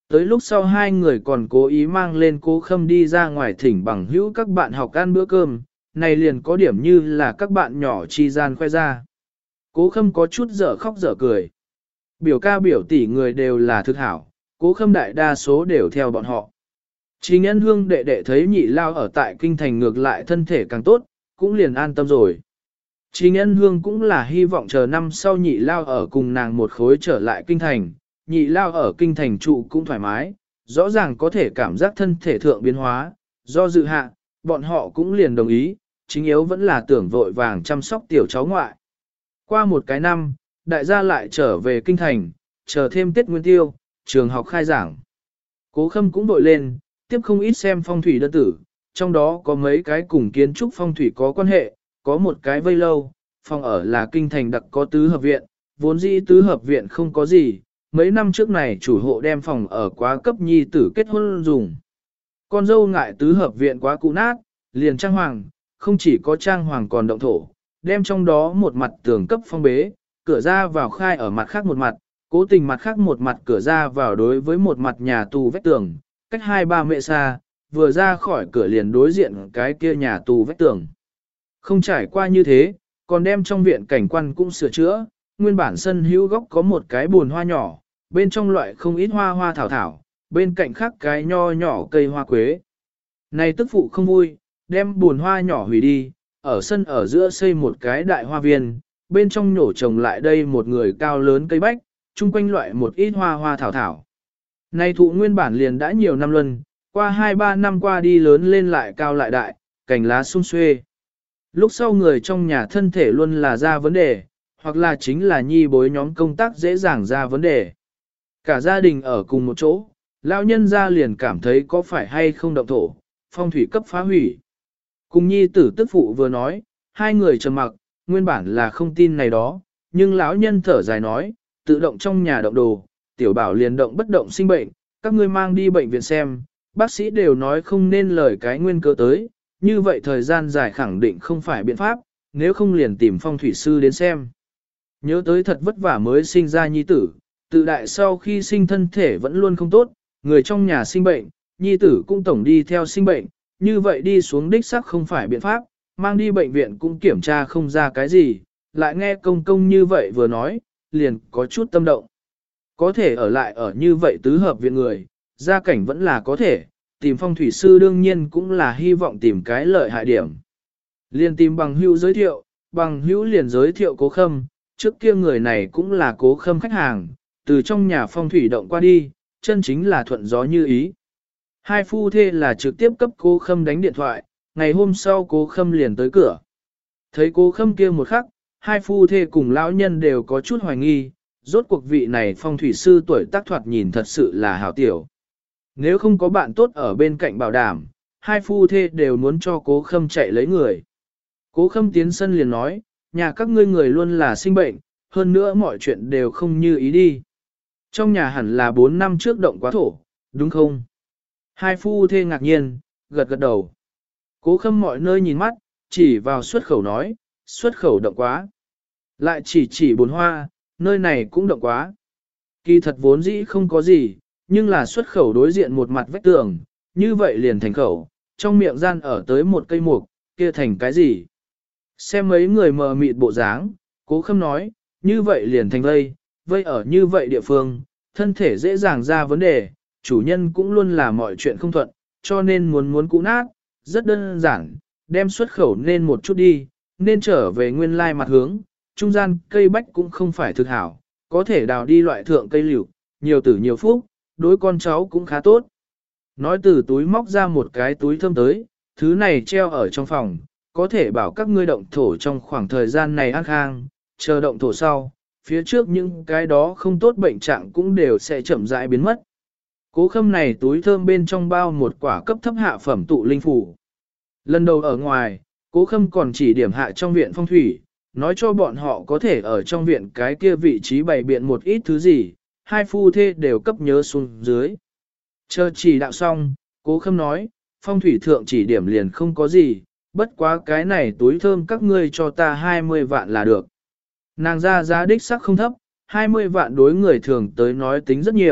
Tới lúc sau hai người còn cố ý mang lên Cố Khâm đi ra ngoài thỉnh bằng hữu các bạn học ăn bữa cơm, này liền có điểm như là các bạn nhỏ chi gian khoe ra. Cố Khâm có chút dở khóc dở cười. Biểu ca biểu tỷ người đều là thực hảo, Cố Khâm đại đa số đều theo bọn họ. Trình Nhân Hương đệ đệ thấy nhị lao ở tại kinh thành ngược lại thân thể càng tốt, cũng liền an tâm rồi. Trình Nhân Hương cũng là hy vọng chờ năm sau nhị lao ở cùng nàng một khối trở lại kinh thành, nhị lao ở kinh thành trụ cũng thoải mái, rõ ràng có thể cảm giác thân thể thượng biến hóa, do dự hạ, bọn họ cũng liền đồng ý, chính yếu vẫn là tưởng vội vàng chăm sóc tiểu cháu ngoại. Qua một cái năm, đại gia lại trở về kinh thành, chờ thêm Tết Nguyên Tiêu, trường học khai giảng. Cố Khâm cũng vội lên, tiếp không ít xem phong thủy đơn tử, trong đó có mấy cái cùng kiến trúc phong thủy có quan hệ, có một cái vây lâu, phòng ở là kinh thành đặc có tứ hợp viện, vốn dĩ tứ hợp viện không có gì, mấy năm trước này chủ hộ đem phòng ở quá cấp nhi tử kết hôn dùng. Con dâu ngại tứ hợp viện quá cũ nát, liền trang hoàng, không chỉ có trang hoàng còn động thổ, đem trong đó một mặt tường cấp phong bế, cửa ra vào khai ở mặt khác một mặt, cố tình mặt khác một mặt cửa ra vào đối với một mặt nhà tù vách tường, cách 2-3 mệ xa, vừa ra khỏi cửa liền đối diện cái kia nhà tù vách tường. Không trải qua như thế, còn đem trong viện cảnh quan cũng sửa chữa, nguyên bản sân hữu góc có một cái bồn hoa nhỏ, bên trong loại không ít hoa hoa thảo thảo, bên cạnh khác cái nho nhỏ cây hoa quế. Này tức phụ không vui, đem bồn hoa nhỏ hủy đi, ở sân ở giữa xây một cái đại hoa viên, bên trong nhổ trồng lại đây một người cao lớn cây bách, chung quanh loại một ít hoa hoa thảo thảo. Này thụ nguyên bản liền đã nhiều năm luân, qua 2-3 năm qua đi lớn lên lại cao lại đại, cành lá sum xuê. Lúc sau người trong nhà thân thể luôn là ra vấn đề, hoặc là chính là nhi bối nhóm công tác dễ dàng ra vấn đề. Cả gia đình ở cùng một chỗ, lão nhân gia liền cảm thấy có phải hay không động thổ, phong thủy cấp phá hủy. Cùng nhi tử tức phụ vừa nói, hai người trầm mặc, nguyên bản là không tin này đó, nhưng lão nhân thở dài nói, tự động trong nhà động đồ, tiểu bảo liền động bất động sinh bệnh, các ngươi mang đi bệnh viện xem, bác sĩ đều nói không nên lời cái nguyên cơ tới, như vậy thời gian dài khẳng định không phải biện pháp, nếu không liền tìm phong thủy sư đến xem. Nhớ tới thật vất vả mới sinh ra nhi tử, tự đại sau khi sinh thân thể vẫn luôn không tốt, người trong nhà sinh bệnh, nhi tử cũng tổng đi theo sinh bệnh, như vậy đi xuống đích xác không phải biện pháp, mang đi bệnh viện cũng kiểm tra không ra cái gì, lại nghe công công như vậy vừa nói, liền có chút tâm động. Có thể ở lại ở như vậy tứ hợp viện người, gia cảnh vẫn là có thể, tìm phong thủy sư đương nhiên cũng là hy vọng tìm cái lợi hại điểm. Liền tìm bằng hữu giới thiệu, bằng hữu liền giới thiệu Cố Khâm, trước kia người này cũng là Cố Khâm khách hàng, từ trong nhà phong thủy động qua đi, chân chính là thuận gió như ý. Hai phu thê là trực tiếp cấp Cố Khâm đánh điện thoại, ngày hôm sau Cố Khâm liền tới cửa. Thấy Cố Khâm kia một khắc, hai phu thê cùng lão nhân đều có chút hoài nghi, rốt cuộc vị này phong thủy sư tuổi tác thoạt nhìn thật sự là hảo tiểu. Nếu không có bạn tốt ở bên cạnh bảo đảm, hai phu thê đều muốn cho Cố Khâm chạy lấy người. Cố Khâm tiến sân liền nói, nhà các ngươi người luôn là sinh bệnh, hơn nữa mọi chuyện đều không như ý đi. Trong nhà hẳn là 4 năm trước động quá thổ, đúng không? Hai phu thê ngạc nhiên, gật gật đầu. Cố Khâm mọi nơi nhìn mắt, chỉ vào xuất khẩu nói, xuất khẩu động quá. Lại chỉ bồn hoa, nơi này cũng động quá. Kỳ thật vốn dĩ không có gì, nhưng là xuất khẩu đối diện một mặt vách tường, như vậy liền thành khẩu, trong miệng gian ở tới một cây mục, kia thành cái gì? Xem mấy người mờ mịt bộ dáng, Cố Khâm nói, như vậy liền thành vây, vây ở như vậy địa phương, thân thể dễ dàng ra vấn đề, chủ nhân cũng luôn là mọi chuyện không thuận, cho nên muốn cũ nát, rất đơn giản, đem xuất khẩu nên một chút đi, nên trở về nguyên lai mặt hướng, trung gian cây bách cũng không phải thực hảo, có thể đào đi loại thượng cây liễu, nhiều tử nhiều phúc, đối con cháu cũng khá tốt. Nói từ túi móc ra một cái túi thơm tới, thứ này treo ở trong phòng, có thể bảo các ngươi động thổ trong khoảng thời gian này an khang, chờ động thổ sau, phía trước những cái đó không tốt bệnh trạng cũng đều sẽ chậm rãi biến mất. Cố Khâm này túi thơm bên trong bao một quả cấp thấp hạ phẩm tụ linh phủ. Lần đầu ở ngoài, Cố Khâm còn chỉ điểm hạ trong viện phong thủy, nói cho bọn họ có thể ở trong viện cái kia vị trí bày biện một ít thứ gì, hai phu thê đều cấp nhớ xuống dưới. Chờ chỉ đạo xong, Cố Khâm nói, phong thủy thượng chỉ điểm liền không có gì, bất quá cái này túi thơm các ngươi cho ta 20 vạn là được. Nàng ra giá đích sắc không thấp, 20 vạn đối người thường tới nói tính rất nhiều,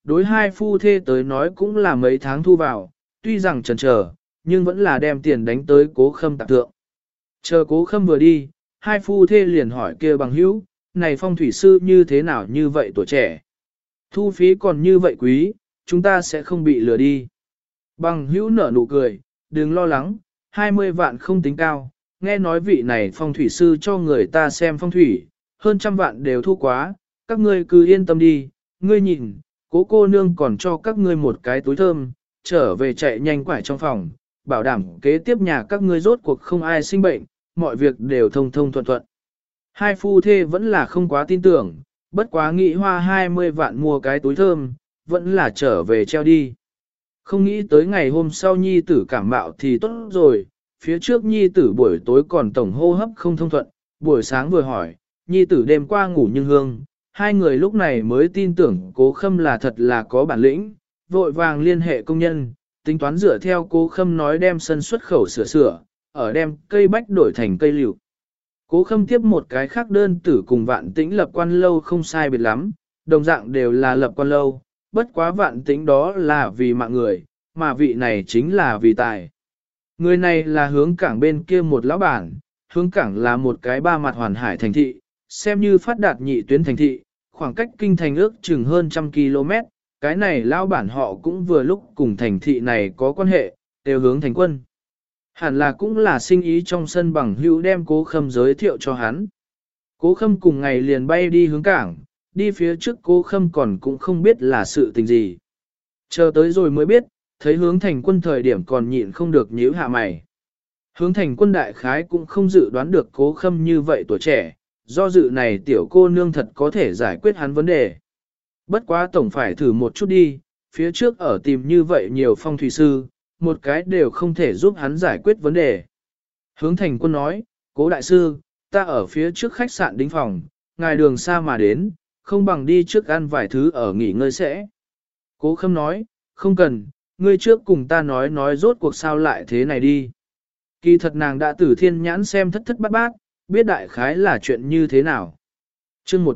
đối hai phu thê tới nói cũng là mấy tháng thu vào, tuy rằng chần chờ, nhưng vẫn là đem tiền đánh tới Cố Khâm tạp thượng. Chờ Cố Khâm vừa đi, hai phu thê liền hỏi kia bằng hữu, này phong thủy sư như thế nào như vậy tuổi trẻ? Thu phí còn như vậy quý, chúng ta sẽ không bị lừa đi. Bằng hữu nở nụ cười, đừng lo lắng, 20 vạn không tính cao, nghe nói vị này phong thủy sư cho người ta xem phong thủy, hơn 100 vạn đều thu quá, các ngươi cứ yên tâm đi, ngươi nhìn, cố cô nương còn cho các ngươi một cái túi thơm, trở về chạy nhanh quải trong phòng, bảo đảm kế tiếp nhà các ngươi rốt cuộc không ai sinh bệnh, mọi việc đều thông thông thuận thuận. Hai phu thê vẫn là không quá tin tưởng, bất quá nghĩ hoa 20 vạn mua cái túi thơm, vẫn là trở về treo đi. Không nghĩ tới ngày hôm sau nhi tử cảm mạo thì tốt rồi, phía trước nhi tử buổi tối còn tổng hô hấp không thông thuận, buổi sáng vừa hỏi, nhi tử đêm qua ngủ nhưng hương, hai người lúc này mới tin tưởng Cố Khâm là thật là có bản lĩnh, vội vàng liên hệ công nhân, tính toán dựa theo Cố Khâm nói đem sân xuất khẩu sửa, ở đem cây bách đổi thành cây liễu. Cố Khâm tiếp một cái khác đơn tử cùng Vạn Tĩnh lập quan lâu không sai biệt lắm, đồng dạng đều là lập quan lâu, bất quá Vạn Tĩnh đó là vì mạng người, mà vị này chính là vì tài. Người này là hướng cảng bên kia một lão bản, hướng cảng là một cái ba mặt hoàn hải thành thị, xem như phát đạt nhị tuyến thành thị, khoảng cách kinh thành ước chừng hơn 100 km, cái này lão bản họ cũng vừa lúc cùng thành thị này có quan hệ, đều hướng thành quân. Hẳn là cũng là sinh ý trong sân bằng hữu đem Cố Khâm giới thiệu cho hắn. Cố Khâm cùng ngày liền bay đi hướng cảng, đi phía trước Cố Khâm còn cũng không biết là sự tình gì. Chờ tới rồi mới biết, thấy hướng thành quân thời điểm còn nhịn không được nhíu hạ mày. Hướng thành quân đại khái cũng không dự đoán được Cố Khâm như vậy tuổi trẻ, do dự này tiểu cô nương thật có thể giải quyết hắn vấn đề. Bất quá tổng phải thử một chút đi, phía trước ở tìm như vậy nhiều phong thủy sư, một cái đều không thể giúp hắn giải quyết vấn đề. Hướng thành quân nói, Cố đại sư, ta ở phía trước khách sạn đính phòng, ngài đường xa mà đến, không bằng đi trước ăn vài thứ ở nghỉ ngơi sẽ. Cố Khâm nói, không cần, ngươi trước cùng ta nói rốt cuộc sao lại thế này đi. Kỳ thật nàng đã tử thiên nhãn xem thất thất bát bát, biết đại khái là chuyện như thế nào. Chương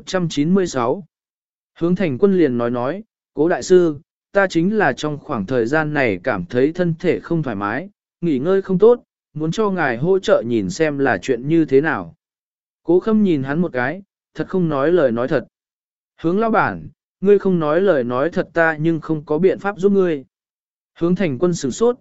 196 Hướng thành quân liền nói, Cố đại sư, ta chính là trong khoảng thời gian này cảm thấy thân thể không thoải mái, nghỉ ngơi không tốt, muốn cho ngài hỗ trợ nhìn xem là chuyện như thế nào. Cố Khâm nhìn hắn một cái, thật không nói lời nói thật. Hướng lão bản, ngươi không nói lời nói thật ta nhưng không có biện pháp giúp ngươi. Hướng thành quân sửng sốt,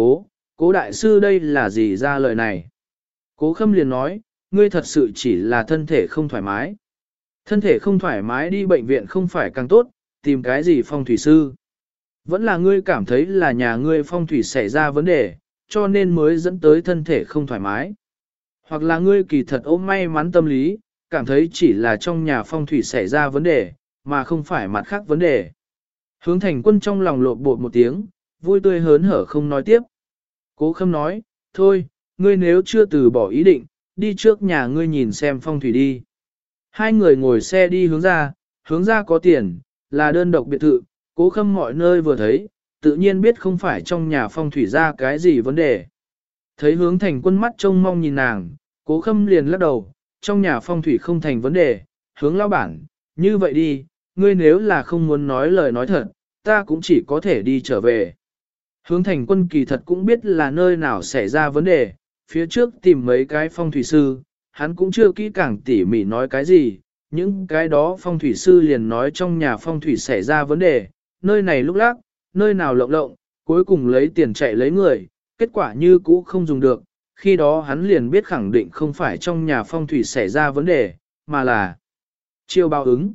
cố đại sư đây là gì ra lời này. Cố Khâm liền nói, ngươi thật sự chỉ là thân thể không thoải mái. Thân thể không thoải mái đi bệnh viện không phải càng tốt, tìm cái gì phong thủy sư. Vẫn là ngươi cảm thấy là nhà ngươi phong thủy xảy ra vấn đề, cho nên mới dẫn tới thân thể không thoải mái. Hoặc là ngươi kỳ thật ôm may mắn tâm lý, cảm thấy chỉ là trong nhà phong thủy xảy ra vấn đề, mà không phải mặt khác vấn đề. Hướng thành quân trong lòng lộn bột một tiếng, vui tươi hớn hở không nói tiếp. Cố Khâm nói, thôi, ngươi nếu chưa từ bỏ ý định, đi trước nhà ngươi nhìn xem phong thủy đi. Hai người ngồi xe đi hướng ra có tiền, là đơn độc biệt thự, Cố Khâm mọi nơi vừa thấy, tự nhiên biết không phải trong nhà phong thủy ra cái gì vấn đề. Thấy hướng thành quân mắt trông mong nhìn nàng, Cố Khâm liền lắc đầu, trong nhà phong thủy không thành vấn đề, hướng lão bản, như vậy đi, ngươi nếu là không muốn nói lời nói thật, ta cũng chỉ có thể đi trở về. Hướng thành quân kỳ thật cũng biết là nơi nào xảy ra vấn đề, phía trước tìm mấy cái phong thủy sư, hắn cũng chưa kỹ càng tỉ mỉ nói cái gì, những cái đó phong thủy sư liền nói trong nhà phong thủy xảy ra vấn đề, nơi này lúc lắc, nơi nào lộng lộng, cuối cùng lấy tiền chạy lấy người, kết quả như cũ không dùng được, khi đó hắn liền biết khẳng định không phải trong nhà phong thủy xảy ra vấn đề, mà là chiêu báo ứng.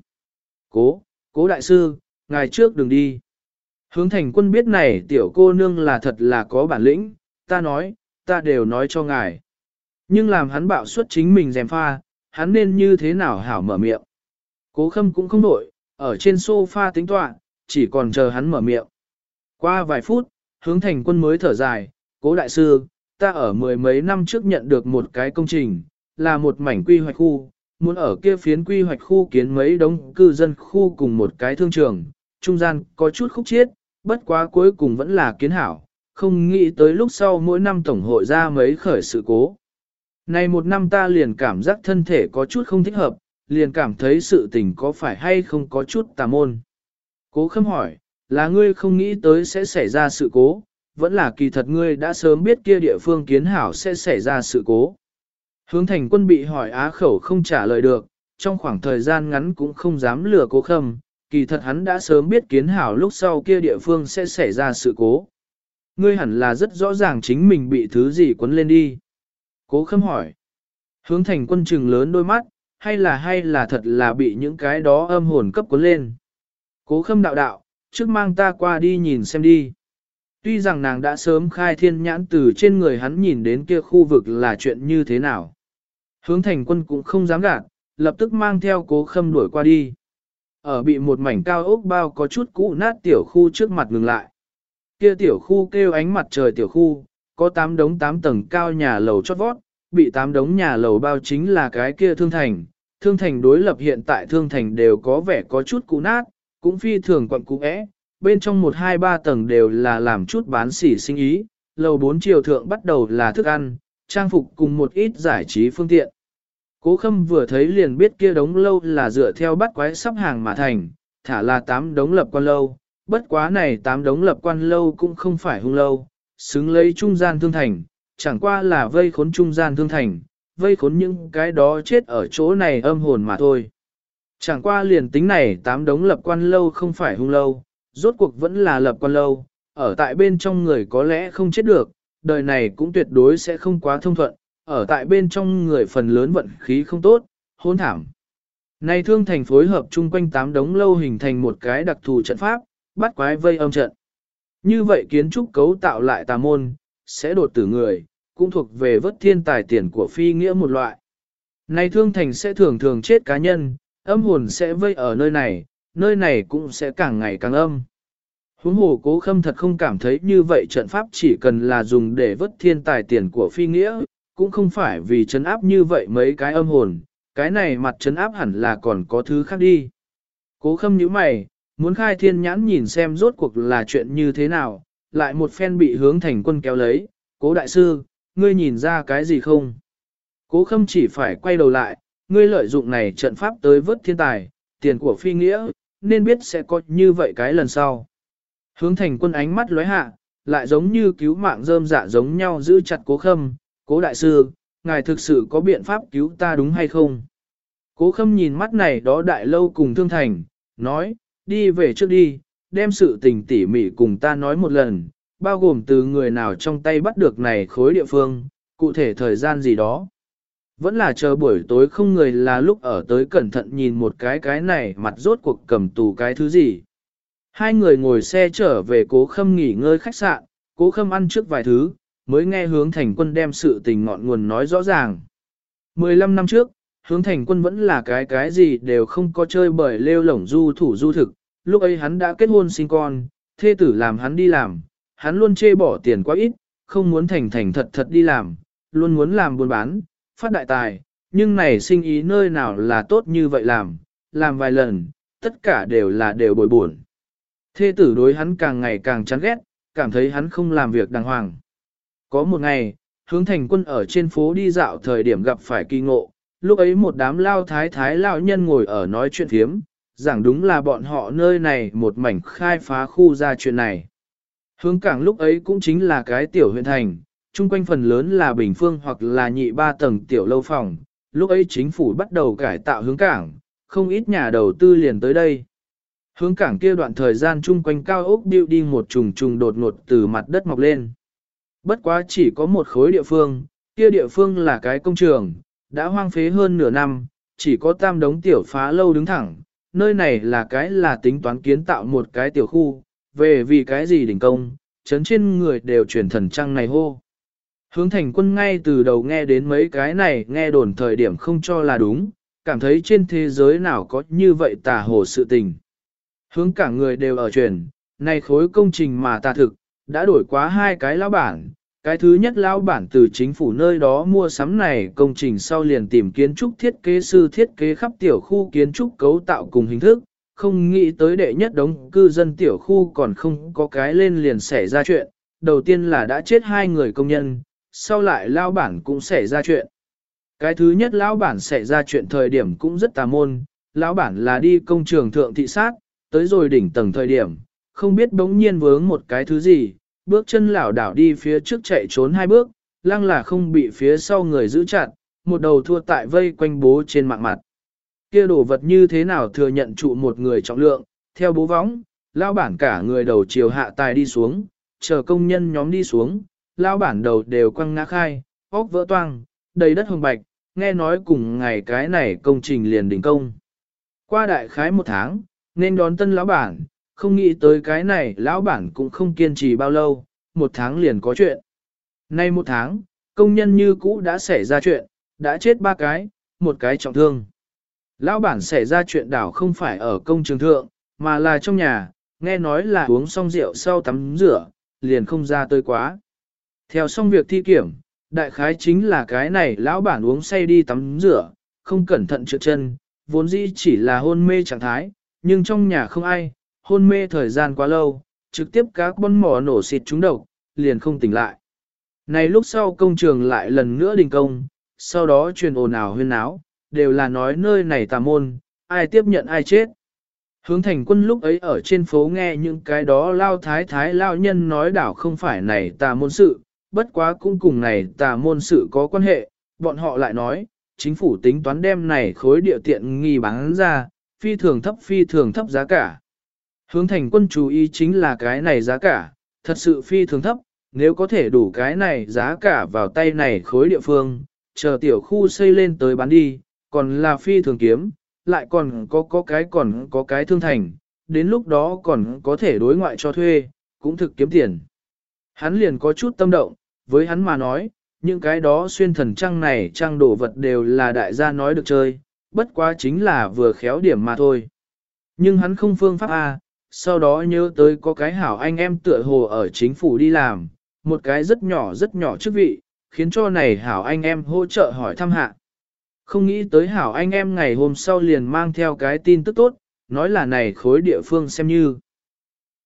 Cố đại sư, ngài trước đừng đi. Hướng thành quân biết này tiểu cô nương là thật là có bản lĩnh, ta đều nói cho ngài. Nhưng làm hắn bạo suất chính mình dèm pha, hắn nên như thế nào hảo mở miệng. Cố Khâm cũng không đổi, ở trên sofa tính toán, chỉ còn chờ hắn mở miệng. Qua vài phút, hướng thành quân mới thở dài, Cố đại sư, ta ở mười mấy năm trước nhận được một cái công trình, là một mảnh quy hoạch khu, muốn ở kia phiến quy hoạch khu kiến mấy đống cư dân khu cùng một cái thương trường, trung gian có chút khúc chiết, bất quá cuối cùng vẫn là kiến hảo, không nghĩ tới lúc sau mỗi năm tổng hội ra mấy khởi sự cố. Này một năm ta liền cảm giác thân thể có chút không thích hợp, liền cảm thấy sự tình có phải hay không có chút tà môn. Cố Khâm hỏi, là ngươi không nghĩ tới sẽ xảy ra sự cố, vẫn là kỳ thật ngươi đã sớm biết kia địa phương kiến hảo sẽ xảy ra sự cố. Hướng thành quân bị hỏi á khẩu không trả lời được, trong khoảng thời gian ngắn cũng không dám lừa Cố Khâm, kỳ thật hắn đã sớm biết kiến hảo lúc sau kia địa phương sẽ xảy ra sự cố. Ngươi hẳn là rất rõ ràng chính mình bị thứ gì quấn lên đi. Cố Khâm hỏi. Hướng thành quân trừng lớn đôi mắt, hay là thật là bị những cái đó âm hồn cấp quấn lên. Cố Khâm đạo, trước mang ta qua đi nhìn xem đi. Tuy rằng nàng đã sớm khai thiên nhãn từ trên người hắn nhìn đến kia khu vực là chuyện như thế nào. Hướng thành quân cũng không dám gạt, lập tức mang theo Cố Khâm đuổi qua đi. Ở bị một mảnh cao ốc bao có chút cũ nát tiểu khu trước mặt ngừng lại. Kia tiểu khu kêu ánh mặt trời tiểu khu, có 8 đống 8 tầng cao nhà lầu chót vót, bị 8 đống nhà lầu bao chính là cái kia Thương Thành. Thương Thành đối lập hiện tại Thương Thành đều có vẻ có chút cũ nát, cũng phi thường quận cũ é. Bên trong 1, 2, 3 tầng đều là làm chút bán sỉ sinh ý, lầu 4 chiều thượng bắt đầu là thức ăn, trang phục cùng một ít giải trí phương tiện. Cố Khâm vừa thấy liền biết kia đống lâu là dựa theo bắt quái sắp hàng mà thành, thả là 8 đống lập quan lâu, bất quá này 8 đống lập quan lâu cũng không phải hung lâu, xứng lấy trung gian Thương Thành, chẳng qua là vây khốn trung gian Thương Thành, vây khốn những cái đó chết ở chỗ này âm hồn mà thôi. Chẳng qua liền tính này 8 đống lập quan lâu không phải hung lâu, rốt cuộc vẫn là lập quan lâu, ở tại bên trong người có lẽ không chết được, đời này cũng tuyệt đối sẽ không quá thông thuận, ở tại bên trong người phần lớn vận khí không tốt, hỗn thảm. Này Thương Thành phối hợp chung quanh 8 đống lâu hình thành một cái đặc thù trận pháp, bắt quái vây âm trận. Như vậy kiến trúc cấu tạo lại tà môn, sẽ đột tử người, cũng thuộc về vớt thiên tài tiền của phi nghĩa một loại. Này Thương Thành sẽ thường thường chết cá nhân, âm hồn sẽ vây ở nơi này cũng sẽ càng ngày càng âm. Huống hồ Cố Khâm thật không cảm thấy như vậy trận pháp chỉ cần là dùng để vớt thiên tài tiền của phi nghĩa, cũng không phải vì trấn áp như vậy mấy cái âm hồn, cái này mặt trấn áp hẳn là còn có thứ khác đi. Cố Khâm nhíu mày, muốn khai thiên nhãn nhìn xem rốt cuộc là chuyện như thế nào, lại một phen bị Hướng thành quân kéo lấy, Cố đại sư, ngươi nhìn ra cái gì không? Cố Khâm chỉ phải quay đầu lại, ngươi lợi dụng này trận pháp tới vớt thiên tài, tiền của phi nghĩa, nên biết sẽ có như vậy cái lần sau. Hướng thành quân ánh mắt lóe hạ, lại giống như cứu mạng rơm dạ giống nhau giữ chặt Cố Khâm, Cố đại sư, ngài thực sự có biện pháp cứu ta đúng hay không? Cố Khâm nhìn mắt này đó đại lâu cùng Thương Thành, nói, đi về trước đi, đem sự tình tỉ mỉ cùng ta nói một lần, bao gồm từ người nào trong tay bắt được này khối địa phương, cụ thể thời gian gì đó. Vẫn là chờ buổi tối không người là lúc ở tới cẩn thận nhìn một cái này mặt rốt cuộc cầm tù cái thứ gì. Hai người ngồi xe trở về Cố Khâm nghỉ ngơi khách sạn, Cố Khâm ăn trước vài thứ, mới nghe Hướng thành quân đem sự tình ngọn nguồn nói rõ ràng. 15 năm trước, Hướng thành quân vẫn là cái gì đều không có chơi bởi lêu lổng du thủ du thực, lúc ấy hắn đã kết hôn sinh con, thê tử làm hắn đi làm, hắn luôn chê bỏ tiền quá ít, không muốn thành thật đi làm, luôn muốn làm buôn bán, phát đại tài, nhưng này sinh ý nơi nào là tốt như vậy làm vài lần, tất cả đều bồi buồn. Thê tử đối hắn càng ngày càng chán ghét, cảm thấy hắn không làm việc đàng hoàng. Có một ngày, Hướng thành quân ở trên phố đi dạo thời điểm gặp phải kỳ ngộ, lúc ấy một đám lao thái lao nhân ngồi ở nói chuyện thiếm, giảng đúng là bọn họ nơi này một mảnh khai phá khu ra chuyện này. Hướng cảng lúc ấy cũng chính là cái tiểu huyện thành, chung quanh phần lớn là bình phương hoặc là nhị ba tầng tiểu lâu phòng, lúc ấy chính phủ bắt đầu cải tạo hướng cảng, không ít nhà đầu tư liền tới đây. Hướng cảng kia đoạn thời gian chung quanh cao ốc building một trùng đột ngột từ mặt đất mọc lên. Bất quá chỉ có một khối địa phương, kia địa phương là cái công trường, đã hoang phế hơn nửa năm, chỉ có tam đống tiểu phá lâu đứng thẳng, nơi này là tính toán kiến tạo một cái tiểu khu, về vì cái gì đỉnh công, chấn trên người đều truyền thần trăng này hô. Hướng thành quân ngay từ đầu nghe đến mấy cái này nghe đồn thời điểm không cho là đúng, cảm thấy trên thế giới nào có như vậy tà hồ sự tình. Hướng cả người đều ở truyền, này khối công trình mà tà thực, đã đổi quá hai cái lão bản. Cái thứ nhất lão bản từ chính phủ nơi đó mua sắm này công trình sau liền tìm kiến trúc thiết kế sư thiết kế khắp tiểu khu kiến trúc cấu tạo cùng hình thức, không nghĩ tới đệ nhất đống cư dân tiểu khu còn không có cái lên liền xảy ra chuyện, đầu tiên là đã chết hai người công nhân, sau lại lão bản cũng xảy ra chuyện. Cái thứ nhất lão bản xảy ra chuyện thời điểm cũng rất tà môn, lão bản là đi công trường thượng thị sát, tới rồi đỉnh tầng thời điểm, không biết bỗng nhiên vướng một cái thứ gì, bước chân lảo đảo đi phía trước chạy trốn 2 bước, lăng là không bị phía sau người giữ chặt, một đầu thua tại vây quanh bố trên mạng mặt. Kia đồ vật như thế nào thừa nhận trụ một người trọng lượng, theo bố võng, lao bản cả người đầu chiều hạ tài đi xuống, chờ công nhân nhóm đi xuống, lao bản đầu đều quăng ngã khai, óc vỡ toang, đầy đất hồng bạch, nghe nói cùng ngày cái này công trình liền đình công. Qua đại khái 1 tháng, nên đón tân lão bản, không nghĩ tới cái này lão bản cũng không kiên trì bao lâu, 1 tháng liền có chuyện. Nay 1 tháng, công nhân như cũ đã xảy ra chuyện, đã chết 3 cái, 1 cái trọng thương. Lão bản xảy ra chuyện đảo không phải ở công trường thượng, mà là trong nhà, nghe nói là uống xong rượu sau tắm rửa, liền không ra tới quá. Theo xong việc thi kiểm, đại khái chính là cái này lão bản uống say đi tắm rửa, không cẩn thận trượt chân, vốn dĩ chỉ là hôn mê trạng thái, nhưng trong nhà không ai, hôn mê thời gian quá lâu, trực tiếp các bon mỏ nổ xịt trúng độc, liền không tỉnh lại. Này lúc sau công trường lại lần nữa đình công, sau đó truyền ồn ào huyên náo, đều là nói nơi này tà môn, ai tiếp nhận ai chết. Hướng thành quân lúc ấy ở trên phố nghe những cái đó lao thái lao nhân nói đảo không phải này tà môn sự, bất quá cũng cùng này tà môn sự có quan hệ, bọn họ lại nói, chính phủ tính toán đem này khối địa tiện nghi bán ra, phi thường thấp giá cả. Hướng thành quân chú ý chính là cái này giá cả, thật sự phi thường thấp, nếu có thể đủ cái này giá cả vào tay này khối địa phương, chờ tiểu khu xây lên tới bán đi, còn là phi thường kiếm, lại còn có cái thương thành, đến lúc đó còn có thể đối ngoại cho thuê, cũng thực kiếm tiền. Hắn liền có chút tâm động, với hắn mà nói, những cái đó xuyên thần trăng này trăng đồ vật đều là đại gia nói được chơi, bất quá chính là vừa khéo điểm mà thôi. Nhưng hắn không phương pháp A, sau đó nhớ tới có cái hảo anh em tựa hồ ở chính phủ đi làm, một cái rất nhỏ chức vị, khiến cho này hảo anh em hỗ trợ hỏi thăm hạ. Không nghĩ tới hảo anh em ngày hôm sau liền mang theo cái tin tức tốt, nói là này khối địa phương xem như.